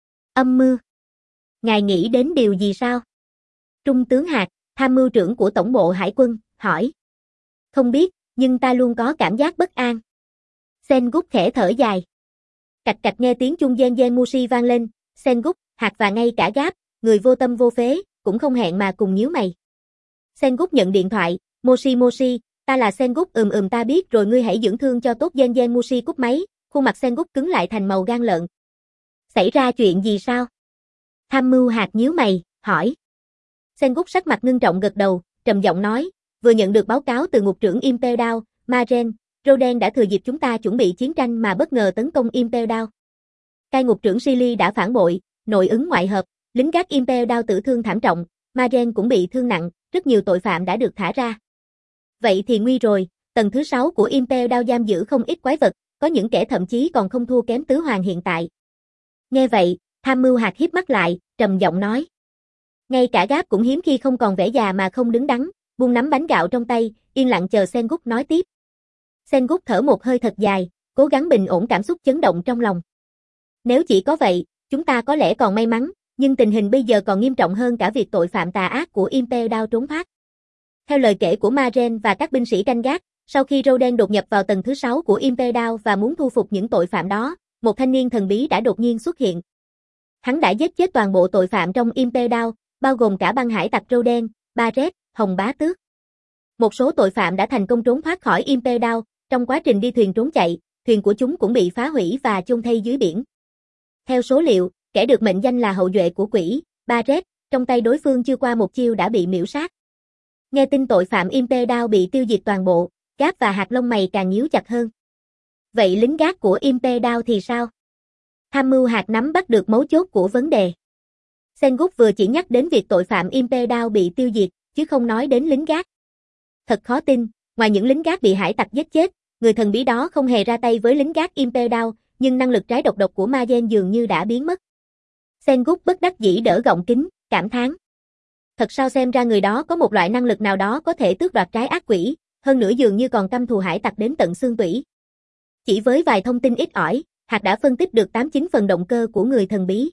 Âm mưu? Ngài nghĩ đến điều gì sao? Trung tướng Hạt, tham mưu trưởng của tổng bộ hải quân, hỏi. Không biết, nhưng ta luôn có cảm giác bất an. Sengoku khẽ thở dài. Cạch cạch nghe tiếng chuông gen Mushi vang lên, Sengoku, Hạt và ngay cả Gáp, người vô tâm vô phế, cũng không hẹn mà cùng nhíu mày. Sengoku nhận điện thoại, Moshi, ta là Sengoku, ta biết rồi, ngươi hãy dưỡng thương cho tốt. Gen Mushi cúp máy, khuôn mặt Sengoku cứng lại thành màu gan lợn. Xảy ra chuyện gì sao? Tham mưu Hạt nhíu mày, hỏi. Sengoku sắc mặt ngưng trọng gật đầu, trầm giọng nói, vừa nhận được báo cáo từ ngục trưởng Impel Down, Maren, Roden đã thừa dịp chúng ta chuẩn bị chiến tranh mà bất ngờ tấn công Impel Down. Cai ngục trưởng Silly đã phản bội, nội ứng ngoại hợp, lính gác Impel Down tử thương thảm trọng, Maren cũng bị thương nặng, rất nhiều tội phạm đã được thả ra. Vậy thì nguy rồi, tầng thứ 6 của Impel Down giam giữ không ít quái vật, có những kẻ thậm chí còn không thua kém tứ hoàng hiện tại. Nghe vậy, tham mưu Hạt híp mắt lại, trầm giọng nói. Ngay cả Gáp cũng hiếm khi không còn vẻ già mà không đứng đắn, buông nắm bánh gạo trong tay, yên lặng chờ Sengoku nói tiếp. Sengoku thở một hơi thật dài, cố gắng bình ổn cảm xúc chấn động trong lòng. Nếu chỉ có vậy, chúng ta có lẽ còn may mắn, nhưng tình hình bây giờ còn nghiêm trọng hơn cả việc tội phạm tà ác của Impel Down trốn thoát. Theo lời kể của Maren và các binh sĩ canh gác, sau khi Roden đột nhập vào tầng thứ 6 của Impel Down và muốn thu phục những tội phạm đó, một thanh niên thần bí đã đột nhiên xuất hiện. Hắn đã giết chết toàn bộ tội phạm trong Impel Down, bao gồm cả băng hải tặc Roden, Barret, Hồng Bá Tước. Một số tội phạm đã thành công trốn thoát khỏi Impel Down, trong quá trình đi thuyền trốn chạy, thuyền của chúng cũng bị phá hủy và chôn thây dưới biển. Theo số liệu, kẻ được mệnh danh là hậu duệ của quỷ, Barret, trong tay đối phương chưa qua một chiêu đã bị miễu sát. Nghe tin tội phạm Impel Down bị tiêu diệt toàn bộ, Gáp và Hạt lông mày càng nhíu chặt hơn. Vậy lính gác của Impel Down thì sao? Tham mưu Hạt nắm bắt được mấu chốt của vấn đề. Sengoku vừa chỉ nhắc đến việc tội phạm Impel Down bị tiêu diệt, chứ không nói đến lính gác. Thật khó tin, ngoài những lính gác bị hải tặc giết chết, người thần bí đó không hề ra tay với lính gác Impel Down, nhưng năng lực trái độc của Ma Gen dường như đã biến mất. Sengoku bất đắc dĩ đỡ gọng kính, cảm thán. Thật sao xem ra người đó có một loại năng lực nào đó có thể tước đoạt trái ác quỷ, hơn nữa dường như còn căm thù hải tặc đến tận xương tủy. Chỉ với vài thông tin ít ỏi, Hạt đã phân tích được 89 phần động cơ của người thần bí.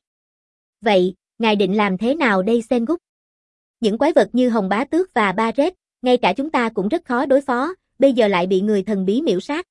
Vậy, ngài định làm thế nào đây Sengoku? Những quái vật như Hồng Bá Tước và Barret, ngay cả chúng ta cũng rất khó đối phó, bây giờ lại bị người thần bí miễu sát.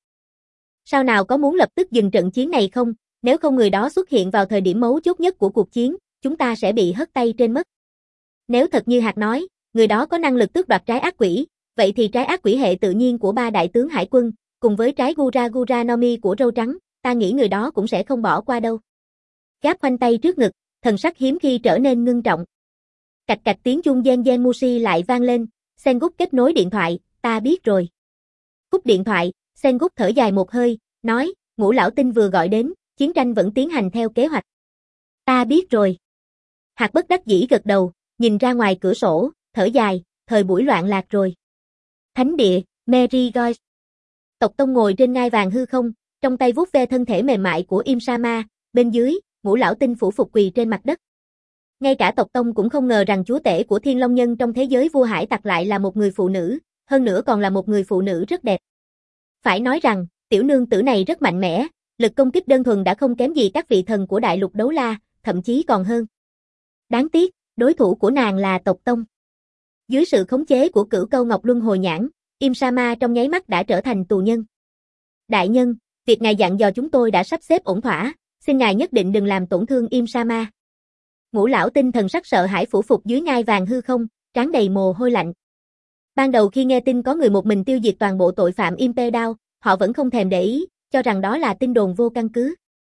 Sao nào có muốn lập tức dừng trận chiến này không? Nếu không người đó xuất hiện vào thời điểm mấu chốt nhất của cuộc chiến, chúng ta sẽ bị hất tay trên mất. Nếu thật như Hạt nói, người đó có năng lực tước đoạt trái ác quỷ, vậy thì trái ác quỷ hệ tự nhiên của ba đại tướng hải quân, cùng với trái Gura Gura no Mi của râu trắng, ta nghĩ người đó cũng sẽ không bỏ qua đâu. Gáp khoanh tay trước ngực, thần sắc hiếm khi trở nên ngưng trọng. Cạch cạch tiếng chuông gen Mushi lại vang lên, Sengoku kết nối điện thoại, ta biết rồi. Cúp điện thoại, Sengoku thở dài một hơi, nói, Ngũ lão tinh vừa gọi đến, chiến tranh vẫn tiến hành theo kế hoạch. Ta biết rồi. Hạt bất đắc dĩ gật đầu, nhìn ra ngoài cửa sổ, thở dài, thời buổi loạn lạc rồi. Thánh địa, Merigold. Tộc Tông ngồi trên ngai vàng hư không, trong tay vuốt ve thân thể mềm mại của Im-sama, bên dưới, Ngũ lão tinh phủ phục quỳ trên mặt đất. Ngay cả tộc Tông cũng không ngờ rằng chúa tể của Thiên Long Nhân trong thế giới vua hải tặc lại là một người phụ nữ, hơn nữa còn là một người phụ nữ rất đẹp. Phải nói rằng, tiểu nương tử này rất mạnh mẽ, lực công kích đơn thuần đã không kém gì các vị thần của đại lục đấu la, thậm chí còn hơn. Đáng tiếc, đối thủ của nàng là tộc Tông. Dưới sự khống chế của Cửu Câu Ngọc Luân Hồi Nhãn, Im-sama trong nháy mắt đã trở thành tù nhân. Đại nhân, việc ngài dặn dò chúng tôi đã sắp xếp ổn thỏa, xin ngài nhất định đừng làm tổn thương Im-sama. Ngũ lão tinh thần sắc sợ hãi phủ phục dưới ngai vàng hư không, trán đầy mồ hôi lạnh. Ban đầu khi nghe tin có người một mình tiêu diệt toàn bộ tội phạm Impel Down, họ vẫn không thèm để ý, cho rằng đó là tin đồn vô căn cứ.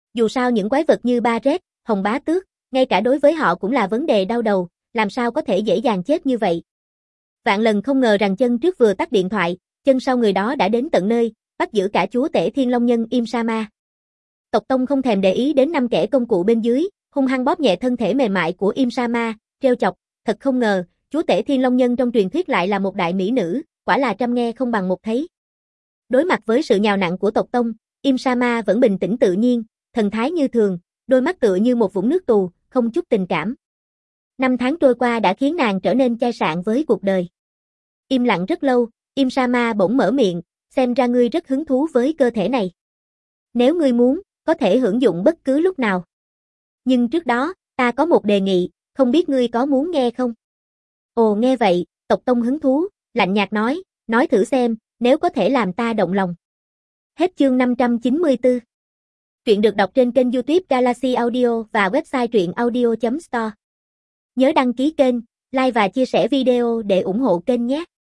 Dù sao những quái vật như Ba Rết, Hồng Bá Tước, ngay cả đối với họ cũng là vấn đề đau đầu, làm sao có thể dễ dàng chết như vậy. Vạn lần không ngờ rằng chân trước vừa tắt điện thoại, chân sau người đó đã đến tận nơi, bắt giữ cả chúa tể Thiên Long Nhân Im Sama. Tộc Tông không thèm để ý đến 5 kẻ công cụ bên dưới, hung hăng bóp nhẹ thân thể mềm mại của Im Sama, trêu chọc, thật không ngờ, chúa tể Thiên Long Nhân trong truyền thuyết lại là một đại mỹ nữ, quả là trăm nghe không bằng một thấy. Đối mặt với sự nhào nặn của tộc Tông, Im Sama vẫn bình tĩnh tự nhiên, thần thái như thường, đôi mắt tựa như một vũng nước tù, không chút tình cảm. 5 tháng trôi qua đã khiến nàng trở nên chai sạn với cuộc đời. Im lặng rất lâu, Im Sama bỗng mở miệng, xem ra ngươi rất hứng thú với cơ thể này. Nếu ngươi muốn, có thể hưởng dụng bất cứ lúc nào. Nhưng trước đó, ta có một đề nghị, không biết ngươi có muốn nghe không? Ồ nghe vậy, tộc Tông hứng thú, lạnh nhạt nói thử xem, nếu có thể làm ta động lòng. Hết chương 594. Truyện được đọc trên kênh YouTube Galaxy Audio và website truyệnaudio.store. Nhớ đăng ký kênh, like và chia sẻ video để ủng hộ kênh nhé.